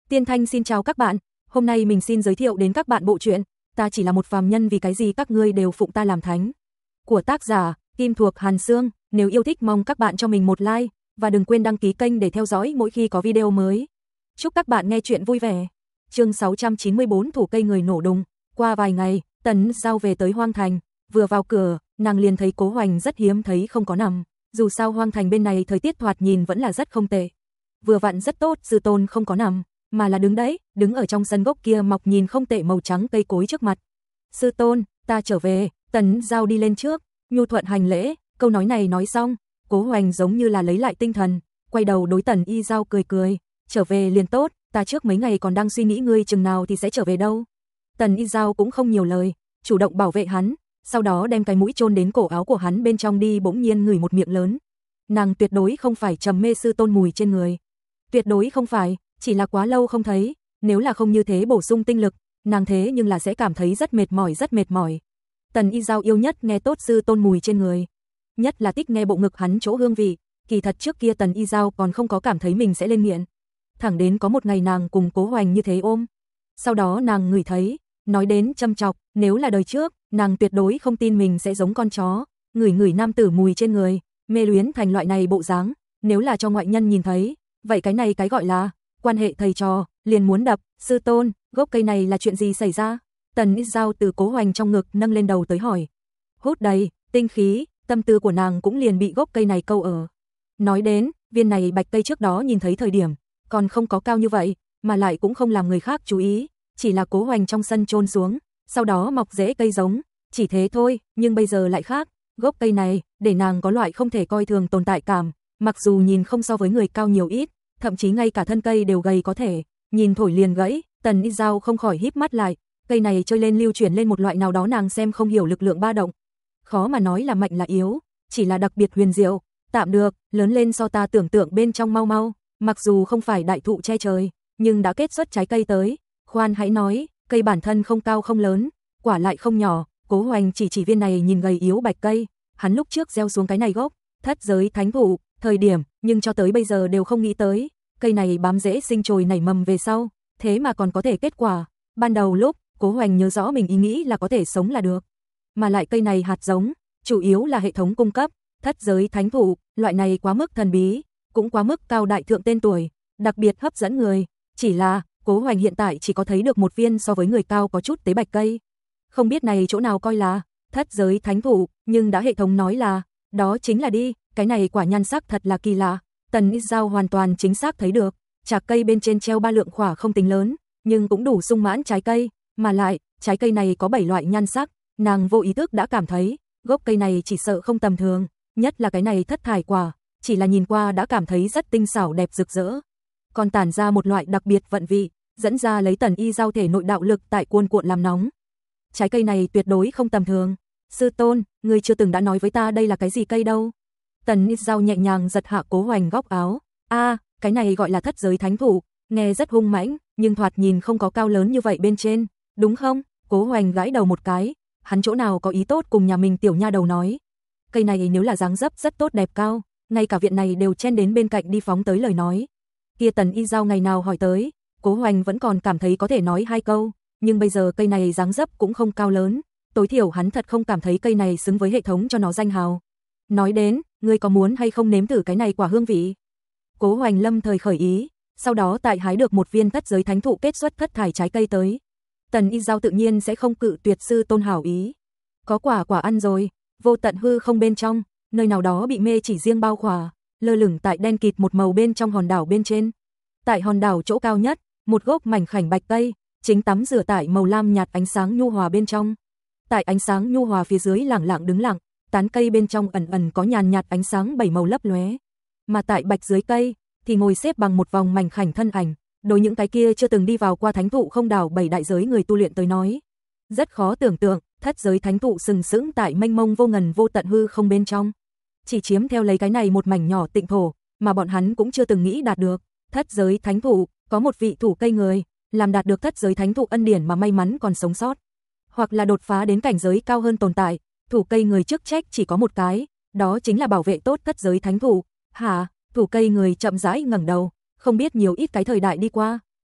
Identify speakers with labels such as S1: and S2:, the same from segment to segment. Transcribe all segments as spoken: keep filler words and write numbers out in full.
S1: Tiên Thanh xin chào các bạn, hôm nay mình xin giới thiệu đến các bạn bộ truyện Ta chỉ là một phàm nhân vì cái gì các ngươi đều phụng ta làm thánh của tác giả Kim Thuộc Hàn Sương. Nếu yêu thích mong các bạn cho mình một like và đừng quên đăng ký kênh để theo dõi mỗi khi có video mới. Chúc các bạn nghe truyện vui vẻ. Chương sáu trăm chín mươi bốn Thủ cây người nổ đùng. Qua vài ngày, Tần Giao về tới Hoang Thành, vừa vào cửa, nàng liền thấy Cố Hoành rất hiếm thấy không có nằm. Dù sao Hoang Thành bên này thời tiết thoạt nhìn vẫn là rất không tệ. Vừa vặn rất tốt, Sư Tôn không có nằm, mà là đứng đấy, đứng ở trong sân gốc kia mọc nhìn không tệ màu trắng cây cối trước mặt. Sư Tôn, ta trở về. Tần Giao đi lên trước, nhu thuận hành lễ. Câu nói này nói xong, Cố Hoành giống như là lấy lại tinh thần, quay đầu đối Tần Y Giao cười cười, trở về liền tốt, ta trước mấy ngày còn đang suy nghĩ ngươi chừng nào thì sẽ trở về đâu. Tần Y Giao cũng không nhiều lời, chủ động bảo vệ hắn, sau đó đem cái mũi chôn đến cổ áo của hắn bên trong đi, bỗng nhiên ngửi một miệng lớn. Nàng tuyệt đối không phải trầm mê Sư Tôn mùi trên người, tuyệt đối không phải, chỉ là quá lâu không thấy, nếu là không như thế bổ sung tinh lực, nàng thế nhưng là sẽ cảm thấy rất mệt mỏi rất mệt mỏi. Tần Y Giao yêu nhất nghe tốt Sư Tôn mùi trên người, nhất là thích nghe bộ ngực hắn chỗ hương vị, kỳ thật trước kia Tần Y Giao còn không có cảm thấy mình sẽ lên nghiện. Thẳng đến có một ngày nàng cùng Cố Hoành như thế ôm, sau đó nàng ngửi thấy, nói đến châm chọc, nếu là đời trước, nàng tuyệt đối không tin mình sẽ giống con chó, ngửi ngửi nam tử mùi trên người, mê luyến thành loại này bộ dáng, nếu là cho ngoại nhân nhìn thấy, vậy cái này cái gọi là quan hệ thầy trò, liền muốn đập. Sư Tôn, gốc cây này là chuyện gì xảy ra? Tần Y Giao từ Cố Hoành trong ngực nâng lên đầu tới hỏi. Hút đầy tinh khí, tâm tư của nàng cũng liền bị gốc cây này câu ở. Nói đến, viên này bạch cây trước đó nhìn thấy thời điểm, còn không có cao như vậy, mà lại cũng không làm người khác chú ý, chỉ là Cố Hoành trong sân chôn xuống, sau đó mọc rễ cây giống, chỉ thế thôi, nhưng bây giờ lại khác, gốc cây này, để nàng có loại không thể coi thường tồn tại cảm, mặc dù nhìn không so với người cao nhiều ít, thậm chí ngay cả thân cây đều gầy có thể, nhìn thổi liền gãy. Tần Y Giao không khỏi híp mắt lại, cây này chơi lên lưu chuyển lên một loại nào đó nàng xem không hiểu lực lượng ba động. Khó mà nói là mạnh là yếu, chỉ là đặc biệt huyền diệu, tạm được, lớn lên so ta tưởng tượng bên trong mau mau, mặc dù không phải đại thụ che trời, nhưng đã kết xuất trái cây tới. Khoan hãy nói, cây bản thân không cao không lớn, quả lại không nhỏ. Cố Hoành chỉ chỉ viên này nhìn gầy yếu bạch cây, hắn lúc trước gieo xuống cái này gốc thất giới thánh thụ, thời điểm, nhưng cho tới bây giờ đều không nghĩ tới, cây này bám rễ sinh trồi nảy mầm về sau, thế mà còn có thể kết quả. Ban đầu lúc, Cố Hoành nhớ rõ mình ý nghĩ là có thể sống là được, mà lại cây này hạt giống, chủ yếu là hệ thống cung cấp, thất giới thánh thụ, loại này quá mức thần bí, cũng quá mức cao đại thượng tên tuổi, đặc biệt hấp dẫn người, chỉ là, Cố Hoành hiện tại chỉ có thấy được một viên so với người cao có chút tế bạch cây. Không biết này chỗ nào coi là thất giới thánh thụ, nhưng đã hệ thống nói là, đó chính là đi, cái này quả nhan sắc thật là kỳ lạ. Tần Y Giao hoàn toàn chính xác thấy được, chạc cây bên trên treo ba lượng quả không tính lớn, nhưng cũng đủ sung mãn trái cây, mà lại, trái cây này có bảy loại nhan sắc, nàng vô ý thức đã cảm thấy, gốc cây này chỉ sợ không tầm thường, nhất là cái này thất thải quả, chỉ là nhìn qua đã cảm thấy rất tinh xảo đẹp rực rỡ, còn tản ra một loại đặc biệt vận vị, dẫn ra lấy Tần Y Giao thể nội đạo lực tại cuồn cuộn làm nóng. Trái cây này tuyệt đối không tầm thường. Sư Tôn, ngươi chưa từng đã nói với ta đây là cái gì cây đâu? Tần Y Giao nhẹ nhàng giật hạ Cố Hoành góc áo. A, à, cái này gọi là thất giới thánh thụ, nghe rất hung mãnh, nhưng thoạt nhìn không có cao lớn như vậy bên trên, đúng không? Cố Hoành gãi đầu một cái, hắn chỗ nào có ý tốt cùng nhà mình tiểu nha đầu nói. Cây này nếu là dáng dấp rất tốt đẹp cao, ngay cả viện này đều chen đến bên cạnh đi phóng tới lời nói. Kia Tần Y Giao ngày nào hỏi tới, Cố Hoành vẫn còn cảm thấy có thể nói hai câu, nhưng bây giờ cây này dáng dấp cũng không cao lớn, tối thiểu hắn thật không cảm thấy cây này xứng với hệ thống cho nó danh hào. Nói đến, ngươi có muốn hay không nếm thử cái này quả hương vị? Cố Hoành lâm thời khởi ý, sau đó tại hái được một viên thất giới thánh thụ kết xuất thất thải trái cây tới. Tần Y Giao tự nhiên sẽ không cự tuyệt Sư Tôn hảo ý. Có quả quả ăn rồi, vô tận hư không bên trong, nơi nào đó bị mê chỉ riêng bao khỏa, lơ lửng tại đen kịt một màu bên trong hòn đảo bên trên. Tại hòn đảo chỗ cao nhất, một gốc mảnh khảnh bạch cây, chính tắm rửa tại màu lam nhạt ánh sáng nhu hòa bên trong. Tại ánh sáng nhu hòa phía dưới lẳng lặng đứng lặng, tán cây bên trong ẩn ẩn có nhàn nhạt ánh sáng bảy màu lấp lóe. Mà tại bạch dưới cây thì ngồi xếp bằng một vòng mảnh khảnh thân ảnh, đối những cái kia chưa từng đi vào qua thánh thụ không đảo bảy đại giới người tu luyện tới nói, rất khó tưởng tượng, thất giới thánh thụ sừng sững tại mênh mông vô ngần vô tận hư không bên trong, chỉ chiếm theo lấy cái này một mảnh nhỏ tịnh thổ, mà bọn hắn cũng chưa từng nghĩ đạt được. Thất giới thánh thụ, có một vị thủ cây người, làm đạt được thất giới thánh thụ ân điển mà may mắn còn sống sót, hoặc là đột phá đến cảnh giới cao hơn tồn tại, thủ cây người chức trách chỉ có một cái, đó chính là bảo vệ tốt thất giới thánh thụ. Hả? Thủ cây người chậm rãi ngẩng đầu, không biết nhiều ít cái thời đại đi qua,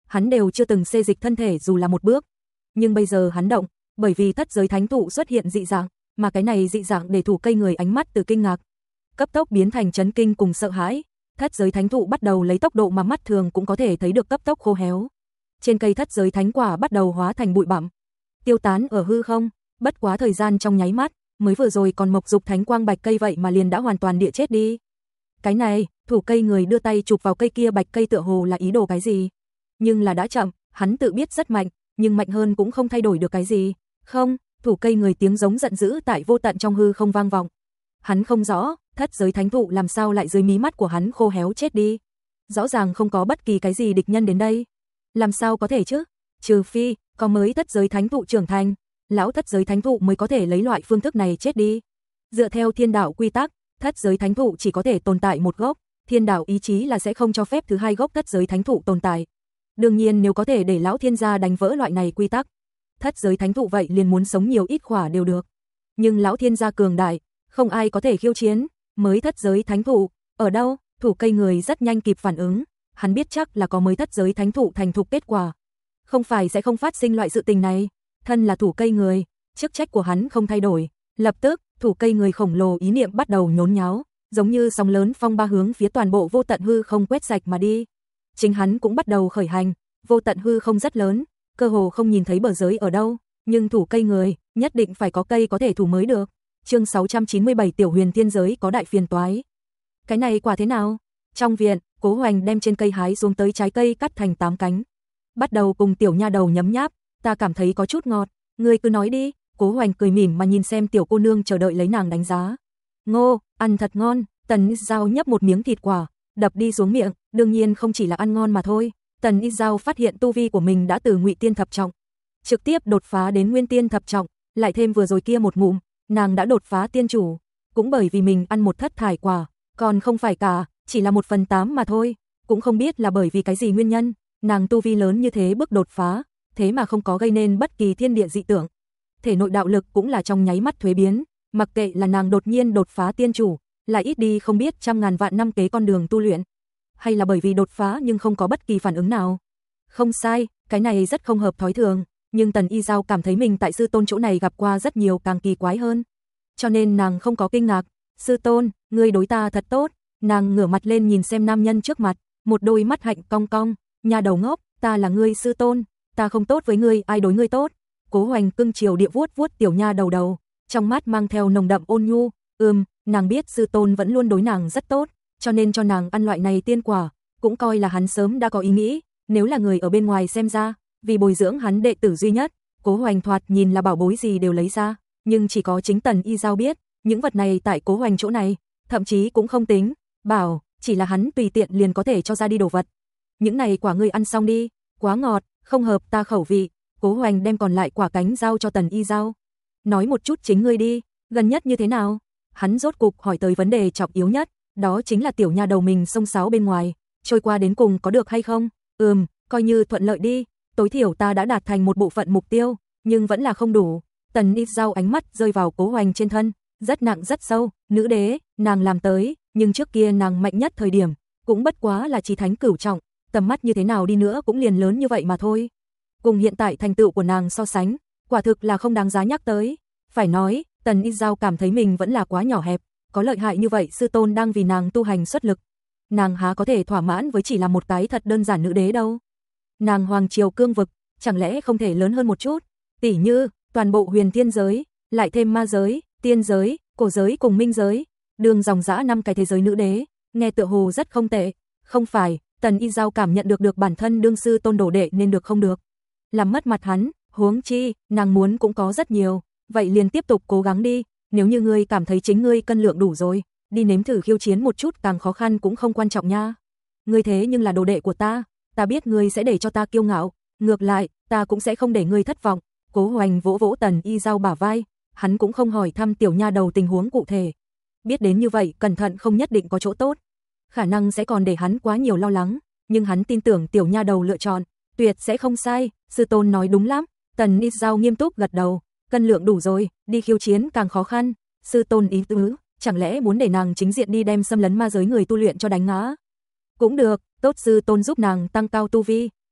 S1: hắn đều chưa từng xê dịch thân thể dù là một bước. Nhưng bây giờ hắn động, bởi vì thất giới thánh thụ xuất hiện dị dạng, mà cái này dị dạng để thủ cây người ánh mắt từ kinh ngạc cấp tốc biến thành chấn kinh cùng sợ hãi. Thất giới thánh thụ bắt đầu lấy tốc độ mà mắt thường cũng có thể thấy được cấp tốc khô héo. Trên cây thất giới thánh quả bắt đầu hóa thành bụi bặm, tiêu tán ở hư không, bất quá thời gian trong nháy mắt, mới vừa rồi còn mộc dục thánh quang bạch cây vậy mà liền đã hoàn toàn địa chết đi. Cái này, thủ cây người đưa tay chụp vào cây kia bạch cây tựa hồ là ý đồ cái gì? Nhưng là đã chậm, hắn tự biết rất mạnh, nhưng mạnh hơn cũng không thay đổi được cái gì. Không, thủ cây người tiếng giống giận dữ tại vô tận trong hư không vang vọng. Hắn không rõ, thất giới thánh thụ làm sao lại dưới mí mắt của hắn khô héo chết đi. Rõ ràng không có bất kỳ cái gì địch nhân đến đây. Làm sao có thể chứ? Trừ phi, có mới thất giới thánh thụ trưởng thành, lão thất giới thánh thụ mới có thể lấy loại phương thức này chết đi. Dựa theo thiên đạo quy tắc, thất giới thánh thụ chỉ có thể tồn tại một gốc, thiên đạo ý chí là sẽ không cho phép thứ hai gốc thất giới thánh thụ tồn tại. Đương nhiên nếu có thể để lão thiên gia đánh vỡ loại này quy tắc, thất giới thánh thụ vậy liền muốn sống nhiều ít khỏa đều được. Nhưng lão thiên gia cường đại, không ai có thể khiêu chiến, mới thất giới thánh thụ, ở đâu? Thủ cây người rất nhanh kịp phản ứng, hắn biết chắc là có mới thất giới thánh thụ thành thục kết quả. Không phải sẽ không phát sinh loại sự tình này, thân là thủ cây người, chức trách của hắn không thay đổi. Lập tức, thủ cây người khổng lồ ý niệm bắt đầu nhốn nháo, giống như sóng lớn phong ba hướng phía toàn bộ vô tận hư không quét sạch mà đi. Chính hắn cũng bắt đầu khởi hành, vô tận hư không rất lớn, cơ hồ không nhìn thấy bờ giới ở đâu, nhưng thủ cây người, nhất định phải có cây có thể thủ mới được. Chương sáu trăm chín mươi bảy Tiểu Huyền Thiên giới có đại phiền toái. Cái này quả thế nào? Trong viện, Cố Hoành đem trên cây hái xuống tới trái cây cắt thành tám cánh. Bắt đầu cùng tiểu nha đầu nhấm nháp, ta cảm thấy có chút ngọt, ngươi cứ nói đi. Cố Hoành cười mỉm mà nhìn xem tiểu cô nương chờ đợi lấy nàng đánh giá. Ngô, ăn thật ngon. Tần Y Giao nhấp một miếng thịt quả, đập đi xuống miệng, đương nhiên không chỉ là ăn ngon mà thôi. Tần Y Giao phát hiện tu vi của mình đã từ Ngụy Tiên thập trọng trực tiếp đột phá đến Nguyên Tiên thập trọng, lại thêm vừa rồi kia một ngụm, nàng đã đột phá tiên chủ, cũng bởi vì mình ăn một thất thải quả, còn không phải cả, chỉ là một phần tám mà thôi, cũng không biết là bởi vì cái gì nguyên nhân, nàng tu vi lớn như thế bước đột phá, thế mà không có gây nên bất kỳ thiên địa dị tượng. Thể nội đạo lực cũng là trong nháy mắt thuế biến, mặc kệ là nàng đột nhiên đột phá tiên chủ, lại ít đi không biết trăm ngàn vạn năm kế con đường tu luyện, hay là bởi vì đột phá nhưng không có bất kỳ phản ứng nào. Không sai, cái này rất không hợp thói thường, nhưng Tần Y Giao cảm thấy mình tại sư tôn chỗ này gặp qua rất nhiều càng kỳ quái hơn. Cho nên nàng không có kinh ngạc, sư tôn, ngươi đối ta thật tốt. Nàng ngửa mặt lên nhìn xem nam nhân trước mặt, một đôi mắt hạnh cong cong, nhà đầu ngốc, ta là ngươi sư tôn, ta không tốt với ngươi, ai đối ngươi tốt? Cố Hoành cưng chiều địa vuốt vuốt tiểu nha đầu đầu, trong mắt mang theo nồng đậm ôn nhu, ừm, nàng biết sư tôn vẫn luôn đối nàng rất tốt, cho nên cho nàng ăn loại này tiên quả, cũng coi là hắn sớm đã có ý nghĩ, nếu là người ở bên ngoài xem ra, vì bồi dưỡng hắn đệ tử duy nhất, Cố Hoành thoạt nhìn là bảo bối gì đều lấy ra, nhưng chỉ có chính Tần Y Giao biết, những vật này tại Cố Hoành chỗ này, thậm chí cũng không tính, bảo, chỉ là hắn tùy tiện liền có thể cho ra đi đồ vật. Những này quả ngươi ăn xong đi, quá ngọt, không hợp ta khẩu vị. Cố Hoành đem còn lại quả cánh giao cho Tần Y Giao. Nói một chút chính ngươi đi, gần nhất như thế nào? Hắn rốt cục hỏi tới vấn đề trọng yếu nhất, đó chính là tiểu nha đầu mình xông xáo bên ngoài, trôi qua đến cùng có được hay không? Ừm, coi như thuận lợi đi, tối thiểu ta đã đạt thành một bộ phận mục tiêu, nhưng vẫn là không đủ. Tần Y Giao ánh mắt rơi vào Cố Hoành trên thân, rất nặng rất sâu, nữ đế, nàng làm tới, nhưng trước kia nàng mạnh nhất thời điểm, cũng bất quá là chí thánh cửu trọng, tầm mắt như thế nào đi nữa cũng liền lớn như vậy mà thôi. Cùng hiện tại thành tựu của nàng so sánh, quả thực là không đáng giá nhắc tới. Phải nói, Tần Y Giao cảm thấy mình vẫn là quá nhỏ hẹp, có lợi hại như vậy sư tôn đang vì nàng tu hành xuất lực. Nàng há có thể thỏa mãn với chỉ là một cái thật đơn giản nữ đế đâu. Nàng hoàng triều cương vực, chẳng lẽ không thể lớn hơn một chút? Tỷ như, toàn bộ huyền thiên giới, lại thêm ma giới, tiên giới, cổ giới cùng minh giới, đường dòng dã năm cái thế giới nữ đế, nghe tựa hồ rất không tệ. Không phải, Tần Y Giao cảm nhận được được bản thân đương sư tôn đổ đệ nên được không được. Làm mất mặt hắn, huống chi, nàng muốn cũng có rất nhiều, vậy liền tiếp tục cố gắng đi, nếu như ngươi cảm thấy chính ngươi cân lượng đủ rồi, đi nếm thử khiêu chiến một chút càng khó khăn cũng không quan trọng nha. Ngươi thế nhưng là đồ đệ của ta, ta biết ngươi sẽ để cho ta kiêu ngạo, ngược lại, ta cũng sẽ không để ngươi thất vọng. Cố Hoành vỗ vỗ Tần Y Giao bả vai, hắn cũng không hỏi thăm tiểu nha đầu tình huống cụ thể. Biết đến như vậy, cẩn thận không nhất định có chỗ tốt, khả năng sẽ còn để hắn quá nhiều lo lắng, nhưng hắn tin tưởng tiểu nha đầu lựa chọn tuyệt sẽ không sai, sư tôn nói đúng lắm. Tần Y Giao nghiêm túc gật đầu, cân lượng đủ rồi, đi khiêu chiến càng khó khăn. Sư tôn ý tứ, chẳng lẽ muốn để nàng chính diện đi đem xâm lấn ma giới người tu luyện cho đánh ngã? Cũng được, tốt sư tôn giúp nàng tăng cao tu vi,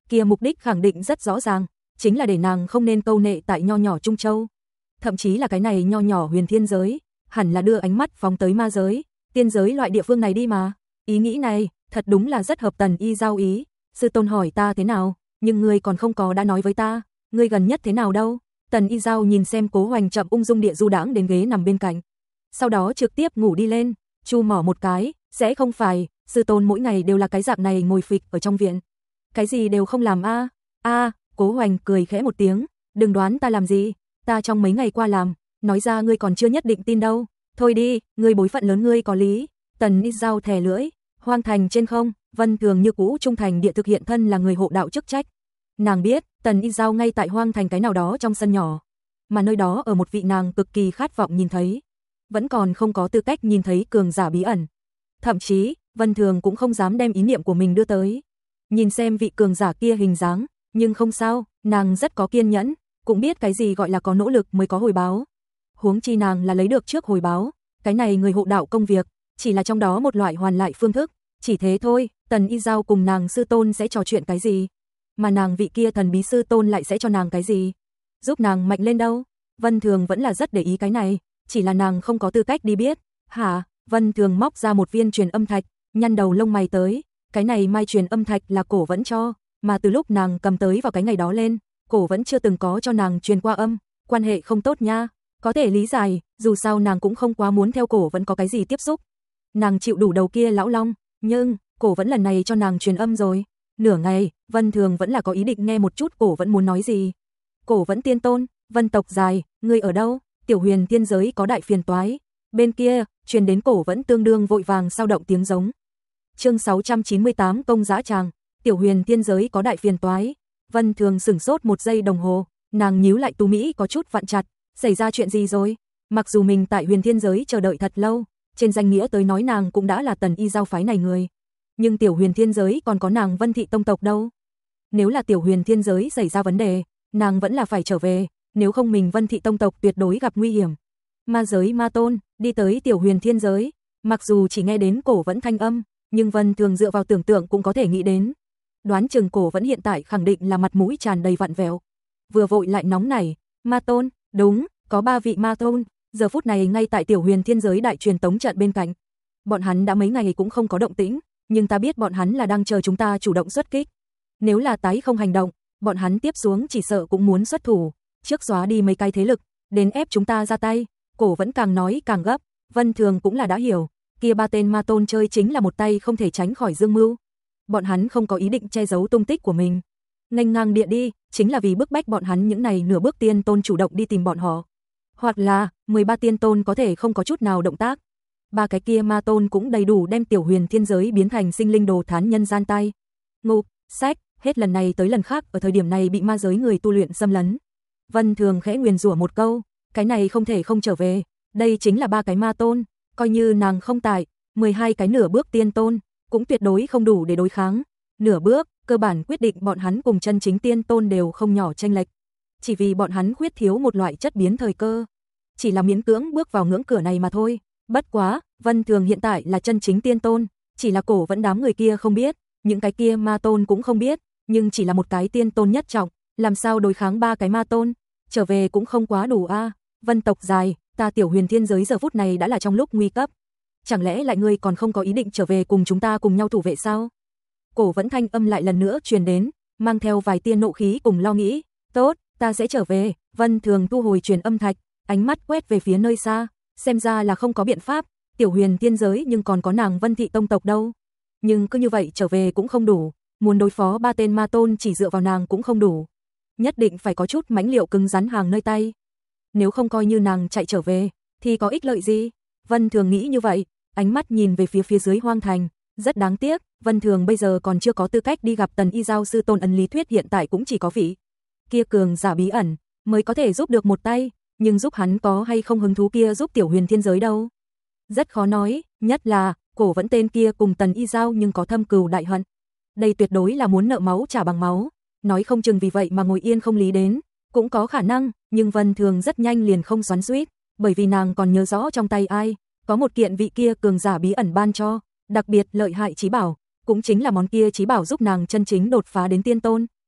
S1: kia mục đích khẳng định rất rõ ràng, chính là để nàng không nên câu nệ tại nho nhỏ Trung Châu. Thậm chí là cái này nho nhỏ huyền thiên giới, hẳn là đưa ánh mắt phóng tới ma giới, tiên giới loại địa phương này đi mà. Ý nghĩ này, thật đúng là rất hợp Tần Y Giao ý. Sư tôn hỏi ta thế nào, nhưng ngươi còn không có đã nói với ta, ngươi gần nhất thế nào đâu? Tần Y Giao nhìn xem Cố Hoành chậm ung dung địa du đãng đến ghế nằm bên cạnh, sau đó trực tiếp ngủ đi lên, chu mỏ một cái, sẽ không phải, sư tôn mỗi ngày đều là cái dạng này ngồi phịch ở trong viện. Cái gì đều không làm a? A, Cố Hoành cười khẽ một tiếng, đừng đoán ta làm gì, ta trong mấy ngày qua làm, nói ra ngươi còn chưa nhất định tin đâu. Thôi đi, ngươi bối phận lớn ngươi có lý. Tần Y Giao thè lưỡi, hoang thành trên không, Vân Thường như cũ trung thành địa thực hiện thân là người hộ đạo chức trách. Nàng biết, Tần Y Giao ngay tại hoang thành cái nào đó trong sân nhỏ, mà nơi đó ở một vị nàng cực kỳ khát vọng nhìn thấy, vẫn còn không có tư cách nhìn thấy cường giả bí ẩn. Thậm chí, Vân Thường cũng không dám đem ý niệm của mình đưa tới. Nhìn xem vị cường giả kia hình dáng, nhưng không sao, nàng rất có kiên nhẫn, cũng biết cái gì gọi là có nỗ lực mới có hồi báo. Huống chi nàng là lấy được trước hồi báo, cái này người hộ đạo công việc, chỉ là trong đó một loại hoàn lại phương thức, chỉ thế thôi. Tần Y Giao cùng nàng sư tôn sẽ trò chuyện cái gì, mà nàng vị kia thần bí sư tôn lại sẽ cho nàng cái gì, giúp nàng mạnh lên đâu. Vân Thường vẫn là rất để ý cái này, chỉ là nàng không có tư cách đi biết. Hả? Vân Thường móc ra một viên truyền âm thạch, nhăn đầu lông mày tới, cái này mai truyền âm thạch là Cổ Vẫn cho, mà từ lúc nàng cầm tới vào cái ngày đó lên, Cổ Vẫn chưa từng có cho nàng truyền qua âm, quan hệ không tốt nha. Có thể lý giải, dù sao nàng cũng không quá muốn theo Cổ Vẫn có cái gì tiếp xúc. Nàng chịu đủ đầu kia lão long, nhưng Cổ Vẫn lần này cho nàng truyền âm rồi. Nửa ngày, Vân Thường vẫn là có ý định nghe một chút Cổ Vẫn muốn nói gì. Cổ Vẫn tiên tôn, Vân tộc dài, ngươi ở đâu? Tiểu Huyền thiên giới có đại phiền toái. Bên kia, truyền đến Cổ Vẫn tương đương vội vàng sao động tiếng giống. Chương sáu trăm chín mươi tám công dã tràng, Tiểu Huyền thiên giới có đại phiền toái. Vân Thường sửng sốt một giây đồng hồ, nàng nhíu lại tú mỹ có chút vặn chặt, xảy ra chuyện gì rồi? Mặc dù mình tại Huyền thiên giới chờ đợi thật lâu, trên danh nghĩa tới nói nàng cũng đã là Tần Y Giao phái này người, nhưng Tiểu Huyền thiên giới còn có nàng Vân thị tông tộc đâu. Nếu là Tiểu Huyền thiên giới xảy ra vấn đề, nàng vẫn là phải trở về, nếu không mình Vân thị tông tộc tuyệt đối gặp nguy hiểm. Ma giới ma tôn, đi tới Tiểu Huyền thiên giới, mặc dù chỉ nghe đến Cổ Vẫn thanh âm, nhưng Vân Thường dựa vào tưởng tượng cũng có thể nghĩ đến. Đoán chừng Cổ Vẫn hiện tại khẳng định là mặt mũi tràn đầy vặn vẹo, vừa vội lại nóng nảy. Ma tôn, đúng, có ba vị ma tôn, giờ phút này ngay tại Tiểu Huyền thiên giới đại truyền tống trận bên cạnh. Bọn hắn đã mấy ngày cũng không có động tĩnh, nhưng ta biết bọn hắn là đang chờ chúng ta chủ động xuất kích. Nếu là tái không hành động, bọn hắn tiếp xuống chỉ sợ cũng muốn xuất thủ, trước xóa đi mấy cái thế lực, đến ép chúng ta ra tay. Cổ Vẫn càng nói càng gấp, Vân Thường cũng là đã hiểu, kia ba tên ma tôn chơi chính là một tay không thể tránh khỏi dương mưu. Bọn hắn không có ý định che giấu tung tích của mình, nghênh ngang địa đi, chính là vì bức bách bọn hắn những này nửa bước tiên tôn chủ động đi tìm bọn họ. Hoặc là, mười ba tiên tôn có thể không có chút nào động tác. Ba cái kia ma tôn cũng đầy đủ đem Tiểu Huyền thiên giới biến thành sinh linh đồ thán nhân gian tay. Ngục, sách, hết lần này tới lần khác ở thời điểm này bị ma giới người tu luyện xâm lấn. Vân Thường khẽ nguyền rủa một câu, cái này không thể không trở về, đây chính là ba cái ma tôn, coi như nàng không tại, mười hai cái nửa bước tiên tôn, cũng tuyệt đối không đủ để đối kháng. Nửa bước, cơ bản quyết định bọn hắn cùng chân chính tiên tôn đều không nhỏ chênh lệch. Chỉ vì bọn hắn khuyết thiếu một loại chất biến thời cơ, chỉ là miễn cưỡng bước vào ngưỡng cửa này mà thôi. Bất quá, Vân Thường hiện tại là chân chính tiên tôn, chỉ là Cổ Vẫn đám người kia không biết, những cái kia ma tôn cũng không biết, nhưng chỉ là một cái tiên tôn nhất trọng, làm sao đối kháng ba cái ma tôn, trở về cũng không quá đủ a. À. Vân tộc dài, ta Tiểu Huyền thiên giới giờ phút này đã là trong lúc nguy cấp, chẳng lẽ lại ngươi còn không có ý định trở về cùng chúng ta cùng nhau thủ vệ sao? Cổ Vẫn thanh âm lại lần nữa truyền đến, mang theo vài tia nộ khí cùng lo nghĩ. Tốt, ta sẽ trở về. Vân Thường thu hồi truyền âm thạch, ánh mắt quét về phía nơi xa, xem ra là không có biện pháp, Tiểu Huyền thiên giới nhưng còn có nàng Vân thị tông tộc đâu. Nhưng cứ như vậy trở về cũng không đủ, muốn đối phó ba tên ma tôn chỉ dựa vào nàng cũng không đủ, nhất định phải có chút mãnh liệu cứng rắn hàng nơi tay. Nếu không coi như nàng chạy trở về, thì có ích lợi gì? Vân Thường nghĩ như vậy, ánh mắt nhìn về phía phía dưới hoang thành, rất đáng tiếc, Vân Thường bây giờ còn chưa có tư cách đi gặp Tần Y Giao sư tôn, ấn lý thuyết hiện tại cũng chỉ có vị kia cường giả bí ẩn mới có thể giúp được một tay, nhưng giúp hắn có hay không hứng thú kia giúp Tiểu Huyền thiên giới đâu. Rất khó nói, nhất là Cổ Vẫn tên kia cùng Tần Y Giao nhưng có thâm cừu đại hận. Đây tuyệt đối là muốn nợ máu trả bằng máu, nói không chừng vì vậy mà ngồi yên không lý đến, cũng có khả năng, nhưng Vân Thường rất nhanh liền không xoắn xuýt, bởi vì nàng còn nhớ rõ trong tay ai có một kiện vị kia cường giả bí ẩn ban cho, đặc biệt lợi hại chí bảo, cũng chính là món kia chí bảo giúp nàng chân chính đột phá đến tiên tôn.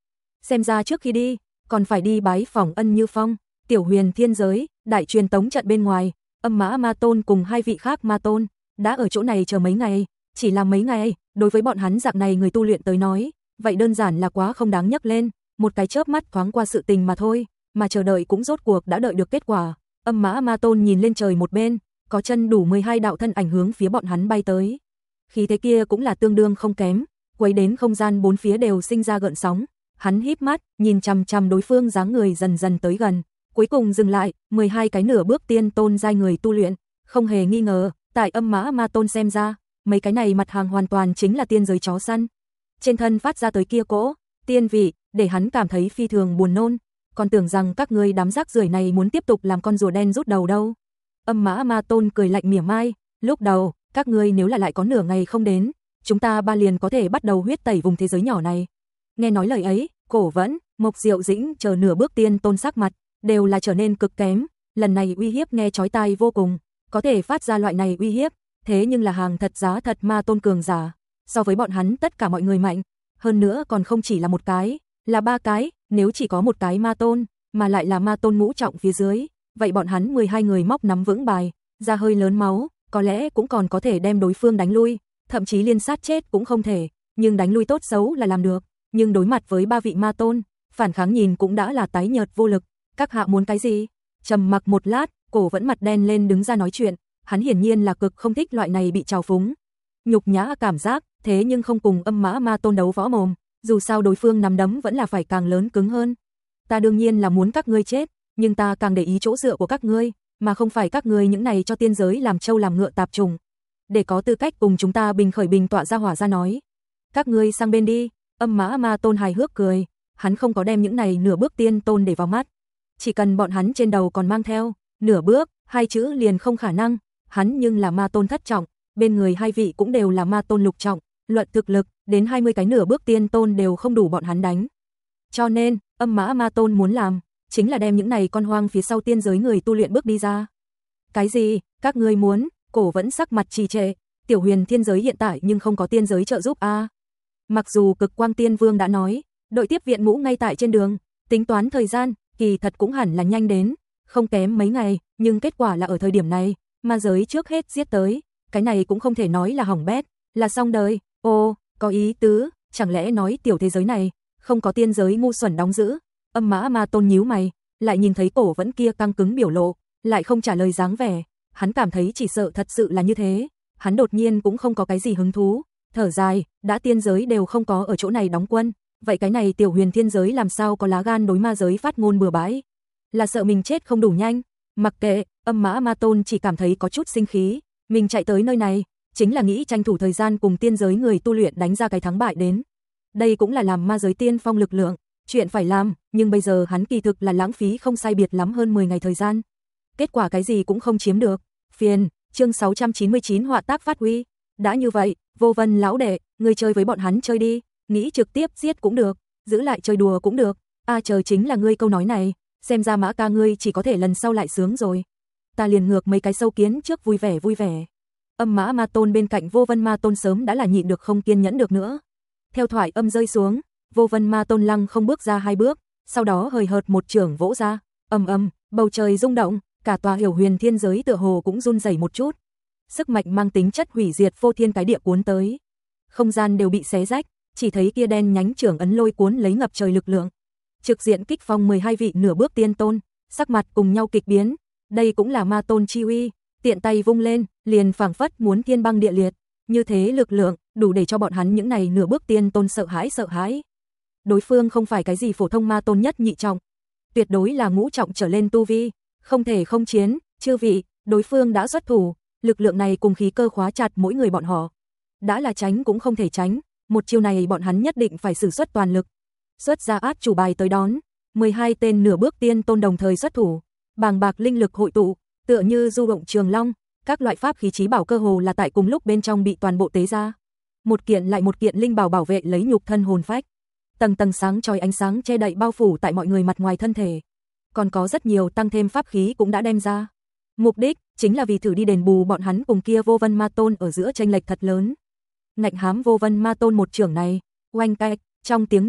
S1: xem ra trước khi đi, còn phải đi bái phỏng Ân Như Phong, Tiểu Huyền Thiên Giới, đại truyền tống trận bên ngoài, Âm Mã Ma Tôn cùng hai vị khác Ma Tôn, đã ở chỗ này chờ mấy ngày, chỉ là mấy ngày, đối với bọn hắn dạng này người tu luyện tới nói, vậy đơn giản là quá không đáng nhắc lên, một cái chớp mắt thoáng qua sự tình mà thôi, mà chờ đợi cũng rốt cuộc đã đợi được kết quả. Âm Mã Ma Tôn nhìn lên trời một bên, có chân đủ mười hai đạo thân ảnh hướng phía bọn hắn bay tới. Khí thế kia cũng là tương đương không kém, quấy đến không gian bốn phía đều sinh ra gợn sóng. Hắn híp mắt, nhìn chằm chằm đối phương dáng người dần dần tới gần, cuối cùng dừng lại, mười hai cái nửa bước tiên tôn giai người tu luyện, không hề nghi ngờ, tại Âm Mã Ma Tôn xem ra, mấy cái này mặt hàng hoàn toàn chính là tiên giới chó săn. Trên thân phát ra tới kia cỗ tiên vị, để hắn cảm thấy phi thường buồn nôn, còn tưởng rằng các ngươi đám rác rưởi này muốn tiếp tục làm con rùa đen rút đầu đâu. Âm Mã Ma Tôn cười lạnh mỉa mai, lúc đầu, các ngươi nếu là lại có nửa ngày không đến, chúng ta ba liền có thể bắt đầu huyết tẩy vùng thế giới nhỏ này. Nghe nói lời ấy, Cổ Vẫn, Mộc Diệu Dĩnh chờ nửa bước tiên tôn sắc mặt, đều là trở nên cực kém, lần này uy hiếp nghe chói tai vô cùng, có thể phát ra loại này uy hiếp, thế nhưng là hàng thật giá thật Ma Tôn cường giả, so với bọn hắn tất cả mọi người mạnh, hơn nữa còn không chỉ là một cái, là ba cái, nếu chỉ có một cái Ma Tôn, mà lại là Ma Tôn ngũ trọng phía dưới, vậy bọn hắn mười hai người móc nắm vững bài, ra hơi lớn máu, có lẽ cũng còn có thể đem đối phương đánh lui, thậm chí liên sát chết cũng không thể, nhưng đánh lui tốt xấu là làm được, nhưng đối mặt với ba vị Ma Tôn, phản kháng nhìn cũng đã là tái nhợt vô lực, các hạ muốn cái gì? Trầm mặc một lát, Cổ Vẫn mặt đen lên đứng ra nói chuyện, hắn hiển nhiên là cực không thích loại này bị trào phúng, nhục nhã cảm giác, thế nhưng không cùng Âm Mã Ma Tôn đấu võ mồm, dù sao đối phương nắm đấm vẫn là phải càng lớn cứng hơn. Ta đương nhiên là muốn các ngươi chết, nhưng ta càng để ý chỗ dựa của các ngươi, mà không phải các ngươi những này cho tiên giới làm trâu làm ngựa tạp trùng. Để có tư cách cùng chúng ta bình khởi bình tọa ra hỏa ra nói. Các ngươi sang bên đi, Âm Mã Ma Tôn hài hước cười, hắn không có đem những này nửa bước tiên tôn để vào mắt. Chỉ cần bọn hắn trên đầu còn mang theo nửa bước, hai chữ liền không khả năng, hắn nhưng là Ma Tôn thất trọng, bên người hai vị cũng đều là Ma Tôn lục trọng, luận thực lực, đến hai mươi cái nửa bước tiên tôn đều không đủ bọn hắn đánh. Cho nên, Âm Mã Ma Tôn muốn làm, chính là đem những này con hoang phía sau tiên giới người tu luyện bước đi ra. Cái gì, các ngươi muốn? Cổ Vẫn sắc mặt trì trệ, Tiểu Huyền Thiên Giới hiện tại nhưng không có tiên giới trợ giúp a. À. Mặc dù Cực Quang Tiên Vương đã nói, đội tiếp viện ngũ ngay tại trên đường, tính toán thời gian, kỳ thật cũng hẳn là nhanh đến, không kém mấy ngày, nhưng kết quả là ở thời điểm này, ma giới trước hết giết tới, cái này cũng không thể nói là hỏng bét, là xong đời. Ô, có ý tứ, chẳng lẽ nói tiểu thế giới này không có tiên giới ngu xuẩn đóng giữ? Âm Mã Ma Tôn nhíu mày, lại nhìn thấy Cổ Vẫn kia căng cứng biểu lộ, lại không trả lời dáng vẻ, hắn cảm thấy chỉ sợ thật sự là như thế, hắn đột nhiên cũng không có cái gì hứng thú, thở dài, đã tiên giới đều không có ở chỗ này đóng quân, vậy cái này Tiểu Huyền Thiên Giới làm sao có lá gan đối ma giới phát ngôn bừa bãi? Là sợ mình chết không đủ nhanh? Mặc kệ, Âm Mã Ma Tôn chỉ cảm thấy có chút sinh khí, mình chạy tới nơi này, chính là nghĩ tranh thủ thời gian cùng tiên giới người tu luyện đánh ra cái thắng bại đến. Đây cũng là làm ma giới tiên phong lực lượng, chuyện phải làm, nhưng bây giờ hắn kỳ thực là lãng phí không sai biệt lắm hơn mười ngày thời gian. Kết quả cái gì cũng không chiếm được. Phiền, chương sáu trăm chín mươi chín họa tác phát huy. Đã như vậy, Vô Vân lão đệ, ngươi chơi với bọn hắn chơi đi, nghĩ trực tiếp giết cũng được, giữ lại chơi đùa cũng được. A à, chờ chính là ngươi câu nói này, xem ra Mã ca ngươi chỉ có thể lần sau lại sướng rồi. Ta liền ngược mấy cái sâu kiến trước vui vẻ vui vẻ. Âm Mã Ma Tôn bên cạnh Vô Vân Ma Tôn sớm đã là nhịn được không kiên nhẫn được nữa. Theo thoại âm rơi xuống, Vô Vân Ma Tôn lăng không bước ra hai bước, sau đó hời hợt một chưởng vỗ ra, ầm ầm, bầu trời rung động, cả tòa Hiểu Huyền Thiên Giới tựa hồ cũng run rẩy một chút. Sức mạnh mang tính chất hủy diệt phô thiên cái địa cuốn tới. Không gian đều bị xé rách, chỉ thấy kia đen nhánh chưởng ấn lôi cuốn lấy ngập trời lực lượng. Trực diện kích phong mười hai vị nửa bước tiên tôn, sắc mặt cùng nhau kịch biến, đây cũng là Ma Tôn chi uy, tiện tay vung lên, liền phảng phất muốn thiên băng địa liệt, như thế lực lượng, đủ để cho bọn hắn những này nửa bước tiên tôn sợ hãi sợ hãi. Đối phương không phải cái gì phổ thông Ma Tôn nhất nhị trọng, tuyệt đối là ngũ trọng trở lên tu vi, không thể không chiến, chư vị, đối phương đã xuất thủ, lực lượng này cùng khí cơ khóa chặt mỗi người bọn họ. Đã là tránh cũng không thể tránh, một chiêu này bọn hắn nhất định phải sử xuất toàn lực. Xuất ra át chủ bài tới đón, mười hai tên nửa bước tiên tôn đồng thời xuất thủ, bàng bạc linh lực hội tụ, tựa như du động trường long, các loại pháp khí chí bảo cơ hồ là tại cùng lúc bên trong bị toàn bộ tế ra. Một kiện lại một kiện linh bảo bảo vệ lấy nhục thân hồn phách. Tầng tầng sáng chói ánh sáng che đậy bao phủ tại mọi người mặt ngoài thân thể. Còn có rất nhiều tăng thêm pháp khí cũng đã đem ra. Mục đích chính là vì thử đi đền bù bọn hắn cùng kia Vô Vân Ma Tôn ở giữa chênh lệch thật lớn. Ngạnh hám Vô Vân Ma Tôn một chưởng này, oanh cạch, trong tiếng nổ,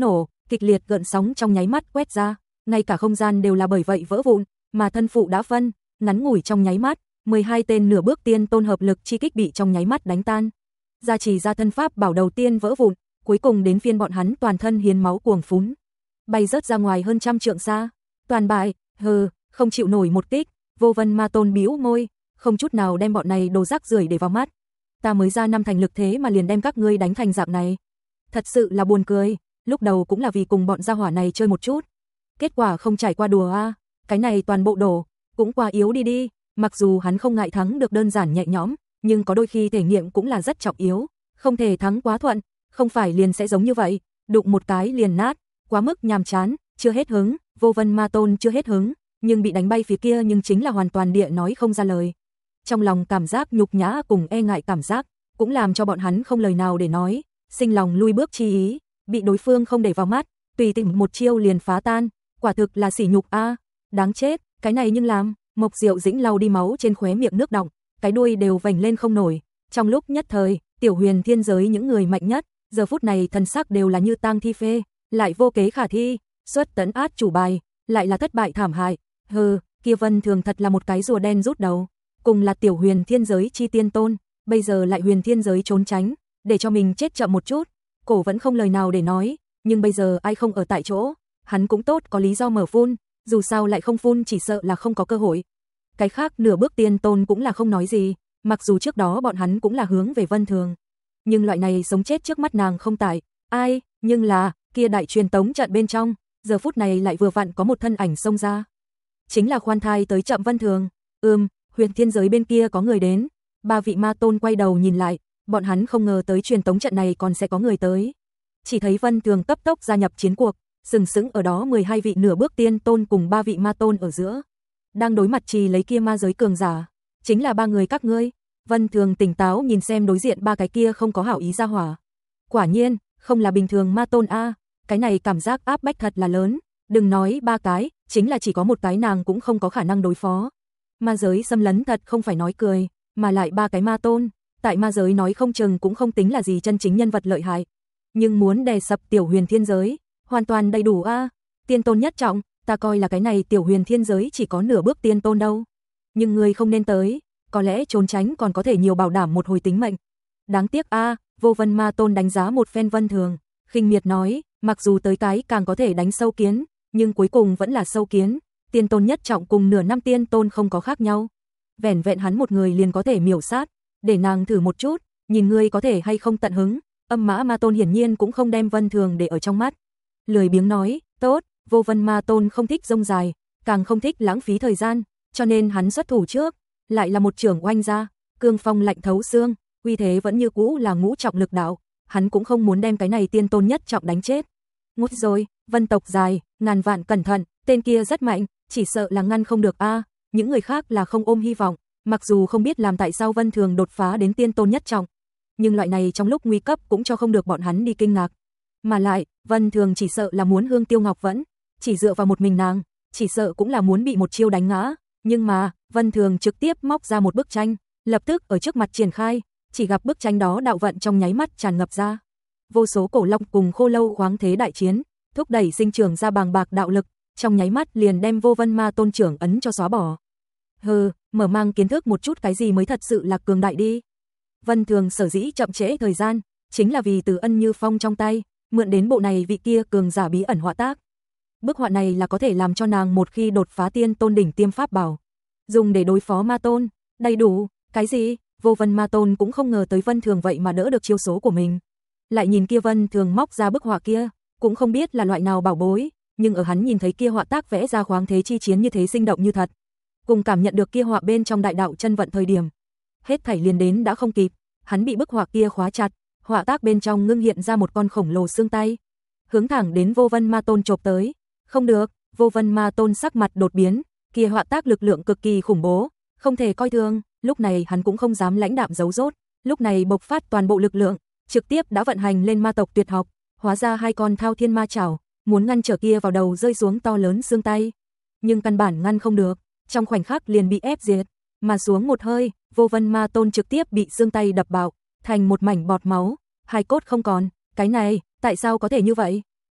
S1: kịch liệt gợn sóng trong nháy mắt quét ra, ngay cả không gian đều là bởi vậy vỡ vụn, mà thân phụ đã phân, ngắn ngủi trong nháy mắt, mười hai tên nửa bước tiên tôn hợp lực chi kích bị trong nháy mắt đánh tan. Gia trì ra thân pháp bảo đầu tiên vỡ vụn, cuối cùng đến phiên bọn hắn toàn thân hiến máu cuồng phún, bay rớt ra ngoài hơn trăm trượng xa, toàn bại, hừ, không chịu nổi một kích. Vô Vân Ma Tôn bĩu môi, không chút nào đem bọn này đồ rác rưởi để vào mắt. Ta mới ra năm thành lực thế mà liền đem các ngươi đánh thành dạng này. Thật sự là buồn cười, lúc đầu cũng là vì cùng bọn gia hỏa này chơi một chút. Kết quả không trải qua đùa a, à, cái này toàn bộ đổ, cũng quá yếu đi đi, mặc dù hắn không ngại thắng được đơn giản nhẹ nhõm, nhưng có đôi khi thể nghiệm cũng là rất trọng yếu, không thể thắng quá thuận, không phải liền sẽ giống như vậy, đụng một cái liền nát, quá mức nhàm chán, chưa hết hứng, Vô Vân Ma Tôn chưa hết hứng, nhưng bị đánh bay phía kia nhưng chính là hoàn toàn địa nói không ra lời. Trong lòng cảm giác nhục nhã cùng e ngại cảm giác, cũng làm cho bọn hắn không lời nào để nói, sinh lòng lui bước chi ý, bị đối phương không để vào mắt, tùy tiện một chiêu liền phá tan, quả thực là sỉ nhục a, à, đáng chết, cái này nhưng làm, Mộc Diệu Dĩnh lau đi máu trên khóe miệng nước đọng, cái đuôi đều vành lên không nổi, trong lúc nhất thời, tiểu huyền thiên giới những người mạnh nhất, giờ phút này thần sắc đều là như tang thi phê, lại vô kế khả thi, xuất tấn át chủ bài, lại là thất bại thảm hại, hừ, kia Vân Thường thật là một cái rùa đen rút đầu, cùng là tiểu huyền thiên giới chi tiên tôn, bây giờ lại huyền thiên giới trốn tránh, để cho mình chết chậm một chút, cổ vẫn không lời nào để nói, nhưng bây giờ ai không ở tại chỗ, hắn cũng tốt có lý do mở phun, dù sao lại không phun chỉ sợ là không có cơ hội. Cái khác nửa bước tiên tôn cũng là không nói gì, mặc dù trước đó bọn hắn cũng là hướng về Vân Thường, nhưng loại này sống chết trước mắt nàng không tại, ai, nhưng là, kia đại truyền tống trận bên trong, giờ phút này lại vừa vặn có một thân ảnh xông ra. Chính là khoan thai tới chậm Vân Thường, ừm, huyền thiên giới bên kia có người đến, ba vị ma tôn quay đầu nhìn lại, bọn hắn không ngờ tới truyền tống trận này còn sẽ có người tới. Chỉ thấy Vân Thường cấp tốc gia nhập chiến cuộc, sừng sững ở đó mười hai vị nửa bước tiên tôn cùng ba vị ma tôn ở giữa. Đang đối mặt trì lấy kia ma giới cường giả, chính là ba người các ngươi. Vân Thường tỉnh táo nhìn xem đối diện ba cái kia không có hảo ý ra hỏa. Quả nhiên, không là bình thường ma tôn a, cái này cảm giác áp bách thật là lớn, đừng nói ba cái, chính là chỉ có một cái nàng cũng không có khả năng đối phó. Ma giới xâm lấn thật không phải nói cười, mà lại ba cái ma tôn, tại ma giới nói không chừng cũng không tính là gì chân chính nhân vật lợi hại, nhưng muốn đè sập tiểu huyền thiên giới, hoàn toàn đầy đủ a, tiên tôn nhất trọng, ta coi là cái này tiểu huyền thiên giới chỉ có nửa bước tiên tôn đâu. Nhưng người không nên tới, có lẽ trốn tránh còn có thể nhiều bảo đảm một hồi tính mệnh. Đáng tiếc a, Vô Vân Ma Tôn đánh giá một phen Vân Thường, khinh miệt nói, mặc dù tới cái càng có thể đánh sâu kiến, nhưng cuối cùng vẫn là sâu kiến, tiên tôn nhất trọng cùng nửa năm tiên tôn không có khác nhau. Vẻn vẹn hắn một người liền có thể miểu sát, để nàng thử một chút, nhìn ngươi có thể hay không tận hứng. Âm Mã Ma Tôn hiển nhiên cũng không đem Vân Thường để ở trong mắt. Lười biếng nói, tốt, Vô Vân Ma Tôn không thích rông dài, càng không thích lãng phí thời gian, cho nên hắn xuất thủ trước, lại là một trưởng oanh ra, cương phong lạnh thấu xương, uy thế vẫn như cũ là ngũ trọng lực đạo, hắn cũng không muốn đem cái này tiên tôn nhất trọng đánh chết. Ngút rồi, Vân tộc dài, ngàn vạn cẩn thận, tên kia rất mạnh, chỉ sợ là ngăn không được a, những người khác là không ôm hy vọng, mặc dù không biết làm tại sao Vân Thường đột phá đến tiên tôn nhất trọng, nhưng loại này trong lúc nguy cấp cũng cho không được bọn hắn đi kinh ngạc. Mà lại, Vân Thường chỉ sợ là muốn Hương Tiêu Ngọc Vẫn, chỉ dựa vào một mình nàng, chỉ sợ cũng là muốn bị một chiêu đánh ngã, nhưng mà, Vân Thường trực tiếp móc ra một bức tranh, lập tức ở trước mặt triển khai, chỉ gặp bức tranh đó đạo vận trong nháy mắt tràn ngập ra. Vô số cổ long cùng khô lâu khoáng thế đại chiến, thúc đẩy sinh trưởng ra bàng bạc đạo lực, trong nháy mắt liền đem Vô Vân Ma Tôn trưởng ấn cho xóa bỏ. Hừ, mở mang kiến thức một chút cái gì mới thật sự là cường đại đi. Vân Thường sở dĩ chậm trễ thời gian, chính là vì từ Ân Như Phong trong tay, mượn đến bộ này vị kia cường giả bí ẩn họa tác. Bức họa này là có thể làm cho nàng một khi đột phá tiên tôn đỉnh tiêm pháp bảo, dùng để đối phó ma tôn, đầy đủ, cái gì? Vô Vân Ma Tôn cũng không ngờ tới Vân Thường vậy mà đỡ được chiêu số của mình. Lại nhìn kia Vân Thường móc ra bức họa kia, cũng không biết là loại nào bảo bối, nhưng ở hắn nhìn thấy kia họa tác vẽ ra khoáng thế chi chiến như thế sinh động như thật, cùng cảm nhận được kia họa bên trong đại đạo chân vận thời điểm, hết thảy liền đến đã không kịp, hắn bị bức họa kia khóa chặt, họa tác bên trong ngưng hiện ra một con khổng lồ xương tay, hướng thẳng đến Vô Vân Ma Tôn chộp tới. Không được, Vô Vân Ma Tôn sắc mặt đột biến, kia họa tác lực lượng cực kỳ khủng bố, không thể coi thường, lúc này hắn cũng không dám lãnh đạm giấu dốt, lúc này bộc phát toàn bộ lực lượng, trực tiếp đã vận hành lên ma tộc tuyệt học, hóa ra hai con thao thiên ma chảo, muốn ngăn trở kia vào đầu rơi xuống to lớn xương tay, nhưng căn bản ngăn không được, trong khoảnh khắc liền bị ép diệt, mà xuống một hơi, Vô Vân Ma Tôn trực tiếp bị xương tay đập bạo, thành một mảnh bọt máu, hai cốt không còn, cái này, tại sao có thể như vậy?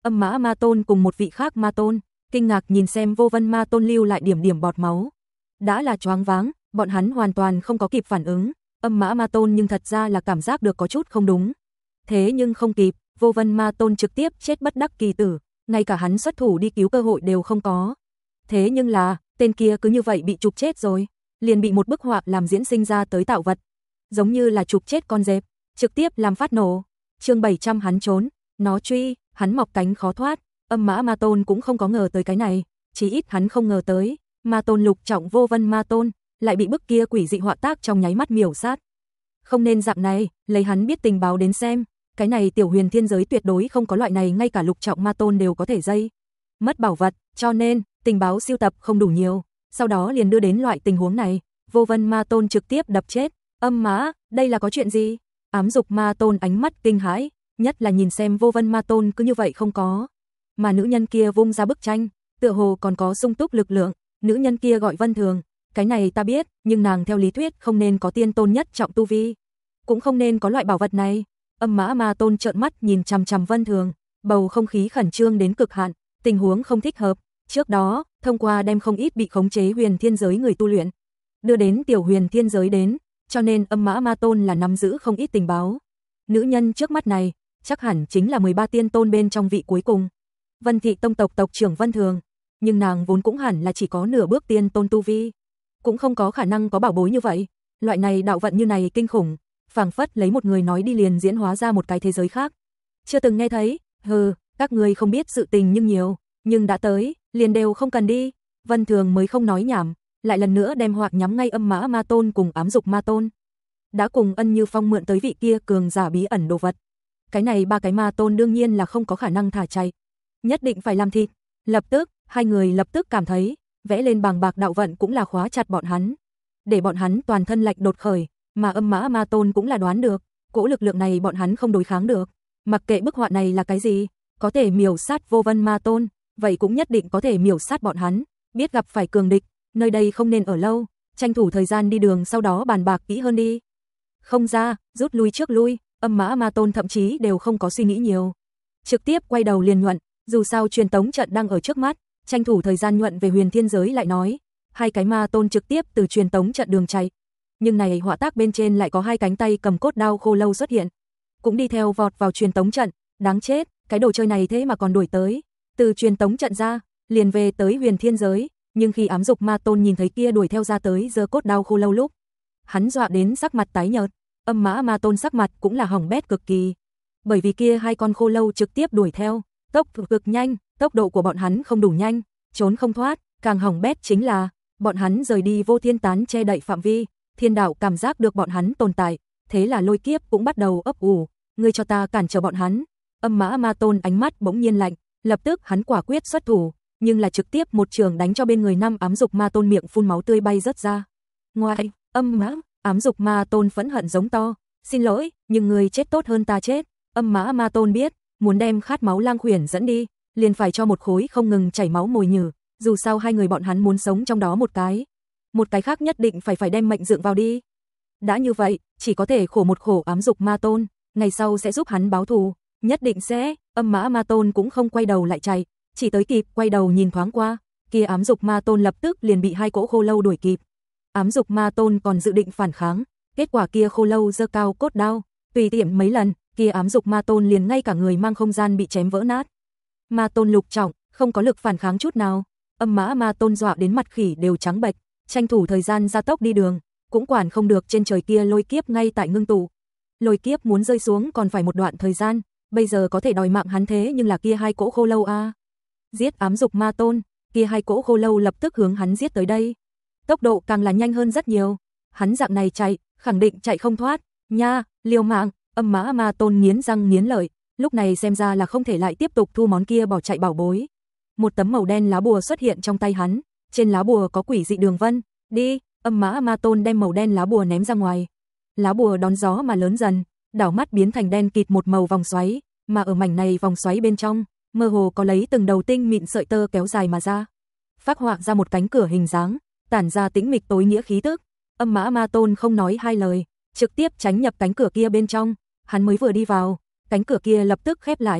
S1: Âm Mã Ma Tôn cùng một vị khác Ma Tôn, kinh ngạc nhìn xem Vô Vân Ma Tôn lưu lại điểm điểm bọt máu. Đã là choáng váng, bọn hắn hoàn toàn không có kịp phản ứng, Âm Mã Ma Tôn nhưng thật ra là cảm giác được có chút không đúng. Thế nhưng không kịp, Vô Vân Ma Tôn trực tiếp chết bất đắc kỳ tử, ngay cả hắn xuất thủ đi cứu cơ hội đều không có. Thế nhưng là, tên kia cứ như vậy bị chụp chết rồi, liền bị một bức họa làm diễn sinh ra tới tạo vật, giống như là chụp chết con dẹp, trực tiếp làm phát nổ. Chương bảy trăm hắn trốn, nó truy, hắn mọc cánh khó thoát, Âm Mã Ma Tôn cũng không có ngờ tới cái này, chí ít hắn không ngờ tới, Ma Tôn lục trọng Vô Vân Ma Tôn lại bị bức kia quỷ dị họa tác trong nháy mắt miểu sát. Không nên dạng này, lấy hắn biết tình báo đến xem, cái này tiểu huyền thiên giới tuyệt đối không có loại này ngay cả lục trọng Ma Tôn đều có thể dây mất bảo vật, cho nên tình báo siêu tập không đủ nhiều, sau đó liền đưa đến loại tình huống này, Vô Vân Ma Tôn trực tiếp đập chết. Âm Mã, đây là có chuyện gì? Ám Dục Ma Tôn ánh mắt kinh hãi, nhất là nhìn xem Vô Vân Ma Tôn cứ như vậy không có, mà nữ nhân kia vung ra bức tranh, tựa hồ còn có sung túc lực lượng, nữ nhân kia gọi Vân Thường, cái này ta biết, nhưng nàng theo lý thuyết không nên có tiên tôn nhất trọng tu vi, cũng không nên có loại bảo vật này. Âm Mã Ma Tôn trợn mắt nhìn chằm chằm Vân Thường, bầu không khí khẩn trương đến cực hạn, tình huống không thích hợp. Trước đó, thông qua đem không ít bị khống chế huyền thiên giới người tu luyện đưa đến tiểu huyền thiên giới đến, cho nên Âm Mã Ma Tôn là nắm giữ không ít tình báo. Nữ nhân trước mắt này, chắc hẳn chính là mười ba tiên tôn bên trong vị cuối cùng, Vân Thị Tông tộc tộc trưởng Vân Thường, nhưng nàng vốn cũng hẳn là chỉ có nửa bước tiên tôn tu vi, cũng không có khả năng có bảo bối như vậy, loại này đạo vận như này kinh khủng, phảng phất lấy một người nói đi liền diễn hóa ra một cái thế giới khác. Chưa từng nghe thấy, hừ, các người không biết sự tình nhưng nhiều, nhưng đã tới, liền đều không cần đi. Vân Thường mới không nói nhảm, lại lần nữa đem họa nhắm ngay Âm Mã Ma Tôn cùng Ám Dục Ma Tôn. Đã cùng Ân Như Phong mượn tới vị kia cường giả bí ẩn đồ vật. Cái này ba cái Ma Tôn đương nhiên là không có khả năng thả chạy, nhất định phải làm thịt. Lập tức, hai người lập tức cảm thấy, vẽ lên bàng bạc đạo vận cũng là khóa chặt bọn hắn, để bọn hắn toàn thân lạnh đột khởi, mà Âm Mã Ma Tôn cũng là đoán được, cỗ lực lượng này bọn hắn không đối kháng được, mặc kệ bức họa này là cái gì, có thể miểu sát Vô Vân Ma Tôn, vậy cũng nhất định có thể miểu sát bọn hắn, biết gặp phải cường địch, nơi đây không nên ở lâu, tranh thủ thời gian đi đường sau đó bàn bạc kỹ hơn đi. Không ra, rút lui trước lui, Âm Mã Ma Tôn thậm chí đều không có suy nghĩ nhiều, trực tiếp quay đầu liền nhuận, dù sao truyền tống trận đang ở trước mắt, tranh thủ thời gian nhuận về huyền thiên giới lại nói, hai cái Ma Tôn trực tiếp từ truyền tống trận đường chạy. Nhưng này họa tác bên trên lại có hai cánh tay cầm cốt đao khô lâu xuất hiện, cũng đi theo vọt vào truyền tống trận, đáng chết, cái đồ chơi này thế mà còn đuổi tới, từ truyền tống trận ra, liền về tới huyền thiên giới, nhưng khi Ám Dục Ma Tôn nhìn thấy kia đuổi theo ra tới giơ cốt đao khô lâu lúc, hắn dọa đến sắc mặt tái nhợt, Âm Mã Ma Tôn sắc mặt cũng là hỏng bét cực kỳ, bởi vì kia hai con khô lâu trực tiếp đuổi theo, tốc độ cực nhanh, tốc độ của bọn hắn không đủ nhanh, trốn không thoát, càng hỏng bét chính là, bọn hắn rời đi vô thiên tán che đậy phạm vi, thiên đạo cảm giác được bọn hắn tồn tại, thế là lôi kiếp cũng bắt đầu ấp ủ, ngươi cho ta cản trở bọn hắn. Âm Mã Ma Tôn ánh mắt bỗng nhiên lạnh, lập tức hắn quả quyết xuất thủ, nhưng là trực tiếp một trường đánh cho bên người năm Ám Dục Ma Tôn miệng phun máu tươi bay rớt ra. Ngoài, Âm Mã, Ám Dục Ma Tôn phẫn hận giống to, xin lỗi, nhưng người chết tốt hơn ta chết. Âm Mã Ma Tôn biết, muốn đem khát máu lang khuyển dẫn đi, liền phải cho một khối không ngừng chảy máu mồi nhử, dù sao hai người bọn hắn muốn sống trong đó một cái, một cái khác nhất định phải phải đem mệnh dựng vào đi. Đã như vậy, chỉ có thể khổ một khổ Ám Dục Ma Tôn, ngày sau sẽ giúp hắn báo thù, nhất định sẽ. Âm Mã Ma Tôn cũng không quay đầu lại chạy, chỉ tới kịp quay đầu nhìn thoáng qua, kia Ám Dục Ma Tôn lập tức liền bị hai cỗ khô lâu đuổi kịp. Ám Dục Ma Tôn còn dự định phản kháng, kết quả kia khô lâu giơ cao cốt đao, tùy tiện mấy lần, kia Ám Dục Ma Tôn liền ngay cả người mang không gian bị chém vỡ nát. Ma Tôn lục trọng, không có lực phản kháng chút nào. Âm Mã Ma Tôn dọa đến mặt khỉ đều trắng bệch, tranh thủ thời gian gia tốc đi đường, cũng quản không được trên trời kia lôi kiếp ngay tại ngưng tụ. Lôi kiếp muốn rơi xuống còn phải một đoạn thời gian, bây giờ có thể đòi mạng hắn thế nhưng là kia hai cỗ khô lâu a. À. Giết Ám Dục Ma Tôn, kia hai cỗ khô lâu lập tức hướng hắn giết tới đây. Tốc độ càng là nhanh hơn rất nhiều, hắn dạng này chạy, khẳng định chạy không thoát, nha, liều mạng. Âm Mã Ma Tôn nghiến răng nghiến lợi, lúc này xem ra là không thể lại tiếp tục thu món kia bỏ chạy bảo bối. Một tấm màu đen lá bùa xuất hiện trong tay hắn, trên lá bùa có quỷ dị đường vân, đi. Âm Mã Ma Tôn đem màu đen lá bùa ném ra ngoài. Lá bùa đón gió mà lớn dần, đảo mắt biến thành đen kịt một màu vòng xoáy, mà ở mảnh này vòng xoáy bên trong, mơ hồ có lấy từng đầu tinh mịn sợi tơ kéo dài mà ra, phác họa ra một cánh cửa hình dáng, tản ra tĩnh mịch tối nghĩa khí tức. Âm Mã Ma Tôn không nói hai lời, trực tiếp tránh nhập cánh cửa kia bên trong, hắn mới vừa đi vào, cánh cửa kia lập tức khép lại,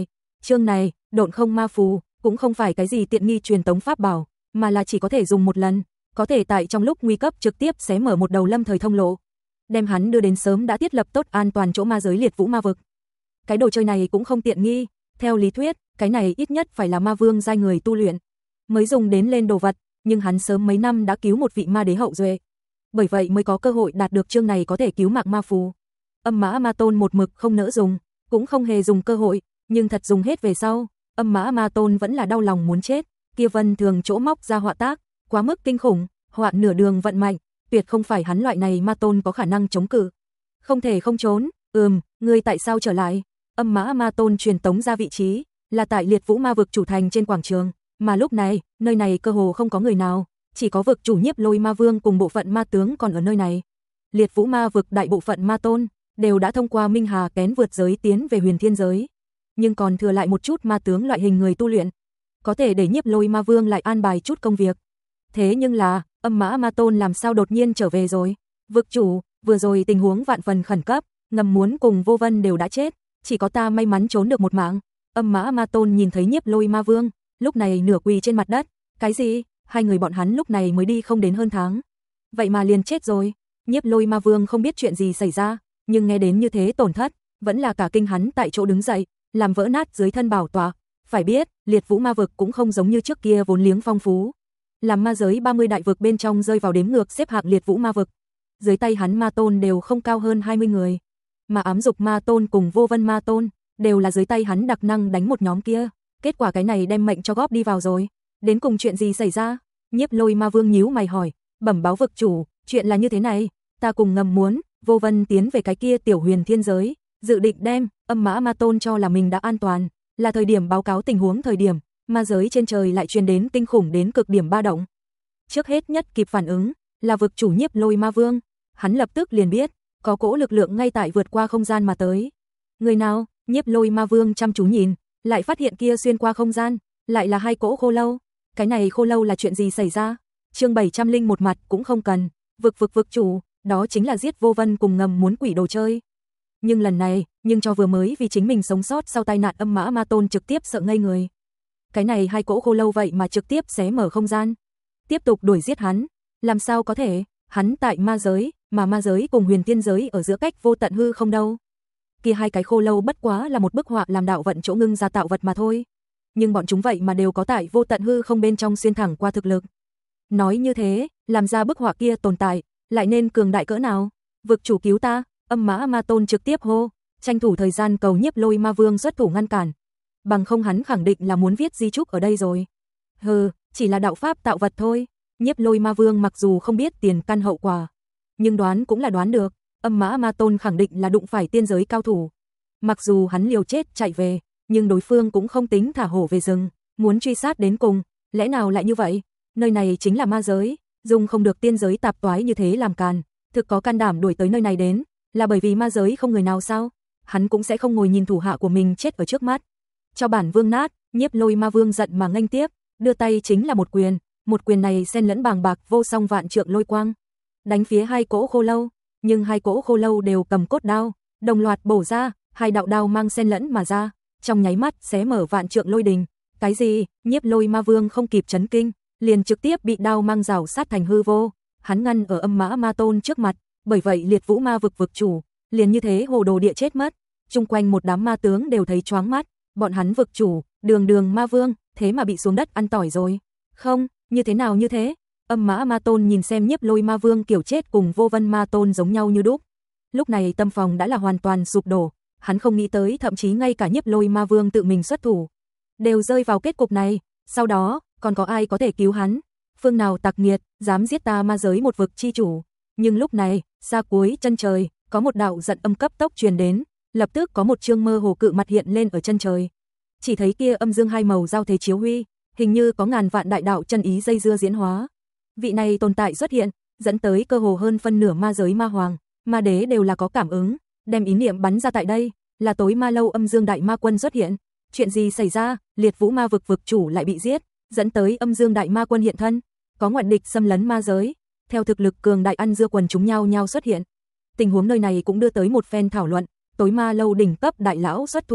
S1: Chương này, độn không ma phù, cũng không phải cái gì tiện nghi truyền tống pháp bảo, mà là chỉ có thể dùng một lần, có thể tại trong lúc nguy cấp trực tiếp xé mở một đầu lâm thời thông lộ, đem hắn đưa đến sớm đã thiết lập tốt an toàn chỗ ma giới liệt vũ ma vực. Cái đồ chơi này cũng không tiện nghi, theo lý thuyết, cái này ít nhất phải là ma vương giai người tu luyện mới dùng đến lên đồ vật, nhưng hắn sớm mấy năm đã cứu một vị ma đế hậu duệ, bởi vậy mới có cơ hội đạt được chương này có thể cứu mạng ma phù. Âm Mã Ma Tôn một mực không nỡ dùng, cũng không hề dùng cơ hội, nhưng thật dùng hết về sau, Âm Mã Ma Tôn vẫn là đau lòng muốn chết, kia Vân Thường chỗ móc ra họa tác, quá mức kinh khủng, họa nửa đường vận mạnh, tuyệt không phải hắn loại này ma tôn có khả năng chống cự. Không thể không trốn, ừm, ngươi tại sao trở lại? Âm Mã Ma Tôn truyền tống ra vị trí, là tại Liệt Vũ Ma vực chủ thành trên quảng trường, mà lúc này, nơi này cơ hồ không có người nào, chỉ có vực chủ Nhiếp Lôi Ma Vương cùng bộ phận ma tướng còn ở nơi này. Liệt Vũ Ma vực đại bộ phận ma tôn đều đã thông qua Minh Hà kén vượt giới tiến về Huyền Thiên giới, nhưng còn thừa lại một chút ma tướng loại hình người tu luyện, có thể để Nhiếp Lôi Ma Vương lại an bài chút công việc. Thế nhưng là, Âm Mã Ma Tôn làm sao đột nhiên trở về rồi? Vực chủ, vừa rồi tình huống vạn phần khẩn cấp, Ngầm Muốn cùng Vô Vân đều đã chết, chỉ có ta may mắn trốn được một mạng. Âm Mã Ma Tôn nhìn thấy Nhiếp Lôi Ma Vương, lúc này nửa quỳ trên mặt đất. Cái gì? Hai người bọn hắn lúc này mới đi không đến hơn tháng, vậy mà liền chết rồi. Nhiếp Lôi Ma Vương không biết chuyện gì xảy ra, nhưng nghe đến như thế tổn thất, vẫn là cả kinh hắn tại chỗ đứng dậy, làm vỡ nát dưới thân bảo tọa. Phải biết, Liệt Vũ Ma vực cũng không giống như trước kia vốn liếng phong phú. Làm ma giới ba mươi đại vực bên trong rơi vào đếm ngược xếp hạng Liệt Vũ Ma vực. Dưới tay hắn ma tôn đều không cao hơn hai mươi người, mà Ám Dục Ma Tôn cùng Vô Vân Ma Tôn đều là dưới tay hắn đặc năng đánh một nhóm kia. Kết quả cái này đem mệnh cho góp đi vào rồi. Đến cùng chuyện gì xảy ra? Nhiếp Lôi Ma Vương nhíu mày hỏi, bẩm báo vực chủ, chuyện là như thế này, ta cùng Ngầm Muốn, Vô Vân tiến về cái kia tiểu Huyền Thiên giới, dự định đem Âm Mã Ma Tôn cho là mình đã an toàn, là thời điểm báo cáo tình huống thời điểm, ma giới trên trời lại truyền đến kinh khủng đến cực điểm ba động. Trước hết nhất kịp phản ứng là vực chủ Nhiếp Lôi Ma Vương, hắn lập tức liền biết có cỗ lực lượng ngay tại vượt qua không gian mà tới. Người nào? Nhiếp Lôi Ma Vương chăm chú nhìn, lại phát hiện kia xuyên qua không gian, lại là hai cỗ khô lâu. Cái này khô lâu là chuyện gì xảy ra? Chương bảy trăm linh một mặt cũng không cần, vực vực vực chủ, đó chính là giết Vô Vân cùng Ngầm Muốn quỷ đồ chơi. Nhưng lần này, nhưng cho vừa mới vì chính mình sống sót sau tai nạn Âm Mã Ma Tôn trực tiếp sợ ngây người. Cái này hai cỗ khô lâu vậy mà trực tiếp xé mở không gian, tiếp tục đuổi giết hắn, làm sao có thể? Hắn tại ma giới, mà ma giới cùng Huyền Thiên giới ở giữa cách vô tận hư không đâu. Kia hai cái khô lâu bất quá là một bức họa làm đạo vận chỗ ngưng ra tạo vật mà thôi. Nhưng bọn chúng vậy mà đều có tại vô tận hư không bên trong xuyên thẳng qua thực lực. Nói như thế, làm ra bức họa kia tồn tại, lại nên cường đại cỡ nào? Vực chủ cứu ta, Âm Mã Ma Tôn trực tiếp hô, tranh thủ thời gian cầu Nhiếp Lôi Ma Vương xuất thủ ngăn cản. Bằng không hắn khẳng định là muốn viết di chúc ở đây rồi. Hừ, chỉ là đạo pháp tạo vật thôi. Nhiếp Lôi Ma Vương mặc dù không biết tiền căn hậu quả, nhưng đoán cũng là đoán được, Âm Mã Ma Tôn khẳng định là đụng phải tiên giới cao thủ. Mặc dù hắn liều chết chạy về, nhưng đối phương cũng không tính thả hổ về rừng, muốn truy sát đến cùng, lẽ nào lại như vậy? Nơi này chính là ma giới, dùng không được tiên giới tạp toái như thế làm càn, thực có can đảm đuổi tới nơi này đến, là bởi vì ma giới không người nào sao? Hắn cũng sẽ không ngồi nhìn thủ hạ của mình chết ở trước mắt. Cho bản vương nát, Nhiếp Lôi Ma Vương giận mà nghênh tiếp, đưa tay chính là một quyền, một quyền này xen lẫn bàng bạc vô song vạn trượng lôi quang, đánh phía hai cỗ khô lâu, nhưng hai cỗ khô lâu đều cầm cốt đao, đồng loạt bổ ra, hai đạo đao mang xen lẫn mà ra, trong nháy mắt xé mở vạn trượng lôi đình. Cái gì? Nhiếp Lôi Ma Vương không kịp chấn kinh, liền trực tiếp bị đao mang rào sát thành hư vô. Hắn ngăn ở Âm Mã Ma Tôn trước mặt, bởi vậy Liệt Vũ Ma vực vực chủ liền như thế hồ đồ địa chết mất. Chung quanh một đám ma tướng đều thấy choáng mắt, bọn hắn vực chủ, đường đường ma vương, thế mà bị xuống đất ăn tỏi rồi. Không, như thế nào như thế? Âm Mã Ma Tôn nhìn xem Nhiếp Lôi Ma Vương kiểu chết cùng Vô Vân Ma Tôn giống nhau như đúc. Lúc này tâm phòng đã là hoàn toàn sụp đổ, hắn không nghĩ tới thậm chí ngay cả Nhiếp Lôi Ma Vương tự mình xuất thủ đều rơi vào kết cục này, sau đó còn có ai có thể cứu hắn? Phương nào tặc nghiệt, dám giết ta ma giới một vực chi chủ? Nhưng lúc này, xa cuối chân trời, có một đạo giận âm cấp tốc truyền đến, lập tức có một chương mơ hồ cự mặt hiện lên ở chân trời. Chỉ thấy kia âm dương hai màu giao thế chiếu huy, hình như có ngàn vạn đại đạo chân ý dây dưa diễn hóa. Vị này tồn tại xuất hiện, dẫn tới cơ hồ hơn phân nửa ma giới ma hoàng, ma đế đều là có cảm ứng, đem ý niệm bắn ra tại đây, là tối ma lâu âm dương đại ma quân xuất hiện. Chuyện gì xảy ra? Liệt Vũ Ma vực vực chủ lại bị giết, dẫn tới âm dương đại ma quân hiện thân, có ngoại địch xâm lấn ma giới, theo thực lực cường đại ăn dưa quần chúng nhau nhau xuất hiện. Tình huống nơi này cũng đưa tới một phen thảo luận, tối ma lâu đỉnh cấp đại lão xuất thủ,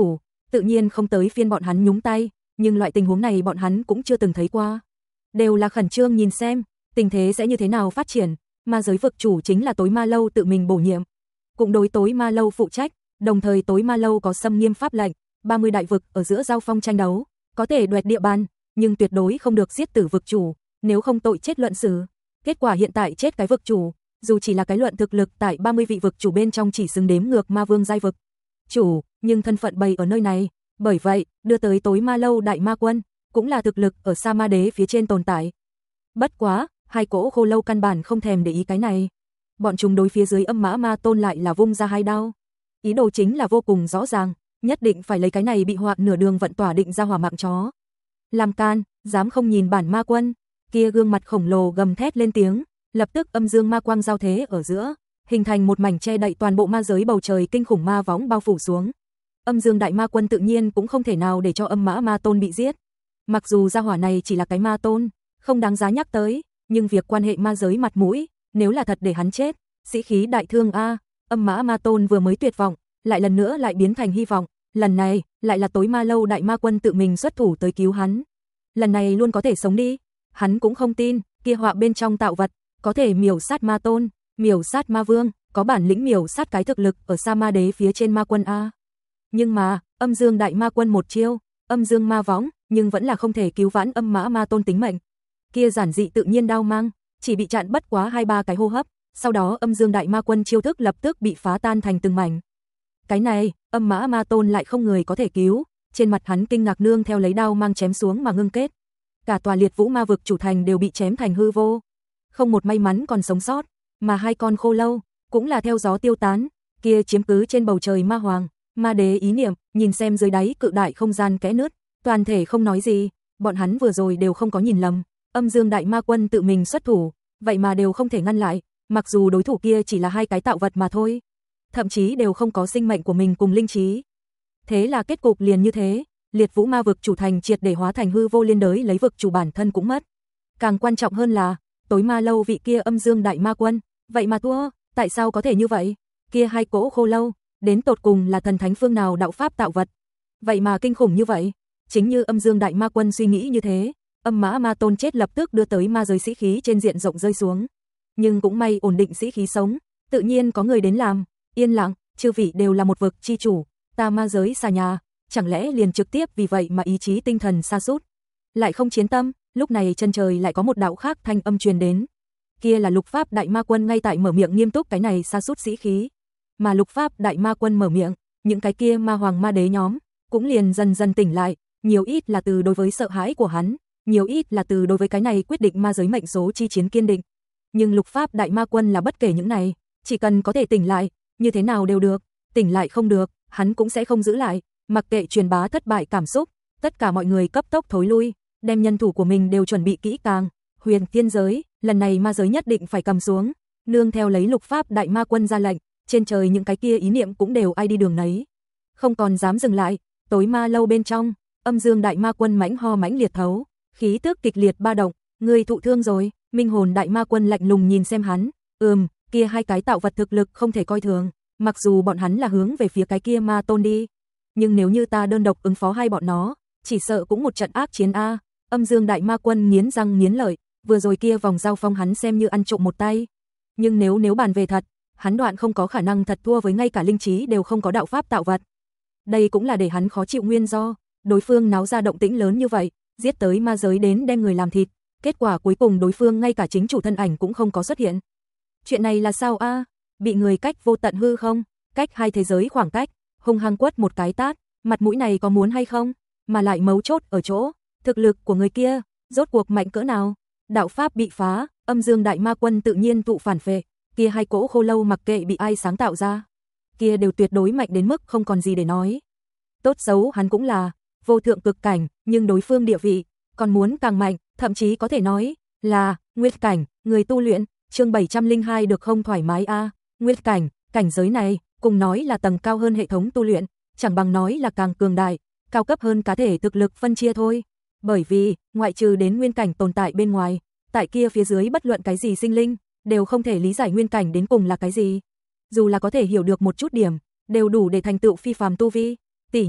S1: tự nhiên không tới phiên bọn hắn nhúng tay, nhưng loại tình huống này bọn hắn cũng chưa từng thấy qua. Đều là khẩn trương nhìn xem, tình thế sẽ như thế nào phát triển, ma giới vực chủ chính là Tối Ma Lâu tự mình bổ nhiệm. Cũng đối Tối Ma Lâu phụ trách, đồng thời Tối Ma Lâu có xâm nghiêm pháp lệnh, ba mươi đại vực ở giữa giao phong tranh đấu, có thể đoạt địa bàn, nhưng tuyệt đối không được giết tử vực chủ, nếu không tội chết luận xử. Kết quả hiện tại chết cái vực chủ, dù chỉ là cái luận thực lực tại ba mươi vị vực chủ bên trong chỉ xứng đếm ngược ma vương giai vực chủ, nhưng thân phận bày ở nơi này, bởi vậy, đưa tới Tối Ma Lâu đại ma quân, cũng là thực lực ở Sa Ma Đế phía trên tồn tại. Bất quá, hai cỗ khô lâu căn bản không thèm để ý cái này. Bọn chúng đối phía dưới Âm Mã Ma Tôn lại là vung ra hai đao. Ý đồ chính là vô cùng rõ ràng, nhất định phải lấy cái này bị hoạn nửa đường vận tỏa định ra hỏa mạng chó. Làm can, dám không nhìn bản ma quân, kia gương mặt khổng lồ gầm thét lên tiếng, lập tức âm dương ma quang giao thế ở giữa, hình thành một mảnh che đậy toàn bộ ma giới bầu trời kinh khủng ma võng bao phủ xuống. Âm dương đại ma quân tự nhiên cũng không thể nào để cho Âm Mã Ma Tôn bị giết. Mặc dù gia hỏa này chỉ là cái ma tôn, không đáng giá nhắc tới, nhưng việc quan hệ ma giới mặt mũi, nếu là thật để hắn chết, sĩ khí đại thương a. Âm Mã Ma Tôn vừa mới tuyệt vọng, lại lần nữa lại biến thành hy vọng, lần này lại là Tối Ma Lâu đại ma quân tự mình xuất thủ tới cứu hắn. Lần này luôn có thể sống đi, hắn cũng không tin, kia họa bên trong tạo vật có thể miểu sát ma tôn, miểu sát ma vương, có bản lĩnh miểu sát cái thực lực ở Sa Ma Đế phía trên ma quân a. Nhưng mà, Âm Dương đại ma quân một chiêu, Âm Dương ma võng, nhưng vẫn là không thể cứu vãn Âm Mã Ma Tôn tính mệnh. Kia giản dị tự nhiên đao mang, chỉ bị chặn bất quá hai ba cái hô hấp, sau đó Âm Dương đại ma quân chiêu thức lập tức bị phá tan thành từng mảnh. Cái này, Âm Mã Ma Tôn lại không người có thể cứu, trên mặt hắn kinh ngạc nương theo lấy đao mang chém xuống mà ngưng kết. Cả tòa Liệt Vũ Ma vực chủ thành đều bị chém thành hư vô, không một may mắn còn sống sót, mà hai con khô lâu cũng là theo gió tiêu tán, kia chiếm cứ trên bầu trời ma hoàng, ma đế ý niệm, nhìn xem dưới đáy cự đại không gian kẽ nứt, toàn thể không nói gì, bọn hắn vừa rồi đều không có nhìn lầm, Âm Dương đại ma quân tự mình xuất thủ, vậy mà đều không thể ngăn lại, mặc dù đối thủ kia chỉ là hai cái tạo vật mà thôi, thậm chí đều không có sinh mệnh của mình cùng linh trí. Thế là kết cục liền như thế, Liệt Vũ Ma vực chủ thành triệt để hóa thành hư vô liên đới, lấy vực chủ bản thân cũng mất. Càng quan trọng hơn là, Tối Ma Lâu vị kia Âm Dương đại ma quân, vậy mà thua, tại sao có thể như vậy? Kia hai cỗ khô lâu, đến tột cùng là thần thánh phương nào đạo pháp tạo vật, vậy mà kinh khủng như vậy. Chính như Âm Dương đại ma quân suy nghĩ như thế, Âm Mã Ma Tôn chết lập tức đưa tới ma giới sĩ khí trên diện rộng rơi xuống. Nhưng cũng may ổn định sĩ khí sống, tự nhiên có người đến làm, yên lặng, chư vị đều là một vực chi chủ, ta ma giới xa nhà, chẳng lẽ liền trực tiếp vì vậy mà ý chí tinh thần sa sút, lại không chiến tâm. Lúc này chân trời lại có một đạo khác thanh âm truyền đến, kia là Lục Pháp đại ma quân ngay tại mở miệng nghiêm túc cái này sa sút sĩ khí. Mà Lục Pháp đại ma quân mở miệng, những cái kia ma hoàng ma đế nhóm cũng liền dần dần tỉnh lại, nhiều ít là từ đối với sợ hãi của hắn, nhiều ít là từ đối với cái này quyết định ma giới mệnh số chi chiến kiên định. Nhưng Lục Pháp đại ma quân là bất kể những này, chỉ cần có thể tỉnh lại, như thế nào đều được, tỉnh lại không được, hắn cũng sẽ không giữ lại, mặc kệ truyền bá thất bại cảm xúc, tất cả mọi người cấp tốc thối lui, đem nhân thủ của mình đều chuẩn bị kỹ càng. Huyền Thiên giới, lần này ma giới nhất định phải cầm xuống, nương theo lấy Lục Pháp đại ma quân ra lệnh, trên trời những cái kia ý niệm cũng đều ai đi đường nấy, không còn dám dừng lại. Tối Ma Lâu bên trong, Âm Dương đại ma quân mãnh ho mãnh liệt thấu, khí tức kịch liệt ba động, người thụ thương rồi. Minh Hồn đại ma quân lạnh lùng nhìn xem hắn, ừm, kia hai cái tạo vật thực lực không thể coi thường, mặc dù bọn hắn là hướng về phía cái kia ma tôn đi, nhưng nếu như ta đơn độc ứng phó hai bọn nó, chỉ sợ cũng một trận ác chiến a. Âm Dương đại ma quân nghiến răng nghiến lợi, vừa rồi kia vòng giao phong hắn xem như ăn trộm một tay, nhưng nếu nếu bàn về thật, hắn đoạn không có khả năng thật thua với ngay cả linh trí đều không có đạo pháp tạo vật. Đây cũng là để hắn khó chịu nguyên do, đối phương náo ra động tĩnh lớn như vậy, giết tới ma giới đến đem người làm thịt, kết quả cuối cùng đối phương ngay cả chính chủ thân ảnh cũng không có xuất hiện. Chuyện này là sao a? Bị người cách vô tận hư không, cách hai thế giới khoảng cách, hung hăng quất một cái tát, mặt mũi này có muốn hay không? Mà lại mấu chốt ở chỗ, thực lực của người kia, rốt cuộc mạnh cỡ nào? Đạo pháp bị phá, Âm Dương đại ma quân tự nhiên tụ phản phệ, kia hai cỗ khô lâu mặc kệ bị ai sáng tạo ra, kia đều tuyệt đối mạnh đến mức không còn gì để nói. Tốt xấu hắn cũng là vô thượng cực cảnh, nhưng đối phương địa vị còn muốn càng mạnh, thậm chí có thể nói là Nguyệt cảnh, người tu luyện. Chương bảy trăm lẻ hai được không thoải mái a. À, Nguyệt cảnh, cảnh giới này, cùng nói là tầng cao hơn hệ thống tu luyện, chẳng bằng nói là càng cường đại, cao cấp hơn cá thể thực lực phân chia thôi. Bởi vì, ngoại trừ đến nguyên cảnh tồn tại bên ngoài, tại kia phía dưới bất luận cái gì sinh linh, đều không thể lý giải nguyên cảnh đến cùng là cái gì. Dù là có thể hiểu được một chút điểm, đều đủ để thành tựu phi phàm tu vi. Tỉ như,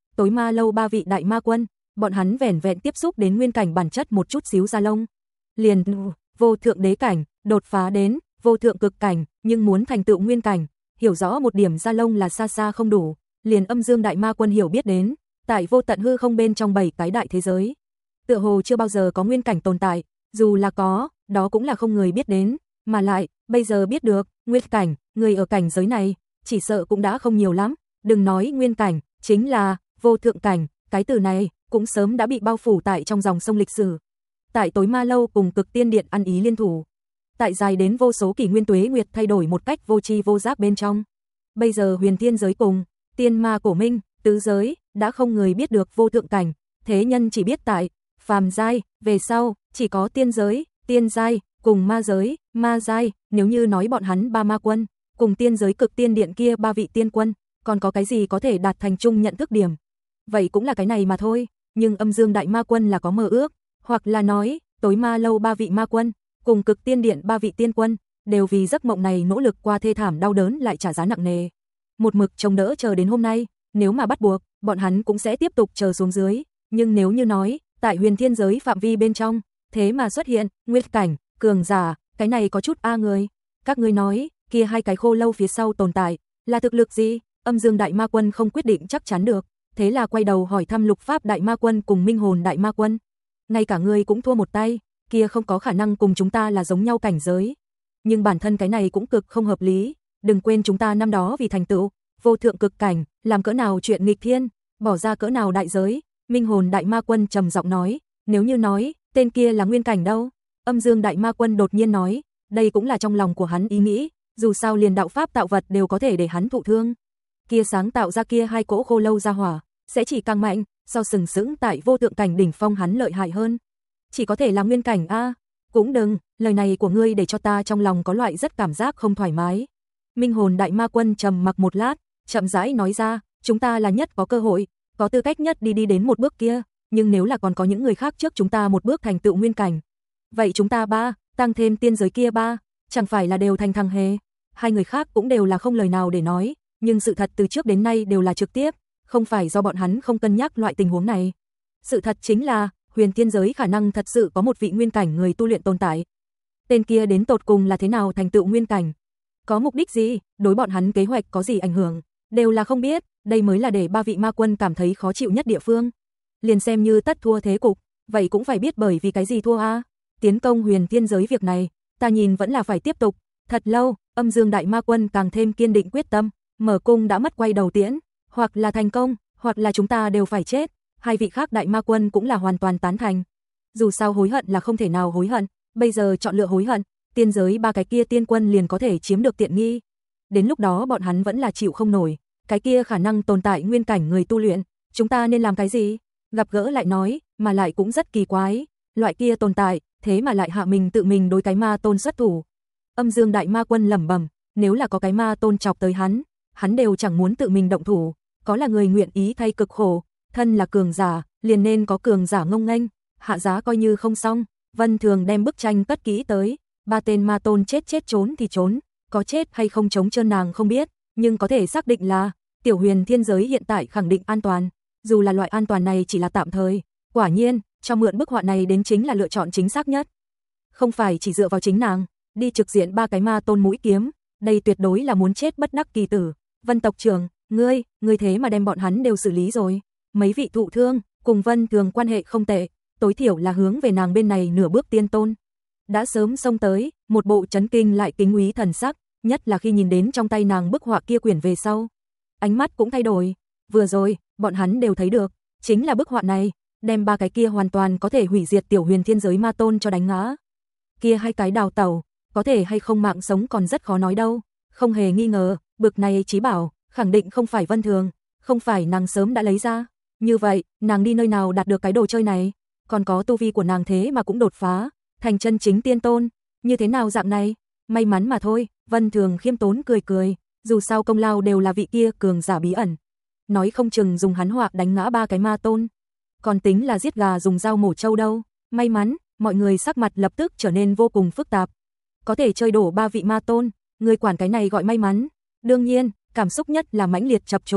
S1: Tối ma lâu ba vị đại ma quân, bọn hắn vẻn vẹn tiếp xúc đến nguyên cảnh bản chất một chút xíu da lông. Liền vô thượng đế cảnh, đột phá đến vô thượng cực cảnh, nhưng muốn thành tựu nguyên cảnh, hiểu rõ một điểm da lông là xa xa không đủ. Liền Âm Dương đại ma quân hiểu biết đến, tại vô tận hư không bên trong bảy cái đại thế giới, tựa hồ chưa bao giờ có nguyên cảnh tồn tại, dù là có, đó cũng là không người biết đến, mà lại, bây giờ biết được, nguyên cảnh, người ở cảnh giới này, chỉ sợ cũng đã không nhiều lắm, đừng nói nguyên cảnh, chính là vô thượng cảnh, cái từ này cũng sớm đã bị bao phủ tại trong dòng sông lịch sử. Tại Tối Ma lâu cùng Cực Tiên Điện ăn ý liên thủ, tại dài đến vô số kỷ nguyên tuế nguyệt thay đổi một cách vô tri vô giác bên trong. Bây giờ Huyền Thiên giới cùng Tiên Ma cổ minh, tứ giới đã không người biết được vô thượng cảnh, thế nhân chỉ biết tại phàm giai, về sau chỉ có tiên giới, tiên giai cùng ma giới, ma giai, nếu như nói bọn hắn ba ma quân cùng tiên giới Cực Tiên Điện kia ba vị tiên quân, còn có cái gì có thể đạt thành chung nhận thức điểm? Vậy cũng là cái này mà thôi, nhưng Âm Dương đại ma quân là có mơ ước, hoặc là nói, Tối Ma lâu ba vị ma quân cùng Cực Tiên Điện ba vị tiên quân, đều vì giấc mộng này nỗ lực qua thê thảm đau đớn lại trả giá nặng nề. Một mực trông đỡ chờ đến hôm nay, nếu mà bắt buộc, bọn hắn cũng sẽ tiếp tục chờ xuống dưới, nhưng nếu như nói, tại Huyền Thiên giới phạm vi bên trong, thế mà xuất hiện nguyên cảnh, cường giả, cái này có chút a người. Các ngươi nói, kia hai cái khô lâu phía sau tồn tại, là thực lực gì? Âm Dương đại ma quân không quyết định chắc chắn được, thế là quay đầu hỏi thăm Lục Pháp đại ma quân cùng Minh Hồn đại ma quân. Ngay cả ngươi cũng thua một tay, kia không có khả năng cùng chúng ta là giống nhau cảnh giới. Nhưng bản thân cái này cũng cực không hợp lý, đừng quên chúng ta năm đó vì thành tựu vô thượng cực cảnh, làm cỡ nào chuyện nghịch thiên, bỏ ra cỡ nào đại giới. Minh Hồn đại ma quân trầm giọng nói, nếu như nói, tên kia là nguyên cảnh đâu? Âm Dương đại ma quân đột nhiên nói, đây cũng là trong lòng của hắn ý nghĩ, dù sao liền đạo pháp tạo vật đều có thể để hắn thụ thương. Kia sáng tạo ra kia hai cỗ khô lâu ra hỏa, sẽ chỉ càng mạnh, so sừng sững tại vô thượng cảnh đỉnh phong hắn lợi hại hơn. Chỉ có thể là nguyên cảnh a, cũng đừng, lời này của ngươi để cho ta trong lòng có loại rất cảm giác không thoải mái. Minh Hồn đại ma quân trầm mặc một lát, chậm rãi nói ra, chúng ta là nhất có cơ hội, có tư cách nhất đi đi đến một bước kia, nhưng nếu là còn có những người khác trước chúng ta một bước thành tựu nguyên cảnh, vậy chúng ta ba, tăng thêm tiên giới kia ba, chẳng phải là đều thành thằng hề? Hai người khác cũng đều là không lời nào để nói, nhưng sự thật từ trước đến nay đều là trực tiếp, không phải do bọn hắn không cân nhắc loại tình huống này. Sự thật chính là, Huyền Thiên giới khả năng thật sự có một vị nguyên cảnh người tu luyện tồn tại. Tên kia đến tột cùng là thế nào thành tựu nguyên cảnh? Có mục đích gì? Đối bọn hắn kế hoạch có gì ảnh hưởng? Đều là không biết, đây mới là để ba vị ma quân cảm thấy khó chịu nhất địa phương. Liền xem như tất thua thế cục, vậy cũng phải biết bởi vì cái gì thua a? Tiến công Huyền Thiên giới việc này, ta nhìn vẫn là phải tiếp tục. Thật lâu, Âm Dương đại ma quân càng thêm kiên định quyết tâm, mở cung đã mất quay đầu tiễn, hoặc là thành công, hoặc là chúng ta đều phải chết. Hai vị khác đại ma quân cũng là hoàn toàn tán thành. Dù sao hối hận là không thể nào hối hận, bây giờ chọn lựa hối hận, tiên giới ba cái kia tiên quân liền có thể chiếm được tiện nghi. Đến lúc đó bọn hắn vẫn là chịu không nổi, cái kia khả năng tồn tại nguyên cảnh người tu luyện, chúng ta nên làm cái gì? Gặp gỡ lại nói, mà lại cũng rất kỳ quái, loại kia tồn tại, thế mà lại hạ mình tự mình đối cái ma tôn xuất thủ. Âm Dương đại ma quân lẩm bẩm, nếu là có cái ma tôn chọc tới hắn, hắn đều chẳng muốn tự mình động thủ, có là người nguyện ý thay cực khổ, thân là cường giả, liền nên có cường giả ngông nghênh, hạ giá coi như không xong. Vân Thường đem bức tranh cất kỹ tới, ba tên ma tôn chết chết trốn thì trốn, có chết hay không chống trơn nàng không biết, nhưng có thể xác định là Tiểu Huyền Thiên giới hiện tại khẳng định an toàn, dù là loại an toàn này chỉ là tạm thời. Quả nhiên, cho mượn bức họa này đến chính là lựa chọn chính xác nhất. Không phải chỉ dựa vào chính nàng, đi trực diện ba cái ma tôn mũi kiếm, đây tuyệt đối là muốn chết bất đắc kỳ tử. Vân tộc trưởng, ngươi, ngươi thế mà đem bọn hắn đều xử lý rồi. Mấy vị thụ thương, cùng Vân Thường quan hệ không tệ, tối thiểu là hướng về nàng bên này nửa bước tiên tôn. Đã sớm xông tới, một bộ chấn kinh lại kính úy thần sắc, nhất là khi nhìn đến trong tay nàng bức họa kia quyển về sau. Ánh mắt cũng thay đổi, vừa rồi, bọn hắn đều thấy được, chính là bức họa này, đem ba cái kia hoàn toàn có thể hủy diệt Tiểu Huyền Thiên giới ma tôn cho đánh ngã. Kia hai cái đào tẩu, có thể hay không mạng sống còn rất khó nói đâu, không hề nghi ngờ, bực này chí bảo, khẳng định không phải Vân Thường, không phải nàng sớm đã lấy ra. Như vậy, nàng đi nơi nào đạt được cái đồ chơi này? Còn có tu vi của nàng thế mà cũng đột phá, thành chân chính tiên tôn, như thế nào dạng này? May mắn mà thôi. Vân Thường khiêm tốn cười cười, dù sao công lao đều là vị kia cường giả bí ẩn. Nói không chừng dùng hắn họa đánh ngã ba cái ma tôn, còn tính là giết gà dùng dao mổ trâu đâu. May mắn, mọi người sắc mặt lập tức trở nên vô cùng phức tạp. Có thể chơi đổ ba vị ma tôn, người quản cái này gọi may mắn. Đương nhiên, cảm xúc nhất là mãnh liệt chập trùng,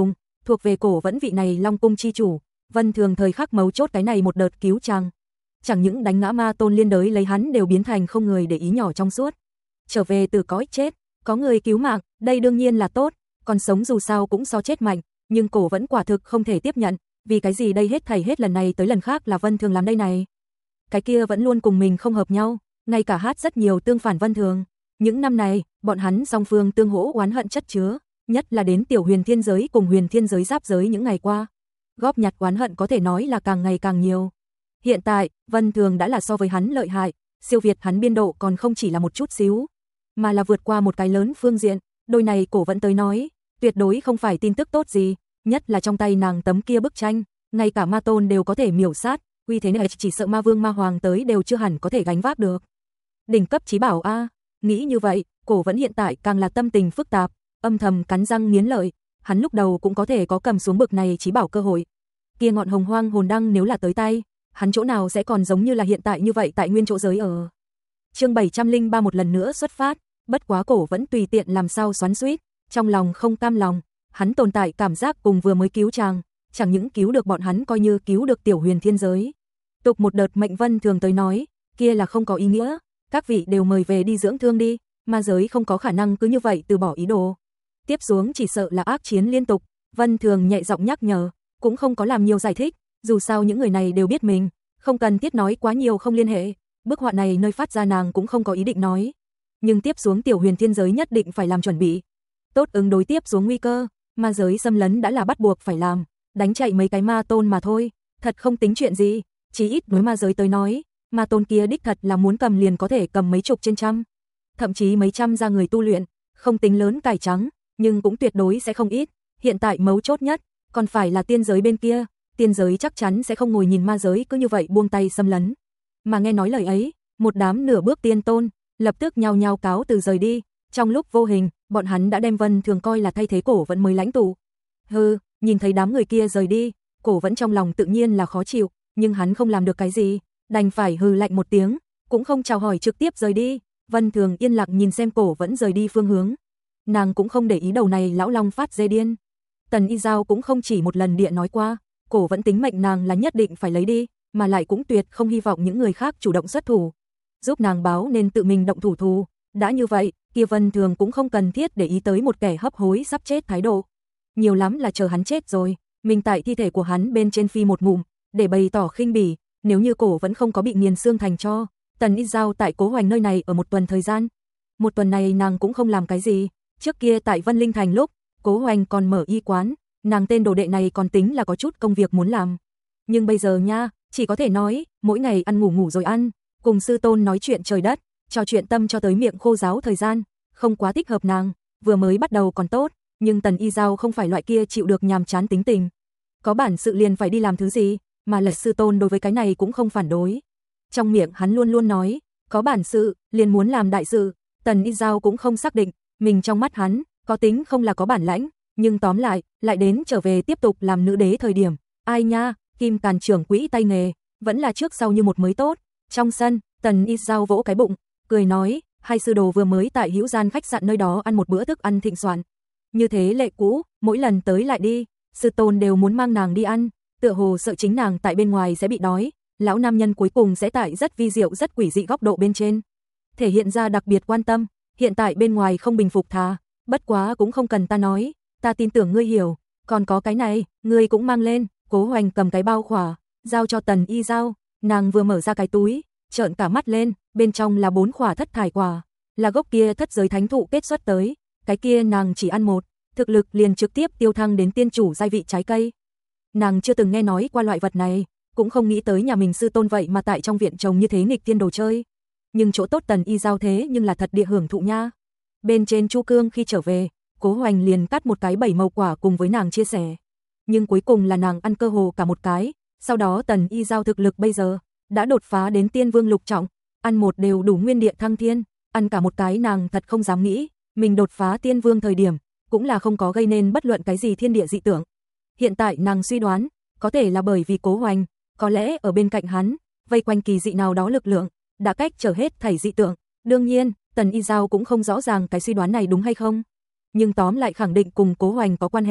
S1: thuộc về Cổ Vẫn vị này Long cung chi chủ. Vân Thường thời khắc mấu chốt cái này một đợt cứu chàng, chẳng những đánh ngã ma tôn liên đới lấy hắn đều biến thành không người để ý nhỏ trong suốt. Trở về từ cõi chết, có người cứu mạng, đây đương nhiên là tốt, còn sống dù sao cũng so chết mạnh, nhưng Cổ Vẫn quả thực không thể tiếp nhận, vì cái gì đây hết thảy hết lần này tới lần khác là Vân Thường làm đây này. Cái kia vẫn luôn cùng mình không hợp nhau, ngay cả hát rất nhiều tương phản Vân Thường. Những năm này, bọn hắn song phương tương hỗ oán hận chất chứa, nhất là đến tiểu huyền thiên giới cùng huyền thiên giới giáp giới những ngày qua. Góp nhặt oán hận có thể nói là càng ngày càng nhiều. Hiện tại, Vân Thường đã là so với hắn lợi hại, siêu việt hắn biên độ còn không chỉ là một chút xíu, mà là vượt qua một cái lớn phương diện. Đôi này Cổ Vẫn tới nói, tuyệt đối không phải tin tức tốt gì, nhất là trong tay nàng tấm kia bức tranh, ngay cả ma tôn đều có thể miểu sát, uy thế này chỉ sợ ma vương ma hoàng tới đều chưa hẳn có thể gánh vác được. Đỉnh cấp chí bảo a, nghĩ như vậy, Cổ Vẫn hiện tại càng là tâm tình phức tạp, âm thầm cắn răng nghiến lợi, hắn lúc đầu cũng có thể có cầm xuống bực này chí bảo cơ hội. Kia ngọn hồng hoang hồn đăng nếu là tới tay, hắn chỗ nào sẽ còn giống như là hiện tại như vậy tại nguyên chỗ giới ở. Chương bảy trăm lẻ ba một lần nữa xuất phát, bất quá Cổ Vẫn tùy tiện làm sao xoắn xuýt, trong lòng không cam lòng, hắn tồn tại cảm giác cùng vừa mới cứu chàng, chẳng những cứu được bọn hắn coi như cứu được tiểu huyền thiên giới. Tục một đợt mệnh Vân Thường tới nói, kia là không có ý nghĩa, các vị đều mời về đi dưỡng thương đi, ma giới không có khả năng cứ như vậy từ bỏ ý đồ. Tiếp xuống chỉ sợ là ác chiến liên tục, Vân Thường nhẹ giọng nhắc nhở, cũng không có làm nhiều giải thích, dù sao những người này đều biết mình, không cần thiết nói quá nhiều không liên hệ, bức họa này nơi phát ra nàng cũng không có ý định nói. Nhưng tiếp xuống tiểu huyền thiên giới nhất định phải làm chuẩn bị, tốt ứng đối tiếp xuống nguy cơ, ma giới xâm lấn đã là bắt buộc phải làm, đánh chạy mấy cái ma tôn mà thôi, thật không tính chuyện gì, chí ít đối ma giới tới nói, ma tôn kia đích thật là muốn cầm liền có thể cầm mấy chục trên trăm, thậm chí mấy trăm ra người tu luyện, không tính lớn cải trắng, nhưng cũng tuyệt đối sẽ không ít, hiện tại mấu chốt nhất, còn phải là tiên giới bên kia, tiên giới chắc chắn sẽ không ngồi nhìn ma giới cứ như vậy buông tay xâm lấn. Mà nghe nói lời ấy, một đám nửa bước tiên tôn, lập tức nhao nhao cáo từ rời đi, trong lúc vô hình, bọn hắn đã đem Vân Thường coi là thay thế Cổ Vẫn mới lãnh tụ. Hừ, nhìn thấy đám người kia rời đi, Cổ Vẫn trong lòng tự nhiên là khó chịu, nhưng hắn không làm được cái gì, đành phải hừ lạnh một tiếng, cũng không chào hỏi trực tiếp rời đi. Vân Thường yên lặng nhìn xem Cổ Vẫn rời đi phương hướng. Nàng cũng không để ý đầu này lão long phát dê điên. Tần Y Giao cũng không chỉ một lần điện nói qua, Cổ Vẫn tính mệnh nàng là nhất định phải lấy đi, mà lại cũng tuyệt không hy vọng những người khác chủ động xuất thủ, giúp nàng báo nên tự mình động thủ thù. Đã như vậy, kia Vân Thường cũng không cần thiết để ý tới một kẻ hấp hối sắp chết thái độ. Nhiều lắm là chờ hắn chết rồi, mình tại thi thể của hắn bên trên phi một ngụm, để bày tỏ khinh bỉ, nếu như Cổ Vẫn không có bị nghiền xương thành tro. Tần Y Giao tại Cố Hoành nơi này ở một tuần thời gian. Một tuần này nàng cũng không làm cái gì, trước kia tại Vân Linh Thành lúc, Cố Hoành còn mở y quán, nàng tên đồ đệ này còn tính là có chút công việc muốn làm. Nhưng bây giờ nha, chỉ có thể nói, mỗi ngày ăn ngủ ngủ rồi ăn, cùng sư tôn nói chuyện trời đất, trò chuyện tâm cho tới miệng khô ráo thời gian, không quá thích hợp nàng, vừa mới bắt đầu còn tốt, nhưng Tần Y Giao không phải loại kia chịu được nhàm chán tính tình. Có bản sự liền phải đi làm thứ gì, mà Lật sư tôn đối với cái này cũng không phản đối. Trong miệng hắn luôn luôn nói, có bản sự, liền muốn làm đại sự, Tần Y Giao cũng không xác định, mình trong mắt hắn, có tính không là có bản lãnh, nhưng tóm lại, lại đến trở về tiếp tục làm nữ đế thời điểm, ai nha, Kim Càn trưởng quỹ tay nghề, vẫn là trước sau như một mới tốt. Trong sân, Tần Y Giao vỗ cái bụng, cười nói, hai sư đồ vừa mới tại Hữu Gian khách sạn nơi đó ăn một bữa thức ăn thịnh soạn. Như thế lệ cũ, mỗi lần tới lại đi, sư tôn đều muốn mang nàng đi ăn, tựa hồ sợ chính nàng tại bên ngoài sẽ bị đói, lão nam nhân cuối cùng sẽ tại rất vi diệu rất quỷ dị góc độ bên trên thể hiện ra đặc biệt quan tâm, hiện tại bên ngoài không bình phục thà, bất quá cũng không cần ta nói, ta tin tưởng ngươi hiểu, còn có cái này, ngươi cũng mang lên. Cố Hoành cầm cái bao khỏa, giao cho Tần Y Giao, nàng vừa mở ra cái túi, trợn cả mắt lên, bên trong là bốn khỏa thất thải quả, là gốc kia thất giới thánh thụ kết xuất tới, cái kia nàng chỉ ăn một, thực lực liền trực tiếp tiêu thăng đến tiên chủ giai vị trái cây. Nàng chưa từng nghe nói qua loại vật này, cũng không nghĩ tới nhà mình sư tôn vậy mà tại trong viện trồng như thế nghịch tiên đồ chơi. Nhưng chỗ tốt Tần Y Giao thế nhưng là thật địa hưởng thụ nha. Bên trên Chu Cương khi trở về, Cố Hoành liền cắt một cái bảy màu quả cùng với nàng chia sẻ. Nhưng cuối cùng là nàng ăn cơ hồ cả một cái, sau đó Tần Y Giao thực lực bây giờ đã đột phá đến tiên vương lục trọng, ăn một đều đủ nguyên địa thăng thiên, ăn cả một cái nàng thật không dám nghĩ, mình đột phá tiên vương thời điểm, cũng là không có gây nên bất luận cái gì thiên địa dị tưởng. Hiện tại nàng suy đoán, có thể là bởi vì Cố Hoành, có lẽ ở bên cạnh hắn, vây quanh kỳ dị nào đó lực lượng, đã cách trở hết thảy dị tưởng. Đương nhiên, Tần Y Giao cũng không rõ ràng cái suy đoán này đúng hay không, nhưng tóm lại khẳng định cùng Cố Hoành có quan hệ,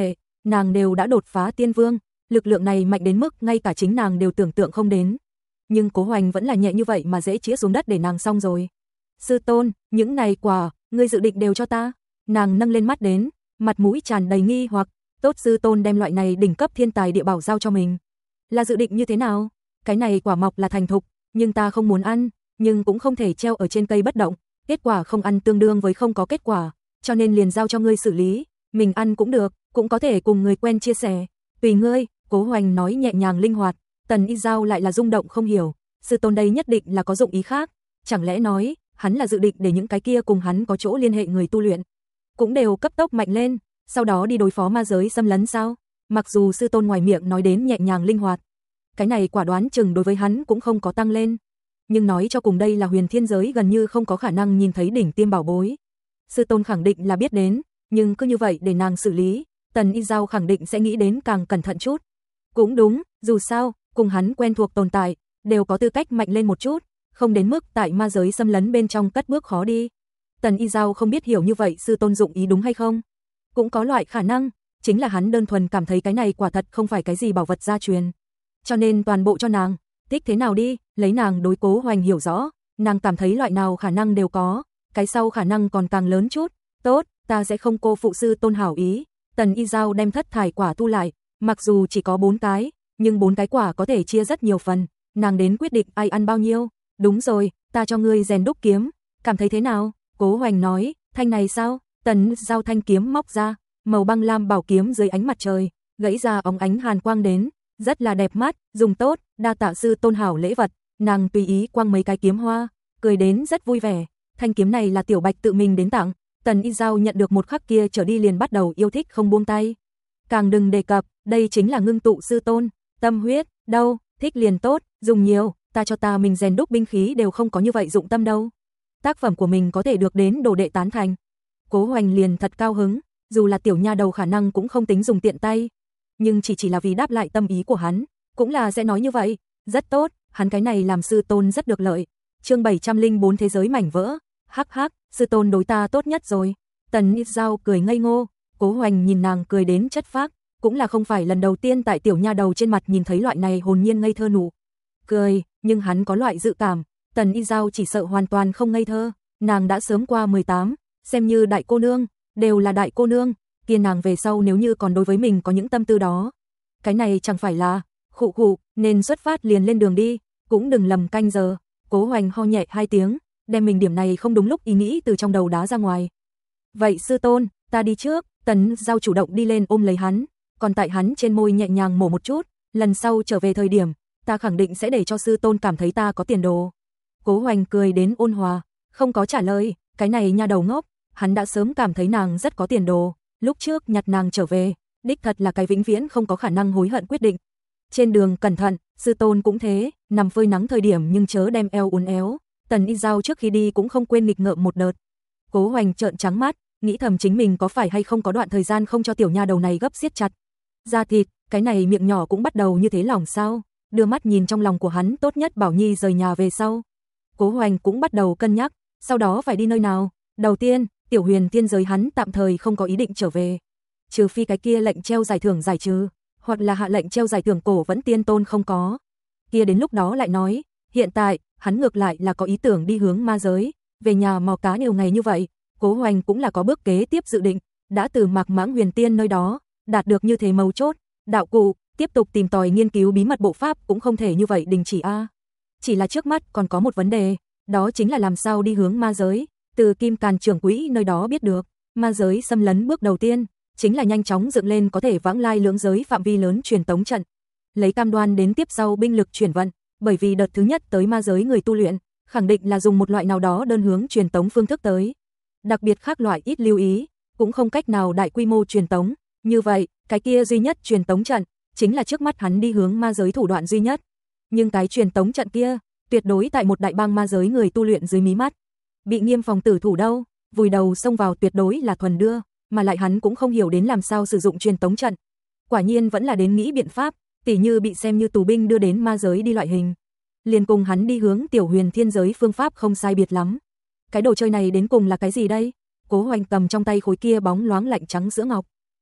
S1: nàng đều đã đột phá tiên vương, lực lượng này mạnh đến mức ngay cả chính nàng đều tưởng tượng không đến. Nhưng Cố Hoành vẫn là nhẹ như vậy mà dễ chĩa xuống đất để nàng xong rồi. Sư tôn, những này quà, ngươi dự định đều cho ta? Nàng nâng lên mắt đến, mặt mũi tràn đầy nghi hoặc, tốt sư tôn đem loại này đỉnh cấp thiên tài địa bảo giao cho mình. Là dự định như thế nào? Cái này quả mọc là thành thục, nhưng ta không muốn ăn, nhưng cũng không thể treo ở trên cây bất động, kết quả không ăn tương đương với không có kết quả, cho nên liền giao cho ngươi xử lý, mình ăn cũng được, cũng có thể cùng người quen chia sẻ, tùy ngươi. Cố Hoành nói nhẹ nhàng linh hoạt. Tần Y Giao lại là rung động không hiểu, sư tôn đây nhất định là có dụng ý khác, chẳng lẽ nói, hắn là dự định để những cái kia cùng hắn có chỗ liên hệ người tu luyện cũng đều cấp tốc mạnh lên, sau đó đi đối phó ma giới xâm lấn sao? Mặc dù sư tôn ngoài miệng nói đến nhẹ nhàng linh hoạt, cái này quả đoán chừng đối với hắn cũng không có tăng lên, nhưng nói cho cùng đây là huyền thiên giới gần như không có khả năng nhìn thấy đỉnh tiêm bảo bối. Sư tôn khẳng định là biết đến, nhưng cứ như vậy để nàng xử lý, Tần Y Giao khẳng định sẽ nghĩ đến càng cẩn thận chút. Cũng đúng, dù sao, cùng hắn quen thuộc tồn tại, đều có tư cách mạnh lên một chút, không đến mức tại ma giới xâm lấn bên trong cất bước khó đi. Tần Y Giao không biết hiểu như vậy sư tôn dụng ý đúng hay không? Cũng có loại khả năng, chính là hắn đơn thuần cảm thấy cái này quả thật không phải cái gì bảo vật gia truyền. Cho nên toàn bộ cho nàng, thích thế nào đi, lấy nàng đối Cố Hoành hiểu rõ, nàng cảm thấy loại nào khả năng đều có, cái sau khả năng còn càng lớn chút. Tốt, ta sẽ không cô phụ sư tôn hảo ý. Tần Y Giao đem thất thải quả thu lại, mặc dù chỉ có bốn cái, nhưng bốn cái quả có thể chia rất nhiều phần, nàng đến quyết định ai ăn bao nhiêu. Đúng rồi, ta cho ngươi rèn đúc kiếm, cảm thấy thế nào? Cố Hoành nói, thanh này sao? Tần Giao thanh kiếm móc ra, màu băng lam bảo kiếm dưới ánh mặt trời, gãy ra óng ánh hàn quang đến, rất là đẹp mắt, dùng tốt, đa tạ sư tôn hảo lễ vật. Nàng tùy ý quăng mấy cái kiếm hoa, cười đến rất vui vẻ. Thanh kiếm này là Tiểu Bạch tự mình đến tặng, Tần Y Giao nhận được một khắc kia trở đi liền bắt đầu yêu thích không buông tay. Càng đừng đề cập, đây chính là ngưng tụ sư tôn, tâm huyết, đâu, thích liền tốt, dùng nhiều, ta cho ta mình rèn đúc binh khí đều không có như vậy dụng tâm đâu. Tác phẩm của mình có thể được đến đồ đệ tán thành. Cố Hoành liền thật cao hứng, dù là tiểu nha đầu khả năng cũng không tính dùng tiện tay, nhưng chỉ chỉ là vì đáp lại tâm ý của hắn, cũng là sẽ nói như vậy, rất tốt, hắn cái này làm sư tôn rất được lợi. Chương bảy trăm lẻ bốn thế giới mảnh vỡ, hắc hắc, sư tôn đối ta tốt nhất rồi. Tần Y Giao cười ngây ngô, Cố Hoành nhìn nàng cười đến chất phác, cũng là không phải lần đầu tiên tại tiểu nha đầu trên mặt nhìn thấy loại này hồn nhiên ngây thơ nụ cười, nhưng hắn có loại dự cảm, Tần Y Giao chỉ sợ hoàn toàn không ngây thơ, nàng đã sớm qua mười tám, xem như đại cô nương, đều là đại cô nương, kia nàng về sau nếu như còn đối với mình có những tâm tư đó, cái này chẳng phải là, khụ khụ, nên xuất phát liền lên đường đi, cũng đừng lầm canh giờ. Cố Hoành ho nhẹ hai tiếng, đem mình điểm này không đúng lúc ý nghĩ từ trong đầu đá ra ngoài. Vậy sư tôn, ta đi trước. Tần Giao chủ động đi lên ôm lấy hắn, còn tại hắn trên môi nhẹ nhàng mổ một chút, lần sau trở về thời điểm, ta khẳng định sẽ để cho sư tôn cảm thấy ta có tiền đồ. Cố Hoành cười đến ôn hòa, không có trả lời, cái này nha đầu ngốc, hắn đã sớm cảm thấy nàng rất có tiền đồ, lúc trước nhặt nàng trở về, đích thật là cái vĩnh viễn không có khả năng hối hận quyết định. Trên đường cẩn thận, sư tôn cũng thế, nằm phơi nắng thời điểm nhưng chớ đem eo uốn éo. Tần Y Giao trước khi đi cũng không quên nghịch ngợm một đợt. Cố Hoành trợn trắng mắt, nghĩ thầm chính mình có phải hay không có đoạn thời gian không cho tiểu nha đầu này gấp siết chặt da thịt, cái này miệng nhỏ cũng bắt đầu như thế lòng sao? Đưa mắt nhìn trong lòng của hắn, tốt nhất Bảo Nhi rời nhà về sau. Cố Hoành cũng bắt đầu cân nhắc, sau đó phải đi nơi nào? Đầu tiên, tiểu huyền thiên giới hắn tạm thời không có ý định trở về, trừ phi cái kia lệnh treo giải thưởng giải trừ, hoặc là hạ lệnh treo giải thưởng cổ vẫn tiên tôn không có, kia đến lúc đó lại nói. Hiện tại, hắn ngược lại là có ý tưởng đi hướng ma giới, về nhà mò cá nhiều ngày như vậy, Cố Hoành cũng là có bước kế tiếp dự định, đã từ Mạc Mãng Huyền Tiên nơi đó đạt được như thế mấu chốt, đạo cụ, tiếp tục tìm tòi nghiên cứu bí mật bộ pháp cũng không thể như vậy đình chỉ a. À. Chỉ là trước mắt còn có một vấn đề, đó chính là làm sao đi hướng ma giới. Từ Kim Càn trưởng quỹ nơi đó biết được, ma giới xâm lấn bước đầu tiên chính là nhanh chóng dựng lên có thể vãng lai lưỡng giới phạm vi lớn truyền tống trận, lấy cam đoan đến tiếp sau binh lực chuyển vận, bởi vì đợt thứ nhất tới ma giới người tu luyện khẳng định là dùng một loại nào đó đơn hướng truyền tống phương thức tới, đặc biệt khác loại ít lưu ý, cũng không cách nào đại quy mô truyền tống. Như vậy, cái kia duy nhất truyền tống trận chính là trước mắt hắn đi hướng ma giới thủ đoạn duy nhất. Nhưng cái truyền tống trận kia, tuyệt đối tại một đại bang ma giới người tu luyện dưới mí mắt, bị nghiêm phòng tử thủ đâu, vùi đầu xông vào tuyệt đối là thuần đưa, mà lại hắn cũng không hiểu đến làm sao sử dụng truyền tống trận. Quả nhiên vẫn là đến nghĩ biện pháp, tỉ như bị xem như tù binh đưa đến ma giới đi loại hình. Liền cùng hắn đi hướng tiểu huyền thiên giới phương pháp không sai biệt lắm. Cái đồ chơi này đến cùng là cái gì đây? Cố Hoành cầm trong tay khối kia bóng loáng lạnh trắng sữa ngọc,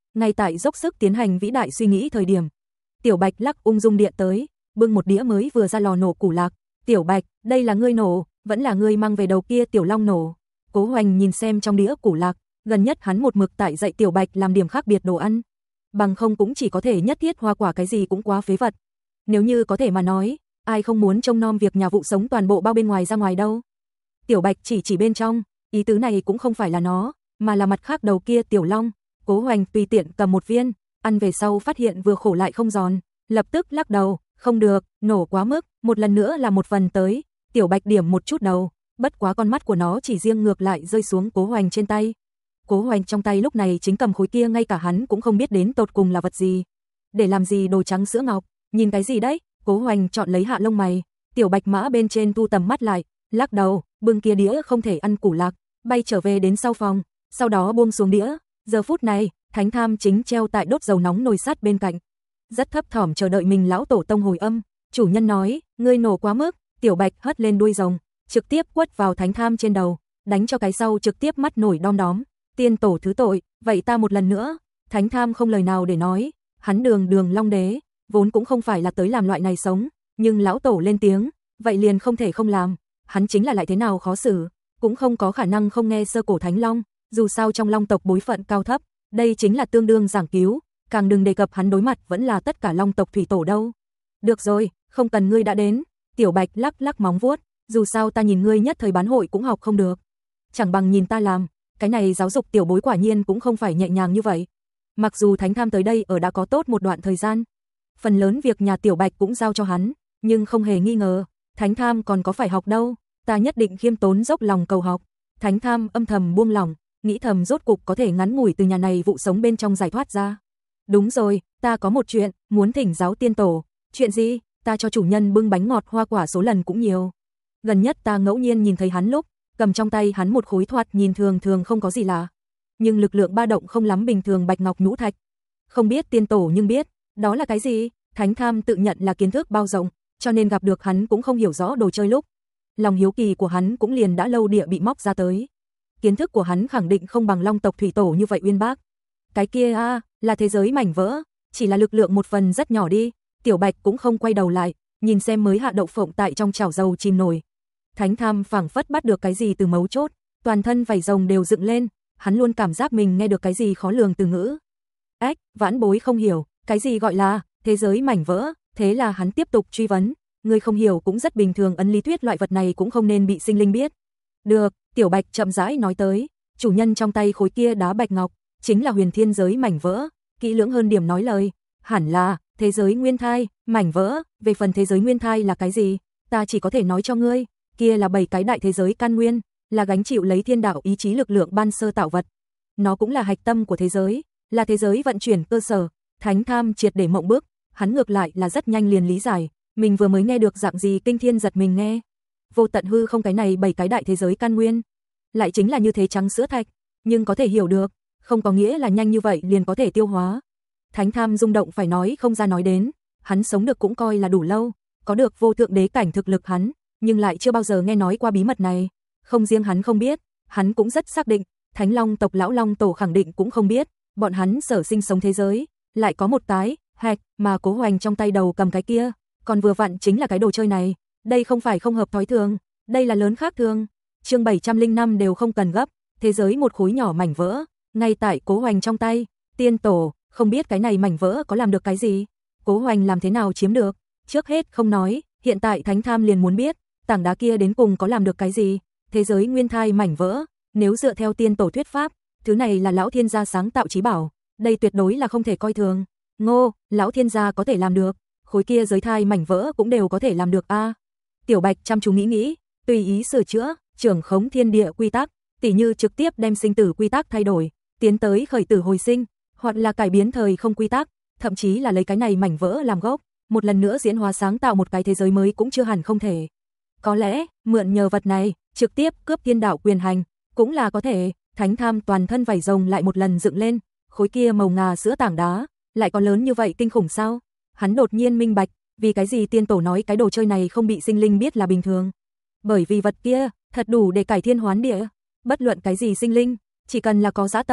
S1: ngay tại dốc sức tiến hành vĩ đại suy nghĩ thời điểm. Tiểu Bạch lắc ung dung điện tới, bưng một đĩa mới vừa ra lò nổ củ lạc. Tiểu Bạch, đây là ngươi nổ, vẫn là ngươi mang về đầu kia Tiểu Long nổ. Cố Hoành nhìn xem trong đĩa củ lạc, gần nhất hắn một mực tại dạy Tiểu Bạch làm điểm khác biệt đồ ăn. Bằng không cũng chỉ có thể nhất thiết hoa quả cái gì cũng quá phế vật. Nếu như có thể mà nói, ai không muốn trông nom việc nhà vụ sống toàn bộ bao bên ngoài ra ngoài đâu. Tiểu Bạch chỉ chỉ bên trong, ý tứ này cũng không phải là nó, mà là mặt khác đầu kia Tiểu Long. Cố Hoành tùy tiện cầm một viên, ăn về sau phát hiện vừa khổ lại không giòn, lập tức lắc đầu, không được, nổ quá mức, một lần nữa là một phần tới. Tiểu Bạch điểm một chút đầu, bất quá con mắt của nó chỉ riêng ngược lại rơi xuống Cố Hoành trên tay. Cố Hoành trong tay lúc này chính cầm khối kia ngay cả hắn cũng không biết đến tột cùng là vật gì. Để làm gì đồ trắng sữa ngọc, nhìn cái gì đấy? Cố Hoành chọn lấy hạ lông mày, Tiểu Bạch mã bên trên thu tầm mắt lại, lắc đầu, bưng kia đĩa không thể ăn củ lạc, bay trở về đến sau phòng, sau đó buông xuống đĩa. Giờ phút này, Thánh Tham chính treo tại đốt dầu nóng nồi sắt bên cạnh, rất thấp thỏm chờ đợi mình lão tổ tông hồi âm. Chủ nhân nói, ngươi nổ quá mức. Tiểu Bạch hất lên đuôi rồng, trực tiếp quất vào Thánh Tham trên đầu, đánh cho cái sau trực tiếp mắt nổi đom đóm. Tiên tổ thứ tội, vậy ta một lần nữa. Thánh Tham không lời nào để nói, hắn Đường Đường Long Đế, vốn cũng không phải là tới làm loại này sống, nhưng lão tổ lên tiếng, vậy liền không thể không làm. Hắn chính là lại thế nào khó xử, cũng không có khả năng không nghe sơ cổ Thánh Long, dù sao trong Long tộc bối phận cao thấp, đây chính là tương đương giảng cứu, càng đừng đề cập hắn đối mặt vẫn là tất cả Long tộc thủy tổ đâu. Được rồi, không cần ngươi đã đến. Tiểu Bạch lắc lắc móng vuốt, dù sao ta nhìn ngươi nhất thời bán hội cũng học không được, chẳng bằng nhìn ta làm. Cái này giáo dục tiểu bối quả nhiên cũng không phải nhẹ nhàng như vậy. Mặc dù Thánh Tham tới đây ở đã có tốt một đoạn thời gian, phần lớn việc nhà Tiểu Bạch cũng giao cho hắn, nhưng không hề nghi ngờ, Thánh Tham còn có phải học đâu, ta nhất định khiêm tốn dốc lòng cầu học. Thánh Tham âm thầm buông lỏng, nghĩ thầm rốt cục có thể ngắn ngủi từ nhà này vụ sống bên trong giải thoát ra. Đúng rồi, ta có một chuyện, muốn thỉnh giáo tiên tổ. Chuyện gì? Ta cho chủ nhân bưng bánh ngọt hoa quả số lần cũng nhiều. Gần nhất ta ngẫu nhiên nhìn thấy hắn lúc cầm trong tay hắn một khối thoạt nhìn thường thường không có gì lạ, nhưng lực lượng ba động không lắm bình thường bạch ngọc nhũ thạch. Không biết tiên tổ nhưng biết, đó là cái gì? Thánh Tham tự nhận là kiến thức bao rộng, cho nên gặp được hắn cũng không hiểu rõ đồ chơi lúc. Lòng hiếu kỳ của hắn cũng liền đã lâu địa bị móc ra tới. Kiến thức của hắn khẳng định không bằng Long tộc thủy tổ như vậy uyên bác. Cái kia a, à, là thế giới mảnh vỡ, chỉ là lực lượng một phần rất nhỏ đi. Tiểu Bạch cũng không quay đầu lại, nhìn xem mới hạ đậu phộng tại trong chảo dầu chìm nổi. Thánh Tham phảng phất bắt được cái gì từ mấu chốt, toàn thân vảy rồng đều dựng lên, hắn luôn cảm giác mình nghe được cái gì khó lường từ ngữ. Ách, vãn bối không hiểu, cái gì gọi là thế giới mảnh vỡ? Thế là hắn tiếp tục truy vấn, người không hiểu cũng rất bình thường, ấn lý thuyết loại vật này cũng không nên bị sinh linh biết. Được, Tiểu Bạch chậm rãi nói tới, chủ nhân trong tay khối kia đá bạch ngọc, chính là huyền thiên giới mảnh vỡ, kỹ lưỡng hơn điểm nói lời, hẳn là thế giới nguyên thai, mảnh vỡ. Về phần thế giới nguyên thai là cái gì, ta chỉ có thể nói cho ngươi, kia là bảy cái đại thế giới căn nguyên, là gánh chịu lấy thiên đạo ý chí lực lượng ban sơ tạo vật. Nó cũng là hạch tâm của thế giới, là thế giới vận chuyển cơ sở. Thánh Tham triệt để mộng bức, hắn ngược lại là rất nhanh liền lý giải, mình vừa mới nghe được dạng gì kinh thiên giật mình nghe. Vô tận hư không, cái này bảy cái đại thế giới căn nguyên, lại chính là như thế trắng sữa thạch, nhưng có thể hiểu được, không có nghĩa là nhanh như vậy liền có thể tiêu hóa. Thánh Tham rung động phải nói không ra nói đến, hắn sống được cũng coi là đủ lâu, có được vô thượng đế cảnh thực lực hắn, nhưng lại chưa bao giờ nghe nói qua bí mật này. Không riêng hắn không biết, hắn cũng rất xác định, Thánh Long tộc lão Long tổ khẳng định cũng không biết, bọn hắn sở sinh sống thế giới, lại có một cái hạch mà Cố Hoành trong tay đầu cầm cái kia, còn vừa vặn chính là cái đồ chơi này. Đây không phải không hợp thói thường, đây là lớn khác thường. Chương bảy trăm lẻ năm đều không cần gấp, thế giới một khối nhỏ mảnh vỡ, ngay tại Cố Hoành trong tay. Tiên tổ, không biết cái này mảnh vỡ có làm được cái gì? Cố Hoành làm thế nào chiếm được? Trước hết không nói, hiện tại Thánh Tham liền muốn biết, tảng đá kia đến cùng có làm được cái gì? Thế giới nguyên thai mảnh vỡ, nếu dựa theo tiên tổ thuyết pháp, thứ này là lão thiên gia sáng tạo chí bảo, đây tuyệt đối là không thể coi thường. Ngô, lão thiên gia có thể làm được, khối kia giới thai mảnh vỡ cũng đều có thể làm được a. À, Tiểu Bạch chăm chú nghĩ nghĩ, tùy ý sửa chữa, trưởng khống thiên địa quy tắc, tỉ như trực tiếp đem sinh tử quy tắc thay đổi, tiến tới khởi tử hồi sinh, hoặc là cải biến thời không quy tắc, thậm chí là lấy cái này mảnh vỡ làm gốc, một lần nữa diễn hóa sáng tạo một cái thế giới mới cũng chưa hẳn không thể. Có lẽ, mượn nhờ vật này, trực tiếp cướp thiên đạo quyền hành, cũng là có thể. Thánh Tham toàn thân vảy rồng lại một lần dựng lên, khối kia màu ngà sữa tảng đá, lại có lớn như vậy kinh khủng sao? Hắn đột nhiên minh bạch, vì cái gì tiên tổ nói cái đồ chơi này không bị sinh linh biết là bình thường. Bởi vì vật kia, thật đủ để cải thiên hoán địa, bất luận cái gì sinh linh, chỉ cần là có dã tâm,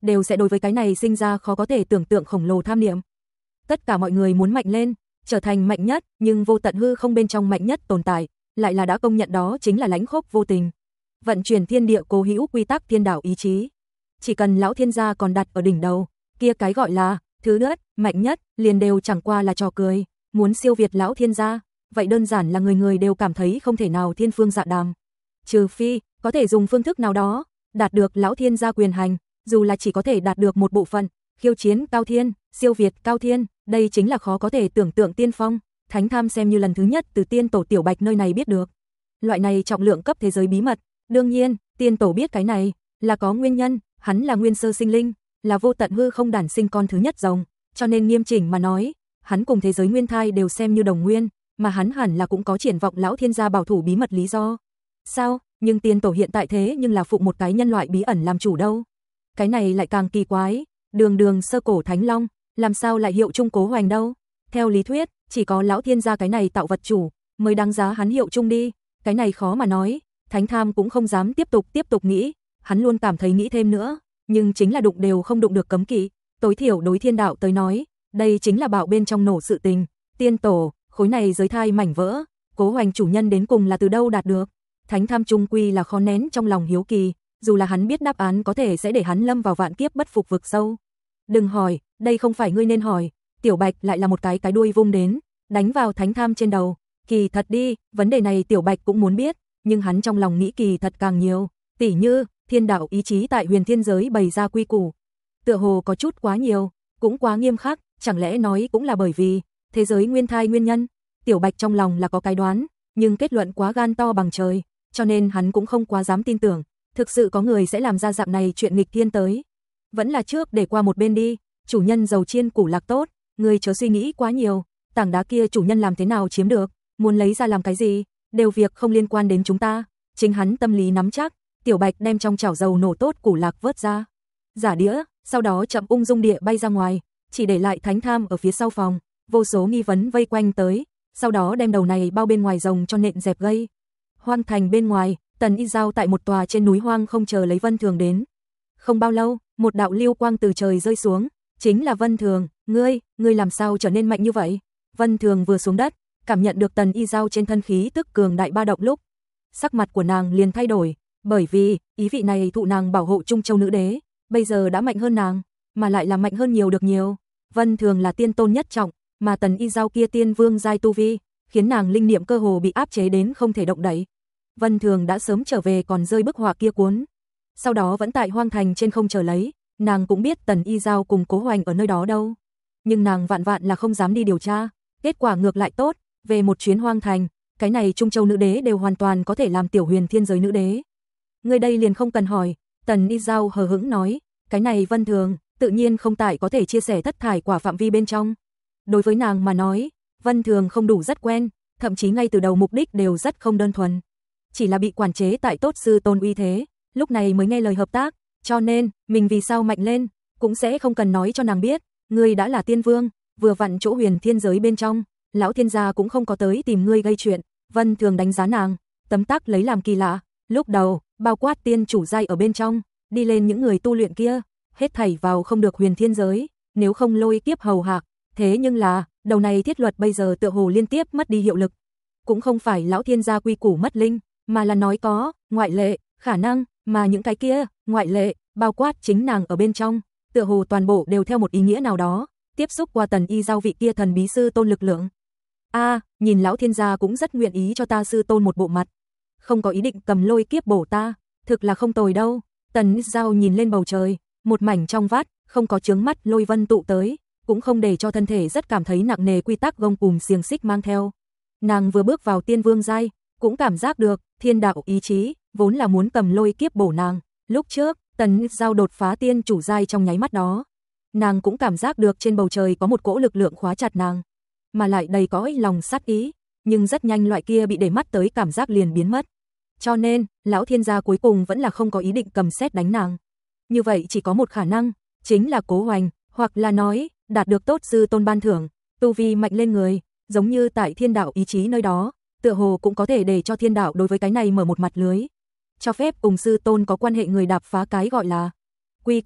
S1: đều sẽ đối với cái này sinh ra khó có thể tưởng tượng khổng lồ tham niệm. Tất cả mọi người muốn mạnh lên, trở thành mạnh nhất, nhưng vô tận hư không bên trong mạnh nhất tồn tại, lại là đã công nhận đó chính là lãnh khốc vô tình. Vận chuyển thiên địa cố hữu quy tắc thiên đạo ý chí. Chỉ cần lão thiên gia còn đặt ở đỉnh đầu, kia cái gọi là thứ nhất, mạnh nhất, liền đều chẳng qua là trò cười. Muốn siêu việt lão thiên gia, vậy đơn giản là người người đều cảm thấy không thể nào thiên phương dạ đàm. Trừ phi, có thể dùng phương thức nào đó, đạt được lão thiên gia quyền hành, dù là chỉ có thể đạt được một bộ phận, khiêu chiến cao thiên, siêu việt cao thiên, đây chính là khó có thể tưởng tượng tiên phong. Thánh Tham xem như lần thứ nhất từ tiên tổ Tiểu Bạch nơi này biết được. Loại này trọng lượng cấp thế giới bí mật, đương nhiên, tiên tổ biết cái này, là có nguyên nhân, hắn là nguyên sơ sinh linh, là vô tận hư không đản sinh con thứ nhất rồng, cho nên nghiêm chỉnh mà nói, hắn cùng thế giới nguyên thai đều xem như đồng nguyên, mà hắn hẳn là cũng có triển vọng lão thiên gia bảo thủ bí mật lý do. Sao, nhưng tiên tổ hiện tại thế nhưng là phụng một cái nhân loại bí ẩn làm chủ đâu. Cái này lại càng kỳ quái, đường đường sơ cổ thánh long, làm sao lại hiệu chung Cố Hoành đâu? Theo lý thuyết, chỉ có lão thiên gia cái này tạo vật chủ, mới đáng giá hắn hiệu chung đi, cái này khó mà nói, Thánh Tham cũng không dám tiếp tục tiếp tục nghĩ, hắn luôn cảm thấy nghĩ thêm nữa, nhưng chính là đụng đều không đụng được cấm kỵ, tối thiểu đối thiên đạo tới nói, đây chính là bảo bên trong nổ sự tình, tiên tổ, khối này giới thai mảnh vỡ, Cố Hoành chủ nhân đến cùng là từ đâu đạt được? Thánh Tham trung quy là khó nén trong lòng hiếu kỳ, dù là hắn biết đáp án có thể sẽ để hắn lâm vào vạn kiếp bất phục vực sâu. Đừng hỏi, đây không phải ngươi nên hỏi. Tiểu Bạch lại là một cái cái đuôi vung đến, đánh vào Thánh Tham trên đầu. Kỳ thật đi, vấn đề này Tiểu Bạch cũng muốn biết, nhưng hắn trong lòng nghĩ kỳ thật càng nhiều, tỉ như thiên đạo ý chí tại huyền thiên giới bày ra quy củ, tựa hồ có chút quá nhiều, cũng quá nghiêm khắc, chẳng lẽ nói cũng là bởi vì thế giới nguyên thai nguyên nhân. Tiểu Bạch trong lòng là có cái đoán, nhưng kết luận quá gan to bằng trời, cho nên hắn cũng không quá dám tin tưởng, thực sự có người sẽ làm ra dạng này chuyện nghịch thiên tới. Vẫn là trước để qua một bên đi, chủ nhân dầu chiên củ lạc tốt, người chớ suy nghĩ quá nhiều, tảng đá kia chủ nhân làm thế nào chiếm được, muốn lấy ra làm cái gì, đều việc không liên quan đến chúng ta. Chính hắn tâm lý nắm chắc, Tiểu Bạch đem trong chảo dầu nổ tốt củ lạc vớt ra, giả đĩa, sau đó chậm ung dung địa bay ra ngoài, chỉ để lại Thánh Tham ở phía sau phòng, vô số nghi vấn vây quanh tới, sau đó đem đầu này bao bên ngoài rồng cho nện dẹp gây. Hoang thành bên ngoài, Tần Y Giao tại một tòa trên núi hoang không chờ lấy Vân Thường đến. Không bao lâu, một đạo lưu quang từ trời rơi xuống, chính là Vân Thường, ngươi, ngươi làm sao trở nên mạnh như vậy? Vân Thường vừa xuống đất, cảm nhận được Tần Y Giao trên thân khí tức cường đại ba động lúc, sắc mặt của nàng liền thay đổi, bởi vì ý vị này thụ nàng bảo hộ Trung Châu nữ đế, bây giờ đã mạnh hơn nàng, mà lại là mạnh hơn nhiều được nhiều. Vân Thường là tiên tôn nhất trọng, mà Tần Y Giao kia tiên vương giai tu vi, khiến nàng linh niệm cơ hồ bị áp chế đến không thể động đậy. Vân Thường đã sớm trở về còn rơi bức họa kia cuốn. Sau đó vẫn tại hoang thành trên không chờ lấy, nàng cũng biết Tần Y Giao cùng Cố Hoành ở nơi đó đâu. Nhưng nàng vạn vạn là không dám đi điều tra, kết quả ngược lại tốt, về một chuyến hoang thành, cái này Trung Châu nữ đế đều hoàn toàn có thể làm tiểu huyền thiên giới nữ đế. Người đây liền không cần hỏi, Tần Y Giao hờ hững nói, cái này Vân Thường, tự nhiên không tại có thể chia sẻ thất thải quả phạm vi bên trong. Đối với nàng mà nói, Vân Thường không đủ rất quen, thậm chí ngay từ đầu mục đích đều rất không đơn thuần. Chỉ là bị quản chế tại tốt sư tôn uy thế, lúc này mới nghe lời hợp tác, cho nên, mình vì sao mạnh lên, cũng sẽ không cần nói cho nàng biết, ngươi đã là tiên vương, vừa vặn chỗ huyền thiên giới bên trong, lão thiên gia cũng không có tới tìm ngươi gây chuyện. Vân Thường đánh giá nàng, tấm tắc lấy làm kỳ lạ, lúc đầu, bao quát tiên chủ giai ở bên trong, đi lên những người tu luyện kia, hết thảy vào không được huyền thiên giới, nếu không lôi kiếp hầu hạc, thế nhưng là, đầu này thiết luật bây giờ tựa hồ liên tiếp mất đi hiệu lực. Cũng không phải lão thiên gia quy củ mất linh, mà là nói có, ngoại lệ, khả năng, mà những cái kia, ngoại lệ, bao quát chính nàng ở bên trong, tựa hồ toàn bộ đều theo một ý nghĩa nào đó, tiếp xúc qua Tần Y Giao vị kia thần bí sư tôn lực lượng. A, à, nhìn lão thiên gia cũng rất nguyện ý cho ta sư tôn một bộ mặt, không có ý định cầm lôi kiếp bổ ta, thực là không tồi đâu. Tần Y Giao nhìn lên bầu trời, một mảnh trong vắt, không có chướng mắt lôi vân tụ tới, cũng không để cho thân thể rất cảm thấy nặng nề quy tắc gông cùm xiềng xích mang theo. Nàng vừa bước vào tiên vương giai, cũng cảm giác được thiên đạo ý chí vốn là muốn cầm lôi kiếp bổ nàng. Lúc trước, Tần Y Giao đột phá tiên chủ giai trong nháy mắt đó, nàng cũng cảm giác được trên bầu trời có một cỗ lực lượng khóa chặt nàng, mà lại đầy cõi lòng sát ý, nhưng rất nhanh loại kia bị để mắt tới cảm giác liền biến mất. Cho nên, lão thiên gia cuối cùng vẫn là không có ý định cầm sét đánh nàng. Như vậy chỉ có một khả năng, chính là Cố Hoành, hoặc là nói, đạt được tốt sư tôn ban thưởng, tu vi mạnh lên người, giống như tại thiên đạo ý chí nơi đó, tựa hồ cũng có thể để cho thiên đạo đối với cái này mở một mặt lưới, cho phép cùng sư tôn có quan hệ người đạp phá cái gọi là quy củ.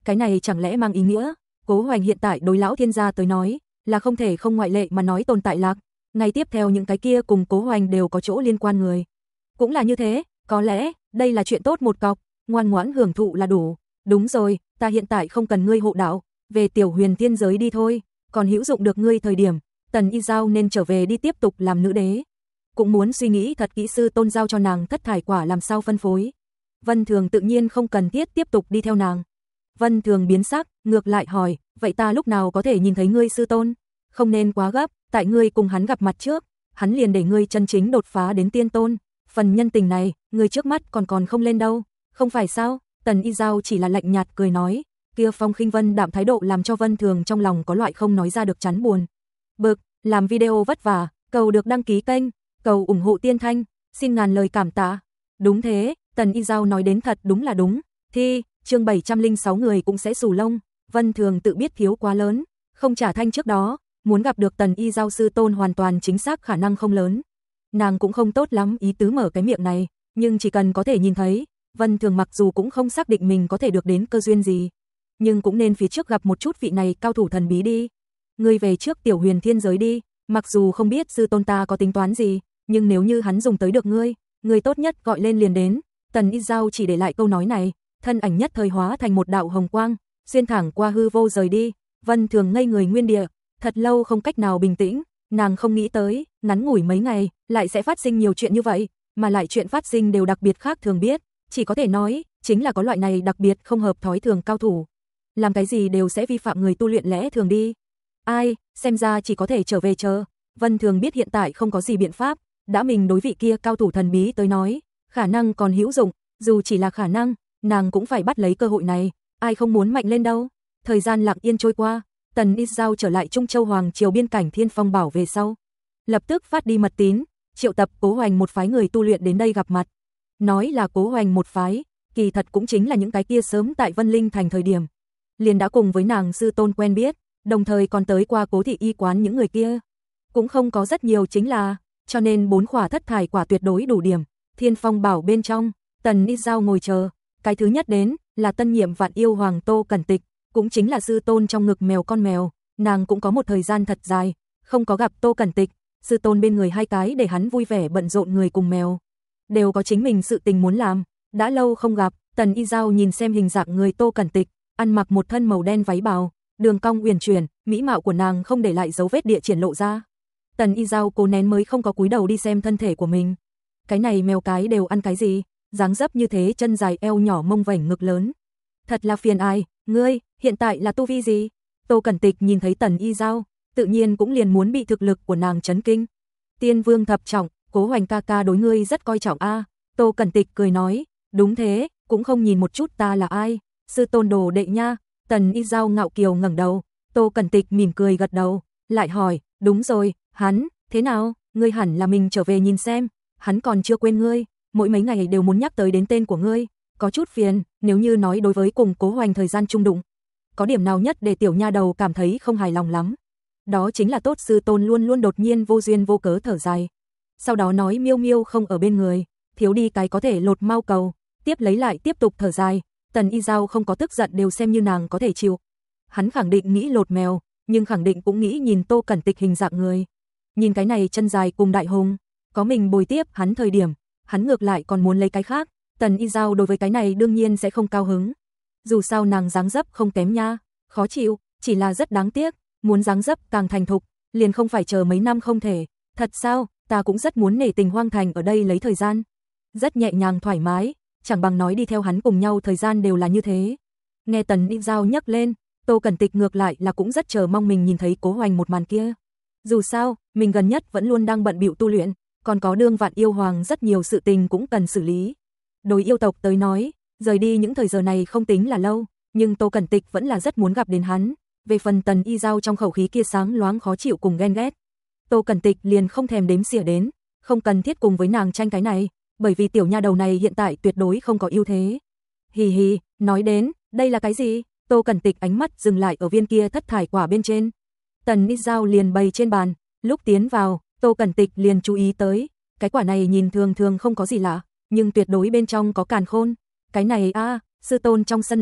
S1: Cái này chẳng lẽ mang ý nghĩa, Cố Hoành hiện tại đối lão thiên gia tới nói, là không thể không ngoại lệ mà nói tồn tại lạc. Ngay tiếp theo những cái kia cùng Cố Hoành đều có chỗ liên quan người. Cũng là như thế, có lẽ, đây là chuyện tốt một cọc, ngoan ngoãn hưởng thụ là đủ. Đúng rồi, ta hiện tại không cần ngươi hộ đạo, về tiểu huyền thiên giới đi thôi, còn hữu dụng được ngươi thời điểm, Tần Y Giao nên trở về đi tiếp tục làm nữ đế. Cũng muốn suy nghĩ thật kỹ sư tôn giao cho nàng thất thải quả làm sao phân phối. Vân Thường tự nhiên không cần thiết tiếp tục đi theo nàng. Vân Thường biến sắc, ngược lại hỏi, vậy ta lúc nào có thể nhìn thấy ngươi sư tôn? Không nên quá gấp, tại ngươi cùng hắn gặp mặt trước, hắn liền để ngươi chân chính đột phá đến tiên tôn. Phần nhân tình này, ngươi trước mắt còn còn không lên đâu, không phải sao? Tần Y Giao chỉ là lạnh nhạt cười nói, kia phong khinh vân đạm thái độ làm cho Vân Thường trong lòng có loại không nói ra được chán buồn. Bực, làm video vất vả, cầu được đăng ký kênh, cầu ủng hộ Tiên Thanh, xin ngàn lời cảm tạ. Đúng thế, Tần Y Giao nói đến thật đúng là đúng. Thi, chương bảy trăm lẻ sáu người cũng sẽ xù lông, Vân Thường tự biết thiếu quá lớn, không trả thanh trước đó, muốn gặp được Tần Y Giao sư tôn hoàn toàn chính xác khả năng không lớn. Nàng cũng không tốt lắm ý tứ mở cái miệng này, nhưng chỉ cần có thể nhìn thấy, Vân Thường mặc dù cũng không xác định mình có thể được đến cơ duyên gì, nhưng cũng nên phía trước gặp một chút vị này cao thủ thần bí đi. Ngươi về trước tiểu huyền thiên giới đi, mặc dù không biết sư tôn ta có tính toán gì, nhưng nếu như hắn dùng tới được ngươi, ngươi tốt nhất gọi lên liền đến. Tần Y Giao chỉ để lại câu nói này, thân ảnh nhất thời hóa thành một đạo hồng quang, xuyên thẳng qua hư vô rời đi. Vân Thường ngây người nguyên địa, thật lâu không cách nào bình tĩnh, nàng không nghĩ tới, ngắn ngủi mấy ngày, lại sẽ phát sinh nhiều chuyện như vậy, mà lại chuyện phát sinh đều đặc biệt khác thường biết, chỉ có thể nói, chính là có loại này đặc biệt không hợp thói thường cao thủ. Làm cái gì đều sẽ vi phạm người tu luyện lẽ thường đi. Ai, xem ra chỉ có thể trở về chờ. Vân Thường biết hiện tại không có gì biện pháp, đã mình đối vị kia cao thủ thần bí tới nói, khả năng còn hữu dụng, dù chỉ là khả năng, nàng cũng phải bắt lấy cơ hội này, ai không muốn mạnh lên đâu. Thời gian lặng yên trôi qua, Tần Y Giao trở lại Trung Châu Hoàng triều biên cảnh Thiên Phong Bảo về sau, lập tức phát đi mật tín, triệu tập Cố Hoành một phái người tu luyện đến đây gặp mặt. Nói là Cố Hoành một phái, kỳ thật cũng chính là những cái kia sớm tại Vân Linh thành thời điểm, liền đã cùng với nàng sư tôn quen biết, đồng thời còn tới qua Cố thị y quán những người kia. Cũng không có rất nhiều chính là, cho nên bốn khỏa thất thải quả tuyệt đối đủ điểm. Thiên Phong Bảo bên trong, Tần Y Giao ngồi chờ, cái thứ nhất đến là tân nhiệm Vạn Yêu Hoàng Tô Cẩn Tịch, cũng chính là sư tôn trong ngực mèo con mèo, nàng cũng có một thời gian thật dài không có gặp Tô Cẩn Tịch, sư tôn bên người hai cái để hắn vui vẻ bận rộn người cùng mèo, đều có chính mình sự tình muốn làm, đã lâu không gặp. Tần Y Giao nhìn xem hình dạng người Tô Cẩn Tịch, ăn mặc một thân màu đen váy bào, đường cong uyển chuyển, mỹ mạo của nàng không để lại dấu vết địa triển lộ ra. Tần Y Giao cố nén mới không có cúi đầu đi xem thân thể của mình. Cái này mèo cái đều ăn cái gì, dáng dấp như thế, chân dài eo nhỏ mông vảnh ngực lớn. Thật là phiền ai, ngươi, hiện tại là tu vi gì? Tô Cẩn Tịch nhìn thấy Tần Y Giao, tự nhiên cũng liền muốn bị thực lực của nàng chấn kinh. Tiên vương thập trọng, Cố Hoành ca ca đối ngươi rất coi trọng a. Tô Cẩn Tịch cười nói, đúng thế, cũng không nhìn một chút ta là ai, sư tôn đồ đệ nha. Tần Y Giao ngạo kiều ngẩng đầu, Tô Cẩn Tịch mỉm cười gật đầu, lại hỏi, đúng rồi, hắn, thế nào, ngươi hẳn là mình trở về nhìn xem, hắn còn chưa quên ngươi, mỗi mấy ngày đều muốn nhắc tới đến tên của ngươi, có chút phiền, nếu như nói đối với cùng Cố Hoành thời gian chung đụng, có điểm nào nhất để tiểu nha đầu cảm thấy không hài lòng lắm. Đó chính là tốt sư tôn luôn luôn đột nhiên vô duyên vô cớ thở dài. Sau đó nói miêu miêu không ở bên người, thiếu đi cái có thể lột mau cầu, tiếp lấy lại tiếp tục thở dài. Tần Y Giao không có tức giận đều xem như nàng có thể chịu. Hắn khẳng định nghĩ lột mèo, nhưng khẳng định cũng nghĩ nhìn Tô Cẩn Tịch hình dạng người. Nhìn cái này chân dài cùng đại hùng, có mình bồi tiếp hắn thời điểm, hắn ngược lại còn muốn lấy cái khác. Tần Y Giao đối với cái này đương nhiên sẽ không cao hứng. Dù sao nàng dáng dấp không kém nha, khó chịu, chỉ là rất đáng tiếc, muốn dáng dấp càng thành thục, liền không phải chờ mấy năm không thể. Thật sao, ta cũng rất muốn nể tình Hoang Thành ở đây lấy thời gian. Rất nhẹ nhàng thoải mái, chẳng bằng nói đi theo hắn cùng nhau thời gian đều là như thế. Nghe Tần Y Giao nhắc lên, Tô Cẩn Tịch ngược lại là cũng rất chờ mong mình nhìn thấy Cố Hoành một màn kia. Dù sao, mình gần nhất vẫn luôn đang bận bịu tu luyện, còn có đương Vạn Yêu Hoàng rất nhiều sự tình cũng cần xử lý. Đối yêu tộc tới nói, rời đi những thời giờ này không tính là lâu, nhưng Tô Cẩn Tịch vẫn là rất muốn gặp đến hắn. Về phần Tần Y Giao trong khẩu khí kia sáng loáng khó chịu cùng ghen ghét, Tô Cẩn Tịch liền không thèm đếm xỉa đến, không cần thiết cùng với nàng tranh cái này, bởi vì tiểu nha đầu này hiện tại tuyệt đối không có ưu thế. Hì hì, nói đến, đây là cái gì? Tô Cẩn Tịch ánh mắt dừng lại ở viên kia thất thải quả bên trên. Tần Y Giao liền bày trên bàn, lúc tiến vào, Tô Cẩn Tịch liền chú ý tới, cái quả này nhìn thường thường không có gì lạ, nhưng tuyệt đối bên trong có càn khôn. Cái này a, à, sư tôn trong sân loại,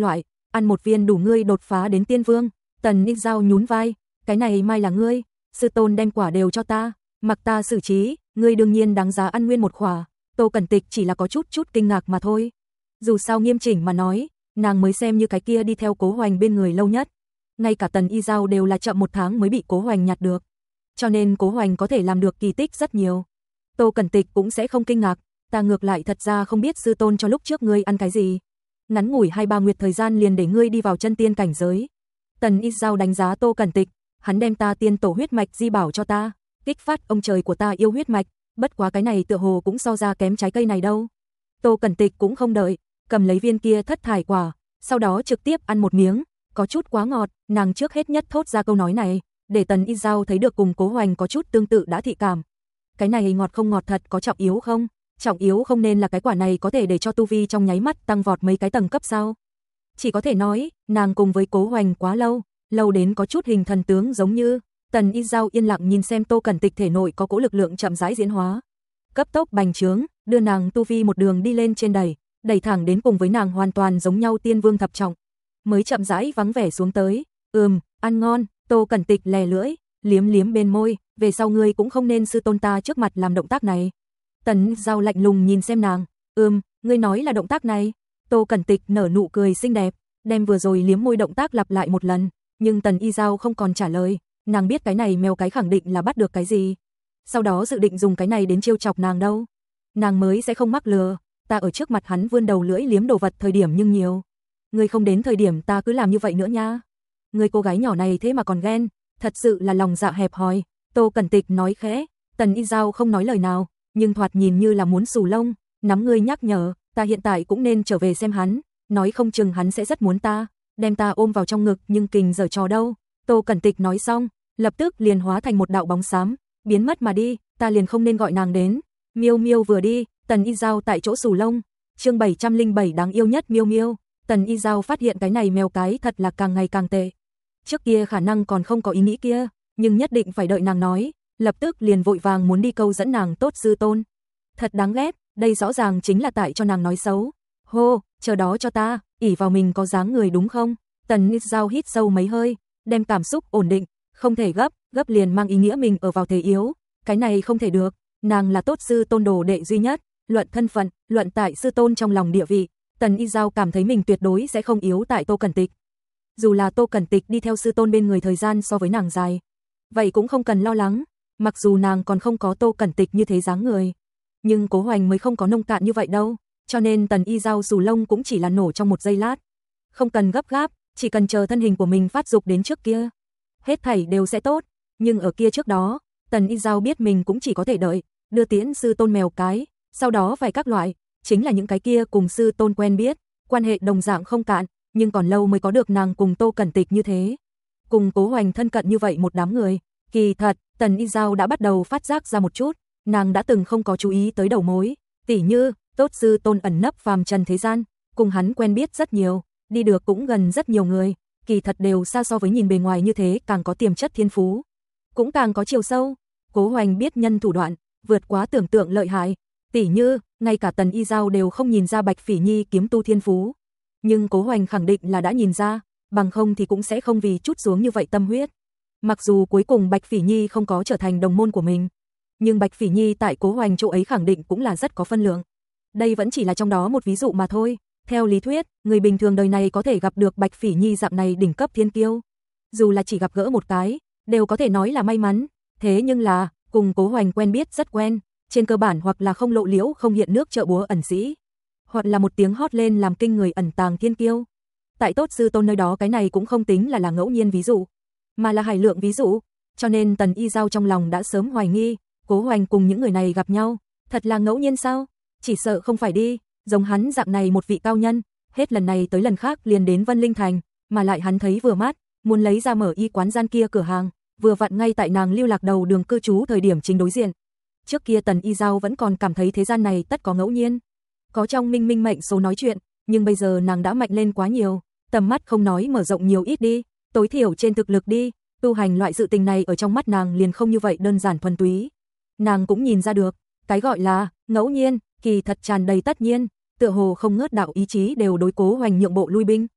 S1: ăn một viên đủ ngươi đột phá đến tiên vương. Tần Y Giao nhún vai, cái này mai là ngươi, sư tôn đem quả đều cho ta, mặc ta xử trí, ngươi đương nhiên đáng giá ăn nguyên một quả. Tô Cẩn Tịch chỉ là có chút chút kinh ngạc mà thôi. Dù sao nghiêm chỉnh mà nói, nàng mới xem như cái kia đi theo Cố Hoành bên người lâu nhất. Ngay cả Tần Y Giao đều là chậm một tháng mới bị Cố Hoành nhặt được. Cho nên Cố Hoành có thể làm được kỳ tích rất nhiều. Tô Cẩn Tịch cũng sẽ không kinh ngạc, ta ngược lại thật ra không biết sư tôn cho lúc trước ngươi ăn cái gì. Ngắn ngủi hai ba nguyệt thời gian liền để ngươi đi vào chân tiên cảnh giới. Tần Y Giao đánh giá Tô Cẩn Tịch, hắn đem ta tiên tổ huyết mạch di bảo cho ta, kích phát ông trời của ta yêu huyết mạch, bất quá cái này tựa hồ cũng so ra kém trái cây này đâu. Tô Cẩn Tịch cũng không đợi, cầm lấy viên kia thất thải quả, sau đó trực tiếp ăn một miếng, có chút quá ngọt, nàng trước hết nhất thốt ra câu nói này, để Tần Y Giao thấy được cùng Cố Hoành có chút tương tự đã thị cảm. Cái này ngọt không ngọt thật có trọng yếu không? Trọng yếu không nên là cái quả này có thể để cho tu vi trong nháy mắt tăng vọt mấy cái tầng cấp sao? Chỉ có thể nói, nàng cùng với Cố Hoành quá lâu, lâu đến có chút hình thần tướng giống như. Tần Y Giao yên lặng nhìn xem Tô Cẩn Tịch thể nội có cỗ lực lượng chậm rãi diễn hóa, cấp tốc bành trướng, đưa nàng tu vi một đường đi lên trên đẩy, đẩy thẳng đến cùng với nàng hoàn toàn giống nhau tiên vương thập trọng, mới chậm rãi vắng vẻ xuống tới. Ừm, ăn ngon. Tô Cẩn Tịch lè lưỡi, liếm liếm bên môi, về sau ngươi cũng không nên sư tôn ta trước mặt làm động tác này. Tần Giao lạnh lùng nhìn xem nàng, ừm, ngươi nói là động tác này. Tô Cẩn Tịch nở nụ cười xinh đẹp, đem vừa rồi liếm môi động tác lặp lại một lần, nhưng Tần Y Giao không còn trả lời, nàng biết cái này mèo cái khẳng định là bắt được cái gì. Sau đó dự định dùng cái này đến trêu chọc nàng đâu. Nàng mới sẽ không mắc lừa, ta ở trước mặt hắn vươn đầu lưỡi liếm đồ vật thời điểm nhưng nhiều. Ngươi không đến thời điểm ta cứ làm như vậy nữa nha. Ngươi cô gái nhỏ này thế mà còn ghen, thật sự là lòng dạ hẹp hòi. Tô Cẩn Tịch nói khẽ, Tần Y Giao không nói lời nào, nhưng thoạt nhìn như là muốn xù lông, nắm ngươi nhắc nhở, ta hiện tại cũng nên trở về xem hắn, nói không chừng hắn sẽ rất muốn ta, đem ta ôm vào trong ngực nhưng kình giở trò đâu. Tô Cẩn Tịch nói xong, lập tức liền hóa thành một đạo bóng xám, biến mất mà đi, ta liền không nên gọi nàng đến. Miêu Miêu vừa đi, Tần Y Giao tại chỗ xù lông. Chương bảy trăm lẻ bảy đáng yêu nhất Miêu Miêu. Tần Y Giao phát hiện cái này mèo cái thật là càng ngày càng tệ. Trước kia khả năng còn không có ý nghĩ kia, nhưng nhất định phải đợi nàng nói, lập tức liền vội vàng muốn đi câu dẫn nàng tốt sư tôn. Thật đáng ghét, đây rõ ràng chính là tại cho nàng nói xấu. Hô, chờ đó cho ta, ỷ vào mình có dáng người đúng không? Tần Y Giao hít sâu mấy hơi, đem cảm xúc ổn định, không thể gấp, gấp liền mang ý nghĩa mình ở vào thế yếu, cái này không thể được, nàng là tốt sư tôn đồ đệ duy nhất, luận thân phận, luận tại sư tôn trong lòng địa vị, Tần Y Giao cảm thấy mình tuyệt đối sẽ không yếu tại Tô Cẩn Tịch. Dù là Tô Cẩn Tịch đi theo sư tôn bên người thời gian so với nàng dài, vậy cũng không cần lo lắng, mặc dù nàng còn không có Tô Cẩn Tịch như thế dáng người, nhưng Cố Hoành mới không có nông cạn như vậy đâu, cho nên Tần Y Giao xù lông cũng chỉ là nổ trong một giây lát. Không cần gấp gáp, chỉ cần chờ thân hình của mình phát dục đến trước kia, hết thảy đều sẽ tốt, nhưng ở kia trước đó, Tần Y Giao biết mình cũng chỉ có thể đợi, đưa tiễn sư tôn mèo cái, sau đó vài các loại, chính là những cái kia cùng sư tôn quen biết, quan hệ đồng dạng không cạn, nhưng còn lâu mới có được nàng cùng Tô Cẩn Tịch như thế. Cùng Cố Hoành thân cận như vậy một đám người, kỳ thật, Tần Y Giao đã bắt đầu phát giác ra một chút, nàng đã từng không có chú ý tới đầu mối, tỉ như, tốt sư tôn ẩn nấp phàm trần thế gian, cùng hắn quen biết rất nhiều, đi được cũng gần rất nhiều người, kỳ thật đều xa so với nhìn bề ngoài như thế càng có tiềm chất thiên phú, cũng càng có chiều sâu. Cố Hoành biết nhân thủ đoạn, vượt quá tưởng tượng lợi hại, tỉ như, ngay cả Tần Y Giao đều không nhìn ra Bạch Phỉ Nhi kiếm tu thiên phú, nhưng Cố Hoành khẳng định là đã nhìn ra, bằng không thì cũng sẽ không vì chút xuống như vậy tâm huyết. Mặc dù cuối cùng Bạch Phỉ Nhi không có trở thành đồng môn của mình, nhưng Bạch Phỉ Nhi tại Cố Hoành chỗ ấy khẳng định cũng là rất có phân lượng. Đây vẫn chỉ là trong đó một ví dụ mà thôi. Theo lý thuyết, người bình thường đời này có thể gặp được Bạch Phỉ Nhi dạng này đỉnh cấp thiên kiêu, dù là chỉ gặp gỡ một cái, đều có thể nói là may mắn. Thế nhưng là, cùng Cố Hoành quen biết rất quen, trên cơ bản hoặc là không lộ liễu không hiện nước trợ búa ẩn sĩ, hoặc là một tiếng hót lên làm kinh người ẩn tàng thiên kiêu. Tại tốt sư tôn nơi đó cái này cũng không tính là là ngẫu nhiên ví dụ, mà là hải lượng ví dụ, cho nên Tần Y Giao trong lòng đã sớm hoài nghi, Cố Hoành cùng những người này gặp nhau, thật là ngẫu nhiên sao? Chỉ sợ không phải đi, giống hắn dạng này một vị cao nhân, hết lần này tới lần khác liền đến Vân Linh Thành, mà lại hắn thấy vừa mắt, muốn lấy ra mở y quán gian kia cửa hàng, vừa vặn ngay tại nàng lưu lạc đầu đường cư trú thời điểm chính đối diện. Trước kia Tần Y Giao vẫn còn cảm thấy thế gian này tất có ngẫu nhiên, có trong minh minh mệnh số nói chuyện, nhưng bây giờ nàng đã mạnh lên quá nhiều, tầm mắt không nói mở rộng nhiều ít đi, tối thiểu trên thực lực đi, tu hành loại sự tình này ở trong mắt nàng liền không như vậy đơn giản thuần túy. Nàng cũng nhìn ra được, cái gọi là ngẫu nhiên, kỳ thật tràn đầy tất nhiên, tựa hồ không ngớt đạo ý chí đều đối Cố Hoành nhượng bộ lui binh.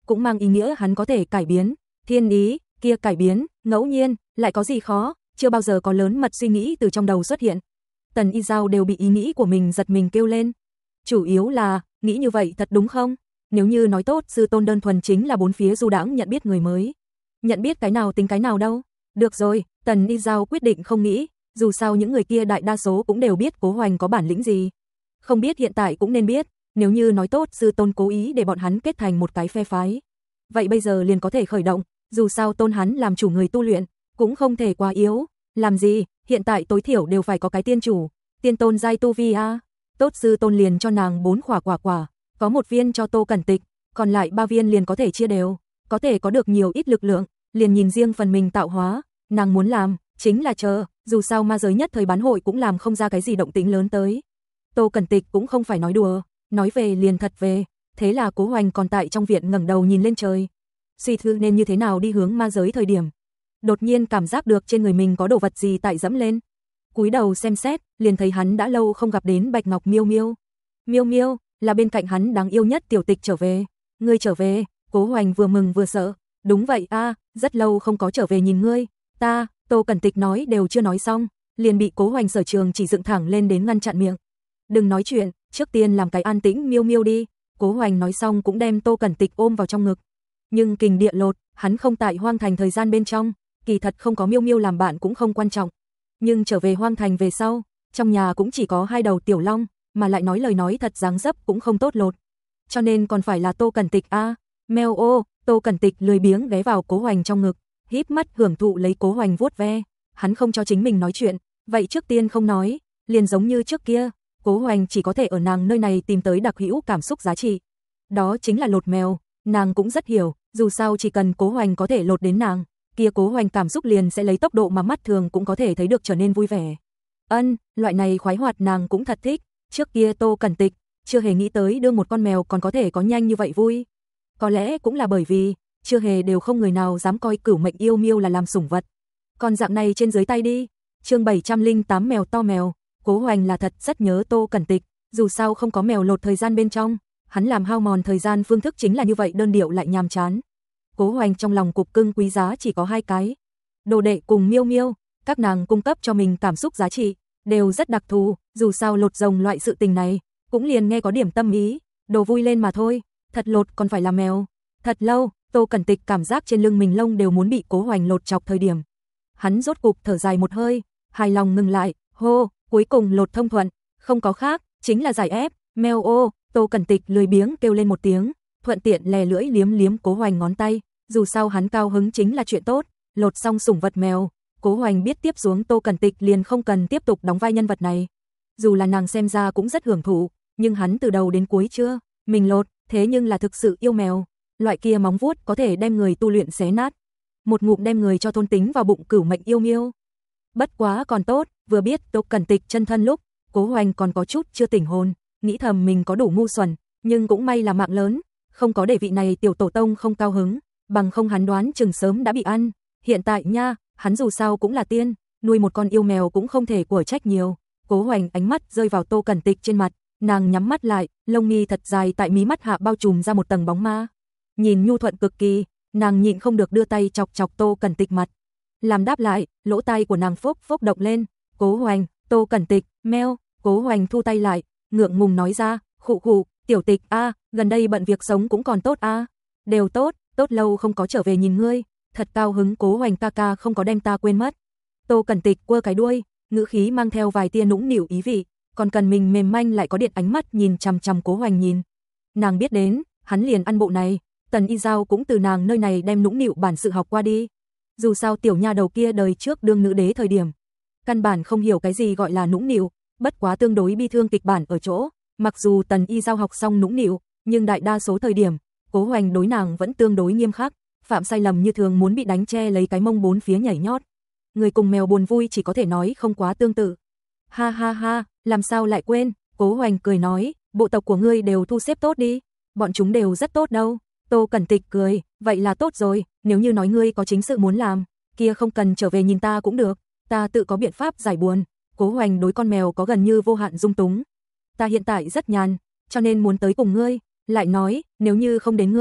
S1: cũng mang ý nghĩa hắn có thể cải biến. Thiên ý, kia cải biến, ngẫu nhiên, lại có gì khó, chưa bao giờ có lớn mật suy nghĩ từ trong đầu xuất hiện. Tần Y Giao đều bị ý nghĩ của mình giật mình kêu lên. Chủ yếu là, nghĩ như vậy thật đúng không? Nếu như nói tốt sư tôn đơn thuần chính là bốn phía du đãng nhận biết người mới. Nhận biết cái nào tính cái nào đâu. Được rồi, Tần Y Giao quyết định không nghĩ, dù sao những người kia đại đa số cũng đều biết Cố Hoành có bản lĩnh gì. Không biết hiện tại cũng nên biết, nếu như nói tốt sư tôn cố ý để bọn hắn kết thành một cái phe phái. Vậy bây giờ liền có thể khởi động, dù sao tôn hắn làm chủ người tu luyện, cũng không thể quá yếu. Làm gì, hiện tại tối thiểu đều phải có cái tiên chủ, tiên tôn giai tu vi a. Tốt sư tôn liền cho nàng bốn quả quả quả, có một viên cho Tô Cẩn Tịch, còn lại ba viên liền có thể chia đều, có thể có được nhiều ít lực lượng, liền nhìn riêng phần mình tạo hóa, nàng muốn làm chính là chờ, dù sao ma giới nhất thời bán hội cũng làm không ra cái gì động tĩnh lớn tới. Tô Cẩn Tịch cũng không phải nói đùa, nói về liền thật về, thế là Cố Hoành còn tại trong viện ngẩng đầu nhìn lên trời, suy thư nên như thế nào đi hướng ma giới thời điểm, đột nhiên cảm giác được trên người mình có đồ vật gì tại dẫm lên. Cúi đầu xem xét, liền thấy hắn đã lâu không gặp đến Bạch Ngọc Miêu Miêu. Miêu Miêu, là bên cạnh hắn đáng yêu nhất Tiểu Tịch trở về. Ngươi trở về? Cố Hoành vừa mừng vừa sợ. Đúng vậy a, rất lâu không có trở về nhìn ngươi. Ta, Tô Cẩn Tịch nói đều chưa nói xong, liền bị Cố Hoành Sở Trường chỉ dựng thẳng lên đến ngăn chặn miệng. Đừng nói chuyện, trước tiên làm cái an tĩnh Miêu Miêu đi. Cố Hoành nói xong cũng đem Tô Cẩn Tịch ôm vào trong ngực. Nhưng kình địa lột, hắn không tại Hoang Thành thời gian bên trong, kỳ thật không có Miêu Miêu làm bạn cũng không quan trọng. Nhưng trở về Hoang Thành về sau, trong nhà cũng chỉ có hai đầu tiểu long, mà lại nói lời nói thật dáng dấp cũng không tốt lột. Cho nên còn phải là Tô Cẩn Tịch a. À. Mèo ô, Tô Cẩn Tịch lười biếng ghé vào Cố Hoành trong ngực, híp mắt hưởng thụ lấy Cố Hoành vuốt ve. Hắn không cho chính mình nói chuyện, vậy trước tiên không nói, liền giống như trước kia, Cố Hoành chỉ có thể ở nàng nơi này tìm tới đặc hữu cảm xúc giá trị. Đó chính là lột mèo, nàng cũng rất hiểu, dù sao chỉ cần Cố Hoành có thể lột đến nàng, kia Cố Hoành cảm xúc liền sẽ lấy tốc độ mà mắt thường cũng có thể thấy được trở nên vui vẻ. Ân, loại này khoái hoạt nàng cũng thật thích, trước kia Tô Cẩn Tịch chưa hề nghĩ tới đưa một con mèo còn có thể có nhanh như vậy vui. Có lẽ cũng là bởi vì chưa hề đều không người nào dám coi Cửu Mệnh Yêu Miêu là làm sủng vật. Còn dạng này trên dưới tay đi. Chương bảy trăm lẻ tám mèo to mèo, Cố Hoành là thật rất nhớ Tô Cẩn Tịch, dù sao không có mèo lột thời gian bên trong, hắn làm hao mòn thời gian phương thức chính là như vậy đơn điệu lại nhàm chán. Cố Hoành trong lòng cục cưng quý giá chỉ có hai cái, Đồ Đệ cùng Miêu Miêu, các nàng cung cấp cho mình cảm xúc giá trị đều rất đặc thù, dù sao lột rồng loại sự tình này cũng liền nghe có điểm tâm ý, đồ vui lên mà thôi, thật lột còn phải là mèo. Thật lâu, Tô Cẩn Tịch cảm giác trên lưng mình lông đều muốn bị Cố Hoành lột chọc thời điểm, hắn rốt cục thở dài một hơi, hài lòng ngừng lại, hô, cuối cùng lột thông thuận, không có khác, chính là giải ép. Mèo ô, Tô Cẩn Tịch lười biếng kêu lên một tiếng, thuận tiện lè lưỡi liếm liếm Cố Hoành ngón tay, dù sao hắn cao hứng chính là chuyện tốt. Lột xong sủng vật mèo, Cố Hoành biết tiếp xuống Tô Cẩn Tịch liền không cần tiếp tục đóng vai nhân vật này. Dù là nàng xem ra cũng rất hưởng thụ, nhưng hắn từ đầu đến cuối chưa mình lột, thế nhưng là thực sự yêu mèo, loại kia móng vuốt có thể đem người tu luyện xé nát, một ngụm đem người cho thôn tính vào bụng Cửu Mệnh Yêu Miêu. Bất quá còn tốt, vừa biết Tô Cẩn Tịch chân thân lúc, Cố Hoành còn có chút chưa tỉnh hồn, nghĩ thầm mình có đủ ngu xuẩn, nhưng cũng may là mạng lớn, không có để vị này tiểu tổ tông không cao hứng, bằng không hắn đoán chừng sớm đã bị ăn. Hiện tại nha, hắn dù sao cũng là tiên, nuôi một con yêu mèo cũng không thể của trách nhiều. Cố Hoành ánh mắt rơi vào Tô Cẩn Tịch trên mặt, nàng nhắm mắt lại, lông mi thật dài tại mí mắt hạ bao trùm ra một tầng bóng ma. Nhìn nhu thuận cực kỳ, nàng nhịn không được đưa tay chọc chọc Tô Cẩn Tịch mặt. Làm đáp lại, lỗ tai của nàng phốc phốc động lên, Cố Hoành, Tô Cẩn Tịch, meo. Cố Hoành thu tay lại, ngượng ngùng nói ra, khụ khụ, Tiểu Tịch a, gần đây bận việc sống cũng còn tốt a. Đều tốt, tốt lâu không có trở về nhìn ngươi, thật cao hứng Cố Hoành ca ca không có đem ta quên mất. Tô Cẩn Tịch quơ cái đuôi, ngữ khí mang theo vài tia nũng nịu ý vị, còn cần mình mềm manh lại có điện ánh mắt nhìn chằm chằm Cố Hoành nhìn. Nàng biết đến, hắn liền ăn bộ này, Tần Y Giao cũng từ nàng nơi này đem nũng nịu bản sự học qua đi. Dù sao tiểu nha đầu kia đời trước đương nữ đế thời điểm, căn bản không hiểu cái gì gọi là nũng nịu, bất quá tương đối bi thương kịch bản ở chỗ, mặc dù Tần Y Giao học xong nũng nịu, nhưng đại đa số thời điểm, Cố Hoành đối nàng vẫn tương đối nghiêm khắc, phạm sai lầm như thường muốn bị đánh che lấy cái mông bốn phía nhảy nhót. Người cùng mèo buồn vui chỉ có thể nói không quá tương tự. Ha ha ha, làm sao lại quên, Cố Hoành cười nói, bộ tộc của ngươi đều thu xếp tốt đi, bọn chúng đều rất tốt đâu. Tô Cẩn Tịch cười, vậy là tốt rồi, nếu như nói ngươi có chính sự muốn làm, kia không cần trở về nhìn ta cũng được, ta tự có biện pháp giải buồn. Cố Hoành đối con mèo có gần như vô hạn dung túng. Ta hiện tại rất nhàn, cho nên muốn tới cùng ngươi, lại nói, nếu như không đến ngươi,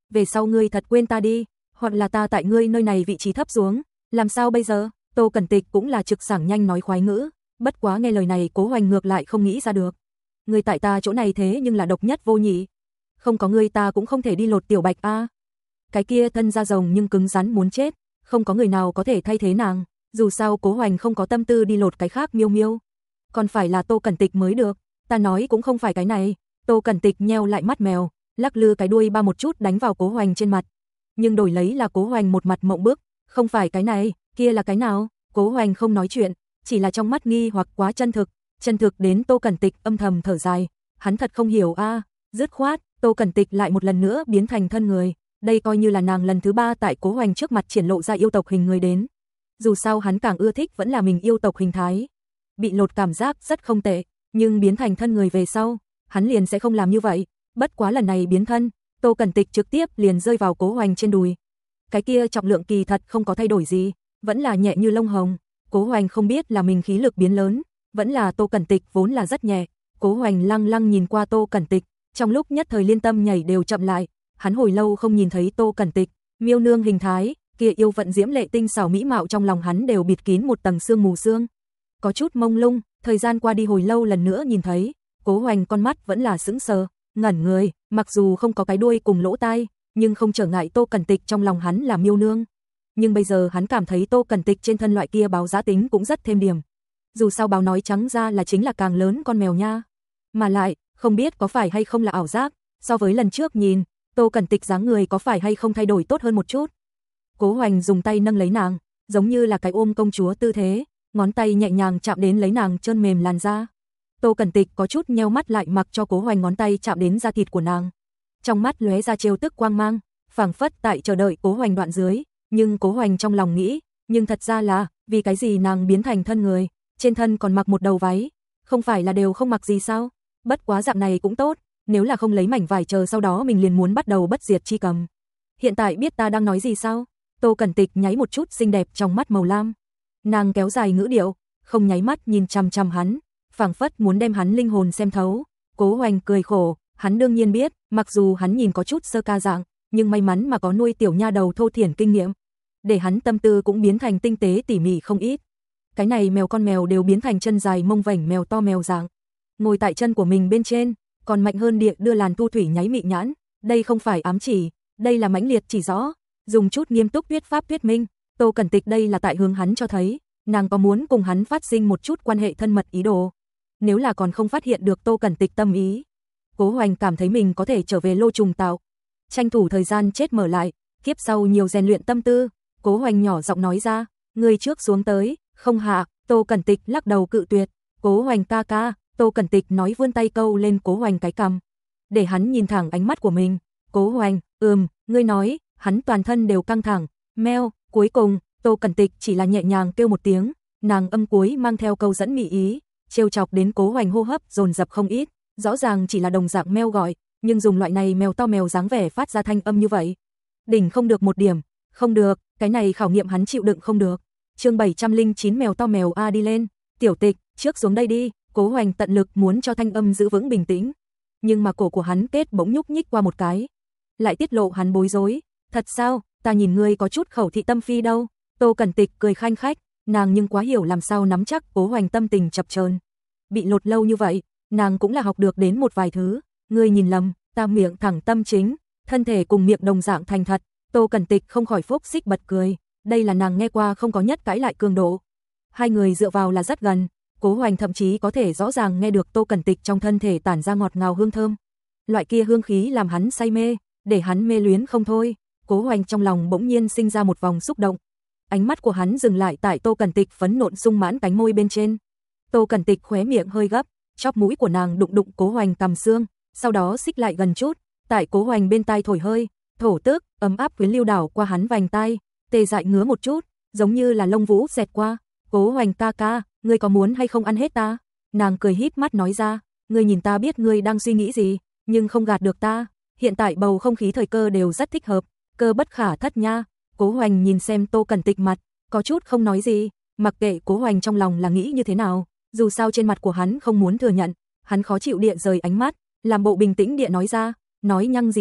S1: về sau ngươi thật quên ta đi, hoặc là ta tại ngươi nơi này vị trí thấp xuống, làm sao bây giờ? Tô Cẩn Tịch cũng là trực sảng nhanh nói khoái ngữ, bất quá nghe lời này Cố Hoành ngược lại không nghĩ ra được. Ngươi tại ta chỗ này thế nhưng là độc nhất vô nhị. Không có ngươi ta cũng không thể đi lột Tiểu Bạch a. Cái kia thân da rồng nhưng cứng rắn muốn chết, không có người nào có thể thay thế nàng, dù sao Cố Hoành không có tâm tư đi lột cái khác miêu miêu. Còn phải là Tô Cẩn Tịch mới được, ta nói cũng không phải cái này. Tô Cẩn Tịch nheo lại mắt mèo, lắc lư cái đuôi ba một chút đánh vào Cố Hoành trên mặt. Nhưng đổi lấy là Cố Hoành một mặt mộng bức, không phải cái này, kia là cái nào? Cố Hoành không nói chuyện, chỉ là trong mắt nghi hoặc quá chân thực, chân thực đến Tô Cẩn Tịch âm thầm thở dài, hắn thật không hiểu a. Dứt khoát, Tô Cẩn Tịch lại một lần nữa biến thành thân người, đây coi như là nàng lần thứ ba tại Cố Hoành trước mặt triển lộ ra yêu tộc hình người đến. Dù sao hắn càng ưa thích vẫn là mình yêu tộc hình thái. Bị lột cảm giác rất không tệ, nhưng biến thành thân người về sau, hắn liền sẽ không làm như vậy, bất quá lần này biến thân, Tô Cẩn Tịch trực tiếp liền rơi vào Cố Hoành trên đùi. Cái kia trọng lượng kỳ thật không có thay đổi gì, vẫn là nhẹ như lông hồng. Cố Hoành không biết là mình khí lực biến lớn, vẫn là Tô Cẩn Tịch vốn là rất nhẹ. Cố Hoành lăng lăng nhìn qua Tô Cẩn Tịch, trong lúc nhất thời liên tâm nhảy đều chậm lại, hắn hồi lâu không nhìn thấy Tô Cẩn Tịch, miêu nương hình thái, kia yêu vận diễm lệ tinh xảo mỹ mạo trong lòng hắn đều bịt kín một tầng sương mù sương. Có chút mông lung, thời gian qua đi hồi lâu lần nữa nhìn thấy, Cố Hoành con mắt vẫn là sững sờ, ngẩn người, mặc dù không có cái đuôi cùng lỗ tai, nhưng không trở ngại Tô Cẩn Tịch trong lòng hắn là miêu nương. Nhưng bây giờ hắn cảm thấy Tô Cẩn Tịch trên thân loại kia báo giá tính cũng rất thêm điểm. Dù sao báo nói trắng ra là chính là càng lớn con mèo nha. Mà lại, không biết có phải hay không là ảo giác, so với lần trước nhìn, Tô Cẩn Tịch dáng người có phải hay không thay đổi tốt hơn một chút. Cố Hoành dùng tay nâng lấy nàng, giống như là cái ôm công chúa tư thế, ngón tay nhẹ nhàng chạm đến lấy nàng trơn mềm làn da. Tô Cẩn Tịch có chút nheo mắt lại mặc cho Cố Hoành ngón tay chạm đến da thịt của nàng. Trong mắt lóe ra trêu tức quang mang, phảng phất tại chờ đợi Cố Hoành đoạn dưới, nhưng Cố Hoành trong lòng nghĩ, nhưng thật ra là, vì cái gì nàng biến thành thân người, trên thân còn mặc một đầu váy, không phải là đều không mặc gì sao? Bất quá dạng này cũng tốt, nếu là không lấy mảnh vải chờ sau đó mình liền muốn bắt đầu bất diệt chi cầm. Hiện tại biết ta đang nói gì sao? Tô Cẩn Tịch nháy một chút xinh đẹp trong mắt màu lam. Nàng kéo dài ngữ điệu, không nháy mắt nhìn chằm chằm hắn, phảng phất muốn đem hắn linh hồn xem thấu. Cố Hoành cười khổ, hắn đương nhiên biết, mặc dù hắn nhìn có chút sơ ca dạng, nhưng may mắn mà có nuôi tiểu nha đầu thô thiển kinh nghiệm, để hắn tâm tư cũng biến thành tinh tế tỉ mỉ không ít. Cái này mèo con mèo đều biến thành chân dài mông vảnh mèo to mèo dạng, ngồi tại chân của mình bên trên, còn mạnh hơn địa đưa làn thu thủy nháy mị nhãn, đây không phải ám chỉ, đây là mãnh liệt chỉ rõ, dùng chút nghiêm túc thuyết pháp thuyết minh, Tô Cẩn Tịch đây là tại hướng hắn cho thấy, nàng có muốn cùng hắn phát sinh một chút quan hệ thân mật ý đồ. Nếu là còn không phát hiện được Tô Cẩn Tịch tâm ý, Cố Hoành cảm thấy mình có thể trở về Lô Trùng Tạo, tranh thủ thời gian chết mở lại, kiếp sau nhiều rèn luyện tâm tư. Cố Hoành nhỏ giọng nói ra, người trước xuống tới, không hạ. Tô Cẩn Tịch lắc đầu cự tuyệt. Cố Hoành ca ca. Tô Cẩn Tịch nói vươn tay câu lên Cố Hoành cái cằm, để hắn nhìn thẳng ánh mắt của mình. Cố Hoành, ừm, ngươi nói. Hắn toàn thân đều căng thẳng. Meo. Cuối cùng, Tô Cẩn Tịch chỉ là nhẹ nhàng kêu một tiếng, nàng âm cuối mang theo câu dẫn mị ý, trêu chọc đến Cố Hoành hô hấp dồn dập không ít. Rõ ràng chỉ là đồng dạng meo gọi, nhưng dùng loại này mèo to mèo dáng vẻ phát ra thanh âm như vậy, đỉnh không được một điểm, không được, cái này khảo nghiệm hắn chịu đựng không được. Chương bảy trăm lẻ chín mèo to mèo a đi lên, Tiểu Tịch, trước xuống đây đi. Cố Hoành tận lực muốn cho thanh âm giữ vững bình tĩnh, nhưng mà cổ của hắn kết bỗng nhúc nhích qua một cái, lại tiết lộ hắn bối rối. Thật sao, ta nhìn ngươi có chút khẩu thị tâm phi đâu. Tô Cẩn Tịch cười khanh khách, nàng nhưng quá hiểu làm sao nắm chắc Cố Hoành tâm tình chập chờn. Bị lột lâu như vậy, nàng cũng là học được đến một vài thứ. Ngươi nhìn lầm, ta miệng thẳng tâm chính, thân thể cùng miệng đồng dạng thành thật. Tô Cẩn Tịch không khỏi phốc xích bật cười, đây là nàng nghe qua không có nhất cãi lại cường độ. Hai người dựa vào là rất gần, Cố Hoành thậm chí có thể rõ ràng nghe được Tô Cẩn Tịch trong thân thể tản ra ngọt ngào hương thơm. Loại kia hương khí làm hắn say mê, để hắn mê luyến không thôi. Cố Hoành trong lòng bỗng nhiên sinh ra một vòng xúc động. Ánh mắt của hắn dừng lại tại Tô Cẩn Tịch phấn nộn sung mãn cánh môi bên trên. Tô Cẩn Tịch khóe miệng hơi gấp, chóp mũi của nàng đụng đụng Cố Hoành cằm xương, sau đó xích lại gần chút, tại Cố Hoành bên tai thổi hơi, thổ tức, ấm áp quyến lưu đảo qua hắn vành tai, tê dại ngứa một chút, giống như là lông vũ xẹt qua. Cố Hoành ca ca, ngươi có muốn hay không ăn hết ta? Nàng cười híp mắt nói ra, ngươi nhìn ta biết ngươi đang suy nghĩ gì, nhưng không gạt được ta. Hiện tại bầu không khí thời cơ đều rất thích hợp, cơ bất khả thất nha. Cố Hoành nhìn xem Tô Cẩn Tịch mặt, có chút không nói gì, mặc kệ Cố Hoành trong lòng là nghĩ như thế nào, dù sao trên mặt của hắn không muốn thừa nhận, hắn khó chịu địa rời ánh mắt, làm bộ bình tĩnh địa nói ra, nói nhăng gì đấy,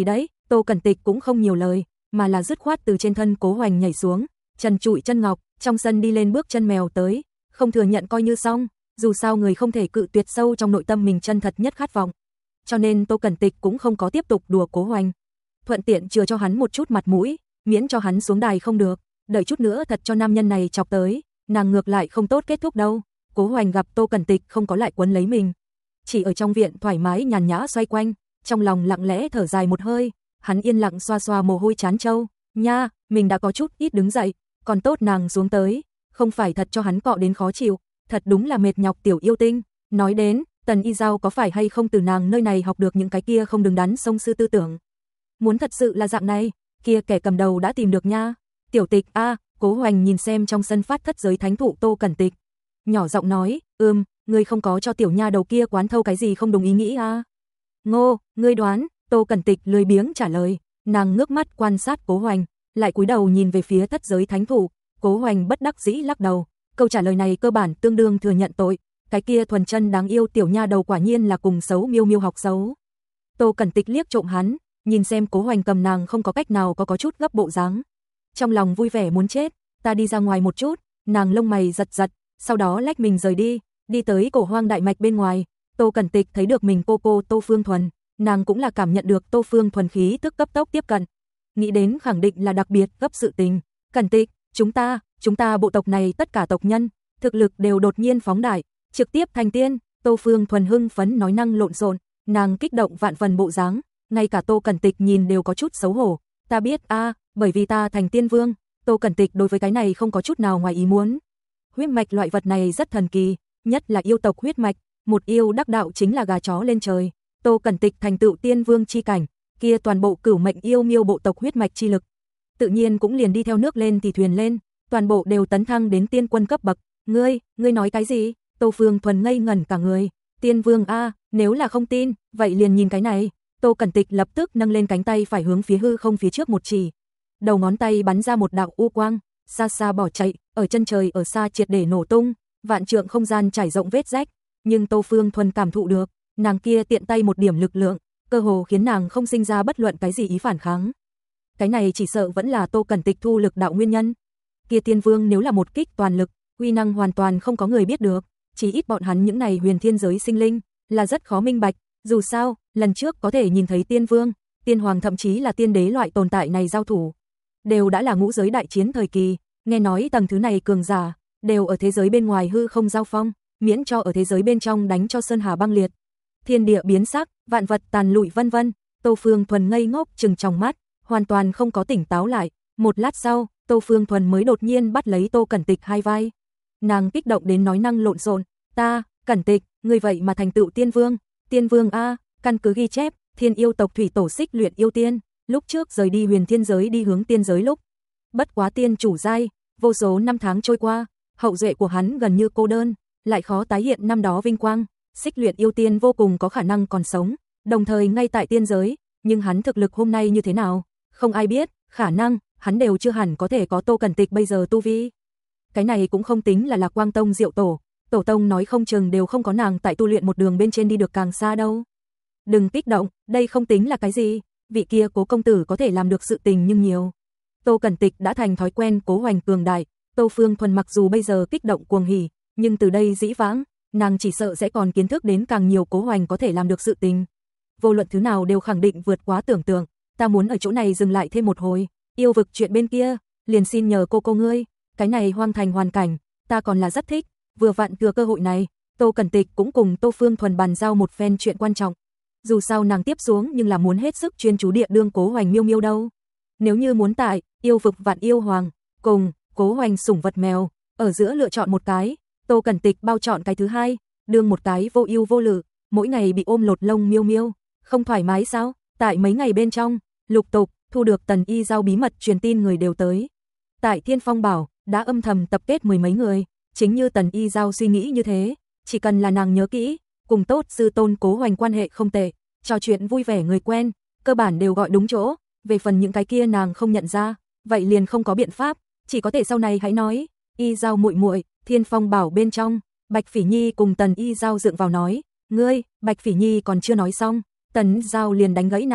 S1: Tô Cẩn Tịch cũng không nhiều lời, mà là dứt khoát từ trên thân Cố Hoành nhảy xuống, chân trụi chân ngọc, trong sân đi lên bước chân mèo tới, không thừa nhận coi như xong, dù sao người không thể cự tuyệt sâu trong nội tâm mình chân thật nhất khát vọng. Cho nên Tô Cẩn Tịch cũng không có tiếp tục đùa Cố Hoành, thuận tiện chừa cho hắn một chút mặt mũi, miễn cho hắn xuống đài không được, đợi chút nữa thật cho nam nhân này chọc tới, nàng ngược lại không tốt kết thúc đâu. Cố Hoành gặp Tô Cẩn Tịch không có lại quấn lấy mình, chỉ ở trong viện thoải mái nhàn nhã xoay quanh, trong lòng lặng lẽ thở dài một hơi, hắn yên lặng xoa xoa mồ hôi chán trâu, nha, mình đã có chút ít đứng dậy, còn tốt nàng xuống tới, không phải thật cho hắn cọ đến khó chịu, thật đúng là mệt nhọc tiểu yêu tinh. Nói đến, Tần Y Giao có phải hay không từ nàng nơi này học được những cái kia không đứng đắn sông sư tư tưởng. Muốn thật sự là dạng này, kia kẻ cầm đầu đã tìm được nha. Tiểu Tịch a, à, Cố Hoành nhìn xem trong sân phát thất giới thánh thụ Tô Cẩn Tịch, nhỏ giọng nói, ừm, ngươi không có cho tiểu nha đầu kia quán thâu cái gì không đúng ý nghĩ a? À? Ngô, ngươi đoán. Tô Cẩn Tịch lười biếng trả lời, nàng ngước mắt quan sát Cố Hoành, lại cúi đầu nhìn về phía thất giới thánh thụ. Cố Hoành bất đắc dĩ lắc đầu, câu trả lời này cơ bản tương đương thừa nhận tội, cái kia thuần chân đáng yêu tiểu nha đầu quả nhiên là cùng xấu miêu miêu học xấu. Tô Cẩn Tịch liếc trộm hắn, nhìn xem Cố Hoành cầm nàng không có cách nào có có chút gấp bộ dáng, trong lòng vui vẻ muốn chết. Ta đi ra ngoài một chút. Nàng lông mày giật giật, sau đó lách mình rời đi, đi tới cổ hoang đại mạch bên ngoài. Tô Cẩn Tịch thấy được mình cô cô Tô Phương Thuần, nàng cũng là cảm nhận được Tô Phương Thuần khí tức cấp tốc tiếp cận, nghĩ đến khẳng định là đặc biệt gấp sự tình. Cẩn Tịch, chúng ta, chúng ta bộ tộc này tất cả tộc nhân, thực lực đều đột nhiên phóng đại, trực tiếp thành tiên. Tô Phương Thuần hưng phấn nói năng lộn xộn, nàng kích động vạn phần bộ dáng, ngay cả Tô Cẩn Tịch nhìn đều có chút xấu hổ. Ta biết a, à, bởi vì ta thành tiên vương. Tô Cẩn Tịch đối với cái này không có chút nào ngoài ý muốn. Huyết mạch loại vật này rất thần kỳ, nhất là yêu tộc huyết mạch, một yêu đắc đạo chính là gà chó lên trời. Tô Cẩn Tịch thành tựu tiên vương chi cảnh, kia toàn bộ cửu mệnh yêu miêu bộ tộc huyết mạch chi lực, tự nhiên cũng liền đi theo nước lên thì thuyền lên, toàn bộ đều tấn thăng đến tiên quân cấp bậc. Ngươi, ngươi nói cái gì? Tô Phương Thuần ngây ngẩn cả người. Tiên vương a, nếu là không tin, vậy liền nhìn cái này. Tô Cẩn Tịch lập tức nâng lên cánh tay phải hướng phía hư không phía trước một chỉ, đầu ngón tay bắn ra một đạo u quang, xa xa bỏ chạy, ở chân trời ở xa triệt để nổ tung, vạn trượng không gian trải rộng vết rách, nhưng Tô Phương Thuần cảm thụ được, nàng kia tiện tay một điểm lực lượng, cơ hồ khiến nàng không sinh ra bất luận cái gì ý phản kháng. Cái này chỉ sợ vẫn là Tô Cẩn Tịch thu lực đạo nguyên nhân. Kia tiên vương nếu là một kích toàn lực, uy năng hoàn toàn không có người biết được, chỉ ít bọn hắn những này huyền thiên giới sinh linh là rất khó minh bạch, dù sao, lần trước có thể nhìn thấy tiên vương, tiên hoàng thậm chí là tiên đế loại tồn tại này giao thủ, đều đã là ngũ giới đại chiến thời kỳ, nghe nói tầng thứ này cường giả đều ở thế giới bên ngoài hư không giao phong, miễn cho ở thế giới bên trong đánh cho sơn hà băng liệt, thiên địa biến sắc, vạn vật tàn lụi vân vân. Tô Phương Thuần ngây ngốc trừng trong mắt, hoàn toàn không có tỉnh táo lại. Một lát sau, Tô Phương Thuần mới đột nhiên bắt lấy Tô Cẩn Tịch hai vai. Nàng kích động đến nói năng lộn xộn, "Ta, Cẩn Tịch, ngươi vậy mà thành tựu tiên vương?" "Tiên vương a?" Căn cứ ghi chép, Thiên yêu tộc thủy tổ Xích Luyện yêu tiên, lúc trước rời đi huyền thiên giới đi hướng tiên giới lúc, bất quá tiên chủ giai, vô số năm tháng trôi qua, hậu duệ của hắn gần như cô đơn, lại khó tái hiện năm đó vinh quang. Xích Luyện yêu tiên vô cùng có khả năng còn sống, đồng thời ngay tại tiên giới, nhưng hắn thực lực hôm nay như thế nào, không ai biết, khả năng hắn đều chưa hẳn có thể có Tô Cẩn Tịch bây giờ tu vi. Cái này cũng không tính là Lạc Quang Tông Diệu tổ, tổ tông nói không chừng đều không có nàng tại tu luyện một đường bên trên đi được càng xa đâu. Đừng kích động, đây không tính là cái gì, vị kia Cố công tử có thể làm được sự tình nhưng nhiều. Tô Cẩn Tịch đã thành thói quen Cố Hoành cường đại, Tô Phương Thuần mặc dù bây giờ kích động cuồng hỉ, nhưng từ đây dĩ vãng, nàng chỉ sợ sẽ còn kiến thức đến càng nhiều Cố Hoành có thể làm được sự tình. Vô luận thứ nào đều khẳng định vượt quá tưởng tượng, ta muốn ở chỗ này dừng lại thêm một hồi, yêu vực chuyện bên kia, liền xin nhờ cô cô ngươi, cái này hoang thành hoàn cảnh, ta còn là rất thích, vừa vặn thừa cơ hội này, Tô Cẩn Tịch cũng cùng Tô Phương Thuần bàn giao một phen chuyện quan trọng. Dù sao nàng tiếp xuống nhưng là muốn hết sức chuyên chú địa đương Cố Hoành miêu miêu đâu. Nếu như muốn tại yêu vực vạn yêu hoàng cùng Cố Hoành sủng vật mèo ở giữa lựa chọn một cái, Tô Cẩn Tịch bao chọn cái thứ hai, đương một cái vô ưu vô lự, mỗi ngày bị ôm lột lông miêu miêu, không thoải mái sao? Tại mấy ngày bên trong, lục tục thu được Tần Y Giao bí mật truyền tin người đều tới. Tại Thiên Phong Bảo đã âm thầm tập kết mười mấy người, chính như Tần Y Giao suy nghĩ như thế, chỉ cần là nàng nhớ kỹ, cùng tốt sư tôn Cố Hoành quan hệ không tệ, trò chuyện vui vẻ người quen, cơ bản đều gọi đúng chỗ, về phần những cái kia nàng không nhận ra, vậy liền không có biện pháp, chỉ có thể sau này hãy nói. Y Giao muội muội, Thiên Phong Bảo bên trong, Bạch Phỉ Nhi cùng Tần Y Giao dựng vào nói, "Ngươi." Bạch Phỉ Nhi còn chưa nói xong, Tần Giao liền đánh gãy nàng,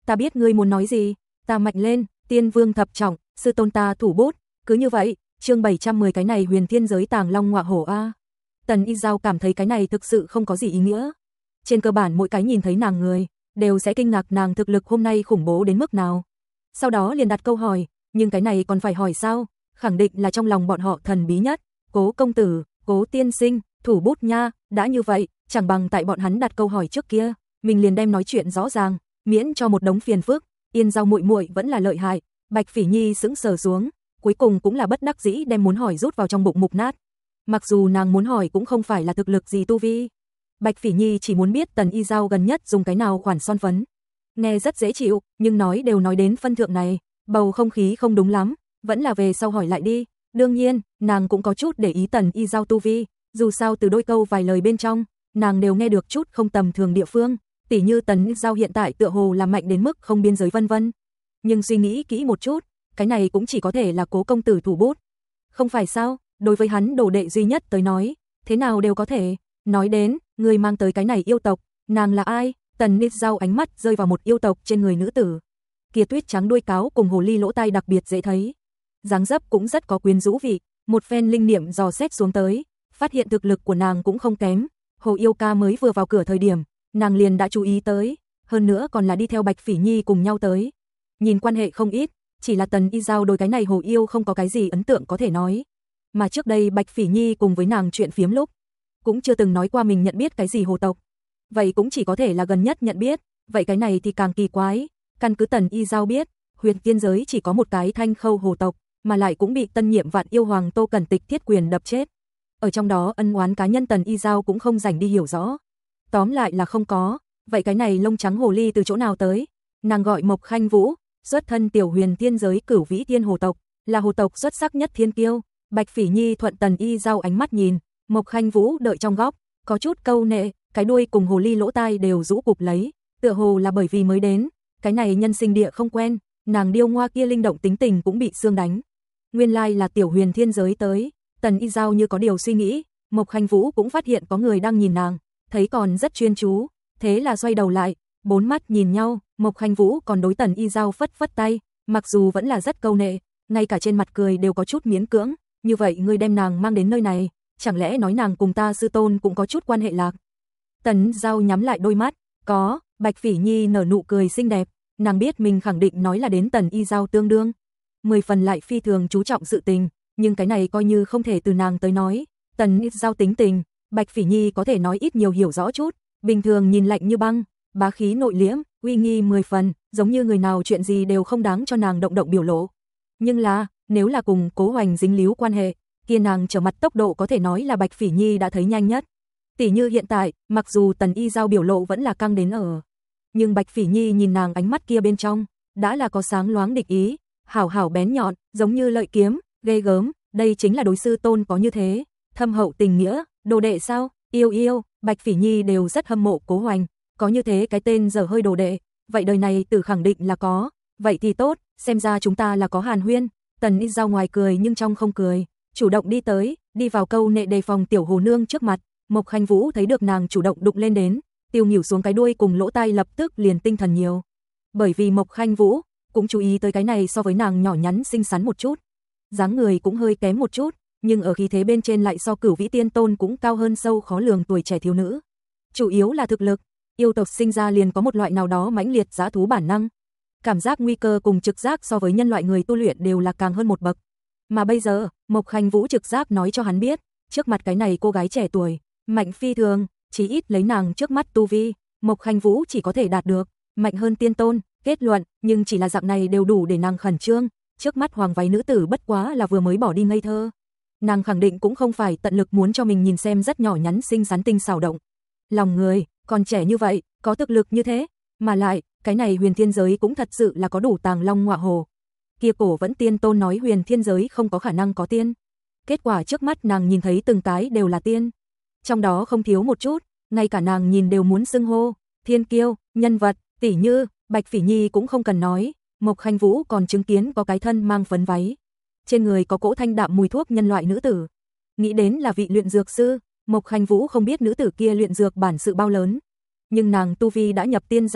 S1: Ta biết ngươi muốn nói gì, ta mạnh lên, tiên vương thập trọng, sư tôn ta thủ bút, cứ như vậy, chương bảy trăm mười cái này huyền thiên giới tàng long ngọa hổ a. Tần Y Giao cảm thấy cái này thực sự không có gì ý nghĩa. Trên cơ bản mỗi cái nhìn thấy nàng người, đều sẽ kinh ngạc nàng thực lực hôm nay khủng bố đến mức nào. Sau đó liền đặt câu hỏi, nhưng cái này còn phải hỏi sao, khẳng định là trong lòng bọn họ thần bí nhất, Cố công tử, Cố tiên sinh, thủ bút nha, đã như vậy, chẳng bằng tại bọn hắn đặt câu hỏi trước kia, mình liền đem nói chuyện rõ ràng, miễn cho một đống phiền phức. Yên Giao muội muội vẫn là lợi hại. Bạch Phỉ Nhi sững sờ xuống, cuối cùng cũng là bất đắc dĩ đem muốn hỏi rút vào trong bụng mục nát. Mặc dù nàng muốn hỏi cũng không phải là thực lực gì tu vi. Bạch Phỉ Nhi chỉ muốn biết Tần Y Giao gần nhất dùng cái nào khoản son phấn. Nghe rất dễ chịu, nhưng nói đều nói đến phân thượng này, bầu không khí không đúng lắm, vẫn là về sau hỏi lại đi. Đương nhiên, nàng cũng có chút để ý Tần Y Giao tu vi, dù sao từ đôi câu vài lời bên trong, nàng đều nghe được chút không tầm thường địa phương, tỉ như Tần Y Giao hiện tại tựa hồ là mạnh đến mức không biên giới vân vân. Nhưng suy nghĩ kỹ một chút, cái này cũng chỉ có thể là Cố công tử thủ bút. Không phải sao, đối với hắn đồ đệ duy nhất tới nói, thế nào đều có thể. Nói đến, người mang tới cái này yêu tộc, nàng là ai? Tần Y Giao ánh mắt rơi vào một yêu tộc trên người nữ tử. Kia tuyết trắng đuôi cáo cùng hồ ly lỗ tai đặc biệt dễ thấy. Dáng dấp cũng rất có quyến rũ vị, một phen linh niệm dò xét xuống tới, phát hiện thực lực của nàng cũng không kém. Hồ Yêu Ca mới vừa vào cửa thời điểm, nàng liền đã chú ý tới, hơn nữa còn là đi theo Bạch Phỉ Nhi cùng nhau tới. Nhìn quan hệ không ít, chỉ là Tần Y Giao đối cái này Hồ Yêu không có cái gì ấn tượng có thể nói. Mà trước đây Bạch Phỉ Nhi cùng với nàng chuyện phiếm lúc, cũng chưa từng nói qua mình nhận biết cái gì hồ tộc. Vậy cũng chỉ có thể là gần nhất nhận biết, vậy cái này thì càng kỳ quái. Căn cứ Tần Y Giao biết, huyền tiên giới chỉ có một cái Thanh Khâu hồ tộc, mà lại cũng bị tân nhiệm Vạn Yêu Hoàng Tô Cẩn Tịch thiết quyền đập chết. Ở trong đó ân oán cá nhân Tần Y Giao cũng không rảnh đi hiểu rõ. Tóm lại là không có, vậy cái này lông trắng hồ ly từ chỗ nào tới? Nàng gọi Mộc Khanh Vũ, xuất thân tiểu huyền thiên giới Cửu Vĩ Thiên hồ tộc, là hồ tộc xuất sắc nhất thiên kiêu. Bạch Phỉ Nhi thuận Tần Y Giao ánh mắt nhìn, Mộc Khanh Vũ đợi trong góc, có chút câu nệ, cái đuôi cùng hồ ly lỗ tai đều rũ cụp lấy, tựa hồ là bởi vì mới đến, cái này nhân sinh địa không quen, nàng điêu ngoa kia linh động tính tình cũng bị xương đánh. Nguyên lai là tiểu huyền thiên giới tới. Tần Y Giao như có điều suy nghĩ, Mộc Khanh Vũ cũng phát hiện có người đang nhìn nàng, thấy còn rất chuyên chú, thế là xoay đầu lại, bốn mắt nhìn nhau. Mộc Khanh Vũ còn đối Tần Y Giao phất phất tay, mặc dù vẫn là rất câu nệ, ngay cả trên mặt cười đều có chút miễn cưỡng. Như vậy ngươi đem nàng mang đến nơi này, chẳng lẽ nói nàng cùng ta sư tôn cũng có chút quan hệ lạc? Tần Giao nhắm lại đôi mắt, có. Bạch Phỉ Nhi nở nụ cười xinh đẹp, nàng biết mình khẳng định nói là đến Tần Y Giao tương đương, mười phần lại phi thường chú trọng sự tình, nhưng cái này coi như không thể từ nàng tới nói. Tần Y Giao tính tình, Bạch Phỉ Nhi có thể nói ít nhiều hiểu rõ chút, bình thường nhìn lạnh như băng, bá khí nội liễm, uy nghi mười phần, giống như người nào chuyện gì đều không đáng cho nàng động động biểu lộ. Nhưng là, nếu là cùng Cố Hoành dính líu quan hệ, kia nàng trở mặt tốc độ có thể nói là Bạch Phỉ Nhi đã thấy nhanh nhất. Tỷ như hiện tại, mặc dù Tần Y Giao biểu lộ vẫn là căng đến ở, nhưng Bạch Phỉ Nhi nhìn nàng ánh mắt kia bên trong, đã là có sáng loáng địch ý, hảo hảo bén nhọn, giống như lợi kiếm, ghê gớm, đây chính là đối sư tôn có như thế, thâm hậu tình nghĩa, đồ đệ sao? Yêu yêu, Bạch Phỉ Nhi đều rất hâm mộ Cố Hoành, có như thế cái tên dở hơi đồ đệ, vậy đời này tử khẳng định là có, vậy thì tốt, xem ra chúng ta là có hàn huyên. Tần Y Giao ngoài cười nhưng trong không cười, chủ động đi tới, đi vào câu nệ đề phòng tiểu hồ nương trước mặt. Mộc Khanh Vũ thấy được nàng chủ động đụng lên đến, tiêu nghỉu xuống cái đuôi cùng lỗ tai lập tức liền tinh thần nhiều. Bởi vì Mộc Khanh Vũ cũng chú ý tới cái này so với nàng nhỏ nhắn xinh xắn một chút, dáng người cũng hơi kém một chút, nhưng ở khí thế bên trên lại so Cửu Vĩ Tiên Tôn cũng cao hơn sâu khó lường tuổi trẻ thiếu nữ. Chủ yếu là thực lực, yêu tộc sinh ra liền có một loại nào đó mãnh liệt dã thú bản năng. Cảm giác nguy cơ cùng trực giác so với nhân loại người tu luyện đều là càng hơn một bậc. Mà bây giờ, Mộc Khanh Vũ trực giác nói cho hắn biết, trước mặt cái này cô gái trẻ tuổi, mạnh phi thường, chí ít lấy nàng trước mắt tu vi, Mộc Khanh Vũ chỉ có thể đạt được mạnh hơn tiên tôn, kết luận, nhưng chỉ là dạng này đều đủ để nàng khẩn trương, trước mắt hoàng váy nữ tử bất quá là vừa mới bỏ đi ngây thơ. Nàng khẳng định cũng không phải tận lực muốn cho mình nhìn xem rất nhỏ nhắn xinh xắn tinh xảo động lòng người, còn trẻ như vậy, có thực lực như thế, mà lại, cái này huyền thiên giới cũng thật sự là có đủ tàng long ngọa hồ. Kia cổ vẫn tiên tôn nói huyền thiên giới không có khả năng có tiên. Kết quả trước mắt nàng nhìn thấy từng cái đều là tiên. Trong đó không thiếu một chút, ngay cả nàng nhìn đều muốn xưng hô, thiên kiêu, nhân vật, tỷ như, Bạch Phỉ Nhi cũng không cần nói, Mộc Khanh Vũ còn chứng kiến có cái thân mang phấn váy. Trên người có cỗ thanh đạm mùi thuốc nhân loại nữ tử. Nghĩ đến là vị luyện dược sư, Mộc Khanh Vũ không biết nữ tử kia luyện dược bản sự bao lớn. Nhưng nàng tu vi đã nhập tiên giai,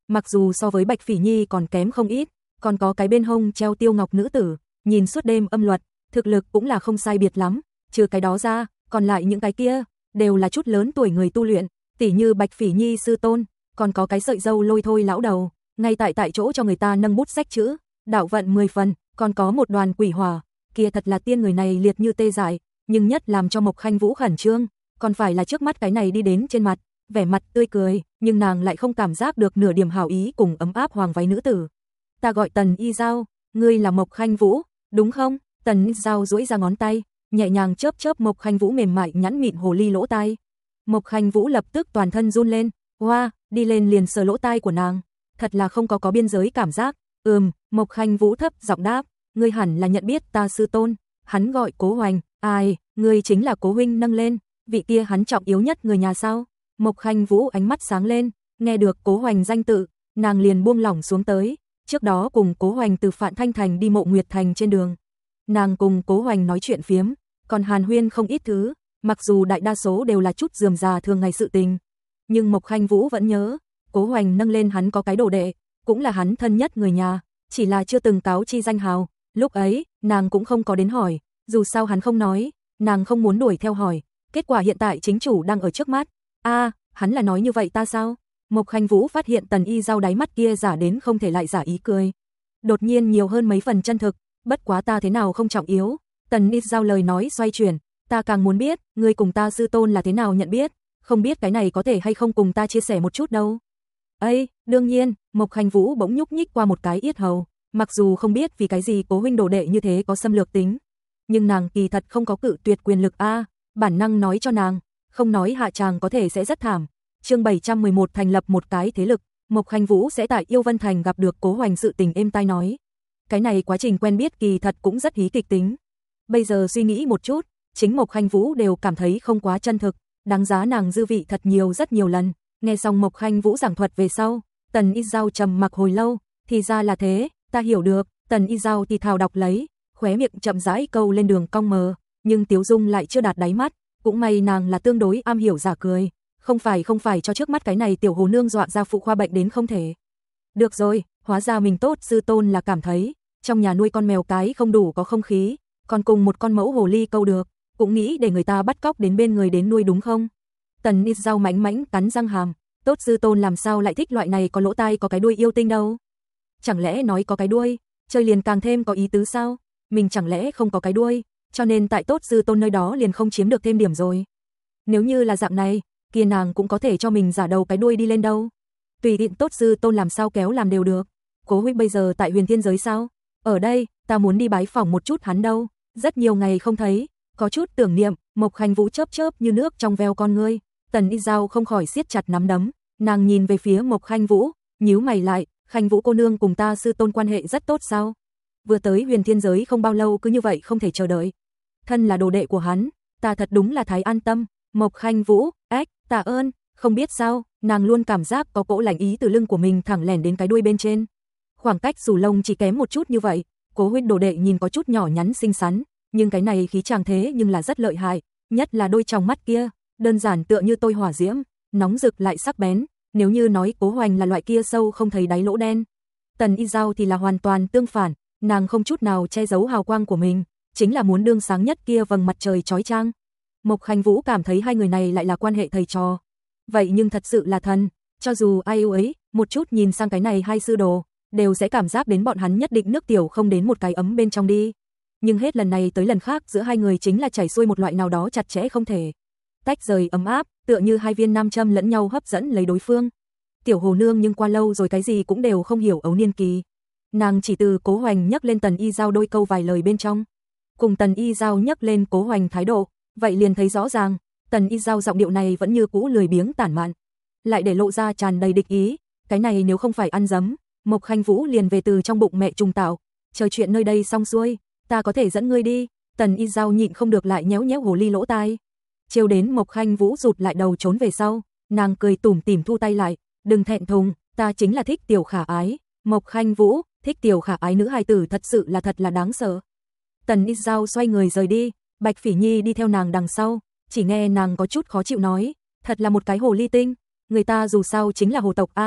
S1: mặc dù so với Bạch Phỉ Nhi còn kém không ít, còn có cái bên hông treo tiêu ngọc nữ tử, nhìn suốt đêm âm luật, thực lực cũng là không sai biệt lắm, trừ cái đó ra, còn lại những cái kia đều là chút lớn tuổi người tu luyện, tỉ như Bạch Phỉ Nhi sư tôn, còn có cái sợi dâu lôi thôi lão đầu, ngay tại tại chỗ cho người ta nâng bút sách chữ, đạo vận mười phần, còn có một đoàn quỷ hỏa, kia thật là tiên người này liệt như tê dại, nhưng nhất làm cho Mộc Khanh Vũ khẩn trương, còn phải là trước mắt cái này đi đến trên mặt, vẻ mặt tươi cười, nhưng nàng lại không cảm giác được nửa điểm hảo ý cùng ấm áp hoàng váy nữ tử. Ta gọi Tần Y Giao, ngươi là Mộc Khanh Vũ, đúng không? Tần Y Giao duỗi ra ngón tay, nhẹ nhàng chớp chớp Mộc Khanh Vũ mềm mại nhẵn mịn hồ ly lỗ tai. Mộc Khanh Vũ lập tức toàn thân run lên, hoa, đi lên liền sờ lỗ tai của nàng, thật là không có có biên giới cảm giác. Ừm, Mộc Khanh Vũ thấp giọng đáp, ngươi hẳn là nhận biết ta sư tôn, hắn gọi Cố Hoành. Ai, ngươi chính là Cố huynh nâng lên, vị kia hắn trọng yếu nhất người nhà sao? Mộc Khanh Vũ ánh mắt sáng lên, nghe được Cố Hoành danh tự, nàng liền buông lỏng xuống tới, trước đó cùng Cố Hoành từ Phạn Thanh Thành đi Mộ Nguyệt Thành trên đường. Nàng cùng Cố Hoành nói chuyện phiếm, còn hàn huyên không ít thứ, mặc dù đại đa số đều là chút rườm rà thường ngày sự tình, nhưng Mộc Khanh Vũ vẫn nhớ, Cố Hoành nâng lên hắn có cái đồ đệ, cũng là hắn thân nhất người nhà, chỉ là chưa từng cáo chi danh hào, lúc ấy, nàng cũng không có đến hỏi, dù sao hắn không nói, nàng không muốn đuổi theo hỏi, kết quả hiện tại chính chủ đang ở trước mắt. A, à, hắn là nói như vậy ta sao? Mộc Khanh Vũ phát hiện Tần Y Giao đáy mắt kia giả đến không thể lại giả ý cười. Đột nhiên nhiều hơn mấy phần chân thực, bất quá ta thế nào không trọng yếu. Tần Y Giao lời nói xoay chuyển, ta càng muốn biết, ngươi cùng ta sư tôn là thế nào nhận biết, không biết cái này có thể hay không cùng ta chia sẻ một chút đâu. Ây, đương nhiên, Mộc Khanh Vũ bỗng nhúc nhích qua một cái yết hầu, mặc dù không biết vì cái gì Cố huynh đồ đệ như thế có xâm lược tính, nhưng nàng kỳ thật không có cự tuyệt quyền lực a, à, bản năng nói cho nàng, không nói hạ tràng có thể sẽ rất thảm. Chương bảy trăm mười một thành lập một cái thế lực, Mộc Khanh Vũ sẽ tại Yêu Vân Thành gặp được Cố Hoành sự tình êm tai nói. Cái này quá trình quen biết kỳ thật cũng rất hí kịch tính. Bây giờ suy nghĩ một chút, chính Mộc Khanh Vũ đều cảm thấy không quá chân thực, đáng giá nàng dư vị thật nhiều rất nhiều lần. Nghe xong Mộc Khanh Vũ giảng thuật về sau, Tần Y Giao trầm mặc hồi lâu, thì ra là thế, ta hiểu được. Tần Y Giao thì thào đọc lấy, khóe miệng chậm rãi câu lên đường cong mờ, nhưng Tiếu Dung lại chưa đạt đáy mắt, cũng may nàng là tương đối am hiểu giả cười, không phải không phải cho trước mắt cái này tiểu hồ nương dọa ra phụ khoa bệnh đến không thể. Được rồi, hóa ra mình tốt, sư tôn là cảm thấy trong nhà nuôi con mèo cái không đủ có không khí, còn cùng một con mẫu hồ ly câu được, cũng nghĩ để người ta bắt cóc đến bên người đến nuôi đúng không? Tần Y Giao mánh mánh cắn răng hàm, tốt sư tôn làm sao lại thích loại này có lỗ tai có cái đuôi yêu tinh đâu? Chẳng lẽ nói có cái đuôi, chơi liền càng thêm có ý tứ sao? Mình chẳng lẽ không có cái đuôi, cho nên tại tốt sư tôn nơi đó liền không chiếm được thêm điểm rồi. Nếu như là dạng này, kia nàng cũng có thể cho mình giả đầu cái đuôi đi lên đâu. Tùy tiện tốt sư tôn làm sao kéo làm đều được. Cố huynh bây giờ tại Huyền Thiên giới sao? Ở đây, ta muốn đi bái phỏng một chút hắn đâu. Rất nhiều ngày không thấy, có chút tưởng niệm. Mộc Khanh Vũ chớp chớp như nước trong veo con ngươi. Tần Y Giao không khỏi siết chặt nắm đấm, nàng nhìn về phía Mộc Khanh Vũ, nhíu mày lại, Khanh Vũ cô nương cùng ta sư tôn quan hệ rất tốt sao? Vừa tới Huyền Thiên giới không bao lâu cứ như vậy không thể chờ đợi. Thân là đồ đệ của hắn, ta thật đúng là thái an tâm. Mộc Khanh Vũ, ếch, tạ ơn, không biết sao, nàng luôn cảm giác có cỗ lạnh ý từ lưng của mình thẳng lẻn đến cái đuôi bên trên. Khoảng cách xù lông chỉ kém một chút như vậy, Cố huynh đồ đệ nhìn có chút nhỏ nhắn xinh xắn, nhưng cái này khí chàng thế nhưng là rất lợi hại, nhất là đôi tròng mắt kia, đơn giản tựa như tôi hỏa diễm, nóng rực lại sắc bén, nếu như nói Cố Hoành là loại kia sâu không thấy đáy lỗ đen, Tần Y Giao thì là hoàn toàn tương phản, nàng không chút nào che giấu hào quang của mình, chính là muốn đương sáng nhất kia vầng mặt trời chói chang. Mộc Khanh Vũ cảm thấy hai người này lại là quan hệ thầy trò. Vậy nhưng thật sự là thần, cho dù ai yêu ấy, một chút nhìn sang cái này hai sư đồ, đều sẽ cảm giác đến bọn hắn nhất định nước tiểu không đến một cái ấm bên trong đi. Nhưng hết lần này tới lần khác giữa hai người chính là chảy xuôi một loại nào đó chặt chẽ không thể tách rời ấm áp, tựa như hai viên nam châm lẫn nhau hấp dẫn lấy đối phương. Tiểu Hồ Nương nhưng qua lâu rồi cái gì cũng đều không hiểu ấu niên kỳ. Nàng chỉ từ Cố Hoành nhắc lên Tần Y Giao đôi câu vài lời bên trong, cùng Tần Y Giao nhắc lên Cố Hoành thái độ, vậy liền thấy rõ ràng, Tần Y Giao giọng điệu này vẫn như cũ lười biếng tản mạn, lại để lộ ra tràn đầy địch ý, cái này nếu không phải ăn dấm, Mộc Khanh Vũ liền về từ trong bụng mẹ trùng tạo, chờ chuyện nơi đây xong xuôi, ta có thể dẫn ngươi đi. Tần Y Giao nhịn không được lại nhéo nhéo hồ ly lỗ tai, trêu đến Mộc Khanh Vũ rụt lại đầu trốn về sau, nàng cười tủm tỉm thu tay lại, đừng thẹn thùng, ta chính là thích tiểu khả ái. Mộc Khanh Vũ, thích tiểu khả ái nữ hài tử thật sự là thật là đáng sợ. Tần Y Giao xoay người rời đi, Bạch Phỉ Nhi đi theo nàng đằng sau, chỉ nghe nàng có chút khó chịu nói, thật là một cái hồ ly tinh, người ta dù sao chính là hồ tộc a,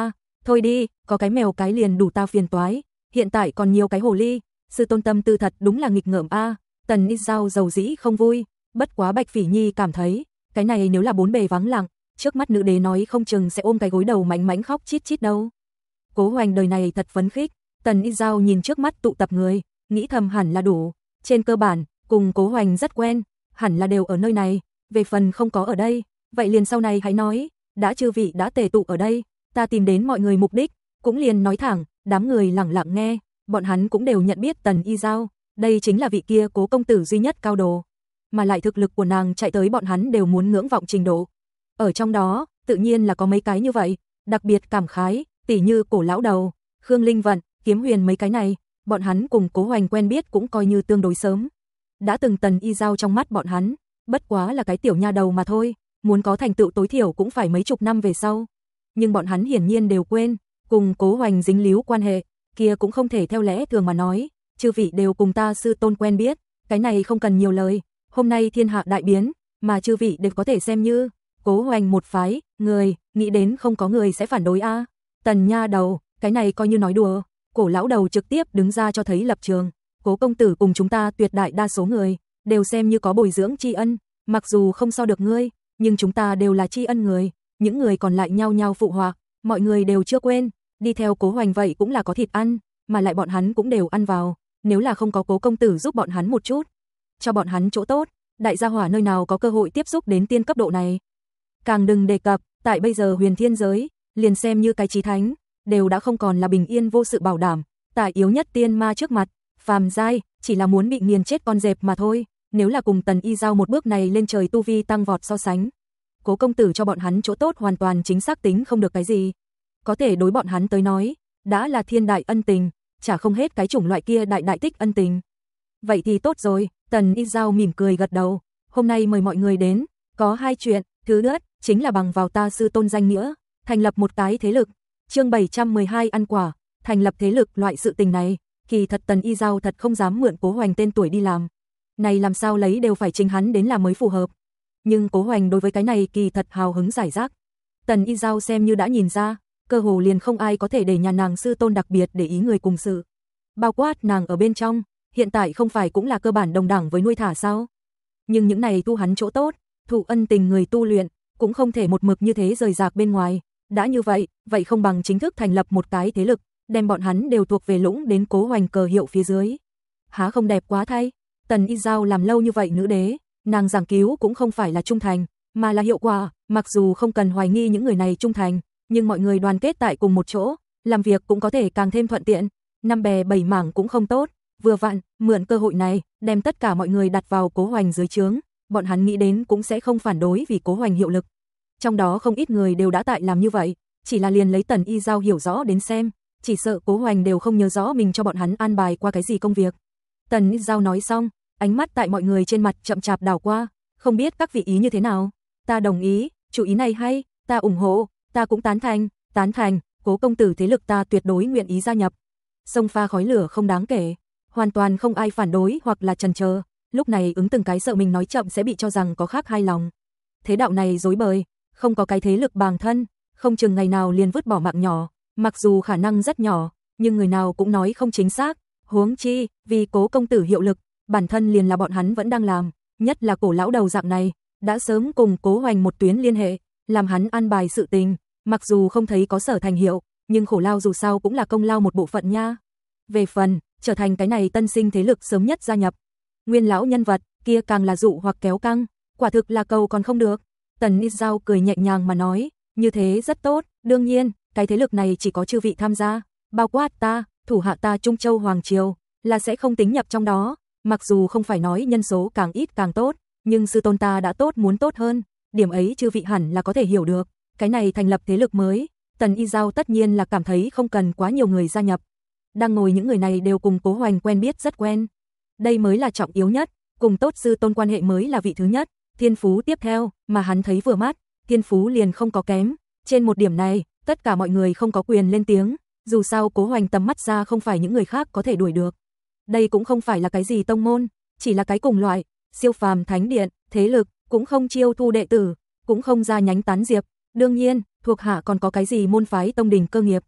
S1: Thôi đi, có cái mèo cái liền đủ ta phiền toái, hiện tại còn nhiều cái hồ ly, sư tôn tâm tư thật đúng là nghịch ngợm a. Tần Y Giao dầu dĩ không vui, bất quá Bạch Phỉ Nhi cảm thấy, cái này nếu là bốn bề vắng lặng, trước mắt nữ đế nói không chừng sẽ ôm cái gối đầu mảnh mảnh khóc chít chít đâu. Cố Hoành đời này thật phấn khích, Tần Y Giao nhìn trước mắt tụ tập người, nghĩ thầm hẳn là đủ, trên cơ bản, cùng Cố Hoành rất quen, hẳn là đều ở nơi này, về phần không có ở đây, vậy liền sau này hãy nói, đã chư vị đã tề tụ ở đây, ta tìm đến mọi người mục đích, cũng liền nói thẳng, đám người lặng lặng nghe, bọn hắn cũng đều nhận biết Tần Y Giao, đây chính là vị kia Cố công tử duy nhất cao đồ, mà lại thực lực của nàng chạy tới bọn hắn đều muốn ngưỡng vọng trình độ. Ở trong đó, tự nhiên là có mấy cái như vậy, đặc biệt cảm khái, tỉ như Cổ lão đầu, Khương Linh Vận, Kiếm Huyền mấy cái này, bọn hắn cùng Cố Hoành quen biết cũng coi như tương đối sớm. Đã từng Tần Y Giao trong mắt bọn hắn, bất quá là cái tiểu nha đầu mà thôi, muốn có thành tựu tối thiểu cũng phải mấy chục năm về sau. Nhưng bọn hắn hiển nhiên đều quên, cùng Cố Hoành dính líu quan hệ, kia cũng không thể theo lẽ thường mà nói, chư vị đều cùng ta sư tôn quen biết, cái này không cần nhiều lời, hôm nay thiên hạ đại biến, mà chư vị đều có thể xem như Cố Hoành một phái, người, nghĩ đến không có người sẽ phản đối a. Tần nha đầu, cái này coi như nói đùa, Cổ lão đầu trực tiếp đứng ra cho thấy lập trường, Cố công tử cùng chúng ta tuyệt đại đa số người, đều xem như có bồi dưỡng tri ân, mặc dù không so được ngươi, nhưng chúng ta đều là tri ân người, những người còn lại nhau nhau phụ họa, mọi người đều chưa quên, đi theo Cố Hoành vậy cũng là có thịt ăn, mà lại bọn hắn cũng đều ăn vào, nếu là không có Cố công tử giúp bọn hắn một chút, cho bọn hắn chỗ tốt, đại gia hỏa nơi nào có cơ hội tiếp xúc đến tiên cấp độ này. Càng đừng đề cập, tại bây giờ huyền thiên giới, liền xem như cái chí thánh, đều đã không còn là bình yên vô sự bảo đảm, tại yếu nhất tiên ma trước mặt, phàm giai, chỉ là muốn bị nghiền chết con dẹp mà thôi, nếu là cùng Tần Y Giao một bước này lên trời tu vi tăng vọt so sánh. Cố công tử cho bọn hắn chỗ tốt hoàn toàn chính xác tính không được cái gì. Có thể đối bọn hắn tới nói, đã là thiên đại ân tình, chả không hết cái chủng loại kia đại đại tích ân tình. Vậy thì tốt rồi, Tần Y Giao mỉm cười gật đầu, hôm nay mời mọi người đến, có hai chuyện, thứ nhất, chính là bằng vào ta sư tôn danh nghĩa, thành lập một cái thế lực. Chương bảy trăm mười hai ăn quả, thành lập thế lực loại sự tình này, kỳ thật Tần Y Giao thật không dám mượn Cố Hoành tên tuổi đi làm. Này làm sao lấy đều phải chính hắn đến làm mới phù hợp. Nhưng Cố Hoành đối với cái này kỳ thật hào hứng giải rác. Tần Y Giao xem như đã nhìn ra, cơ hồ liền không ai có thể để nhà nàng sư tôn đặc biệt để ý người cùng sự. Bao quát nàng ở bên trong, hiện tại không phải cũng là cơ bản đồng đẳng với nuôi thả sao? Nhưng những này tu hắn chỗ tốt, thụ ân tình người tu luyện, cũng không thể một mực như thế rời rạc bên ngoài. Đã như vậy, vậy không bằng chính thức thành lập một cái thế lực, đem bọn hắn đều thuộc về lũng đến Cố Hoành cờ hiệu phía dưới. Há không đẹp quá thay? Tần Y Giao làm lâu như vậy nữ đế, nàng giảng cứu cũng không phải là trung thành, mà là hiệu quả, mặc dù không cần hoài nghi những người này trung thành, nhưng mọi người đoàn kết tại cùng một chỗ, làm việc cũng có thể càng thêm thuận tiện, năm bè bảy mảng cũng không tốt, vừa vặn, mượn cơ hội này, đem tất cả mọi người đặt vào Cố Hoành dưới trướng, bọn hắn nghĩ đến cũng sẽ không phản đối vì Cố Hoành hiệu lực. Trong đó không ít người đều đã tại làm như vậy, chỉ là liền lấy Tần Y Giao hiểu rõ đến xem, chỉ sợ Cố Hoành đều không nhớ rõ mình cho bọn hắn an bài qua cái gì công việc. Tần Y Giao nói xong, ánh mắt tại mọi người trên mặt chậm chạp đảo qua, không biết các vị ý như thế nào. Ta đồng ý, chủ ý này hay, ta ủng hộ, ta cũng tán thành, tán thành, Cố công tử thế lực ta tuyệt đối nguyện ý gia nhập. Sông pha khói lửa không đáng kể, hoàn toàn không ai phản đối hoặc là chần chờ, lúc này ứng từng cái sợ mình nói chậm sẽ bị cho rằng có khác hai lòng. Thế đạo này rối bời, không có cái thế lực bàng thân, không chừng ngày nào liền vứt bỏ mạng nhỏ, mặc dù khả năng rất nhỏ, nhưng người nào cũng nói không chính xác, huống chi, vì Cố công tử hiệu lực, bản thân liền là bọn hắn vẫn đang làm, nhất là Cổ lão đầu dạng này, đã sớm cùng Cố Hoành một tuyến liên hệ, làm hắn an bài sự tình, mặc dù không thấy có sở thành hiệu, nhưng khổ lao dù sao cũng là công lao một bộ phận nha. Về phần, trở thành cái này tân sinh thế lực sớm nhất gia nhập, nguyên lão nhân vật, kia càng là dụ hoặc kéo căng, quả thực là cầu còn không được. Tần Y Giao cười nhẹ nhàng mà nói, như thế rất tốt, đương nhiên, cái thế lực này chỉ có chư vị tham gia, bao quát ta, thủ hạ ta Trung Châu Hoàng Triều, là sẽ không tính nhập trong đó, mặc dù không phải nói nhân số càng ít càng tốt, nhưng sư tôn ta đã tốt muốn tốt hơn, điểm ấy chư vị hẳn là có thể hiểu được, cái này thành lập thế lực mới, Tần Y Giao tất nhiên là cảm thấy không cần quá nhiều người gia nhập. Đang ngồi những người này đều cùng Cố Hoành quen biết rất quen. Đây mới là trọng yếu nhất, cùng tốt sư tôn quan hệ mới là vị thứ nhất, thiên phú tiếp theo, mà hắn thấy vừa mắt, thiên phú liền không có kém. Trên một điểm này, tất cả mọi người không có quyền lên tiếng, dù sao Cố Hoành tầm mắt ra không phải những người khác có thể đuổi được. Đây cũng không phải là cái gì tông môn, chỉ là cái cùng loại, siêu phàm thánh điện, thế lực, cũng không chiêu thu đệ tử, cũng không ra nhánh tán diệp. Đương nhiên, thuộc hạ còn có cái gì môn phái tông đình cơ nghiệp,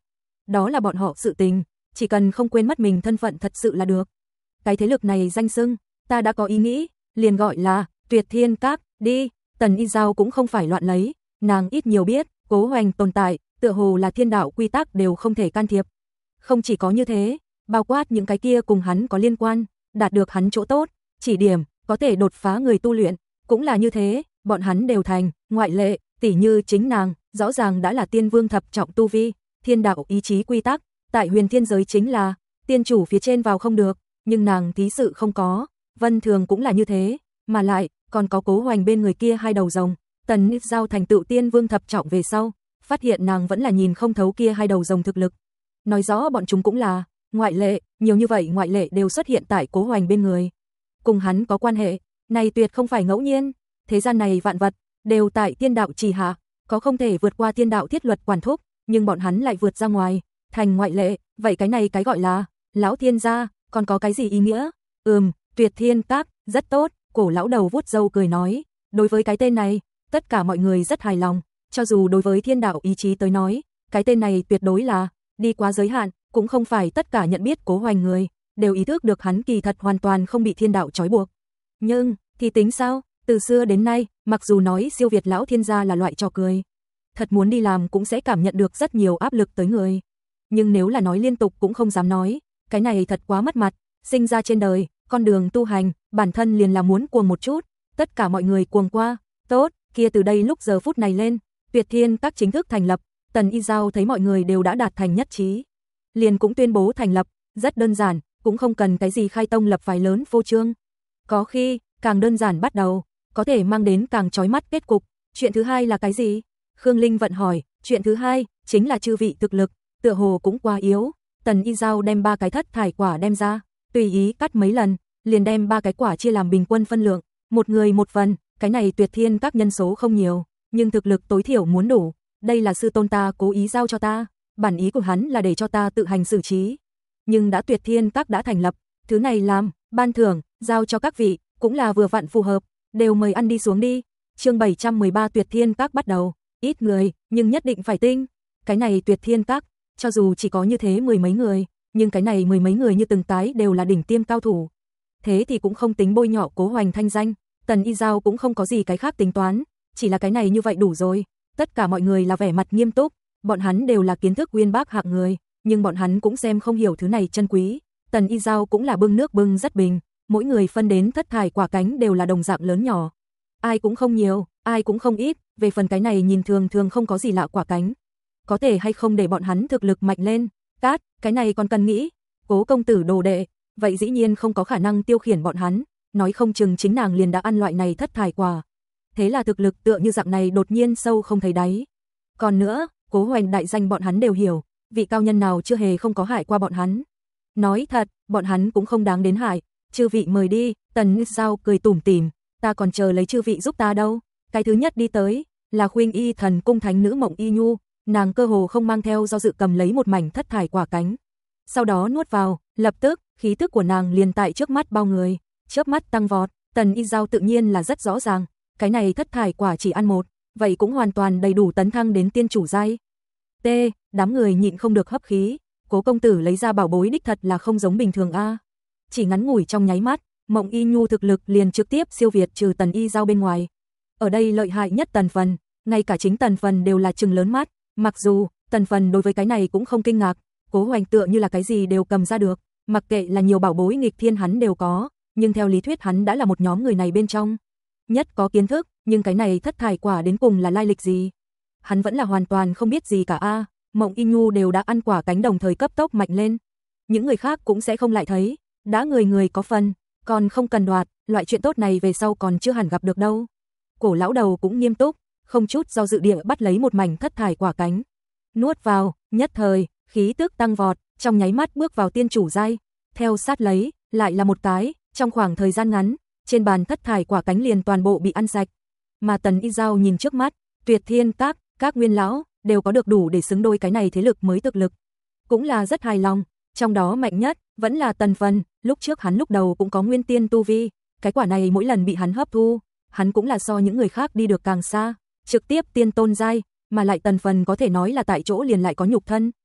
S1: đó là bọn họ sự tình, chỉ cần không quên mất mình thân phận thật sự là được. Cái thế lực này danh xưng, ta đã có ý nghĩ, liền gọi là Tuyệt Thiên Các, đi. Tần Y Giao cũng không phải loạn lấy, nàng ít nhiều biết, Cố Hoành tồn tại, tựa hồ là thiên đạo quy tắc đều không thể can thiệp. Không chỉ có như thế, bao quát những cái kia cùng hắn có liên quan, đạt được hắn chỗ tốt, chỉ điểm, có thể đột phá người tu luyện, cũng là như thế, bọn hắn đều thành ngoại lệ, tỉ như chính nàng, rõ ràng đã là tiên vương thập trọng tu vi, thiên đạo ý chí quy tắc, tại huyền thiên giới chính là tiên chủ phía trên vào không được, nhưng nàng thí sự không có, Vân Thường cũng là như thế, mà lại còn có Cố Hoành bên người kia hai đầu rồng. Tần Y Giao thành tựu tiên vương thập trọng về sau, phát hiện nàng vẫn là nhìn không thấu kia hai đầu rồng thực lực. Nói rõ bọn chúng cũng là ngoại lệ, nhiều như vậy ngoại lệ đều xuất hiện tại Cố Hoành bên người. Cùng hắn có quan hệ, này tuyệt không phải ngẫu nhiên, thế gian này vạn vật đều tại tiên đạo chỉ hạ, có không thể vượt qua tiên đạo thiết luật quản thúc, nhưng bọn hắn lại vượt ra ngoài, thành ngoại lệ, vậy cái này cái gọi là lão thiên gia, còn có cái gì ý nghĩa? Ừm, Tuyệt Thiên Các, rất tốt, Cổ lão đầu vuốt râu cười nói, đối với cái tên này, tất cả mọi người rất hài lòng, cho dù đối với thiên đạo ý chí tới nói, cái tên này tuyệt đối là đi quá giới hạn, cũng không phải tất cả nhận biết Cố Hoành người đều ý thức được hắn kỳ thật hoàn toàn không bị thiên đạo trói buộc. Nhưng, thì tính sao? Từ xưa đến nay, mặc dù nói siêu việt lão thiên gia là loại trò cười, thật muốn đi làm cũng sẽ cảm nhận được rất nhiều áp lực tới người. Nhưng nếu là nói liên tục cũng không dám nói, cái này thật quá mất mặt, sinh ra trên đời, con đường tu hành, bản thân liền là muốn cuồng một chút, tất cả mọi người cuồng qua, tốt, kia từ đây lúc giờ phút này lên, Tuyệt Thiên Các chính thức thành lập, Tần Y Giao thấy mọi người đều đã đạt thành nhất trí, liền cũng tuyên bố thành lập, rất đơn giản, cũng không cần cái gì khai tông lập phái lớn phô trương. Có khi, càng đơn giản bắt đầu, có thể mang đến càng chói mắt kết cục. Chuyện thứ hai là cái gì? Khương Linh vận hỏi, chuyện thứ hai, chính là chư vị thực lực, tựa hồ cũng quá yếu. Tần Y Giao đem ba cái thất thải quả đem ra, tùy ý cắt mấy lần, liền đem ba cái quả chia làm bình quân phân lượng, một người một phần, cái này Tuyệt Thiên Các nhân số không nhiều, nhưng thực lực tối thiểu muốn đủ, đây là sư tôn ta cố ý giao cho ta, bản ý của hắn là để cho ta tự hành xử trí. Nhưng đã Tuyệt Thiên Các đã thành lập, thứ này làm, ban thưởng, giao cho các vị, cũng là vừa vặn phù hợp, đều mời ăn đi xuống đi. Chương bảy trăm mười ba Tuyệt Thiên Các bắt đầu, ít người, nhưng nhất định phải tinh. Cái này Tuyệt Thiên Các, cho dù chỉ có như thế mười mấy người, nhưng cái này mười mấy người như từng cái đều là đỉnh tiêm cao thủ. Thế thì cũng không tính bôi nhọ Cố Hoành thanh danh, Tần Y Giao cũng không có gì cái khác tính toán, chỉ là cái này như vậy đủ rồi. Tất cả mọi người là vẻ mặt nghiêm túc, bọn hắn đều là kiến thức uyên bác hạng người, nhưng bọn hắn cũng xem không hiểu thứ này chân quý. Tần Y Giao cũng là bưng nước bưng rất bình, mỗi người phân đến thất thải quả cánh đều là đồng dạng lớn nhỏ. Ai cũng không nhiều, ai cũng không ít, về phần cái này nhìn thường thường không có gì lạ quả cánh. Có thể hay không để bọn hắn thực lực mạnh lên, cát, cái này còn cần nghĩ. Cố công tử đồ đệ, vậy dĩ nhiên không có khả năng tiêu khiển bọn hắn, nói không chừng chính nàng liền đã ăn loại này thất thải quả. Thế là thực lực tựa như dạng này đột nhiên sâu không thấy đáy. Còn nữa, Cố Hoành đại danh bọn hắn đều hiểu, vị cao nhân nào chưa hề không có hại qua bọn hắn. Nói thật, bọn hắn cũng không đáng đến hại, chư vị mời đi. Tần Y Giao cười tủm tỉm, ta còn chờ lấy chư vị giúp ta đâu. Cái thứ nhất đi tới là Khuynh Y Thần cung thánh nữ Mộng Y Nhu, nàng cơ hồ không mang theo do dự cầm lấy một mảnh thất thải quả cánh, sau đó nuốt vào, lập tức khí tức của nàng liền tại trước mắt bao người, chớp mắt tăng vọt. Tần Y Giao tự nhiên là rất rõ ràng, cái này thất thải quả chỉ ăn một, vậy cũng hoàn toàn đầy đủ tấn thăng đến tiên chủ giai. T, đám người nhịn không được hấp khí, Cố công tử lấy ra bảo bối đích thật là không giống bình thường a. Chỉ ngắn ngủi trong nháy mắt, Mộng Y Nhu thực lực liền trực tiếp siêu việt trừ Tần Y Giao bên ngoài. Ở đây lợi hại nhất Tần Phần, ngay cả chính Tần Phần đều là trừng lớn mắt, mặc dù Tần Phần đối với cái này cũng không kinh ngạc, Cố Hoành tựa như là cái gì đều cầm ra được, mặc kệ là nhiều bảo bối nghịch thiên hắn đều có, nhưng theo lý thuyết hắn đã là một nhóm người này bên trong nhất có kiến thức, nhưng cái này thất thải quả đến cùng là lai lịch gì? Hắn vẫn là hoàn toàn không biết gì cả a. À, Mộng Y Nhu đều đã ăn quả cánh đồng thời cấp tốc mạnh lên, những người khác cũng sẽ không lại thấy, đã người người có phần, còn không cần đoạt, loại chuyện tốt này về sau còn chưa hẳn gặp được đâu. Cổ lão đầu cũng nghiêm túc, không chút do dự địa bắt lấy một mảnh thất thải quả cánh, nuốt vào, nhất thời khí tức tăng vọt, trong nháy mắt bước vào tiên chủ giai. Theo sát lấy, lại là một cái, trong khoảng thời gian ngắn, trên bàn thất thải quả cánh liền toàn bộ bị ăn sạch. Mà Tần Y Giao nhìn trước mắt, Tuyệt Thiên Các, các nguyên lão đều có được đủ để xứng đôi cái này thế lực mới thực lực, cũng là rất hài lòng. Trong đó mạnh nhất vẫn là Tần Phần, lúc trước hắn lúc đầu cũng có nguyên tiên tu vi, cái quả này mỗi lần bị hắn hấp thu, hắn cũng là so những người khác đi được càng xa, trực tiếp tiên tôn giai, mà lại Tần Phần có thể nói là tại chỗ liền lại có nhục thân.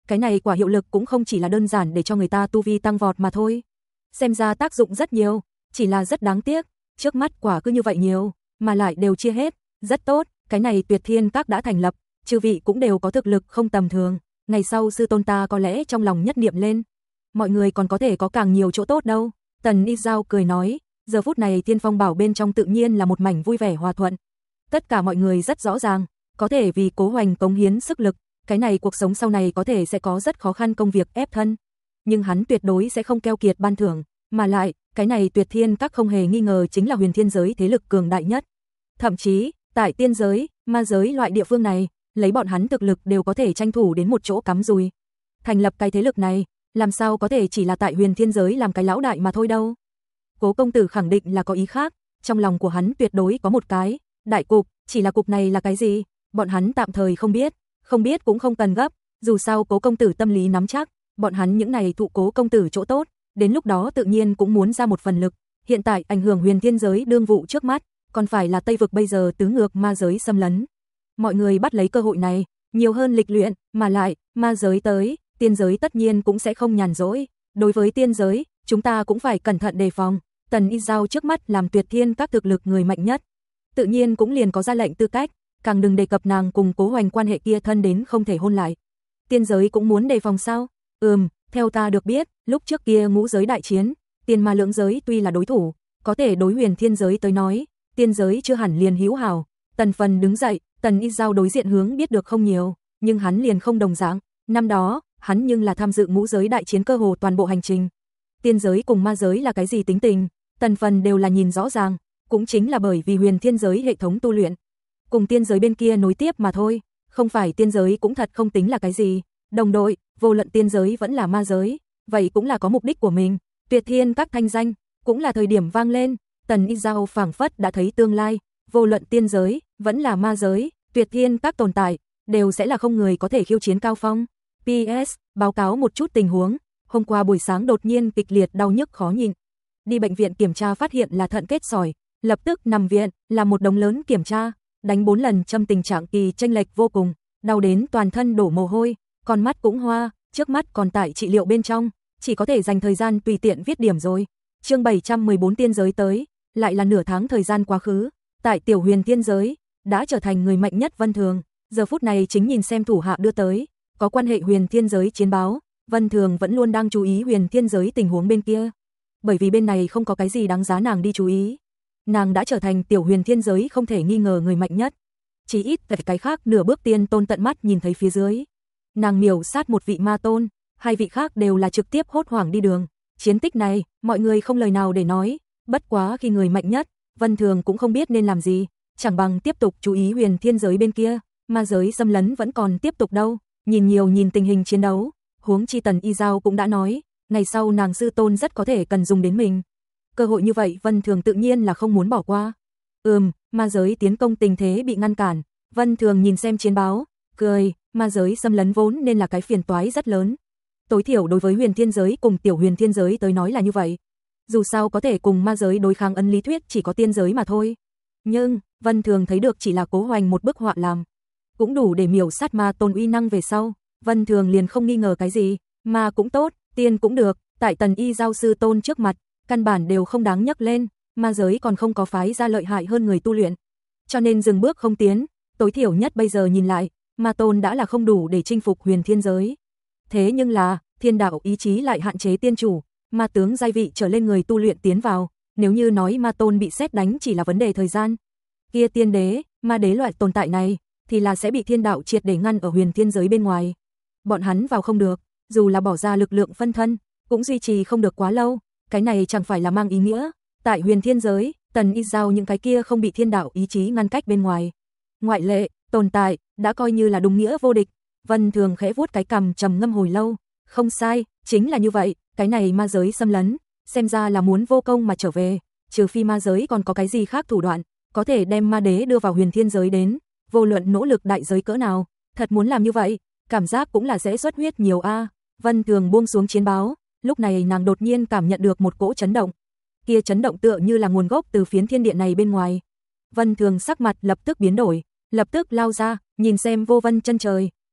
S1: cái này quả hiệu lực cũng không chỉ là đơn giản để cho người ta tu vi tăng vọt mà thôi. Xem ra tác dụng rất nhiều, chỉ là rất đáng tiếc, trước mắt quả cứ như vậy nhiều, mà lại đều chia hết, rất tốt, cái này Tuyệt Thiên Các đã thành lập, chư vị cũng đều có thực lực không tầm thường, ngày sau sư tôn ta có lẽ trong lòng nhất niệm lên, mọi người còn có thể có càng nhiều chỗ tốt đâu. Tần Y Giao cười nói, giờ phút này Thiên Phong Bảo bên trong tự nhiên là một mảnh vui vẻ hòa thuận. Tất cả mọi người rất rõ ràng, có thể vì Cố Hoành cống hiến sức lực, cái này cuộc sống sau này có thể sẽ có rất khó khăn công việc ép thân. Nhưng hắn tuyệt đối sẽ không keo kiệt ban thưởng, mà lại, cái này Tuyệt Thiên Các không hề nghi ngờ chính là huyền thiên giới thế lực cường đại nhất. Thậm chí, tại tiên giới, ma giới loại địa phương này, lấy bọn hắn thực lực đều có thể tranh thủ đến một chỗ cắm rùi. Thành lập cái thế lực này, làm sao có thể chỉ là tại huyền thiên giới làm cái lão đại mà thôi đâu. Cố công tử khẳng định là có ý khác, trong lòng của hắn tuyệt đối có một cái, đại cục, chỉ là cục này là cái gì, bọn hắn tạm thời không biết, không biết cũng không cần gấp, dù sao Cố công tử tâm lý nắm chắc, bọn hắn những này thụ Cố công tử chỗ tốt, đến lúc đó tự nhiên cũng muốn ra một phần lực, hiện tại ảnh hưởng huyền thiên giới đương vụ trước mắt, còn phải là Tây vực bây giờ tứ ngược ma giới xâm lấn. Mọi người bắt lấy cơ hội này, nhiều hơn lịch luyện, mà lại, ma giới tới, tiên giới tất nhiên cũng sẽ không nhàn rỗi, đối với tiên giới, chúng ta cũng phải cẩn thận đề phòng. Tần Y Giao trước mắt làm Tuyệt Thiên Các thực lực người mạnh nhất, tự nhiên cũng liền có ra lệnh tư cách, càng đừng đề cập nàng cùng Cố Hoành quan hệ kia thân đến không thể hôn lại. Tiên giới cũng muốn đề phòng sao? Ừm, theo ta được biết, lúc trước kia ngũ giới đại chiến, tiên ma lưỡng giới tuy là đối thủ, có thể đối huyền thiên giới tới nói, tiên giới chưa hẳn liền hữu hảo. Tần Phần đứng dậy, Tần Y Giao đối diện hướng biết được không nhiều, nhưng hắn liền không đồng dạng, năm đó, hắn nhưng là tham dự ngũ giới đại chiến cơ hồ toàn bộ hành trình. Tiên giới cùng ma giới là cái gì tính tình, Tần Phần đều là nhìn rõ ràng, cũng chính là bởi vì huyền thiên giới hệ thống tu luyện, cùng tiên giới bên kia nối tiếp mà thôi, không phải tiên giới cũng thật không tính là cái gì, đồng đội, vô luận tiên giới vẫn là ma giới, vậy cũng là có mục đích của mình, Tuyệt Thiên Các thanh danh, cũng là thời điểm vang lên, Tần Y Giao phảng phất đã thấy tương lai, vô luận tiên giới, vẫn là ma giới, Tuyệt Thiên Các tồn tại, đều sẽ là không người có thể khiêu chiến cao phong. pê ét, báo cáo một chút tình huống, hôm qua buổi sáng đột nhiên kịch liệt đau nhức khó nhịn. Đi bệnh viện kiểm tra phát hiện là thận kết sỏi, lập tức nằm viện, làm một đống lớn kiểm tra, đánh bốn lần châm tình trạng kỳ chênh lệch vô cùng, đau đến toàn thân đổ mồ hôi, con mắt cũng hoa, trước mắt còn tại trị liệu bên trong, chỉ có thể dành thời gian tùy tiện viết điểm rồi. Chương bảy trăm mười bốn tiên giới tới, lại là nửa tháng thời gian quá khứ, tại Tiểu Huyền Thiên giới, đã trở thành người mạnh nhất Vân Thường, giờ phút này chính nhìn xem thủ hạ đưa tới, có quan hệ huyền thiên giới chiến báo, Vân Thường vẫn luôn đang chú ý huyền thiên giới tình huống bên kia, bởi vì bên này không có cái gì đáng giá nàng đi chú ý. Nàng đã trở thành Tiểu Huyền Thiên giới không thể nghi ngờ người mạnh nhất, chỉ ít tại cái khác nửa bước tiên tôn tận mắt nhìn thấy phía dưới. Nàng miểu sát một vị ma tôn, hai vị khác đều là trực tiếp hốt hoảng đi đường. Chiến tích này, mọi người không lời nào để nói, bất quá khi người mạnh nhất, Vân Thường cũng không biết nên làm gì, chẳng bằng tiếp tục chú ý huyền thiên giới bên kia, ma giới xâm lấn vẫn còn tiếp tục đâu, nhìn nhiều nhìn tình hình chiến đấu, huống chi Tần Y Giao cũng đã nói, ngày sau nàng sư tôn rất có thể cần dùng đến mình. Cơ hội như vậy Vân Thường tự nhiên là không muốn bỏ qua. Ừm, ma giới tiến công tình thế bị ngăn cản, Vân Thường nhìn xem chiến báo, cười, ma giới xâm lấn vốn nên là cái phiền toái rất lớn. Tối thiểu đối với huyền thiên giới cùng Tiểu Huyền Thiên giới tới nói là như vậy. Dù sao có thể cùng ma giới đối kháng ấn lý thuyết chỉ có tiên giới mà thôi. Nhưng, Vân Thường thấy được chỉ là Cố Hoành một bức họa làm, cũng đủ để miểu sát ma tôn uy năng về sau, Vân Thường liền không nghi ngờ cái gì, ma cũng tốt, tiên cũng được, tại Tần Y Giao sư tôn trước mặt, căn bản đều không đáng nhắc lên, ma giới còn không có phái ra lợi hại hơn người tu luyện. Cho nên dừng bước không tiến, tối thiểu nhất bây giờ nhìn lại, ma tôn đã là không đủ để chinh phục huyền thiên giới. Thế nhưng là, thiên đạo ý chí lại hạn chế tiên chủ, ma tướng giai vị trở lên người tu luyện tiến vào, nếu như nói ma tôn bị sét đánh chỉ là vấn đề thời gian, kia tiên đế, ma đế loại tồn tại này, thì là sẽ bị thiên đạo triệt để ngăn ở huyền thiên giới bên ngoài. Bọn hắn vào không được, dù là bỏ ra lực lượng phân thân, cũng duy trì không được quá lâu, cái này chẳng phải là mang ý nghĩa, tại huyền thiên giới, Tần Y Giao những cái kia không bị thiên đạo ý chí ngăn cách bên ngoài. Ngoại lệ, tồn tại, đã coi như là đúng nghĩa vô địch. Vân Thường khẽ vuốt cái cằm trầm ngâm hồi lâu, không sai, chính là như vậy, cái này ma giới xâm lấn, xem ra là muốn vô công mà trở về, trừ phi ma giới còn có cái gì khác thủ đoạn, có thể đem ma đế đưa vào huyền thiên giới đến, vô luận nỗ lực đại giới cỡ nào, thật muốn làm như vậy, cảm giác cũng là dễ xuất huyết nhiều a. Vân Thường buông xuống chiến báo, lúc này nàng đột nhiên cảm nhận được một cỗ chấn động, kia chấn động tựa như là nguồn gốc từ phiến thiên địa này bên ngoài. Vân Thường sắc mặt lập tức biến đổi, lập tức lao ra, nhìn xem vô vân chân trời,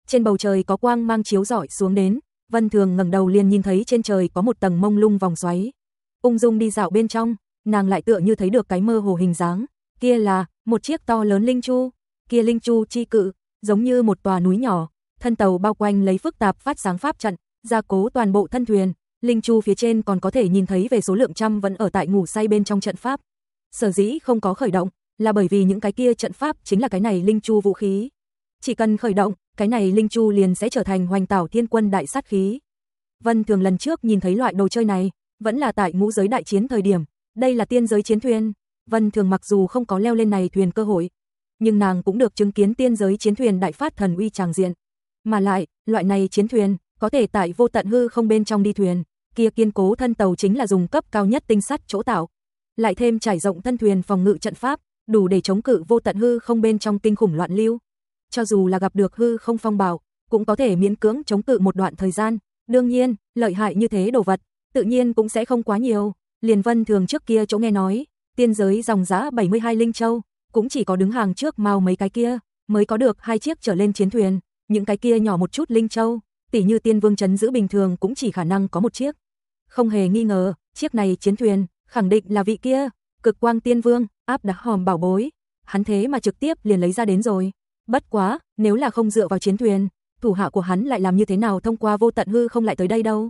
S1: Trên bầu trời có quang mang chiếu rọi xuống đến, Vân Thường ngẩng đầu liền nhìn thấy trên trời có một tầng mông lung vòng xoáy. Ung dung đi dạo bên trong, nàng lại tựa như thấy được cái mơ hồ hình dáng, kia là một chiếc to lớn linh chu, kia linh chu chi cự, giống như một tòa núi nhỏ, thân tàu bao quanh lấy phức tạp phát sáng pháp trận, gia cố toàn bộ thân thuyền, linh chu phía trên còn có thể nhìn thấy về số lượng trăm vẫn ở tại ngủ say bên trong trận pháp. Sở dĩ không có khởi động, là bởi vì những cái kia trận pháp chính là cái này linh chu vũ khí. Chỉ cần khởi động, cái này linh chu liền sẽ trở thành Hoành Tảo Thiên Quân đại sát khí. Vân Thường lần trước nhìn thấy loại đồ chơi này, vẫn là tại ngũ giới đại chiến thời điểm, đây là tiên giới chiến thuyền. Vân Thường mặc dù không có leo lên này thuyền cơ hội, nhưng nàng cũng được chứng kiến tiên giới chiến thuyền đại phát thần uy tràng diện. Mà lại, loại này chiến thuyền, có thể tại vô tận hư không bên trong đi thuyền, kia kiên cố thân tàu chính là dùng cấp cao nhất tinh sắt chỗ tạo. Lại thêm trải rộng thân thuyền phòng ngự trận pháp, đủ để chống cự vô tận hư không bên trong kinh khủng loạn lưu. Cho dù là gặp được hư không phong bạo, cũng có thể miễn cưỡng chống cự một đoạn thời gian. Đương nhiên, lợi hại như thế đồ vật, tự nhiên cũng sẽ không quá nhiều. Liền Vân Thường trước kia chỗ nghe nói, tiên giới dòng giá bảy mươi hai linh châu, cũng chỉ có đứng hàng trước mau mấy cái kia, mới có được hai chiếc trở lên chiến thuyền, những cái kia nhỏ một chút linh châu, tỉ như Tiên Vương trấn giữ bình thường cũng chỉ khả năng có một chiếc. Không hề nghi ngờ, chiếc này chiến thuyền, khẳng định là vị kia, Cực Quang Tiên Vương, áp đá hòm bảo bối, hắn thế mà trực tiếp liền lấy ra đến rồi. Bất quá, nếu là không dựa vào chiến thuyền, thủ hạ của hắn lại làm như thế nào thông qua vô tận hư không lại tới đây đâu?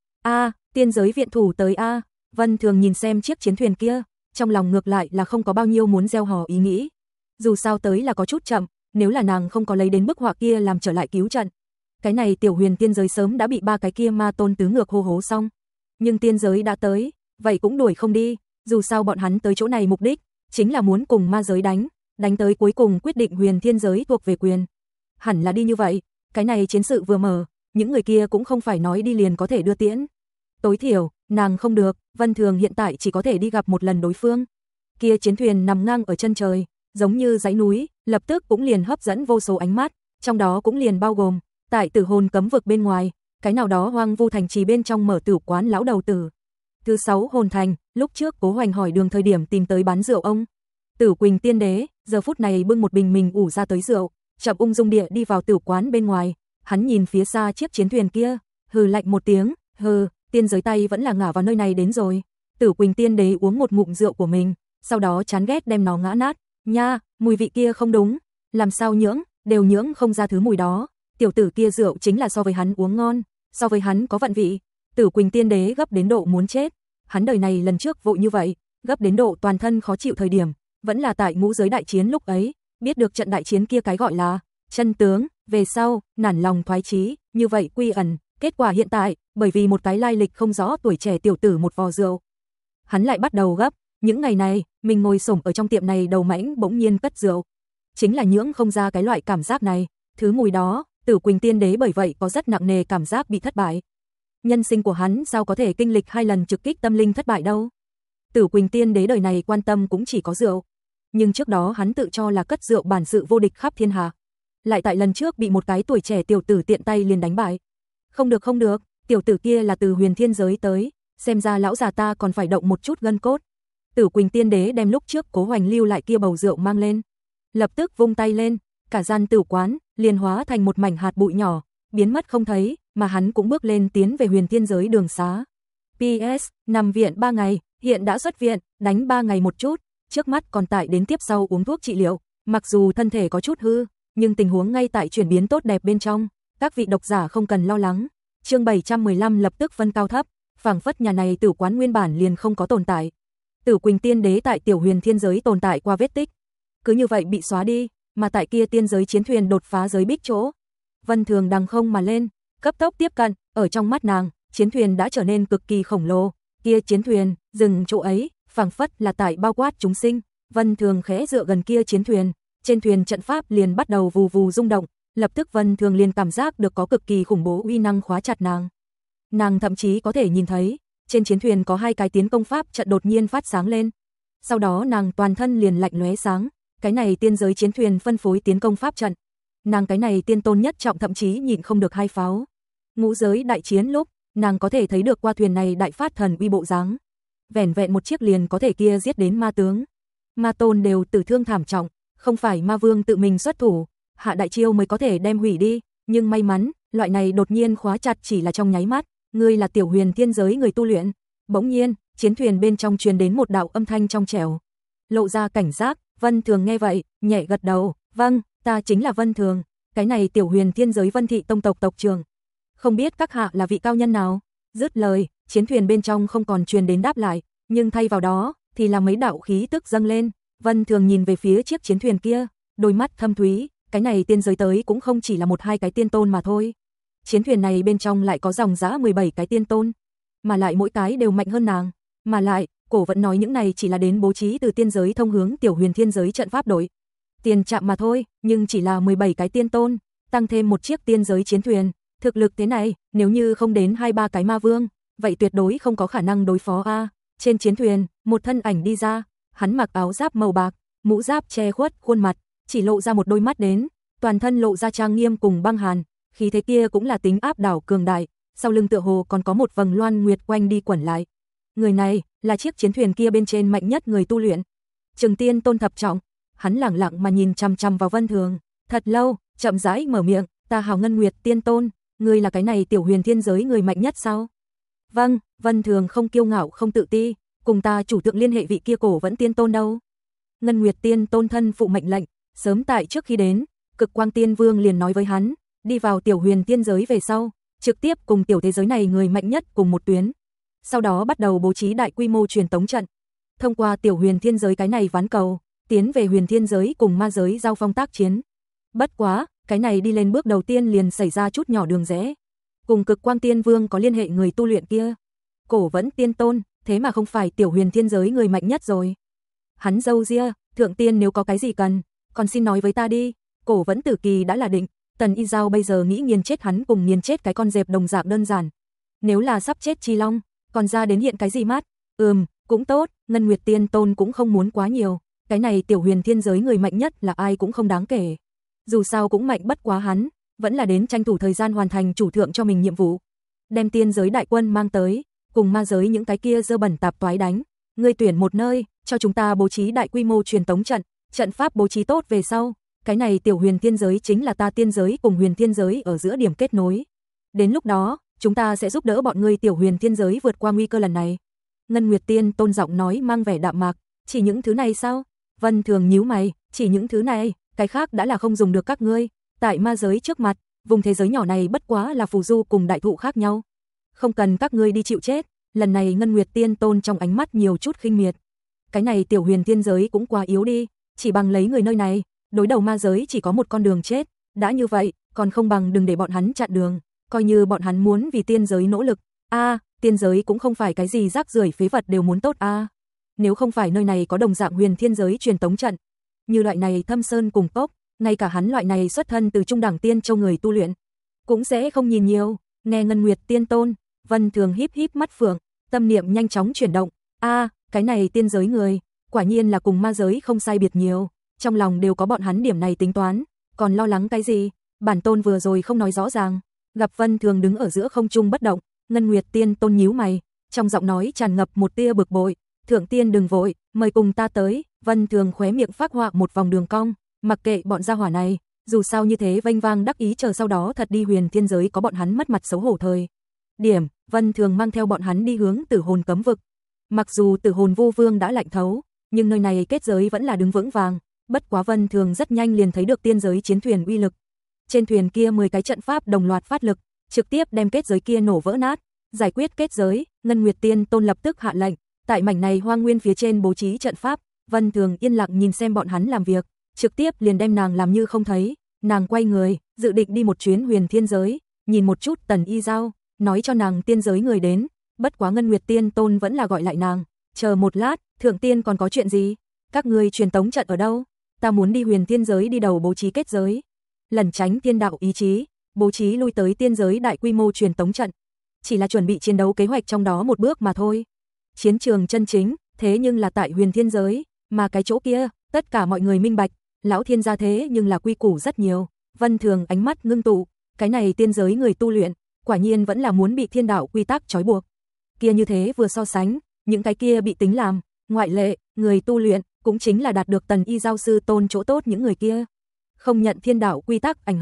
S1: A, tiên giới viện thủ tới a. Vân Thường nhìn xem chiếc chiến thuyền kia, trong lòng ngược lại là không có bao nhiêu muốn gieo hò ý nghĩ. Dù sao tới là có chút chậm, nếu là nàng không có lấy đến bức họa kia làm trở lại cứu trận, cái này tiểu huyền tiên giới sớm đã bị ba cái kia ma tôn tứ ngược hô hố xong. Nhưng tiên giới đã tới, vậy cũng đuổi không đi, dù sao bọn hắn tới chỗ này mục đích chính là muốn cùng ma giới đánh, đánh tới cuối cùng quyết định huyền thiên giới thuộc về quyền. Hẳn là đi như vậy, cái này chiến sự vừa mở, những người kia cũng không phải nói đi liền có thể đưa tiễn. Tối thiểu, nàng không được, Vân Thường hiện tại chỉ có thể đi gặp một lần đối phương. Kia chiến thuyền nằm ngang ở chân trời, giống như dãy núi, lập tức cũng liền hấp dẫn vô số ánh mắt, trong đó cũng liền bao gồm, tại Tử Hồn cấm vực bên ngoài, cái nào đó hoang vu thành trì bên trong mở tử quán lão đầu tử. Thứ sáu hồn thành, lúc trước Cố Hoành hỏi đường thời điểm tìm tới bán rượu ông. Tử Quỳnh Tiên Đế, giờ phút này bưng một bình mình ủ ra tới rượu, chậm ung dung địa đi vào tử quán bên ngoài, hắn nhìn phía xa chiếc chiến thuyền kia, hừ lạnh một tiếng, hừ, tiên giới tay vẫn là ngả vào nơi này đến rồi. Tử Quỳnh Tiên Đế uống một ngụm rượu của mình, sau đó chán ghét đem nó ngã nát, nha, mùi vị kia không đúng, làm sao nhưỡng, đều nhưỡng không ra thứ mùi đó. Tiểu tử kia rượu chính là so với hắn uống ngon, so với hắn có vận vị. Tử Quỳnh Tiên Đế gấp đến độ muốn chết, hắn đời này lần trước vội như vậy, gấp đến độ toàn thân khó chịu thời điểm, vẫn là tại ngũ giới đại chiến lúc ấy, biết được trận đại chiến kia cái gọi là chân tướng, về sau, nản lòng thoái chí, như vậy quy ẩn, kết quả hiện tại, bởi vì một cái lai lịch không rõ tuổi trẻ tiểu tử một vò rượu. Hắn lại bắt đầu gấp, những ngày này, mình ngồi xổm ở trong tiệm này đầu mãnh bỗng nhiên cất rượu. Chính là nhưỡng không ra cái loại cảm giác này, thứ mùi đó, Tử Quỳnh Tiên Đế bởi vậy có rất nặng nề cảm giác bị thất bại. Nhân sinh của hắn sao có thể kinh lịch hai lần trực kích tâm linh thất bại đâu. Tử Quỳnh Tiên Đế đời này quan tâm cũng chỉ có rượu. Nhưng trước đó hắn tự cho là cất rượu bản sự vô địch khắp thiên hạ. Lại tại lần trước bị một cái tuổi trẻ tiểu tử tiện tay liền đánh bại. Không được không được, tiểu tử kia là từ huyền thiên giới tới, xem ra lão già ta còn phải động một chút gân cốt. Tử Quỳnh Tiên Đế đem lúc trước Cố Hoành lưu lại kia bầu rượu mang lên. Lập tức vung tay lên, cả gian tử quán liền hóa thành một mảnh hạt bụi nhỏ, biến mất không thấy, mà hắn cũng bước lên tiến về huyền thiên giới đường xá. pê ét, nằm viện ba ngày, hiện đã xuất viện, đánh ba ngày một chút, trước mắt còn tại đến tiếp sau uống thuốc trị liệu, mặc dù thân thể có chút hư, nhưng tình huống ngay tại chuyển biến tốt đẹp bên trong, các vị độc giả không cần lo lắng. Chương bảy trăm mười lăm lập tức phân cao thấp, phảng phất nhà này tử quán nguyên bản liền không có tồn tại. Tử Quỳnh Tiên Đế tại tiểu huyền thiên giới tồn tại qua vết tích, cứ như vậy bị xóa đi, mà tại kia tiên giới chiến thuyền đột phá giới bích chỗ. Vân Thường đằng không mà lên, cấp tốc tiếp cận, ở trong mắt nàng, chiến thuyền đã trở nên cực kỳ khổng lồ, kia chiến thuyền, dừng chỗ ấy, phảng phất là tại bao quát chúng sinh. Vân Thường khẽ dựa gần kia chiến thuyền, trên thuyền trận pháp liền bắt đầu vù vù rung động, lập tức Vân Thường liền cảm giác được có cực kỳ khủng bố uy năng khóa chặt nàng. Nàng thậm chí có thể nhìn thấy, trên chiến thuyền có hai cái tiến công pháp trận đột nhiên phát sáng lên. Sau đó nàng toàn thân liền lạnh lóe sáng, cái này tiên giới chiến thuyền phân phối tiến công pháp trận. Nàng cái này tiên tôn nhất trọng thậm chí nhịn không được hai pháo. Ngũ giới đại chiến lúc, nàng có thể thấy được qua thuyền này đại phát thần uy bộ dáng. Vẻn vẹn một chiếc liền có thể kia giết đến ma tướng. Ma tôn đều tử thương thảm trọng, không phải ma vương tự mình xuất thủ, hạ đại chiêu mới có thể đem hủy đi, Nhưng may mắn, loại này đột nhiên khóa chặt chỉ là trong nháy mắt, ngươi là tiểu huyền thiên giới người tu luyện. Bỗng nhiên, chiến thuyền bên trong truyền đến một đạo âm thanh trong trẻo. Lộ ra cảnh giác, Vân Thường nghe vậy, nhẹ gật đầu, vâng, ta chính là Vân Thường, cái này tiểu huyền thiên giới Vân Thị tông tộc tộc trưởng. Không biết các hạ là vị cao nhân nào? Dứt lời, chiến thuyền bên trong không còn truyền đến đáp lại, nhưng thay vào đó, thì là mấy đạo khí tức dâng lên. Vân Thường nhìn về phía chiếc chiến thuyền kia, đôi mắt thâm thúy, cái này tiên giới tới cũng không chỉ là một hai cái tiên tôn mà thôi. Chiến thuyền này bên trong lại có dòng dã mười bảy cái tiên tôn, mà lại mỗi cái đều mạnh hơn nàng, mà lại, cổ vẫn nói những này chỉ là đến bố trí từ tiên giới thông hướng tiểu huyền thiên giới trận pháp đội tiền trạm mà thôi, nhưng chỉ là mười bảy cái tiên tôn, tăng thêm một chiếc tiên giới chiến thuyền, thực lực thế này, nếu như không đến hai ba cái ma vương, vậy tuyệt đối không có khả năng đối phó a. Trên chiến thuyền, một thân ảnh đi ra, hắn mặc áo giáp màu bạc, mũ giáp che khuất khuôn mặt, chỉ lộ ra một đôi mắt đến, toàn thân lộ ra trang nghiêm cùng băng hàn, khí thế kia cũng là tính áp đảo cường đại, sau lưng tựa hồ còn có một vầng loan nguyệt quanh đi quẩn lại. Người này là chiếc chiến thuyền kia bên trên mạnh nhất người tu luyện, Trừng Tiên Tôn thập trọng. Hắn lẳng lặng mà nhìn chằm chằm vào Vân Thường, thật lâu, chậm rãi mở miệng, "Ta Hào Ngân Nguyệt Tiên Tôn, ngươi là cái này tiểu huyền thiên giới người mạnh nhất sao?" "Vâng." Vân Thường không kiêu ngạo không tự ti, "Cùng ta chủ thượng liên hệ vị kia cổ vẫn tiên tôn đâu?" Ngân Nguyệt Tiên Tôn thân phụ mệnh lệnh, sớm tại trước khi đến, Cực Quang Tiên Vương liền nói với hắn, đi vào tiểu huyền thiên giới về sau, trực tiếp cùng tiểu thế giới này người mạnh nhất cùng một tuyến. Sau đó bắt đầu bố trí đại quy mô truyền tống trận, thông qua tiểu huyền thiên giới cái này ván cầu, tiến về huyền thiên giới cùng ma giới giao phong tác chiến. Bất quá, cái này đi lên bước đầu tiên liền xảy ra chút nhỏ đường rẽ. Cùng Cực Quang Tiên Vương có liên hệ người tu luyện kia, cổ vẫn tiên tôn, thế mà không phải tiểu huyền thiên giới người mạnh nhất rồi. Hắn râu ria, thượng tiên nếu có cái gì cần, còn xin nói với ta đi. Cổ vẫn tử kỳ đã là định, Tần Y Giao bây giờ nghĩ nghiền chết hắn cùng nghiền chết cái con dẹp đồng dạng đơn giản. Nếu là sắp chết chi long, còn ra đến hiện cái gì mát? Ừm, cũng tốt, Ngân Nguyệt Tiên Tôn cũng không muốn quá nhiều. Cái này tiểu huyền thiên giới người mạnh nhất là ai cũng không đáng kể. Dù sao cũng mạnh bất quá hắn, vẫn là đến tranh thủ thời gian hoàn thành chủ thượng cho mình nhiệm vụ. Đem tiên giới đại quân mang tới, cùng ma giới những cái kia dơ bẩn tạp toái đánh. Ngươi tuyển một nơi, cho chúng ta bố trí đại quy mô truyền tống trận, trận pháp bố trí tốt về sau. Cái này tiểu huyền thiên giới chính là ta tiên giới cùng huyền thiên giới ở giữa điểm kết nối. Đến lúc đó, chúng ta sẽ giúp đỡ bọn ngươi tiểu huyền thiên giới vượt qua nguy cơ lần này. Ngân Nguyệt Tiên Tôn giọng nói mang vẻ đạm mạc, chỉ những thứ này sao? Vân Thường nhíu mày, chỉ những thứ này, cái khác đã là không dùng được các ngươi. Tại ma giới trước mặt, vùng thế giới nhỏ này bất quá là phù du cùng đại thụ khác nhau. Không cần các ngươi đi chịu chết. Lần này Ngân Nguyệt Tiên Tôn trong ánh mắt nhiều chút khinh miệt. Cái này tiểu huyền thiên giới cũng quá yếu đi, chỉ bằng lấy người nơi này, đối đầu ma giới chỉ có một con đường chết, đã như vậy, còn không bằng đừng để bọn hắn chặn đường, coi như bọn hắn muốn vì tiên giới nỗ lực. A, à, tiên giới cũng không phải cái gì rác rưởi phế vật đều muốn tốt a. À. Nếu không phải nơi này có đồng dạng huyền thiên giới truyền tống trận, như loại này thâm sơn cùng cốc, ngay cả hắn loại này xuất thân từ trung đẳng tiên châu người tu luyện, cũng sẽ không nhìn nhiều. Nghe Ngân Nguyệt Tiên Tôn, Vân Thường híp híp mắt phượng, tâm niệm nhanh chóng chuyển động. A, à, cái này tiên giới người, quả nhiên là cùng ma giới không sai biệt nhiều. Trong lòng đều có bọn hắn điểm này tính toán, còn lo lắng cái gì? Bản tôn vừa rồi không nói rõ ràng. Gặp Vân Thường đứng ở giữa không trung bất động, Ngân Nguyệt Tiên Tôn nhíu mày, trong giọng nói tràn ngập một tia bực bội. Thượng tiên đừng vội, mời cùng ta tới. Vân Thường khóe miệng phác họa một vòng đường cong, mặc kệ bọn gia hỏa này, dù sao như thế vênh vang đắc ý chờ sau đó thật đi huyền thiên giới có bọn hắn mất mặt xấu hổ thời. Điểm, Vân Thường mang theo bọn hắn đi hướng Tử Hồn cấm vực. Mặc dù Tử Hồn vô vương đã lạnh thấu, nhưng nơi này kết giới vẫn là đứng vững vàng. Bất quá Vân Thường rất nhanh liền thấy được tiên giới chiến thuyền uy lực. Trên thuyền kia mười cái trận pháp đồng loạt phát lực, trực tiếp đem kết giới kia nổ vỡ nát. Giải quyết kết giới, Ngân Nguyệt Tiên Tôn lập tức hạ lệnh, tại mảnh này hoang nguyên phía trên bố trí trận pháp. Vân Thường yên lặng nhìn xem bọn hắn làm việc, trực tiếp liền đem nàng làm như không thấy. Nàng quay người, dự định đi một chuyến huyền thiên giới, nhìn một chút Tần Y Giao, nói cho nàng tiên giới người đến. Bất quá Ngân Nguyệt Tiên Tôn vẫn là gọi lại nàng, chờ một lát, thượng tiên còn có chuyện gì? Các ngươi truyền tống trận ở đâu? Ta muốn đi huyền thiên giới đi đầu bố trí kết giới, lẩn tránh thiên đạo ý chí, bố trí lui tới tiên giới đại quy mô truyền tống trận. Chỉ là chuẩn bị chiến đấu kế hoạch trong đó một bước mà thôi. Chiến trường chân chính, thế nhưng là tại huyền thiên giới, mà cái chỗ kia, tất cả mọi người minh bạch, lão thiên gia thế nhưng là quy củ rất nhiều. Vân Thường ánh mắt ngưng tụ, cái này tiên giới người tu luyện, quả nhiên vẫn là muốn bị thiên đạo quy tắc trói buộc. Kia như thế vừa so sánh, những cái kia bị tính làm ngoại lệ, người tu luyện cũng chính là đạt được Tần Y Giao sư tôn chỗ tốt những người kia. Không nhận thiên đạo quy tắc ảnh hưởng,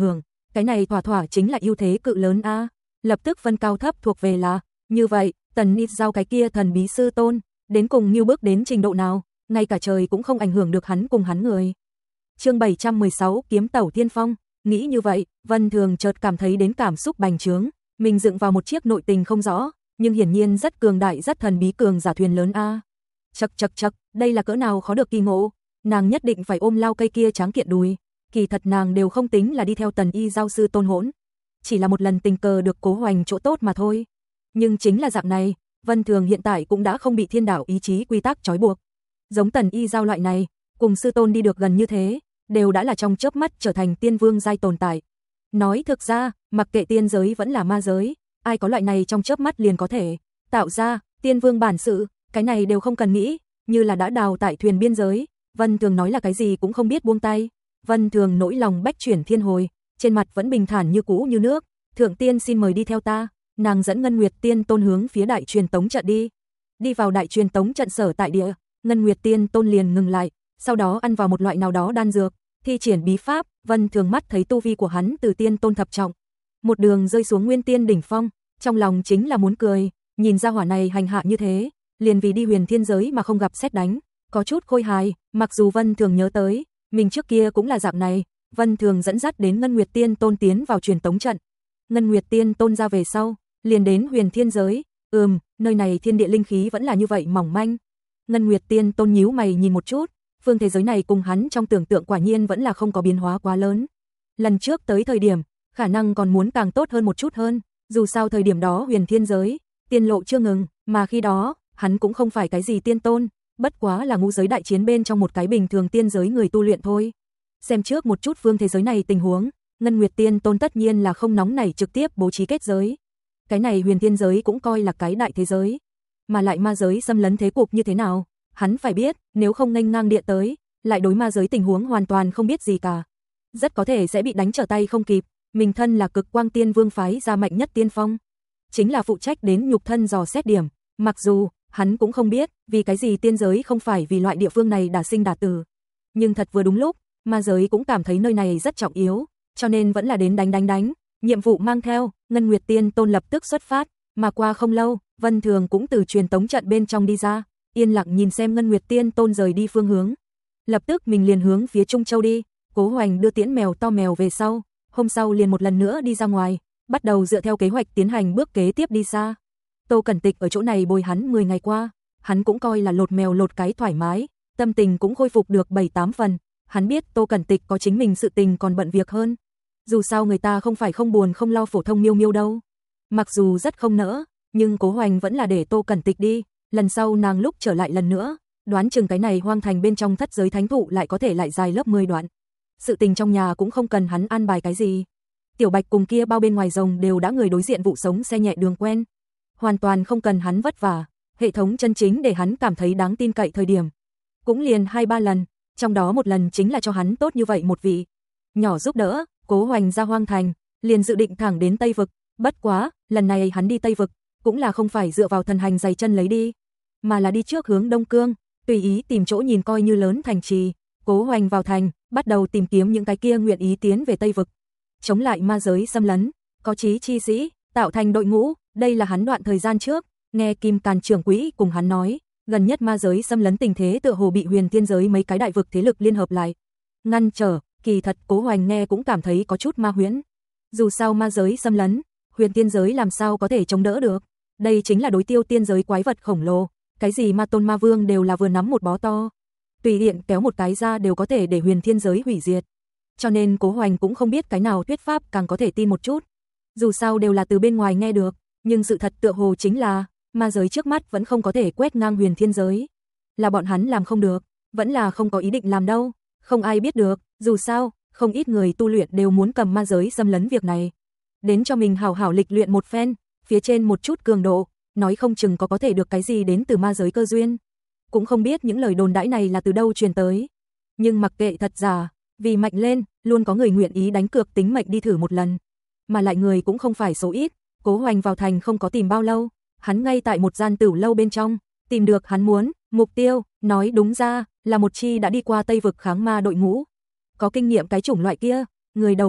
S1: cái này thỏa thỏa chính là ưu thế cự lớn a. Lập tức phân cao thấp thuộc về là, như vậy, Tần Y Giao cái kia thần bí sư tôn, đến cùng như bước đến trình độ nào, ngay cả trời cũng không ảnh hưởng được hắn cùng hắn người. Chương bảy trăm mười sáu Kiếm Tẩu Thiên Phong, nghĩ như vậy, Vân Thường chợt cảm thấy đến cảm xúc bành trướng, mình dựng vào một chiếc nội tình không rõ, nhưng hiển nhiên rất cường đại rất thần bí cường giả thuyền lớn a. Chậc chậc chậc, đây là cỡ nào khó được kỳ ngộ, nàng nhất định phải ôm lao cây kia tráng kiện đùi. Kỳ thật nàng đều không tính là đi theo Tần Y Giao sư tôn hỗn, chỉ là một lần tình cờ được Cố Hoành chỗ tốt mà thôi. Nhưng chính là dạng này, Vân Thường hiện tại cũng đã không bị thiên đạo ý chí quy tắc trói buộc. Giống Tần Y Giao loại này, cùng sư tôn đi được gần như thế, đều đã là trong chớp mắt trở thành tiên vương giai tồn tại. Nói thực ra, mặc kệ tiên giới vẫn là ma giới, ai có loại này trong chớp mắt liền có thể tạo ra tiên vương bản sự, cái này đều không cần nghĩ, như là đã đào tại thuyền biên giới, Vân Thường nói là cái gì cũng không biết buông tay. Vân Thường nỗi lòng bách chuyển thiên hồi, trên mặt vẫn bình thản như cũ như nước. Thượng tiên xin mời đi theo ta, nàng dẫn Ngân Nguyệt Tiên Tôn hướng phía đại truyền tống trận đi. Đi vào đại truyền tống trận sở tại địa, Ngân Nguyệt Tiên Tôn liền ngừng lại, sau đó ăn vào một loại nào đó đan dược, thi triển bí pháp. Vân Thường mắt thấy tu vi của hắn từ tiên tôn thập trọng, một đường rơi xuống nguyên tiên đỉnh phong, trong lòng chính là muốn cười, nhìn ra hỏa này hành hạ như thế, liền vì đi huyền thiên giới mà không gặp sét đánh, có chút khôi hài. Mặc dù Vân Thường nhớ tới, mình trước kia cũng là dạng này. Vân Thường dẫn dắt đến Ngân Nguyệt Tiên Tôn tiến vào truyền tống trận. Ngân Nguyệt Tiên Tôn ra về sau, liền đến huyền thiên giới. Ừm, nơi này thiên địa linh khí vẫn là như vậy mỏng manh. Ngân Nguyệt Tiên Tôn nhíu mày nhìn một chút, phương thế giới này cùng hắn trong tưởng tượng quả nhiên vẫn là không có biến hóa quá lớn. Lần trước tới thời điểm, khả năng còn muốn càng tốt hơn một chút hơn, dù sao thời điểm đó huyền thiên giới, tiên lộ chưa ngừng, mà khi đó, hắn cũng không phải cái gì tiên tôn, bất quá là ngũ giới đại chiến bên trong một cái bình thường tiên giới người tu luyện thôi. Xem trước một chút phương thế giới này tình huống, Ngân Nguyệt Tiên Tôn tất nhiên là không nóng nảy trực tiếp bố trí kết giới. Cái này huyền thiên giới cũng coi là cái đại thế giới, mà lại ma giới xâm lấn thế cục như thế nào, hắn phải biết, nếu không nghênh ngang địa tới, lại đối ma giới tình huống hoàn toàn không biết gì cả, rất có thể sẽ bị đánh trở tay không kịp. Mình thân là Cực Quang Tiên Vương phái ra mạnh nhất tiên phong, chính là phụ trách đến nhục thân dò xét điểm, mặc dù hắn cũng không biết vì cái gì tiên giới không phải vì loại địa phương này đả sinh đả tử, nhưng thật vừa đúng lúc, ma giới cũng cảm thấy nơi này rất trọng yếu, cho nên vẫn là đến đánh đánh đánh. Nhiệm vụ mang theo, Ngân Nguyệt Tiên Tôn lập tức xuất phát, mà qua không lâu, Vân Thường cũng từ truyền tống trận bên trong đi ra, yên lặng nhìn xem Ngân Nguyệt Tiên Tôn rời đi phương hướng. Lập tức mình liền hướng phía Trung Châu đi. Cố Hoành đưa tiễn mèo to mèo về sau, hôm sau liền một lần nữa đi ra ngoài, bắt đầu dựa theo kế hoạch tiến hành bước kế tiếp đi xa. Tô Cẩn Tịch ở chỗ này bồi hắn mười ngày qua, hắn cũng coi là lột mèo lột cái thoải mái, tâm tình cũng khôi phục được bảy tám phần. Hắn biết Tô Cẩn Tịch có chính mình sự tình còn bận việc hơn. Dù sao người ta không phải không buồn không lo phổ thông miêu miêu đâu. Mặc dù rất không nỡ, nhưng Cố Hoành vẫn là để Tô Cẩn Tịch đi, lần sau nàng lúc trở lại lần nữa, đoán chừng cái này hoang thành bên trong thất giới thánh thụ lại có thể lại dài lớp mười đoạn. Sự tình trong nhà cũng không cần hắn an bài cái gì. Tiểu Bạch cùng kia bao bên ngoài rồng đều đã người đối diện vụ sống xe nhẹ đường quen, hoàn toàn không cần hắn vất vả. Hệ thống chân chính để hắn cảm thấy đáng tin cậy thời điểm, cũng liền hai ba lần, trong đó một lần chính là cho hắn tốt như vậy một vị nhỏ giúp đỡ. Cố Hoành ra hoang thành, liền dự định thẳng đến Tây Vực, bất quá, lần này hắn đi Tây Vực, cũng là không phải dựa vào thần hành giày chân lấy đi, mà là đi trước hướng Đông Cương, tùy ý tìm chỗ nhìn coi như lớn thành trì. Cố Hoành vào thành, bắt đầu tìm kiếm những cái kia nguyện ý tiến về Tây Vực, chống lại ma giới xâm lấn, có chí chi sĩ, tạo thành đội ngũ. Đây là hắn đoạn thời gian trước, nghe Kim Càn trưởng quỹ cùng hắn nói, gần nhất ma giới xâm lấn tình thế tựa hồ bị huyền thiên giới mấy cái đại vực thế lực liên hợp lại ngăn trở. Kỳ thật Cố Hoành nghe cũng cảm thấy có chút ma huyễn. Dù sao ma giới xâm lấn, huyền tiên giới làm sao có thể chống đỡ được. Đây chính là đối tiêu tiên giới quái vật khổng lồ, cái gì ma tôn ma vương đều là vừa nắm một bó to, tùy tiện kéo một cái ra đều có thể để huyền thiên giới hủy diệt. Cho nên Cố Hoành cũng không biết cái nào thuyết pháp càng có thể tin một chút. Dù sao đều là từ bên ngoài nghe được, nhưng sự thật tựa hồ chính là ma giới trước mắt vẫn không có thể quét ngang huyền thiên giới. Là bọn hắn làm không được, vẫn là không có ý định làm đâu, không ai biết được. Dù sao, không ít người tu luyện đều muốn cầm ma giới xâm lấn việc này đến cho mình hảo hảo lịch luyện một phen, phía trên một chút cường độ, nói không chừng có có thể được cái gì đến từ ma giới cơ duyên. Cũng không biết những lời đồn đãi này là từ đâu truyền tới, nhưng mặc kệ thật giả, vì mạnh lên, luôn có người nguyện ý đánh cược tính mệnh đi thử một lần, mà lại người cũng không phải số ít. Cố Hoành vào thành không có tìm bao lâu, hắn ngay tại một gian tửu lâu bên trong tìm được hắn muốn mục tiêu, nói đúng ra là một chi đã đi qua Tây Vực kháng ma đội ngũ, có kinh nghiệm cái chủng loại kia. Người đầu lĩnh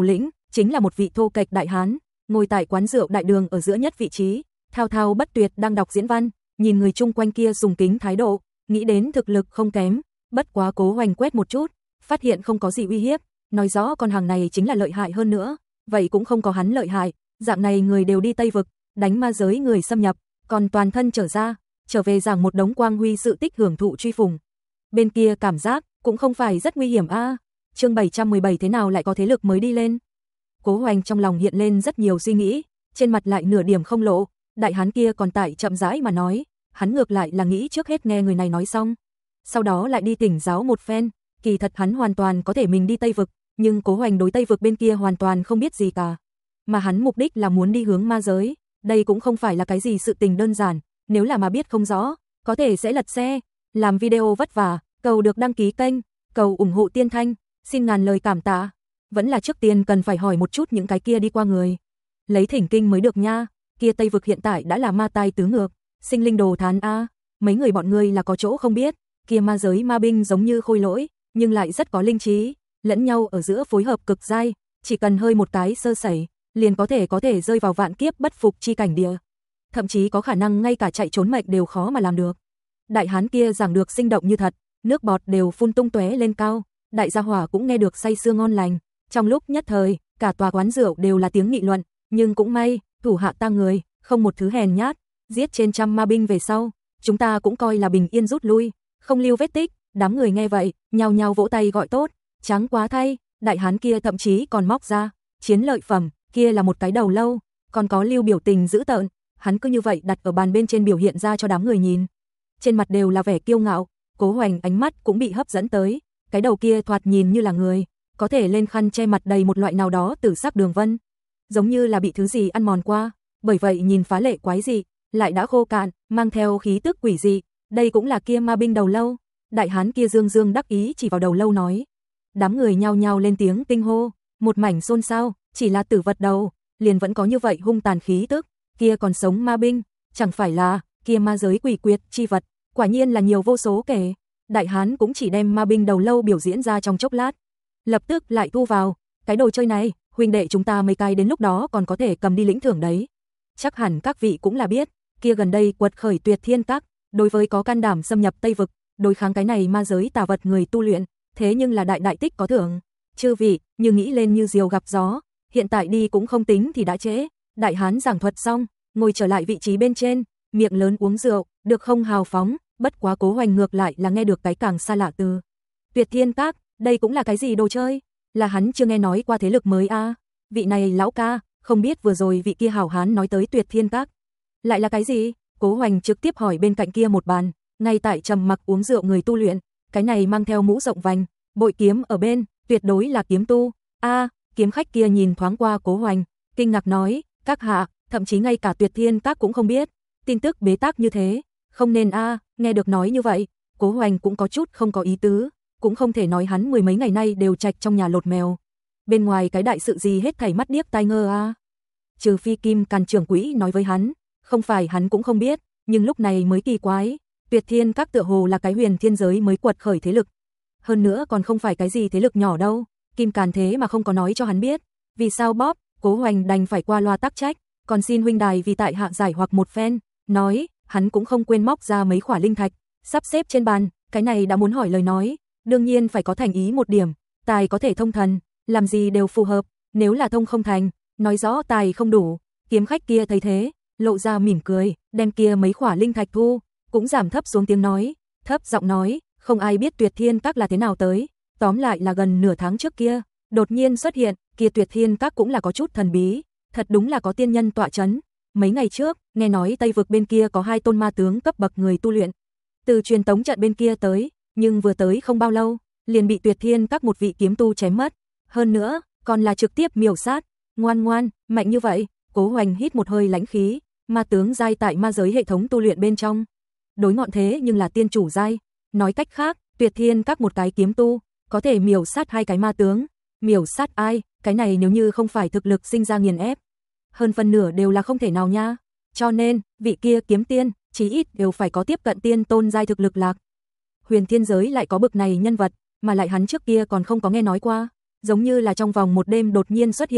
S1: chính là một vị thô kệch đại hán, ngồi tại quán rượu đại đường ở giữa nhất vị trí, thao thao bất tuyệt đang đọc diễn văn, nhìn người chung quanh kia dùng kính thái độ, nghĩ đến thực lực không kém, bất quá Cố Hoành quét một chút, phát hiện không có gì uy hiếp, nói rõ con hàng này chính là lợi hại hơn nữa, vậy cũng không có hắn lợi hại, dạng này người đều đi Tây vực, đánh ma giới người xâm nhập, còn toàn thân trở ra, trở về giảng một đống quang huy sự tích hưởng thụ truy phùng. Bên kia cảm giác cũng không phải rất nguy hiểm a. À. Chương bảy trăm mười bảy thế nào lại có thế lực mới đi lên? Cố Hoành trong lòng hiện lên rất nhiều suy nghĩ, trên mặt lại nửa điểm không lộ, đại hán kia còn tại chậm rãi mà nói, hắn ngược lại là nghĩ trước hết nghe người này nói xong, sau đó lại đi tỉnh giáo một phen, kỳ thật hắn hoàn toàn có thể mình đi Tây vực, nhưng Cố Hoành đối Tây vực bên kia hoàn toàn không biết gì cả, mà hắn mục đích là muốn đi hướng ma giới, đây cũng không phải là cái gì sự tình đơn giản, nếu là mà biết không rõ, có thể sẽ lật xe. Làm video vất vả, cầu được đăng ký kênh, cầu ủng hộ Tiên Thanh, xin ngàn lời cảm tạ. Vẫn là trước tiên cần phải hỏi một chút những cái kia đi qua người. Lấy thỉnh kinh mới được nha, kia Tây vực hiện tại đã là ma tai tứ ngược, sinh linh đồ thán a, mấy người bọn ngươi là có chỗ không biết, kia ma giới ma binh giống như khôi lỗi, nhưng lại rất có linh trí, lẫn nhau ở giữa phối hợp cực dai, chỉ cần hơi một cái sơ sẩy, liền có thể có thể rơi vào vạn kiếp bất phục chi cảnh địa. Thậm chí có khả năng ngay cả chạy trốn mệnh đều khó mà làm được. Đại hán kia giảng được sinh động như thật, nước bọt đều phun tung tóe lên cao, đại gia hỏa cũng nghe được say sưa ngon lành, trong lúc nhất thời, cả tòa quán rượu đều là tiếng nghị luận, nhưng cũng may, thủ hạ ta người, không một thứ hèn nhát, giết trên trăm ma binh về sau, chúng ta cũng coi là bình yên rút lui, không lưu vết tích, đám người nghe vậy, nhao nhao vỗ tay gọi tốt, trắng quá thay, đại hán kia thậm chí còn móc ra, chiến lợi phẩm, kia là một cái đầu lâu, còn có lưu biểu tình dữ tợn, hắn cứ như vậy đặt ở bàn bên trên biểu hiện ra cho đám người nhìn. Trên mặt đều là vẻ kiêu ngạo, Cố Hoành ánh mắt cũng bị hấp dẫn tới, cái đầu kia thoạt nhìn như là người, có thể lên khăn che mặt đầy một loại nào đó tử sắc đường vân, giống như là bị thứ gì ăn mòn qua, bởi vậy nhìn phá lệ quái dị, lại đã khô cạn, mang theo khí tức quỷ dị, đây cũng là kia ma binh đầu lâu. Đại hán kia dương dương đắc ý chỉ vào đầu lâu nói. Đám người nhao nhao lên tiếng kinh hô, một mảnh xôn xao, chỉ là tử vật đầu, liền vẫn có như vậy hung tàn khí tức, kia còn sống ma binh, chẳng phải là kia ma giới quỷ quyệt chi vật, quả nhiên là nhiều vô số kể. Đại hán cũng chỉ đem ma binh đầu lâu biểu diễn ra trong chốc lát, lập tức lại thu vào, cái đồ chơi này, huynh đệ chúng ta mấy cái đến lúc đó còn có thể cầm đi lĩnh thưởng đấy. Chắc hẳn các vị cũng là biết, kia gần đây quật khởi Tuyệt Thiên Các, đối với có can đảm xâm nhập Tây vực, đối kháng cái này ma giới tà vật người tu luyện, thế nhưng là đại đại tích có thưởng. Chư vị, như nghĩ lên như diều gặp gió, hiện tại đi cũng không tính thì đã trễ. Đại hán giảng thuật xong, ngồi trở lại vị trí bên trên, miệng lớn uống rượu, được không hào phóng, bất quá Cố Hoành ngược lại là nghe được cái càng xa lạ từ. Tuyệt Thiên Các, đây cũng là cái gì đồ chơi? Là hắn chưa nghe nói qua thế lực mới a. À? Vị này lão ca, không biết vừa rồi vị kia hảo hán nói tới Tuyệt Thiên Các, lại là cái gì? Cố Hoành trực tiếp hỏi bên cạnh kia một bàn, ngay tại trầm mặc uống rượu người tu luyện, cái này mang theo mũ rộng vành, bội kiếm ở bên, tuyệt đối là kiếm tu. A, à, kiếm khách kia nhìn thoáng qua Cố Hoành, kinh ngạc nói, các hạ, thậm chí ngay cả Tuyệt Thiên Các cũng không biết, tin tức bế tắc như thế, không nên a. À, nghe được nói như vậy, Cố Hoành cũng có chút không có ý tứ, cũng không thể nói hắn mười mấy ngày nay đều trạch trong nhà lột mèo. Bên ngoài cái đại sự gì hết thảy mắt điếc tai ngơ a. À. Trừ phi Kim Càn trưởng quỹ nói với hắn, không phải hắn cũng không biết, nhưng lúc này mới kỳ quái, Tuyệt Thiên Các tựa hồ là cái huyền thiên giới mới quật khởi thế lực. Hơn nữa còn không phải cái gì thế lực nhỏ đâu, Kim Càn thế mà không có nói cho hắn biết. Vì sao bóp, Cố Hoành đành phải qua loa tác trách, còn xin huynh đài vì tại hạ giải hoặc một phen, nói, hắn cũng không quên móc ra mấy khỏa linh thạch, sắp xếp trên bàn, cái này đã muốn hỏi lời nói, đương nhiên phải có thành ý một điểm, tài có thể thông thần, làm gì đều phù hợp, nếu là thông không thành, nói rõ tài không đủ. Kiếm khách kia thấy thế, lộ ra mỉm cười, đem kia mấy khỏa linh thạch thu, cũng giảm thấp xuống tiếng nói, thấp giọng nói, không ai biết Tuyệt Thiên Các là thế nào tới, tóm lại là gần nửa tháng trước kia, đột nhiên xuất hiện, kia Tuyệt Thiên Các cũng là có chút thần bí, thật đúng là có tiên nhân tọa chấn. Mấy ngày trước, nghe nói Tây vực bên kia có hai tôn ma tướng cấp bậc người tu luyện, từ truyền tống trận bên kia tới, nhưng vừa tới không bao lâu, liền bị Tuyệt Thiên Các một vị kiếm tu chém mất, hơn nữa, còn là trực tiếp miểu sát. Ngoan ngoan, mạnh như vậy. Cố Hoành hít một hơi lãnh khí, ma tướng giai tại ma giới hệ thống tu luyện bên trong, đối ngọn thế nhưng là tiên chủ giai, nói cách khác, Tuyệt Thiên Các một cái kiếm tu, có thể miểu sát hai cái ma tướng. Miểu sát ai, cái này nếu như không phải thực lực sinh ra nghiền ép, hơn phân nửa đều là không thể nào nha. Cho nên, vị kia kiếm tiên, chí ít đều phải có tiếp cận tiên tôn giai thực lực lạc. Huyền thiên giới lại có bực này nhân vật, mà lại hắn trước kia còn không có nghe nói qua, giống như là trong vòng một đêm đột nhiên xuất hiện,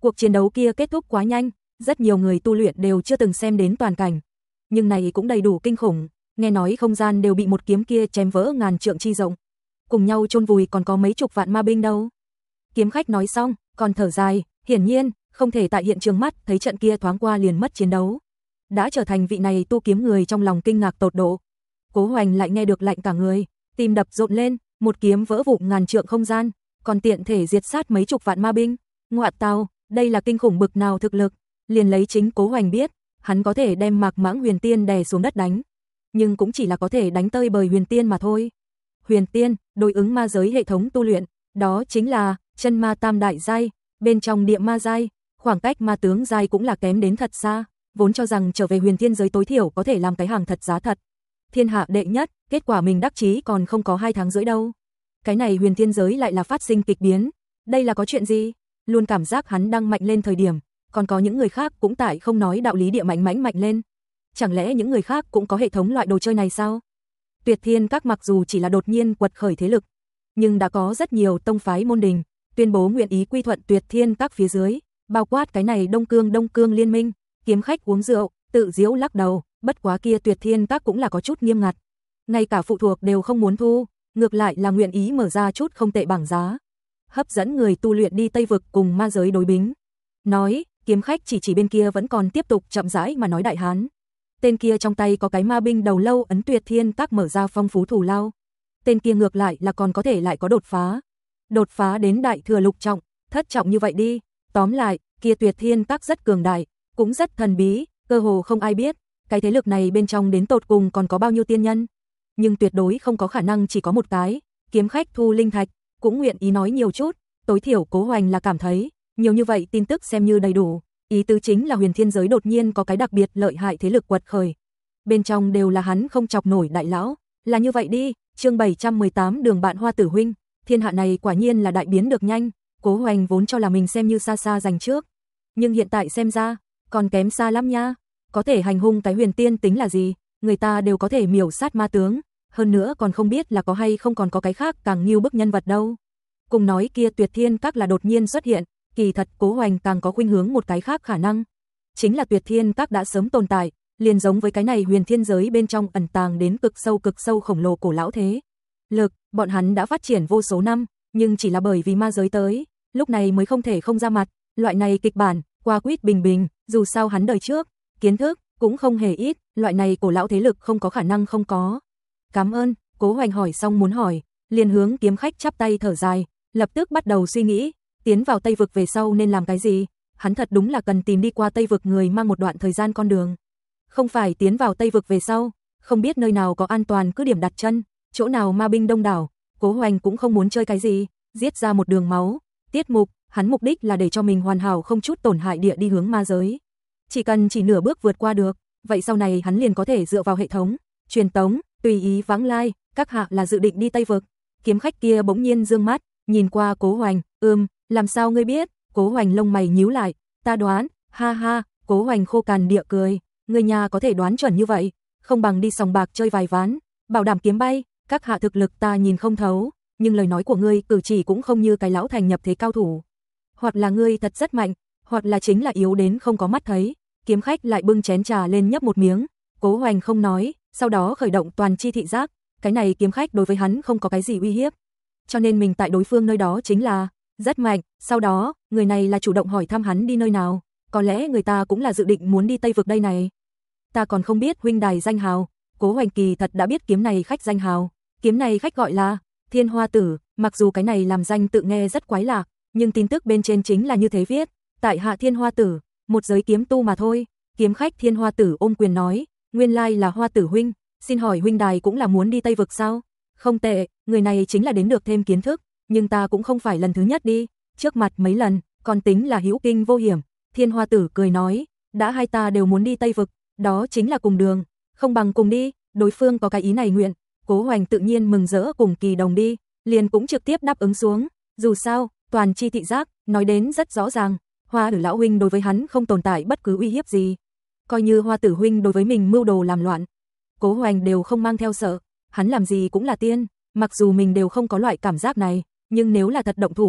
S1: Cuộc chiến đấu kia kết thúc quá nhanh, rất nhiều người tu luyện đều chưa từng xem đến toàn cảnh. Nhưng này cũng đầy đủ kinh khủng, nghe nói không gian đều bị một kiếm kia chém vỡ ngàn trượng chi rộng. Cùng nhau chôn vùi còn có mấy chục vạn ma binh đâu. Kiếm khách nói xong, còn thở dài, hiển nhiên, không thể tại hiện trường mắt thấy trận kia thoáng qua liền mất chiến đấu. Đã trở thành vị này tu kiếm người trong lòng kinh ngạc tột độ. Cố Hoành lại nghe được lạnh cả người, tim đập rộn lên, một kiếm vỡ vụn ngàn trượng không gian, còn tiện thể diệt sát mấy chục vạn ma binh. Ngoạ tào, đây là kinh khủng bực nào thực lực, liền lấy chính Cố Hoành biết, hắn có thể đem Mạc Mãng Huyền Tiên đè xuống đất đánh, nhưng cũng chỉ là có thể đánh tơi bời Huyền Tiên mà thôi. Huyền Tiên, đối ứng ma giới hệ thống tu luyện, đó chính là chân ma tam đại giai, bên trong địa ma giai, khoảng cách ma tướng giai cũng là kém đến thật xa, vốn cho rằng trở về Huyền Thiên giới tối thiểu có thể làm cái hàng thật giá thật. Thiên hạ đệ nhất, kết quả mình đắc chí còn không có hai tháng rưỡi đâu. Cái này Huyền Thiên giới lại là phát sinh kịch biến, đây là có chuyện gì? Luôn cảm giác hắn đang mạnh lên thời điểm, còn có những người khác cũng tại không nói đạo lý địa mạnh mãnh mạnh lên. Chẳng lẽ những người khác cũng có hệ thống loại đồ chơi này sao? Tuyệt Thiên Các mặc dù chỉ là đột nhiên quật khởi thế lực, nhưng đã có rất nhiều tông phái môn đình tuyên bố nguyện ý quy thuận Tuyệt Thiên Các phía dưới, bao quát cái này Đông Cương Đông Cương liên minh. Kiếm khách uống rượu, tự giễu lắc đầu, bất quá kia Tuyệt Thiên Các cũng là có chút nghiêm ngặt. Ngay cả phụ thuộc đều không muốn thu, ngược lại là nguyện ý mở ra chút không tệ bảng giá, hấp dẫn người tu luyện đi Tây vực cùng ma giới đối bính. Nói, kiếm khách chỉ chỉ bên kia vẫn còn tiếp tục chậm rãi mà nói đại hán. Tên kia trong tay có cái ma binh đầu lâu ấn Tuyệt Thiên Các mở ra phong phú thù lao. Tên kia ngược lại là còn có thể lại có đột phá. Đột phá đến đại thừa lục trọng, thất trọng như vậy đi. Tóm lại, kia Tuyệt Thiên Các rất cường đại, cũng rất thần bí, cơ hồ không ai biết, cái thế lực này bên trong đến tột cùng còn có bao nhiêu tiên nhân. Nhưng tuyệt đối không có khả năng chỉ có một cái, kiếm khách thu linh thạch, cũng nguyện ý nói nhiều chút, tối thiểu Cố Hoành là cảm thấy, nhiều như vậy tin tức xem như đầy đủ, ý tứ chính là Huyền Thiên giới đột nhiên có cái đặc biệt lợi hại thế lực quật khởi. Bên trong đều là hắn không chọc nổi đại lão, là như vậy đi, chương bảy trăm mười tám Đường bạn Hoa Tử huynh, thiên hạ này quả nhiên là đại biến được nhanh, Cố Hoành vốn cho là mình xem như xa xa giành trước, nhưng hiện tại xem ra, còn kém xa lắm nha, có thể hành hung cái Huyền Tiên tính là gì, người ta đều có thể miểu sát ma tướng, hơn nữa còn không biết là có hay không còn có cái khác càng nghiêu bức nhân vật đâu. Cùng nói kia Tuyệt Thiên Các là đột nhiên xuất hiện, kỳ thật Cố Hoành càng có khuynh hướng một cái khác khả năng, chính là Tuyệt Thiên Các đã sớm tồn tại, liền giống với cái này Huyền Thiên giới bên trong ẩn tàng đến cực sâu cực sâu khổng lồ cổ lão thế lực, bọn hắn đã phát triển vô số năm, nhưng chỉ là bởi vì ma giới tới, lúc này mới không thể không ra mặt, loại này kịch bản, qua quýt bình bình, dù sao hắn đời trước, kiến thức cũng không hề ít, loại này cổ lão thế lực không có khả năng không có. Cảm ơn, Cố Hoành hỏi xong muốn hỏi, liền hướng kiếm khách chắp tay thở dài, lập tức bắt đầu suy nghĩ, tiến vào Tây vực về sau nên làm cái gì, hắn thật đúng là cần tìm đi qua Tây vực người mang một đoạn thời gian con đường. Không phải tiến vào Tây vực về sau, không biết nơi nào có an toàn cứ điểm đặt chân, chỗ nào ma binh đông đảo, Cố Hoành cũng không muốn chơi cái gì, giết ra một đường máu, tiết mục, hắn mục đích là để cho mình hoàn hảo không chút tổn hại địa đi hướng ma giới. Chỉ cần chỉ nửa bước vượt qua được, vậy sau này hắn liền có thể dựa vào hệ thống, truyền tống, tùy ý vãng lai, các hạ là dự định đi Tây vực. Kiếm khách kia bỗng nhiên dương mắt, nhìn qua Cố Hoành, ừm, làm sao ngươi biết? Cố Hoành lông mày nhíu lại, ta đoán, ha ha, Cố Hoành khô cằn địa cười, ngươi nhà có thể đoán chuẩn như vậy, không bằng đi sòng bạc chơi vài ván, bảo đảm kiếm bay, các hạ thực lực ta nhìn không thấu, nhưng lời nói của ngươi cử chỉ cũng không như cái lão thành nhập thế cao thủ. Hoặc là ngươi thật rất mạnh, hoặc là chính là yếu đến không có mắt thấy. Kiếm khách lại bưng chén trà lên nhấp một miếng, Cố Hoành không nói, sau đó khởi động toàn chi thị giác, cái này kiếm khách đối với hắn không có cái gì uy hiếp, cho nên mình tại đối phương nơi đó chính là rất mạnh. Sau đó, người này là chủ động hỏi thăm hắn đi nơi nào, có lẽ người ta cũng là dự định muốn đi Tây vực đây này. Ta còn không biết huynh đài danh hào. Cố Hoành kỳ thật đã biết kiếm này khách danh hào, kiếm này khách gọi là Thiên Hoa Tử, mặc dù cái này làm danh tự nghe rất quái lạ, nhưng tin tức bên trên chính là như thế viết, tại hạ Thiên Hoa Tử, một giới kiếm tu mà thôi. Kiếm khách Thiên Hoa Tử ôm quyền nói, nguyên lai là Hoa Tử huynh, xin hỏi huynh đài cũng là muốn đi Tây vực sao? Không tệ, người này chính là đến được thêm kiến thức, nhưng ta cũng không phải lần thứ nhất đi, trước mặt mấy lần, còn tính là hữu kinh vô hiểm. Thiên Hoa Tử cười nói, đã hai ta đều muốn đi Tây vực, đó chính là cùng đường, không bằng cùng đi, đối phương có cái ý này nguyện, Cố Hoành tự nhiên mừng rỡ cùng kỳ đồng đi, liền cũng trực tiếp đáp ứng xuống, dù sao, toàn chi thị giác, nói đến rất rõ ràng, Hoa Tử lão huynh đối với hắn không tồn tại bất cứ uy hiếp gì, coi như Hoa Tử huynh đối với mình mưu đồ làm loạn, Cố Hoành đều không mang theo sợ, hắn làm gì cũng là tiên, mặc dù mình đều không có loại cảm giác này, nhưng nếu là thật động thủ,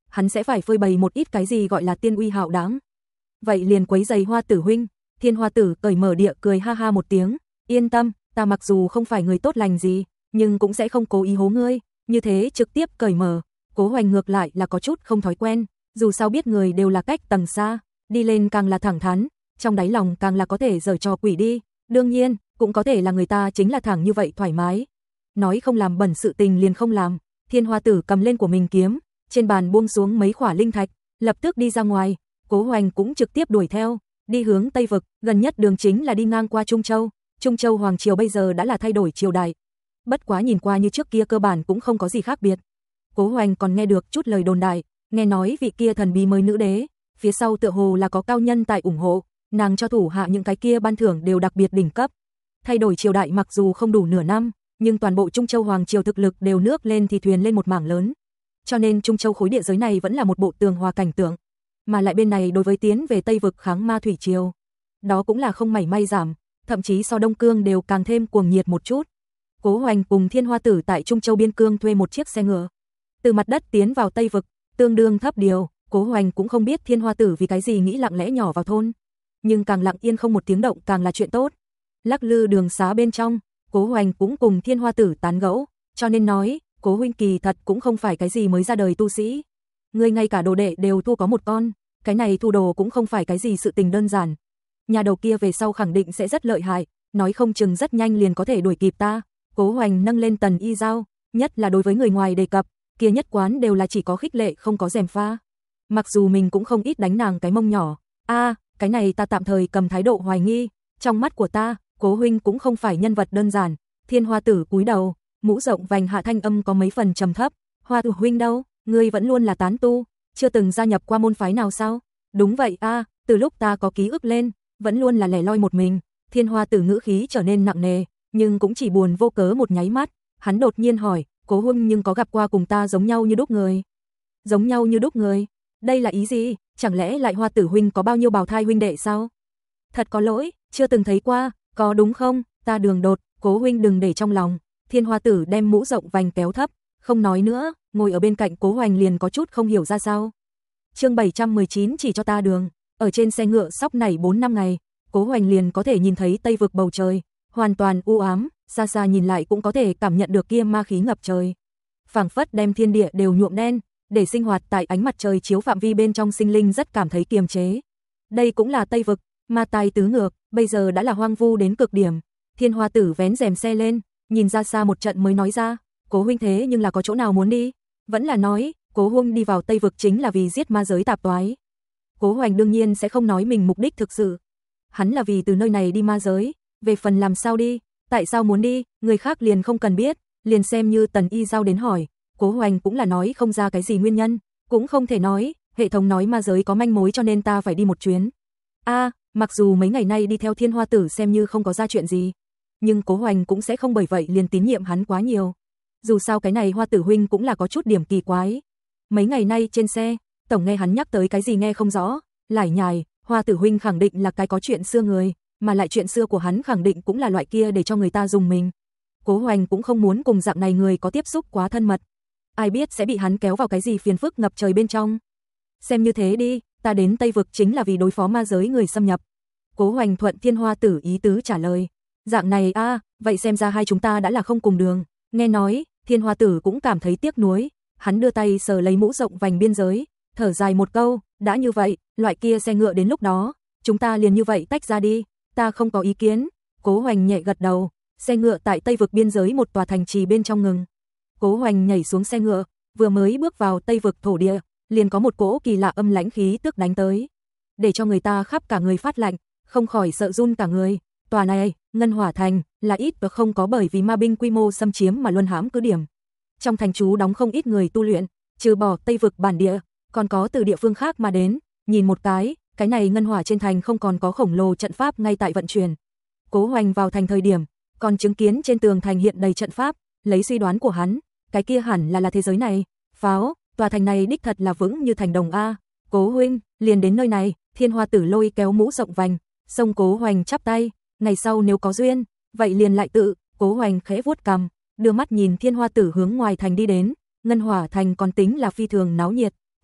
S1: hắn sẽ phải phơi bày một ít cái gì gọi là tiên uy hạo đáng. Vậy liền quấy giày Hoa Tử huynh. Thiên Hoa Tử cởi mở địa cười ha ha một tiếng, yên tâm, ta mặc dù không phải người tốt lành gì, nhưng cũng sẽ không cố ý hố ngươi, như thế trực tiếp cởi mở. Cố Hoành ngược lại là có chút không thói quen, dù sao biết người đều là cách tầng xa, đi lên càng là thẳng thắn, trong đáy lòng càng là có thể giở trò quỷ đi, đương nhiên, cũng có thể là người ta chính là thẳng như vậy thoải mái. Nói không làm bẩn sự tình liền không làm, Thiên Hoa Tử cầm lên của mình kiếm, trên bàn buông xuống mấy quả linh thạch, lập tức đi ra ngoài, Cố Hoành cũng trực tiếp đuổi theo, đi hướng Tây Vực, gần nhất đường chính là đi ngang qua Trung Châu, Trung Châu Hoàng Triều bây giờ đã là thay đổi triều đại. Bất quá nhìn qua như trước kia cơ bản cũng không có gì khác biệt. Cố Hoành còn nghe được chút lời đồn đại, nghe nói vị kia thần bí mới nữ đế, phía sau tựa hồ là có cao nhân tại ủng hộ, nàng cho thủ hạ những cái kia ban thưởng đều đặc biệt đỉnh cấp. Thay đổi triều đại mặc dù không đủ nửa năm, nhưng toàn bộ Trung Châu Hoàng Triều thực lực đều nước lên thì thuyền lên một mảng lớn. Cho nên Trung Châu khối địa giới này vẫn là một bộ tường hòa cảnh tượng. Mà lại bên này đối với tiến về Tây Vực kháng ma thủy triều, đó cũng là không mảy may giảm, thậm chí so Đông Cương đều càng thêm cuồng nhiệt một chút. Cố Hoành cùng Thiên Hoa Tử tại Trung Châu biên cương thuê một chiếc xe ngựa, từ mặt đất tiến vào Tây Vực, tương đương thấp điều, Cố Hoành cũng không biết Thiên Hoa Tử vì cái gì nghĩ lặng lẽ nhỏ vào thôn, nhưng càng lặng yên không một tiếng động càng là chuyện tốt. Lắc lư đường xá bên trong, Cố Hoành cũng cùng Thiên Hoa Tử tán gẫu, cho nên nói, Cố huynh kỳ thật cũng không phải cái gì mới ra đời tu sĩ. Người ngay cả đồ đệ đều thu có một con, cái này thu đồ cũng không phải cái gì sự tình đơn giản. Nhà đầu kia về sau khẳng định sẽ rất lợi hại, nói không chừng rất nhanh liền có thể đuổi kịp ta. Cố Hoành nâng lên Tần Y Giao, nhất là đối với người ngoài đề cập, kia nhất quán đều là chỉ có khích lệ không có gièm pha. Mặc dù mình cũng không ít đánh nàng cái mông nhỏ, a, à, cái này ta tạm thời cầm thái độ hoài nghi, trong mắt của ta, Cố huynh cũng không phải nhân vật đơn giản. Thiên Hoa Tử cúi đầu, mũ rộng vành hạ thanh âm có mấy phần trầm thấp, Hoa Tử huynh đâu, ngươi vẫn luôn là tán tu, chưa từng gia nhập qua môn phái nào sao? Đúng vậy a, à, từ lúc ta có ký ức lên, vẫn luôn là lẻ loi một mình. Thiên Hoa Tử ngữ khí trở nên nặng nề, nhưng cũng chỉ buồn vô cớ một nháy mắt, hắn đột nhiên hỏi, Cố huynh nhưng có gặp qua cùng ta giống nhau như đúc người? Giống nhau như đúc người? Đây là ý gì? Chẳng lẽ lại Hoa Tử huynh có bao nhiêu bào thai huynh đệ sao? Thật có lỗi, chưa từng thấy qua, có đúng không? Ta đường đột, Cố huynh đừng để trong lòng. Thiên Hoa Tử đem mũ rộng vành kéo thấp, không nói nữa, ngồi ở bên cạnh Cố Hoành liền có chút không hiểu ra sao. Chương bảy trăm mười chín chỉ cho ta đường, ở trên xe ngựa sóc nảy bốn năm ngày, Cố Hoành liền có thể nhìn thấy Tây Vực bầu trời, hoàn toàn u ám, xa xa nhìn lại cũng có thể cảm nhận được kia ma khí ngập trời. Phảng phất đem thiên địa đều nhuộm đen, để sinh hoạt tại ánh mặt trời chiếu phạm vi bên trong sinh linh rất cảm thấy kiềm chế. Đây cũng là Tây Vực, ma tai tứ ngược, bây giờ đã là hoang vu đến cực điểm. Thiên Hoa Tử vén rèm xe lên, nhìn ra xa một trận mới nói ra, Cố huynh thế nhưng là có chỗ nào muốn đi? Vẫn là nói, Cố huynh đi vào Tây Vực chính là vì giết ma giới tạp toái. Cố Hoành đương nhiên sẽ không nói mình mục đích thực sự. Hắn là vì từ nơi này đi ma giới, về phần làm sao đi, tại sao muốn đi, người khác liền không cần biết, liền xem như Tần Y Giao đến hỏi, Cố Hoành cũng là nói không ra cái gì nguyên nhân, cũng không thể nói, hệ thống nói ma giới có manh mối cho nên ta phải đi một chuyến. A, à, mặc dù mấy ngày nay đi theo Thiên Hoa Tử xem như không có ra chuyện gì, nhưng Cố Hoành cũng sẽ không bởi vậy liền tín nhiệm hắn quá nhiều. Dù sao cái này Hoa Tử huynh cũng là có chút điểm kỳ quái. Mấy ngày nay trên xe, tổng nghe hắn nhắc tới cái gì nghe không rõ, lải nhải, Hoa Tử huynh khẳng định là cái có chuyện xưa người, mà lại chuyện xưa của hắn khẳng định cũng là loại kia để cho người ta dùng mình. Cố Hoành cũng không muốn cùng dạng này người có tiếp xúc quá thân mật. Ai biết sẽ bị hắn kéo vào cái gì phiền phức ngập trời bên trong. Xem như thế đi, ta đến Tây Vực chính là vì đối phó ma giới người xâm nhập. Cố Hoành thuận Thiên Hoa Tử ý tứ trả lời. Dạng này a, à, vậy xem ra hai chúng ta đã là không cùng đường. Nghe nói, Thiên Hoa Tử cũng cảm thấy tiếc nuối, hắn đưa tay sờ lấy mũ rộng vành biên giới, thở dài một câu, đã như vậy, loại kia xe ngựa đến lúc đó, chúng ta liền như vậy tách ra đi, ta không có ý kiến. Cố Hoành nhẹ gật đầu, xe ngựa tại Tây Vực biên giới một tòa thành trì bên trong ngừng. Cố Hoành nhảy xuống xe ngựa, vừa mới bước vào Tây Vực thổ địa, liền có một cỗ kỳ lạ âm lãnh khí tức đánh tới, để cho người ta khắp cả người phát lạnh, không khỏi sợ run cả người. Tòa này, Ngân Hỏa Thành, là ít và không có bởi vì ma binh quy mô xâm chiếm mà luân hãm cứ điểm. Trong thành trú đóng không ít người tu luyện, trừ bỏ Tây Vực bản địa, còn có từ địa phương khác mà đến, nhìn một cái, cái này ngân hỏa trên thành không còn có khổng lồ trận pháp ngay tại vận chuyển. Cố Hoành vào thành thời điểm, còn chứng kiến trên tường thành hiện đầy trận pháp, lấy suy đoán của hắn, cái kia hẳn là là thế giới này. Pháo, tòa thành này đích thật là vững như thành đồng a. Cố huynh, liền đến nơi này. Thiên Hoa Tử lôi kéo mũ rộng vành, xông Cố Hoành chắp tay, ngày sau nếu có duyên, vậy liền lại tự. Cố Hoành khẽ vuốt cằm, đưa mắt nhìn Thiên Hoa Tử hướng ngoài thành đi đến. Ngân Hỏa Thành còn tính là phi thường náo nhiệt,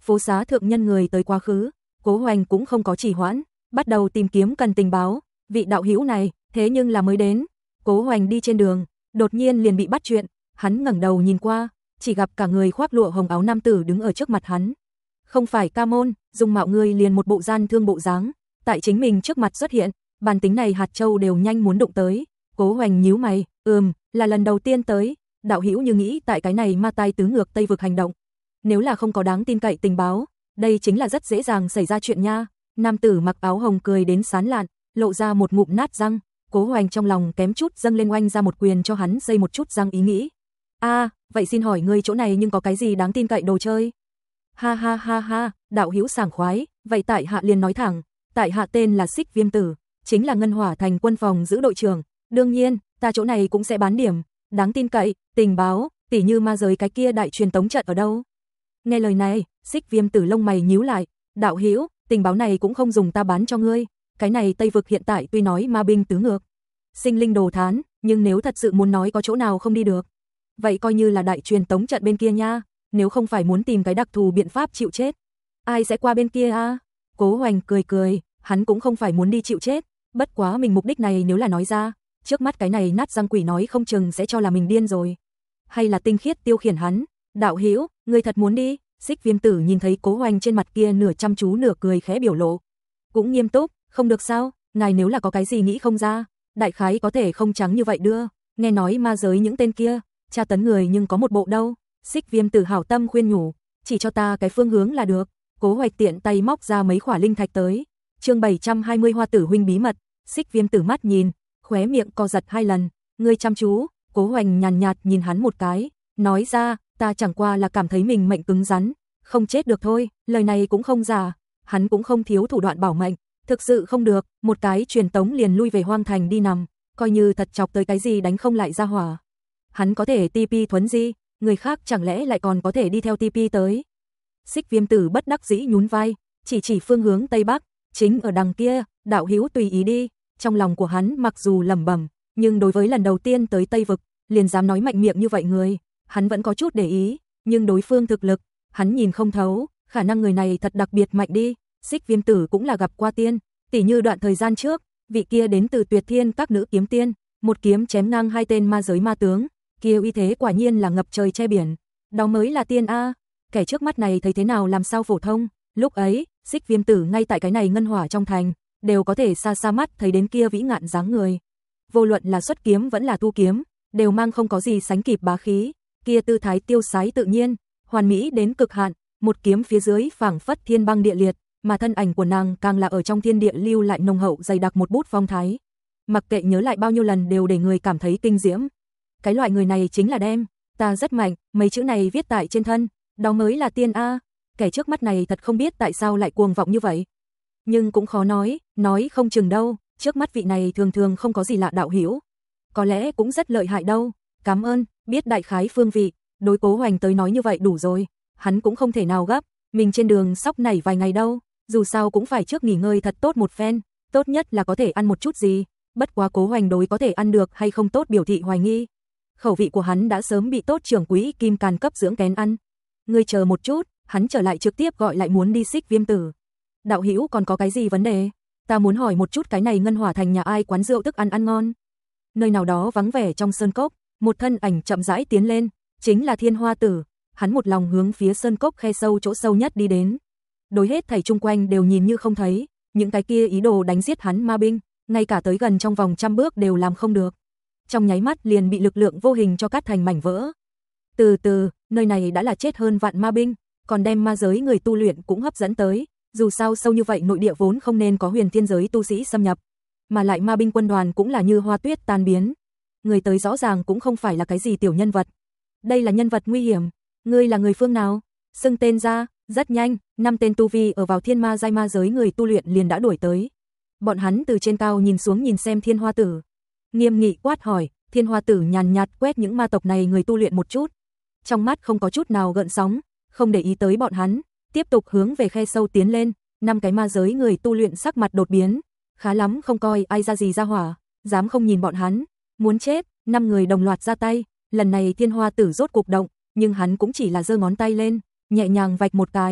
S1: phố xá thượng nhân người tới quá khứ, Cố Hoành cũng không có trì hoãn, bắt đầu tìm kiếm cần tình báo, vị đạo hữu này, thế nhưng là mới đến. Cố Hoành đi trên đường, đột nhiên liền bị bắt chuyện, hắn ngẩng đầu nhìn qua, chỉ gặp cả người khoác lụa hồng áo nam tử đứng ở trước mặt hắn. Không phải Ca Môn, dung mạo người liền một bộ gian thương bộ dáng, tại chính mình trước mặt xuất hiện, bản tính này hạt châu đều nhanh muốn đụng tới. Cố Hoành nhíu mày, ừm, là lần đầu tiên tới, đạo hữu như nghĩ tại cái này ma tai tứ ngược Tây vực hành động. Nếu là không có đáng tin cậy tình báo, đây chính là rất dễ dàng xảy ra chuyện nha. Nam tử mặc áo hồng cười đến sán lạn, lộ ra một ngụm nát răng. Cố Hoành trong lòng kém chút dâng lên oanh ra một quyền cho hắn dây một chút răng ý nghĩ. A, à, vậy xin hỏi ngươi chỗ này nhưng có cái gì đáng tin cậy đồ chơi? Ha ha ha ha, đạo hữu sảng khoái, vậy tại hạ liền nói thẳng, tại hạ tên là Xích Viêm Tử, chính là Ngân Hỏa Thành quân phòng giữ đội trưởng, đương nhiên, ta chỗ này cũng sẽ bán điểm, đáng tin cậy, tình báo, tỉ như ma giới cái kia đại truyền tống trận ở đâu. Nghe lời này, Xích Viêm Tử lông mày nhíu lại, đạo hữu, tình báo này cũng không dùng ta bán cho ngươi, cái này Tây vực hiện tại tuy nói ma binh tứ ngược, sinh linh đồ thán, nhưng nếu thật sự muốn nói có chỗ nào không đi được, vậy coi như là đại truyền tống trận bên kia nha, nếu không phải muốn tìm cái đặc thù biện pháp chịu chết, ai sẽ qua bên kia a? À? Cố Hoành cười cười, hắn cũng không phải muốn đi chịu chết, bất quá mình mục đích này nếu là nói ra, trước mắt cái này nát răng quỷ nói không chừng sẽ cho là mình điên rồi. Hay là tinh khiết tiêu khiển hắn, đạo hữu, ngươi thật muốn đi? Xích Viêm Tử nhìn thấy Cố Hoành trên mặt kia nửa chăm chú nửa cười khẽ biểu lộ, cũng nghiêm túc, không được sao, ngài nếu là có cái gì nghĩ không ra, đại khái có thể không trắng như vậy đưa, nghe nói ma giới những tên kia, tra tấn người nhưng có một bộ đâu. Xích Viêm Tử hảo tâm khuyên nhủ, chỉ cho ta cái phương hướng là được. Cố Hoạch tiện tay móc ra mấy khỏa linh thạch tới. Chương bảy trăm hai mươi Hoa Tử huynh bí mật. Xích Viêm Tử mắt nhìn, khóe miệng co giật hai lần, ngươi chăm chú. Cố Hoành nhàn nhạt nhìn hắn một cái, nói ra, ta chẳng qua là cảm thấy mình mệnh cứng rắn, không chết được thôi. Lời này cũng không giả, hắn cũng không thiếu thủ đoạn bảo mệnh, thực sự không được, một cái truyền tống liền lui về hoang thành đi nằm, coi như thật chọc tới cái gì đánh không lại ra hỏa. Hắn có thể ti pi thuấn di, người khác chẳng lẽ lại còn có thể đi theo ti pi tới. Xích Viêm Tử bất đắc dĩ nhún vai, chỉ chỉ phương hướng Tây Bắc, chính ở đằng kia, đạo hữu tùy ý đi. Trong lòng của hắn mặc dù lẩm bẩm, nhưng đối với lần đầu tiên tới Tây Vực, liền dám nói mạnh miệng như vậy người, hắn vẫn có chút để ý, nhưng đối phương thực lực, hắn nhìn không thấu, khả năng người này thật đặc biệt mạnh đi. Xích Viêm Tử cũng là gặp qua tiên, tỉ như đoạn thời gian trước, vị kia đến từ Tuyệt Thiên các nữ kiếm tiên, một kiếm chém ngang hai tên ma giới ma tướng, kia uy thế quả nhiên là ngập trời che biển, đó mới là tiên a. Kẻ trước mắt này thấy thế nào làm sao phổ thông, lúc ấy, Xích Viêm Tử ngay tại cái này ngân hỏa trong thành, đều có thể xa xa mắt thấy đến kia vĩ ngạn dáng người. Vô luận là xuất kiếm vẫn là tu kiếm, đều mang không có gì sánh kịp bá khí, kia tư thái tiêu sái tự nhiên, hoàn mỹ đến cực hạn, một kiếm phía dưới phảng phất thiên băng địa liệt, mà thân ảnh của nàng càng là ở trong thiên địa lưu lại nồng hậu dày đặc một bút phong thái. Mặc kệ nhớ lại bao nhiêu lần đều để người cảm thấy kinh diễm. Cái loại người này chính là đem, ta rất mạnh, mấy chữ này viết tại trên thân, đó mới là tiên a. Kẻ trước mắt này thật không biết tại sao lại cuồng vọng như vậy. Nhưng cũng khó nói, nói không chừng đâu, trước mắt vị này thường thường không có gì lạ đạo hữu. Có lẽ cũng rất lợi hại đâu, cảm ơn, biết đại khái phương vị, đối Cố Hoành tới nói như vậy đủ rồi, hắn cũng không thể nào gấp, mình trên đường sóc nảy vài ngày đâu, dù sao cũng phải trước nghỉ ngơi thật tốt một phen, tốt nhất là có thể ăn một chút gì, bất quá Cố Hoành đối có thể ăn được hay không tốt biểu thị hoài nghi. Khẩu vị của hắn đã sớm bị tốt trưởng quỹ Kim Càn cấp dưỡng kén ăn. Ngươi chờ một chút, hắn trở lại trực tiếp gọi lại muốn đi Xích Viêm Tử. Đạo hữu còn có cái gì vấn đề? Ta muốn hỏi một chút cái này Ngân Hỏa Thành nhà ai quán rượu thức ăn ăn ngon. Nơi nào đó vắng vẻ trong sơn cốc, một thân ảnh chậm rãi tiến lên, chính là Thiên Hoa Tử. Hắn một lòng hướng phía sơn cốc khe sâu chỗ sâu nhất đi đến. Đối hết thảy chung quanh đều nhìn như không thấy, những cái kia ý đồ đánh giết hắn ma binh, ngay cả tới gần trong vòng trăm bước đều làm không được. Trong nháy mắt liền bị lực lượng vô hình cho cắt thành mảnh vỡ. Từ từ, nơi này đã là chết hơn vạn ma binh, còn đem ma giới người tu luyện cũng hấp dẫn tới, dù sao sâu như vậy nội địa vốn không nên có huyền thiên giới tu sĩ xâm nhập, mà lại ma binh quân đoàn cũng là như hoa tuyết tan biến. Người tới rõ ràng cũng không phải là cái gì tiểu nhân vật. Đây là nhân vật nguy hiểm, ngươi là người phương nào? Xưng tên ra, rất nhanh, năm tên tu vi ở vào thiên ma giai ma giới người tu luyện liền đã đuổi tới. Bọn hắn từ trên cao nhìn xuống nhìn xem Thiên Hoa Tử. Nghiêm nghị quát hỏi, Thiên Hoa Tử nhàn nhạt quét những ma tộc này người tu luyện một chút. Trong mắt không có chút nào gợn sóng, không để ý tới bọn hắn, tiếp tục hướng về khe sâu tiến lên, năm cái ma giới người tu luyện sắc mặt đột biến, khá lắm không coi ai ra gì ra hỏa, dám không nhìn bọn hắn, muốn chết, năm người đồng loạt ra tay, lần này Thiên Hoa Tử rốt cục động, nhưng hắn cũng chỉ là giơ ngón tay lên, nhẹ nhàng vạch một cái,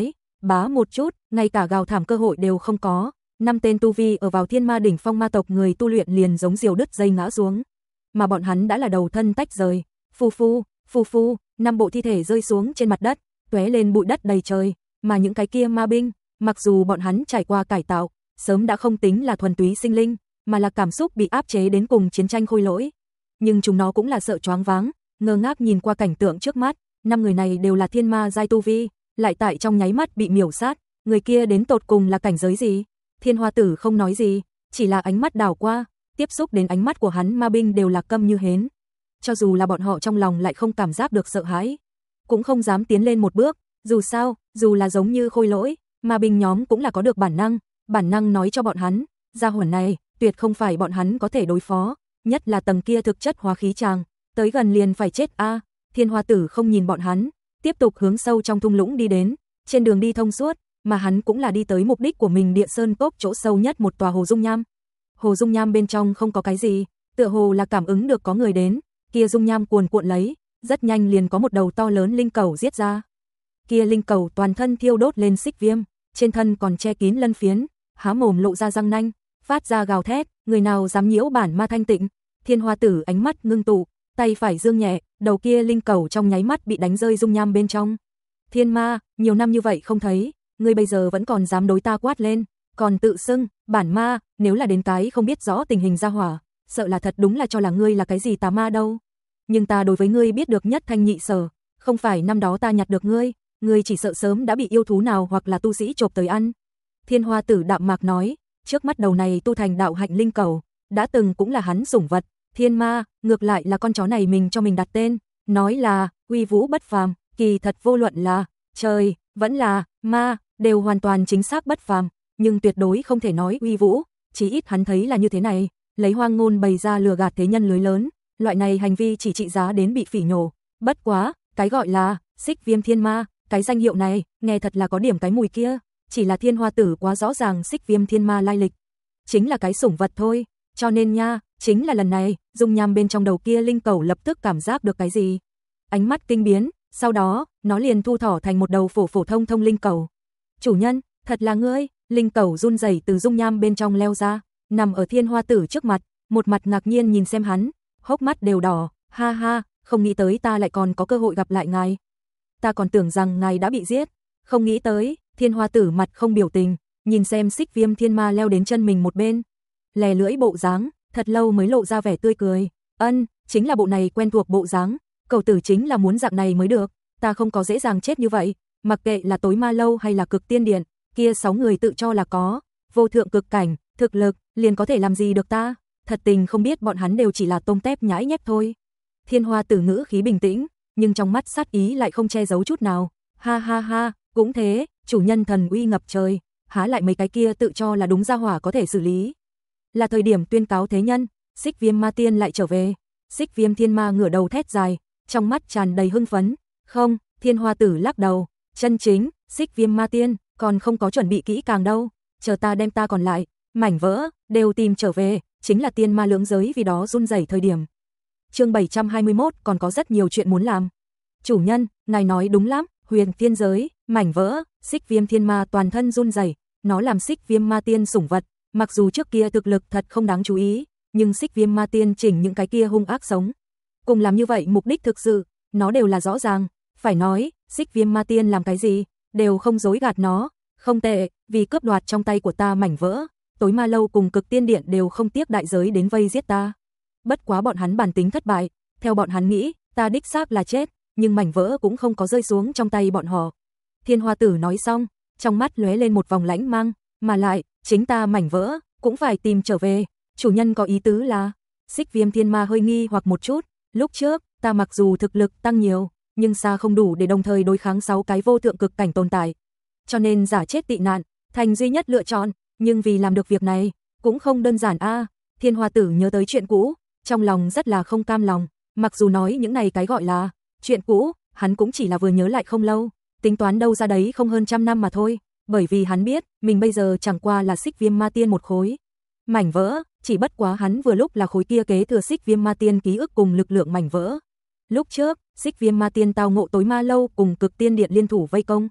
S1: bá một chút, ngay cả gào thảm cơ hội đều không có. Năm tên tu vi ở vào Thiên Ma đỉnh phong ma tộc người tu luyện liền giống diều đứt dây ngã xuống, mà bọn hắn đã là đầu thân tách rời. Phu phu, phu phu, năm bộ thi thể rơi xuống trên mặt đất, tóe lên bụi đất đầy trời, mà những cái kia ma binh, mặc dù bọn hắn trải qua cải tạo, sớm đã không tính là thuần túy sinh linh, mà là cảm xúc bị áp chế đến cùng chiến tranh khôi lỗi. Nhưng chúng nó cũng là sợ choáng váng, ngơ ngác nhìn qua cảnh tượng trước mắt, năm người này đều là thiên ma giai tu vi, lại tại trong nháy mắt bị miểu sát, người kia đến tột cùng là cảnh giới gì? Thiên Hoa Tử không nói gì, chỉ là ánh mắt đảo qua, tiếp xúc đến ánh mắt của hắn ma binh đều là câm như hến. Cho dù là bọn họ trong lòng lại không cảm giác được sợ hãi, cũng không dám tiến lên một bước, dù sao, dù là giống như khôi lỗi, ma binh nhóm cũng là có được bản năng, bản năng nói cho bọn hắn, gia hỏa này, tuyệt không phải bọn hắn có thể đối phó, nhất là tầng kia thực chất hóa khí tràng, tới gần liền phải chết a. À, Thiên Hoa Tử không nhìn bọn hắn, tiếp tục hướng sâu trong thung lũng đi đến, trên đường đi thông suốt, mà hắn cũng là đi tới mục đích của mình, Địa Sơn Cốc chỗ sâu nhất một tòa hồ dung nham. Hồ dung nham bên trong không có cái gì, tựa hồ là cảm ứng được có người đến, kia dung nham cuồn cuộn lấy, rất nhanh liền có một đầu to lớn linh cầu giết ra. Kia linh cầu toàn thân thiêu đốt lên xích viêm, trên thân còn che kín lân phiến, há mồm lộ ra răng nanh, phát ra gào thét, người nào dám nhiễu bản ma thanh tịnh. Thiên Hoa Tử ánh mắt ngưng tụ, tay phải dương nhẹ, đầu kia linh cầu trong nháy mắt bị đánh rơi dung nham bên trong. Thiên ma, nhiều năm như vậy không thấy, ngươi bây giờ vẫn còn dám đối ta quát lên, còn tự xưng bản ma, nếu là đến cái không biết rõ tình hình ra hỏa, sợ là thật đúng là cho là ngươi là cái gì tà ma đâu. Nhưng ta đối với ngươi biết được nhất thanh nhị sở, không phải năm đó ta nhặt được ngươi, ngươi chỉ sợ sớm đã bị yêu thú nào hoặc là tu sĩ chộp tới ăn. Thiên Hoa Tử đạm mạc nói, trước mắt đầu này tu thành đạo hạnh linh cầu, đã từng cũng là hắn sủng vật, thiên ma, ngược lại là con chó này mình cho mình đặt tên, nói là uy vũ bất phàm, kỳ thật vô luận là trời, vẫn là ma, đều hoàn toàn chính xác bất phàm, nhưng tuyệt đối không thể nói uy vũ, chí ít hắn thấy là như thế này, lấy hoang ngôn bày ra lừa gạt thế nhân lưới lớn, loại này hành vi chỉ trị giá đến bị phỉ nhổ. Bất quá, cái gọi là xích viêm thiên ma, cái danh hiệu này, nghe thật là có điểm cái mùi kia, chỉ là Thiên Hoa Tử quá rõ ràng xích viêm thiên ma lai lịch, chính là cái sủng vật thôi, cho nên nha, chính là lần này, dung nham bên trong đầu kia linh cầu lập tức cảm giác được cái gì. Ánh mắt kinh biến, sau đó, nó liền thu thỏ thành một đầu phổ phổ thông thông linh cầu. Chủ nhân, thật là ngươi, linh cầu run rẩy từ dung nham bên trong leo ra, nằm ở Thiên Hoa Tử trước mặt, một mặt ngạc nhiên nhìn xem hắn, hốc mắt đều đỏ, ha ha, không nghĩ tới ta lại còn có cơ hội gặp lại ngài. Ta còn tưởng rằng ngài đã bị giết, không nghĩ tới. Thiên Hoa Tử mặt không biểu tình, nhìn xem xích viêm thiên ma leo đến chân mình một bên, lè lưỡi bộ dáng, thật lâu mới lộ ra vẻ tươi cười. Ân, chính là bộ này quen thuộc bộ dáng, cầu tử chính là muốn dạng này mới được, ta không có dễ dàng chết như vậy, mặc kệ là tối ma lâu hay là cực tiên điện, kia sáu người tự cho là có vô thượng cực cảnh, thực lực, liền có thể làm gì được ta, thật tình không biết bọn hắn đều chỉ là tôm tép nhãi nhép thôi. Thiên Hoa Tử ngữ khí bình tĩnh, nhưng trong mắt sát ý lại không che giấu chút nào, ha ha ha, cũng thế. Chủ nhân thần uy ngập trời, há lại mấy cái kia tự cho là đúng gia hỏa có thể xử lý. Là thời điểm tuyên cáo thế nhân, xích viêm ma tiên lại trở về. Xích viêm thiên ma ngửa đầu thét dài, trong mắt tràn đầy hưng phấn. Không, Thiên Hoa Tử lắc đầu, chân chính, xích viêm ma tiên, còn không có chuẩn bị kỹ càng đâu, chờ ta đem ta còn lại, mảnh vỡ, đều tìm trở về, chính là tiên ma lưỡng giới vì đó run rẩy thời điểm. Chương bảy trăm hai mươi mốt còn có rất nhiều chuyện muốn làm. Chủ nhân, ngài nói đúng lắm, huyền tiên giới, mảnh vỡ, xích viêm thiên ma toàn thân run rẩy, nó làm xích viêm ma tiên sủng vật, mặc dù trước kia thực lực thật không đáng chú ý, nhưng xích viêm ma tiên chỉnh những cái kia hung ác sống. Cùng làm như vậy mục đích thực sự, nó đều là rõ ràng, phải nói, xích viêm ma tiên làm cái gì, đều không dối gạt nó, không tệ, vì cướp đoạt trong tay của ta mảnh vỡ, tối ma lâu cùng cực tiên điện đều không tiếc đại giới đến vây giết ta. Bất quá bọn hắn bản tính thất bại, theo bọn hắn nghĩ, ta đích xác là chết, nhưng mảnh vỡ cũng không có rơi xuống trong tay bọn họ. Thiên Hoa Tử nói xong, trong mắt lóe lên một vòng lãnh mang, mà lại, chính ta mảnh vỡ, cũng phải tìm trở về, chủ nhân có ý tứ là, xích viêm thiên ma hơi nghi hoặc một chút, lúc trước, ta mặc dù thực lực tăng nhiều, nhưng xa không đủ để đồng thời đối kháng sáu cái vô thượng cực cảnh tồn tại. Cho nên giả chết tị nạn, thành duy nhất lựa chọn, nhưng vì làm được việc này, cũng không đơn giản a. À, Thiên Hoa Tử nhớ tới chuyện cũ, trong lòng rất là không cam lòng, mặc dù nói những này cái gọi là chuyện cũ, hắn cũng chỉ là vừa nhớ lại không lâu, tính toán đâu ra đấy không hơn trăm năm mà thôi, bởi vì hắn biết, mình bây giờ chẳng qua là xích viêm ma tiên một khối mảnh vỡ, chỉ bất quá hắn vừa lúc là khối kia kế thừa xích viêm ma tiên ký ức cùng lực lượng mảnh vỡ. Lúc trước, xích viêm ma tiên tao ngộ tối ma lâu cùng cực tiên điện liên thủ vây công,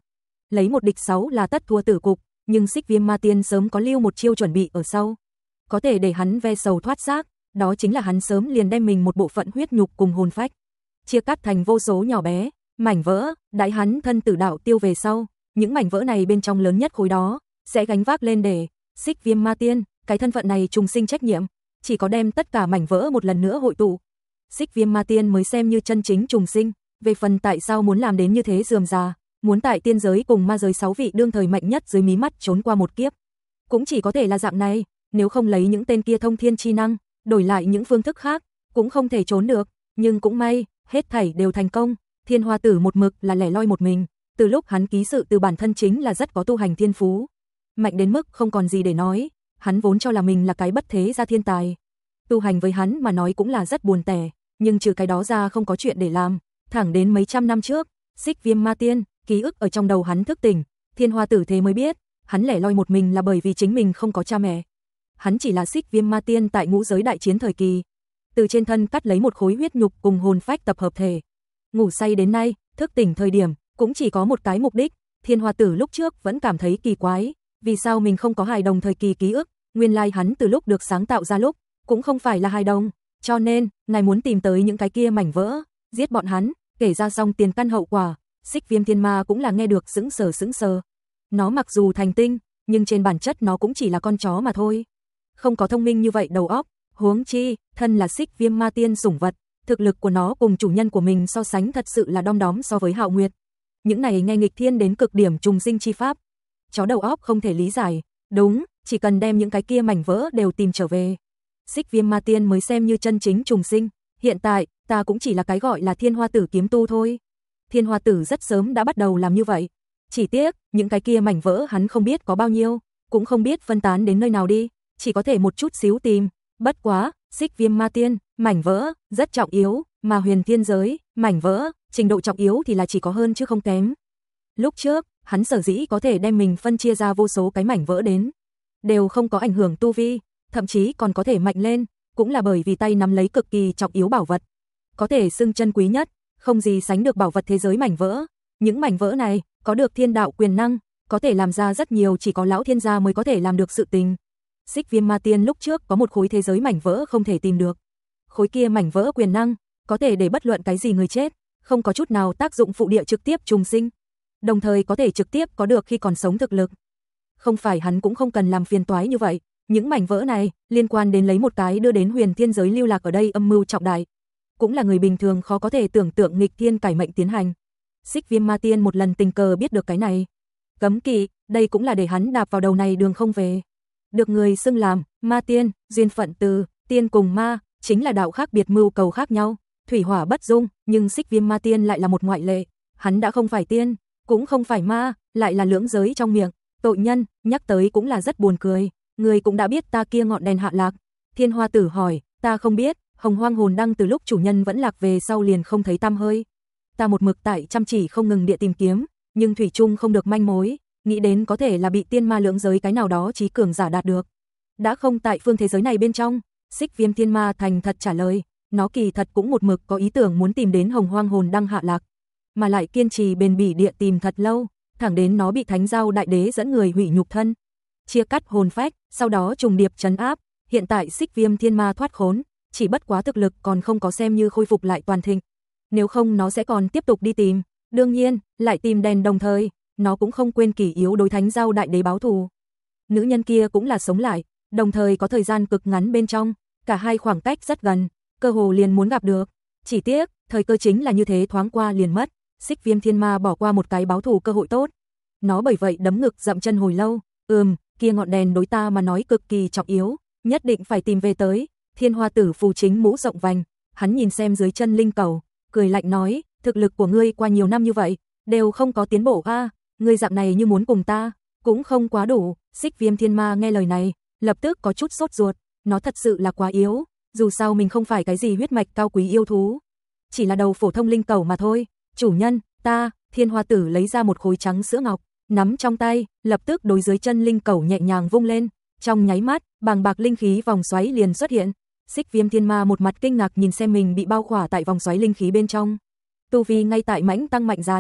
S1: lấy một địch sáu là tất thua tử cục, nhưng Xích Viêm Ma Tiên sớm có lưu một chiêu chuẩn bị ở sau, có thể để hắn ve sầu thoát xác, đó chính là hắn sớm liền đem mình một bộ phận huyết nhục cùng hồn phách chia cắt thành vô số nhỏ bé mảnh vỡ, đãi hắn thân tử đạo tiêu về sau, những mảnh vỡ này bên trong lớn nhất khối đó sẽ gánh vác lên để Xích Viêm Ma Tiên, cái thân phận này trùng sinh trách nhiệm, chỉ có đem tất cả mảnh vỡ một lần nữa hội tụ, Xích Viêm Ma Tiên mới xem như chân chính trùng sinh. Về phần tại sao muốn làm đến như thế rườm rà, muốn tại tiên giới cùng ma giới sáu vị đương thời mạnh nhất dưới mí mắt trốn qua một kiếp, cũng chỉ có thể là dạng này, nếu không lấy những tên kia thông thiên chi năng, đổi lại những phương thức khác, cũng không thể trốn được, nhưng cũng may, hết thảy đều thành công, Thiên Hoa Tử một mực là lẻ loi một mình, từ lúc hắn ký sự từ bản thân chính là rất có tu hành thiên phú, mạnh đến mức không còn gì để nói, hắn vốn cho là mình là cái bất thế gia thiên tài. Tu hành với hắn mà nói cũng là rất buồn tẻ, nhưng trừ cái đó ra không có chuyện để làm. Thẳng đến mấy trăm năm trước, Xích Viêm Ma Tiên, ký ức ở trong đầu hắn thức tỉnh, Thiên Hoa Tử thế mới biết, hắn lẻ loi một mình là bởi vì chính mình không có cha mẹ. Hắn chỉ là Xích Viêm Ma Tiên tại ngũ giới đại chiến thời kỳ, từ trên thân cắt lấy một khối huyết nhục cùng hồn phách tập hợp thể. Ngủ say đến nay, thức tỉnh thời điểm, cũng chỉ có một cái mục đích, Thiên Hoa Tử lúc trước vẫn cảm thấy kỳ quái, vì sao mình không có hài đồng thời kỳ ký ức, nguyên lai hắn từ lúc được sáng tạo ra lúc, cũng không phải là hài đồng, cho nên, ngài muốn tìm tới những cái kia mảnh vỡ, giết bọn hắn. Kể ra xong tiền căn hậu quả, Xích Viêm Thiên Ma cũng là nghe được sững sờ sững sờ. Nó mặc dù thành tinh, nhưng trên bản chất nó cũng chỉ là con chó mà thôi. Không có thông minh như vậy đầu óc, huống chi, thân là Xích Viêm Ma Tiên sủng vật, thực lực của nó cùng chủ nhân của mình so sánh thật sự là đom đóm so với Hạo Nguyệt. Những này nghe nghịch thiên đến cực điểm trùng sinh chi pháp. Chó đầu óc không thể lý giải, đúng, chỉ cần đem những cái kia mảnh vỡ đều tìm trở về. Xích Viêm Ma Tiên mới xem như chân chính trùng sinh. Hiện tại, ta cũng chỉ là cái gọi là Thiên Hoa Tử kiếm tu thôi. Thiên Hoa Tử rất sớm đã bắt đầu làm như vậy. Chỉ tiếc, những cái kia mảnh vỡ hắn không biết có bao nhiêu, cũng không biết phân tán đến nơi nào đi, chỉ có thể một chút xíu tìm. Bất quá, Xích Viêm Ma Tiên, mảnh vỡ, rất trọng yếu, mà huyền thiên giới, mảnh vỡ, trình độ trọng yếu thì là chỉ có hơn chứ không kém. Lúc trước, hắn sở dĩ có thể đem mình phân chia ra vô số cái mảnh vỡ đến, đều không có ảnh hưởng tu vi, thậm chí còn có thể mạnh lên, cũng là bởi vì tay nắm lấy cực kỳ trọng yếu bảo vật. Có thể xưng chân quý nhất, không gì sánh được bảo vật thế giới mảnh vỡ. Những mảnh vỡ này, có được thiên đạo quyền năng, có thể làm ra rất nhiều chỉ có lão thiên gia mới có thể làm được sự tình. Xích Viêm Ma Tiên lúc trước có một khối thế giới mảnh vỡ không thể tìm được. Khối kia mảnh vỡ quyền năng, có thể để bất luận cái gì người chết, không có chút nào tác dụng phụ địa trực tiếp trùng sinh. Đồng thời có thể trực tiếp có được khi còn sống thực lực. Không phải hắn cũng không cần làm phiền toái như vậy. Những mảnh vỡ này, liên quan đến lấy một cái đưa đến huyền thiên giới lưu lạc ở đây âm mưu trọng đại. Cũng là người bình thường khó có thể tưởng tượng nghịch thiên cải mệnh tiến hành. Xích Viêm Ma Tiên một lần tình cờ biết được cái này. Cấm kỵ, đây cũng là để hắn đạp vào đầu này đường không về. Được người xưng làm, Ma Tiên, duyên phận từ, tiên cùng ma, chính là đạo khác biệt mưu cầu khác nhau, thủy hỏa bất dung, nhưng Xích Viêm Ma Tiên lại là một ngoại lệ. Hắn đã không phải tiên, cũng không phải ma, lại là lưỡng giới trong miệng, tội nhân, nhắc tới cũng là rất buồn cười. Người cũng đã biết ta kia ngọn đèn hạ lạc. Thiên Hoa Tử hỏi, ta không biết, Hồng Hoang hồn đăng từ lúc chủ nhân vẫn lạc về sau liền không thấy tăm hơi. Ta một mực tại chăm chỉ không ngừng địa tìm kiếm, nhưng thủy chung không được manh mối, nghĩ đến có thể là bị tiên ma lưỡng giới cái nào đó trí cường giả đạt được. Đã không tại phương thế giới này bên trong, Xích Viêm Thiên Ma thành thật trả lời, nó kỳ thật cũng một mực có ý tưởng muốn tìm đến Hồng Hoang hồn đăng hạ lạc, mà lại kiên trì bền bỉ địa tìm thật lâu, thẳng đến nó bị Thánh Giao Đại Đế dẫn người hủy nhục thân, chia cắt hồn phách, sau đó trùng điệp trấn áp, hiện tại Xích Viêm Thiên Ma thoát khốn, chỉ bất quá thực lực còn không có xem như khôi phục lại toàn thịnh. Nếu không nó sẽ còn tiếp tục đi tìm, đương nhiên, lại tìm đèn đồng thời, nó cũng không quên kỷ yếu đối Thánh Giao Đại Đế báo thù. Nữ nhân kia cũng là sống lại, đồng thời có thời gian cực ngắn bên trong, cả hai khoảng cách rất gần, cơ hồ liền muốn gặp được. Chỉ tiếc, thời cơ chính là như thế thoáng qua liền mất, Xích Viêm Thiên Ma bỏ qua một cái báo thù cơ hội tốt. Nó bởi vậy đấm ngực dậm chân hồi lâu, ừm, kia ngọn đèn đối ta mà nói cực kỳ trọng yếu, nhất định phải tìm về tới. Thiên Hoa Tử phù chính mũ rộng vành, hắn nhìn xem dưới chân linh cầu, cười lạnh nói, thực lực của ngươi qua nhiều năm như vậy, đều không có tiến bộ a, ngươi dạng này như muốn cùng ta, cũng không quá đủ. Xích Viêm Thiên Ma nghe lời này, lập tức có chút sốt ruột, nó thật sự là quá yếu, dù sao mình không phải cái gì huyết mạch cao quý yêu thú, chỉ là đầu phổ thông linh cầu mà thôi. Chủ nhân, ta, Thiên Hoa Tử lấy ra một khối trắng sữa ngọc, nắm trong tay, lập tức đối dưới chân linh cầu nhẹ nhàng vung lên, trong nháy mắt, bàng bạc linh khí vòng xoáy liền xuất hiện. Xích Viêm Thiên Ma một mặt kinh ngạc nhìn xem mình bị bao khỏa tại vòng xoáy linh khí bên trong, tu vi ngay tại mãnh tăng mạnh dài,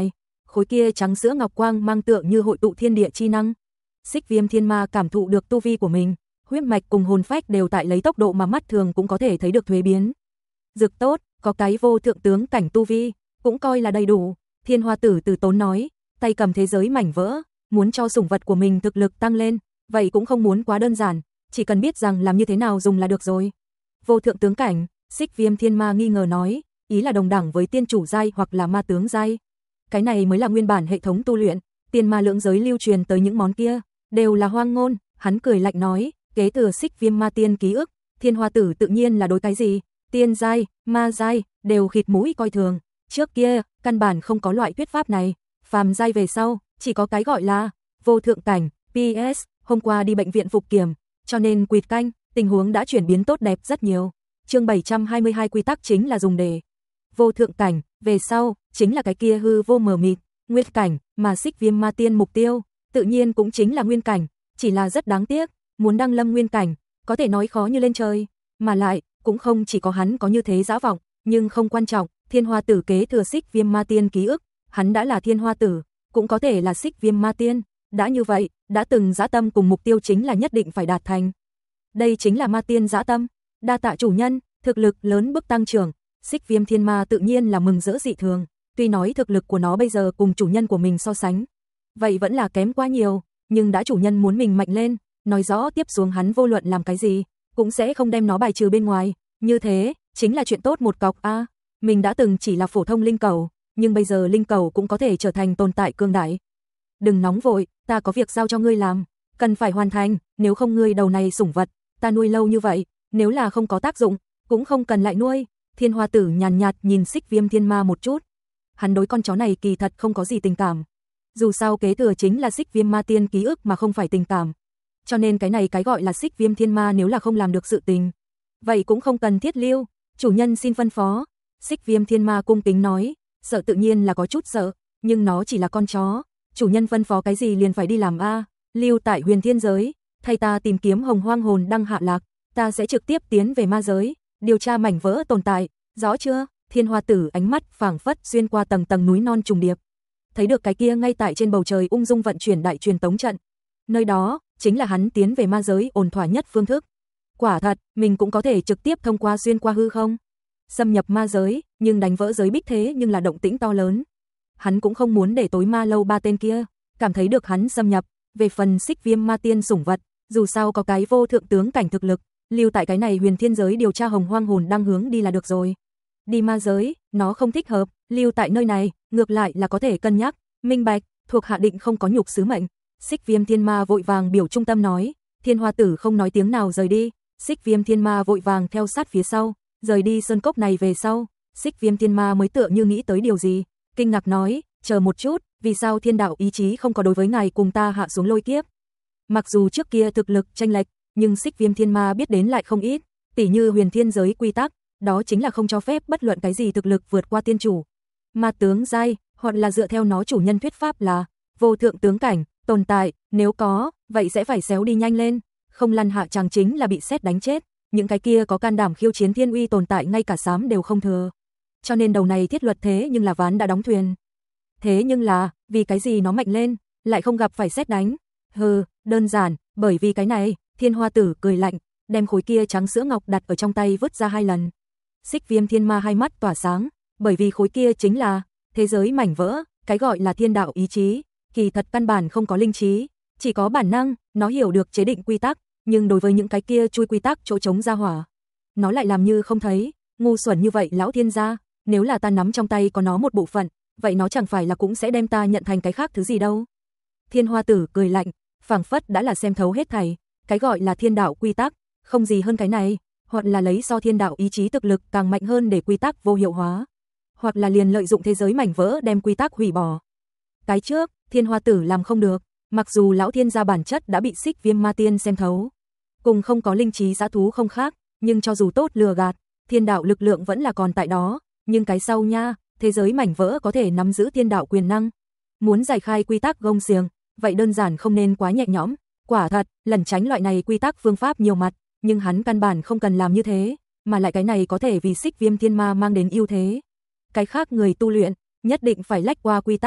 S1: khối kia trắng sữa ngọc quang mang tượng như hội tụ thiên địa chi năng. Xích Viêm Thiên Ma cảm thụ được tu vi của mình, huyết mạch cùng hồn phách đều tại lấy tốc độ mà mắt thường cũng có thể thấy được thuế biến. Dược tốt, có cái vô thượng tướng cảnh tu vi, cũng coi là đầy đủ. Thiên Hoa Tử từ tốn nói, tay cầm thế giới mảnh vỡ, muốn cho sủng vật của mình thực lực tăng lên, vậy cũng không muốn quá đơn giản, chỉ cần biết rằng làm như thế nào dùng là được rồi. Vô thượng tướng cảnh, Xích Viêm Thiên Ma nghi ngờ nói, ý là đồng đẳng với tiên chủ giai hoặc là ma tướng giai. Cái này mới là nguyên bản hệ thống tu luyện, tiên ma lưỡng giới lưu truyền tới những món kia, đều là hoang ngôn. Hắn cười lạnh nói, kế thừa Xích Viêm Ma Tiên ký ức, Thiên Hoa Tử tự nhiên là đối cái gì, tiên giai, ma giai, đều khịt mũi coi thường. Trước kia, căn bản không có loại thuyết pháp này, phàm giai về sau, chỉ có cái gọi là vô thượng cảnh. pê ét, hôm qua đi bệnh viện phục kiểm, cho nên quỵt canh, tình huống đã chuyển biến tốt đẹp rất nhiều. Chương bảy trăm hai mươi hai quy tắc chính là dùng để vô thượng cảnh, về sau, chính là cái kia hư vô mờ mịt, nguyên cảnh, mà Xích Viêm Ma Tiên mục tiêu, tự nhiên cũng chính là nguyên cảnh, chỉ là rất đáng tiếc, muốn đăng lâm nguyên cảnh, có thể nói khó như lên trời, mà lại, cũng không chỉ có hắn có như thế dã vọng, nhưng không quan trọng, Thiên Hoa Tử kế thừa Xích Viêm Ma Tiên ký ức, hắn đã là Thiên Hoa Tử, cũng có thể là Xích Viêm Ma Tiên, đã như vậy, đã từng dã tâm cùng mục tiêu chính là nhất định phải đạt thành. Đây chính là Ma Tiên dã tâm, đa tạ chủ nhân, thực lực lớn bước tăng trưởng, Xích Viêm Thiên Ma tự nhiên là mừng rỡ dị thường, tuy nói thực lực của nó bây giờ cùng chủ nhân của mình so sánh, vậy vẫn là kém quá nhiều, nhưng đã chủ nhân muốn mình mạnh lên, nói rõ tiếp xuống hắn vô luận làm cái gì, cũng sẽ không đem nó bài trừ bên ngoài, như thế, chính là chuyện tốt một cọc a. À, mình đã từng chỉ là phổ thông linh cầu, nhưng bây giờ linh cầu cũng có thể trở thành tồn tại cương đại. Đừng nóng vội, ta có việc giao cho ngươi làm, cần phải hoàn thành, nếu không ngươi đầu này sủng vật, ta nuôi lâu như vậy, nếu là không có tác dụng, cũng không cần lại nuôi. Thiên Hoa Tử nhàn nhạt nhìn Xích Viêm Thiên Ma một chút. Hắn đối con chó này kỳ thật không có gì tình cảm. Dù sao kế thừa chính là Xích Viêm Ma Tiên ký ức mà không phải tình cảm. Cho nên cái này cái gọi là Xích Viêm Thiên Ma nếu là không làm được sự tình, vậy cũng không cần thiết lưu, chủ nhân xin phân phó. Xích Viêm Thiên Ma cung kính nói, sợ tự nhiên là có chút sợ, nhưng nó chỉ là con chó, chủ nhân phân phó cái gì liền phải đi làm a. Lưu tại huyền thiên giới, thay ta tìm kiếm hồng hoang hồn đăng hạ lạc, ta sẽ trực tiếp tiến về ma giới, điều tra mảnh vỡ tồn tại, rõ chưa? Thiên Hoa Tử ánh mắt phảng phất xuyên qua tầng tầng núi non trùng điệp, thấy được cái kia ngay tại trên bầu trời ung dung vận chuyển đại truyền tống trận. Nơi đó chính là hắn tiến về ma giới ổn thỏa nhất phương thức. Quả thật, mình cũng có thể trực tiếp thông qua xuyên qua hư không, xâm nhập ma giới, nhưng đánh vỡ giới bích thế nhưng là động tĩnh to lớn. Hắn cũng không muốn để tối ma lâu ba tên kia cảm thấy được hắn xâm nhập. Về phần Xích Viêm Ma Tiên sủng vật, dù sao có cái vô thượng tướng cảnh thực lực, lưu tại cái này huyền thiên giới điều tra hồng hoang hồn đang hướng đi là được rồi. Đi ma giới, nó không thích hợp, lưu tại nơi này, ngược lại là có thể cân nhắc, minh bạch, thuộc hạ định không có nhục sứ mệnh. Xích Viêm Thiên Ma vội vàng biểu trung tâm nói, Thiên Hoa Tử không nói tiếng nào rời đi, Xích Viêm Thiên Ma vội vàng theo sát phía sau, rời đi sơn cốc này về sau, Xích Viêm Thiên Ma mới tựa như nghĩ tới điều gì, kinh ngạc nói, chờ một chút, vì sao thiên đạo ý chí không có đối với ngài cùng ta hạ xuống lôi kiếp? Mặc dù trước kia thực lực chênh lệch, nhưng Xích Viêm Thiên Ma biết đến lại không ít, tỉ như huyền thiên giới quy tắc, đó chính là không cho phép bất luận cái gì thực lực vượt qua tiên chủ. Ma tướng giai, hoặc là dựa theo nó chủ nhân thuyết pháp là vô thượng tướng cảnh, tồn tại, nếu có, vậy sẽ phải xéo đi nhanh lên, không lăn hạ chàng chính là bị sét đánh chết, những cái kia có can đảm khiêu chiến thiên uy tồn tại ngay cả xám đều không thừa. Cho nên đầu này thiết luật thế nhưng là ván đã đóng thuyền. Thế nhưng là, vì cái gì nó mạnh lên, lại không gặp phải sét đánh? Hừ, đơn giản, bởi vì cái này. Thiên Hoa Tử cười lạnh, đem khối kia trắng sữa ngọc đặt ở trong tay vứt ra hai lần. Xích Viêm Thiên Ma hai mắt tỏa sáng, bởi vì khối kia chính là thế giới mảnh vỡ, cái gọi là thiên đạo ý chí, kỳ thật căn bản không có linh trí, chỉ có bản năng, nó hiểu được chế định quy tắc, nhưng đối với những cái kia chui quy tắc chỗ trống ra hỏa, nó lại làm như không thấy, ngu xuẩn như vậy lão thiên gia, nếu là ta nắm trong tay có nó một bộ phận, vậy nó chẳng phải là cũng sẽ đem ta nhận thành cái khác thứ gì đâu. Thiên Hoa Tử cười lạnh, phảng phất đã là xem thấu hết thảy, cái gọi là thiên đạo quy tắc, không gì hơn cái này, hoặc là lấy so thiên đạo ý chí thực lực càng mạnh hơn để quy tắc vô hiệu hóa, hoặc là liền lợi dụng thế giới mảnh vỡ đem quy tắc hủy bỏ. Cái trước, Thiên Hoa Tử làm không được, mặc dù lão thiên gia bản chất đã bị Xích Viêm Ma Tiên xem thấu, cùng không có linh trí dã thú không khác, nhưng cho dù tốt lừa gạt, thiên đạo lực lượng vẫn là còn tại đó, nhưng cái sau nha, thế giới mảnh vỡ có thể nắm giữ thiên đạo quyền năng, muốn giải khai quy tắc gông xiềng, vậy đơn giản không nên quá nhẹ nhõm. Quả thật, lẩn tránh loại này quy tắc phương pháp nhiều mặt, nhưng hắn căn bản không cần làm như thế, mà lại cái này có thể vì Xích Viêm Thiên Ma mang đến ưu thế. Cái khác người tu luyện, nhất định phải lách qua quy tắc,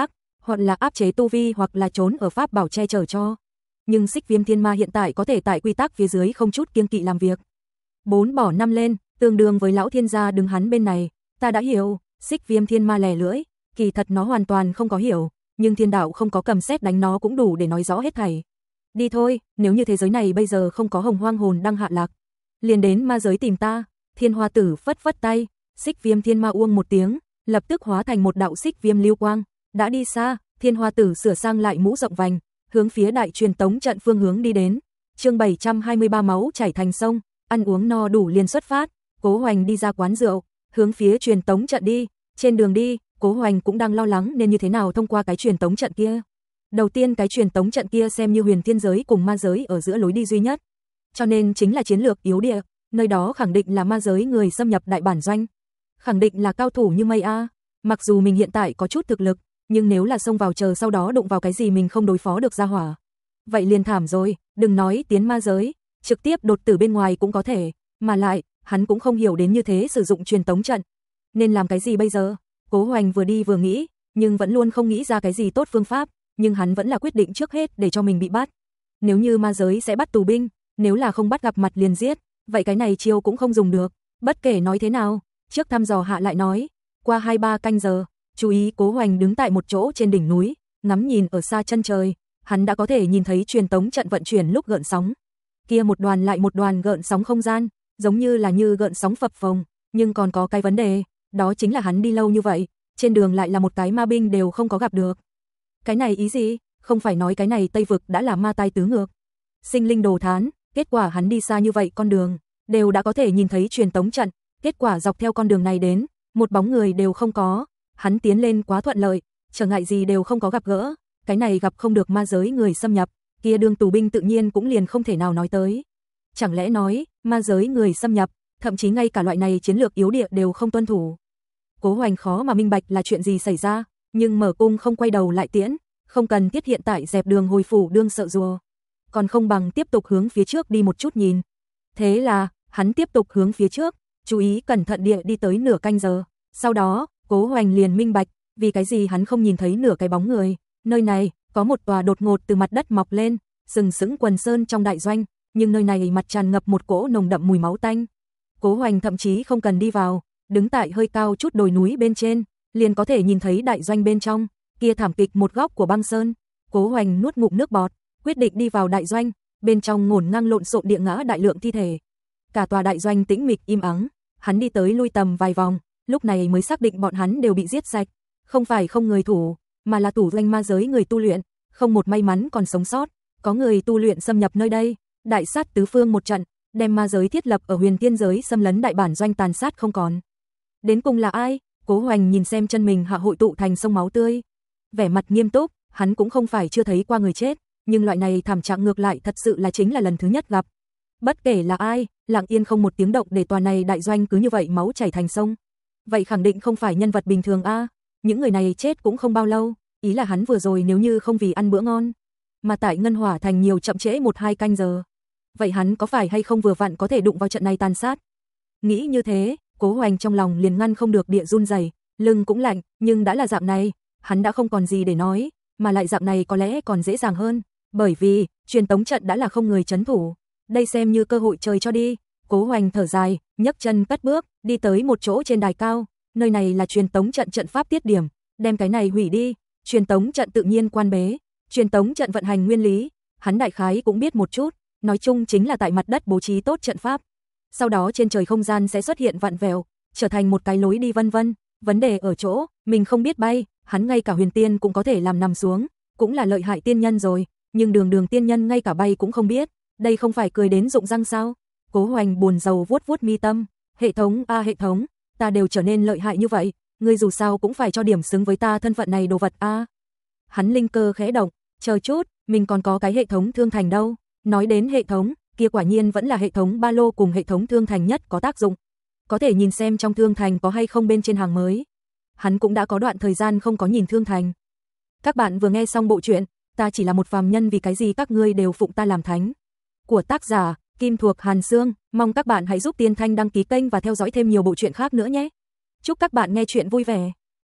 S1: hoặc là áp chế tu vi hoặc là trốn ở pháp bảo che chở cho. Nhưng Xích Viêm Thiên Ma hiện tại có thể tại quy tắc phía dưới không chút kiêng kỵ làm việc. Bốn bỏ năm lên, tương đương với lão thiên gia đứng hắn bên này, ta đã hiểu. Xích Viêm Thiên Ma lè lưỡi, kỳ thật nó hoàn toàn không có hiểu, nhưng thiên đạo không có cầm sét đánh nó cũng đủ để nói rõ hết thảy. Đi thôi, nếu như thế giới này bây giờ không có Hồng Hoang hồn đang hạ lạc, liền đến ma giới tìm ta. Thiên Hoa Tử phất phất tay, Xích Viêm Thiên Ma uông một tiếng, lập tức hóa thành một đạo xích viêm lưu quang, đã đi xa. Thiên Hoa Tử sửa sang lại mũ rộng vành, hướng phía đại truyền tống trận phương hướng đi đến. Chương bảy trăm hai mươi ba máu chảy thành sông, ăn uống no đủ liền xuất phát. Cố Hoành đi ra quán rượu, hướng phía truyền tống trận đi. Trên đường đi, Cố Hoành cũng đang lo lắng nên như thế nào thông qua cái truyền tống trận kia. Đầu tiên cái truyền tống trận kia xem như huyền thiên giới cùng ma giới ở giữa lối đi duy nhất, cho nên chính là chiến lược yếu địa, nơi đó khẳng định là ma giới người xâm nhập đại bản doanh, khẳng định là cao thủ như mây a. Mặc dù mình hiện tại có chút thực lực, nhưng nếu là xông vào chờ sau đó đụng vào cái gì mình không đối phó được ra hỏa, vậy liền thảm rồi. Đừng nói tiến ma giới, trực tiếp đột tử bên ngoài cũng có thể, mà lại hắn cũng không hiểu đến như thế sử dụng truyền tống trận, nên làm cái gì bây giờ? Cố Hoành vừa đi vừa nghĩ, nhưng vẫn luôn không nghĩ ra cái gì tốt phương pháp, nhưng hắn vẫn là quyết định trước hết để cho mình bị bắt. Nếu như ma giới sẽ bắt tù binh, nếu là không bắt gặp mặt liền giết, vậy cái này chiêu cũng không dùng được. Bất kể nói thế nào, trước thăm dò hạ lại nói. Qua hai ba canh giờ, chú ý Cố Hoành đứng tại một chỗ trên đỉnh núi, ngắm nhìn ở xa chân trời, hắn đã có thể nhìn thấy truyền tống trận vận chuyển lúc gợn sóng. Kia một đoàn lại một đoàn gợn sóng không gian, giống như là như gợn sóng phập phồng, nhưng còn có cái vấn đề, đó chính là hắn đi lâu như vậy, trên đường lại là một cái ma binh đều không có gặp được. Cái này ý gì? Không phải nói cái này Tây vực đã là ma tai tứ ngược, sinh linh đồ thán, kết quả hắn đi xa như vậy con đường, đều đã có thể nhìn thấy truyền tống trận, kết quả dọc theo con đường này đến, một bóng người đều không có, hắn tiến lên quá thuận lợi, trở ngại gì đều không có gặp gỡ, cái này gặp không được ma giới người xâm nhập, kia đương tù binh tự nhiên cũng liền không thể nào nói tới. Chẳng lẽ nói, ma giới người xâm nhập, thậm chí ngay cả loại này chiến lược yếu địa đều không tuân thủ. Cố Hoành khó mà minh bạch là chuyện gì xảy ra, nhưng mở cung không quay đầu lại tiễn, không cần thiết hiện tại dẹp đường hồi phủ đương sợ rùa, còn không bằng tiếp tục hướng phía trước đi một chút nhìn. Thế là, hắn tiếp tục hướng phía trước, chú ý cẩn thận địa đi tới nửa canh giờ, sau đó, Cố Hoành liền minh bạch, vì cái gì hắn không nhìn thấy nửa cái bóng người. Nơi này, có một tòa đột ngột từ mặt đất mọc lên, sừng sững quần sơn trong đại doanh, nhưng nơi này mặt tràn ngập một cỗ nồng đậm mùi máu tanh. Cố Hoành thậm chí không cần đi vào, đứng tại hơi cao chút đồi núi bên trên, liền có thể nhìn thấy đại doanh bên trong, kia thảm kịch một góc của băng sơn. Cố Hoành nuốt ngụm nước bọt, quyết định đi vào đại doanh, bên trong ngổn ngang lộn xộn địa ngã đại lượng thi thể. Cả tòa đại doanh tĩnh mịch im ắng, hắn đi tới lui tầm vài vòng, lúc này mới xác định bọn hắn đều bị giết sạch, không phải không người thủ, mà là thủ doanh ma giới người tu luyện, không một may mắn còn sống sót, có người tu luyện xâm nhập nơi đây, đại sát tứ phương một trận, đem ma giới thiết lập ở huyền thiên giới xâm lấn đại bản doanh tàn sát không còn. Đến cùng là ai? Cố Hoành nhìn xem chân mình hạ hội tụ thành sông máu tươi, vẻ mặt nghiêm túc, hắn cũng không phải chưa thấy qua người chết, nhưng loại này thảm trạng ngược lại thật sự là chính là lần thứ nhất gặp. Bất kể là ai, lặng yên không một tiếng động để tòa này đại doanh cứ như vậy máu chảy thành sông. Vậy khẳng định không phải nhân vật bình thường a, những người này chết cũng không bao lâu, ý là hắn vừa rồi nếu như không vì ăn bữa ngon, mà tại Ngân Hỏa Thành nhiều chậm trễ một hai canh giờ, vậy hắn có phải hay không vừa vặn có thể đụng vào trận này tàn sát. Nghĩ như thế, Cố Hoành trong lòng liền ngăn không được địa run rẩy, lưng cũng lạnh, nhưng đã là dạng này, hắn đã không còn gì để nói, mà lại dạng này có lẽ còn dễ dàng hơn, bởi vì truyền tống trận đã là không người trấn thủ, đây xem như cơ hội trời cho đi. Cố Hoành thở dài, nhấc chân cất bước, đi tới một chỗ trên đài cao, nơi này là truyền tống trận trận pháp tiết điểm, đem cái này hủy đi, truyền tống trận tự nhiên quan bế, truyền tống trận vận hành nguyên lý, hắn đại khái cũng biết một chút, nói chung chính là tại mặt đất bố trí tốt trận pháp, sau đó trên trời không gian sẽ xuất hiện vặn vẹo, trở thành một cái lối đi vân vân, vấn đề ở chỗ, mình không biết bay, hắn ngay cả huyền tiên cũng có thể làm nằm xuống, cũng là lợi hại tiên nhân rồi, nhưng đường đường tiên nhân ngay cả bay cũng không biết, đây không phải cười đến rụng răng sao? Cố Hoành buồn rầu vuốt vuốt mi tâm, hệ thống a hệ thống, ta đều trở nên lợi hại như vậy, ngươi dù sao cũng phải cho điểm xứng với ta thân phận này đồ vật a. Hắn linh cơ khẽ động, chờ chút, mình còn có cái hệ thống thương thành đâu. Nói đến hệ thống, kia quả nhiên vẫn là hệ thống ba lô cùng hệ thống thương thành nhất có tác dụng. Có thể nhìn xem trong thương thành có hay không bên trên hàng mới. Hắn cũng đã có đoạn thời gian không có nhìn thương thành. Các bạn vừa nghe xong bộ truyện, ta chỉ là một phàm nhân vì cái gì các ngươi đều phụng ta làm thánh, của tác giả Kim Thuộc Hàn Sương, mong các bạn hãy giúp Tiên Thanh đăng ký kênh và theo dõi thêm nhiều bộ truyện khác nữa nhé. Chúc các bạn nghe truyện vui vẻ.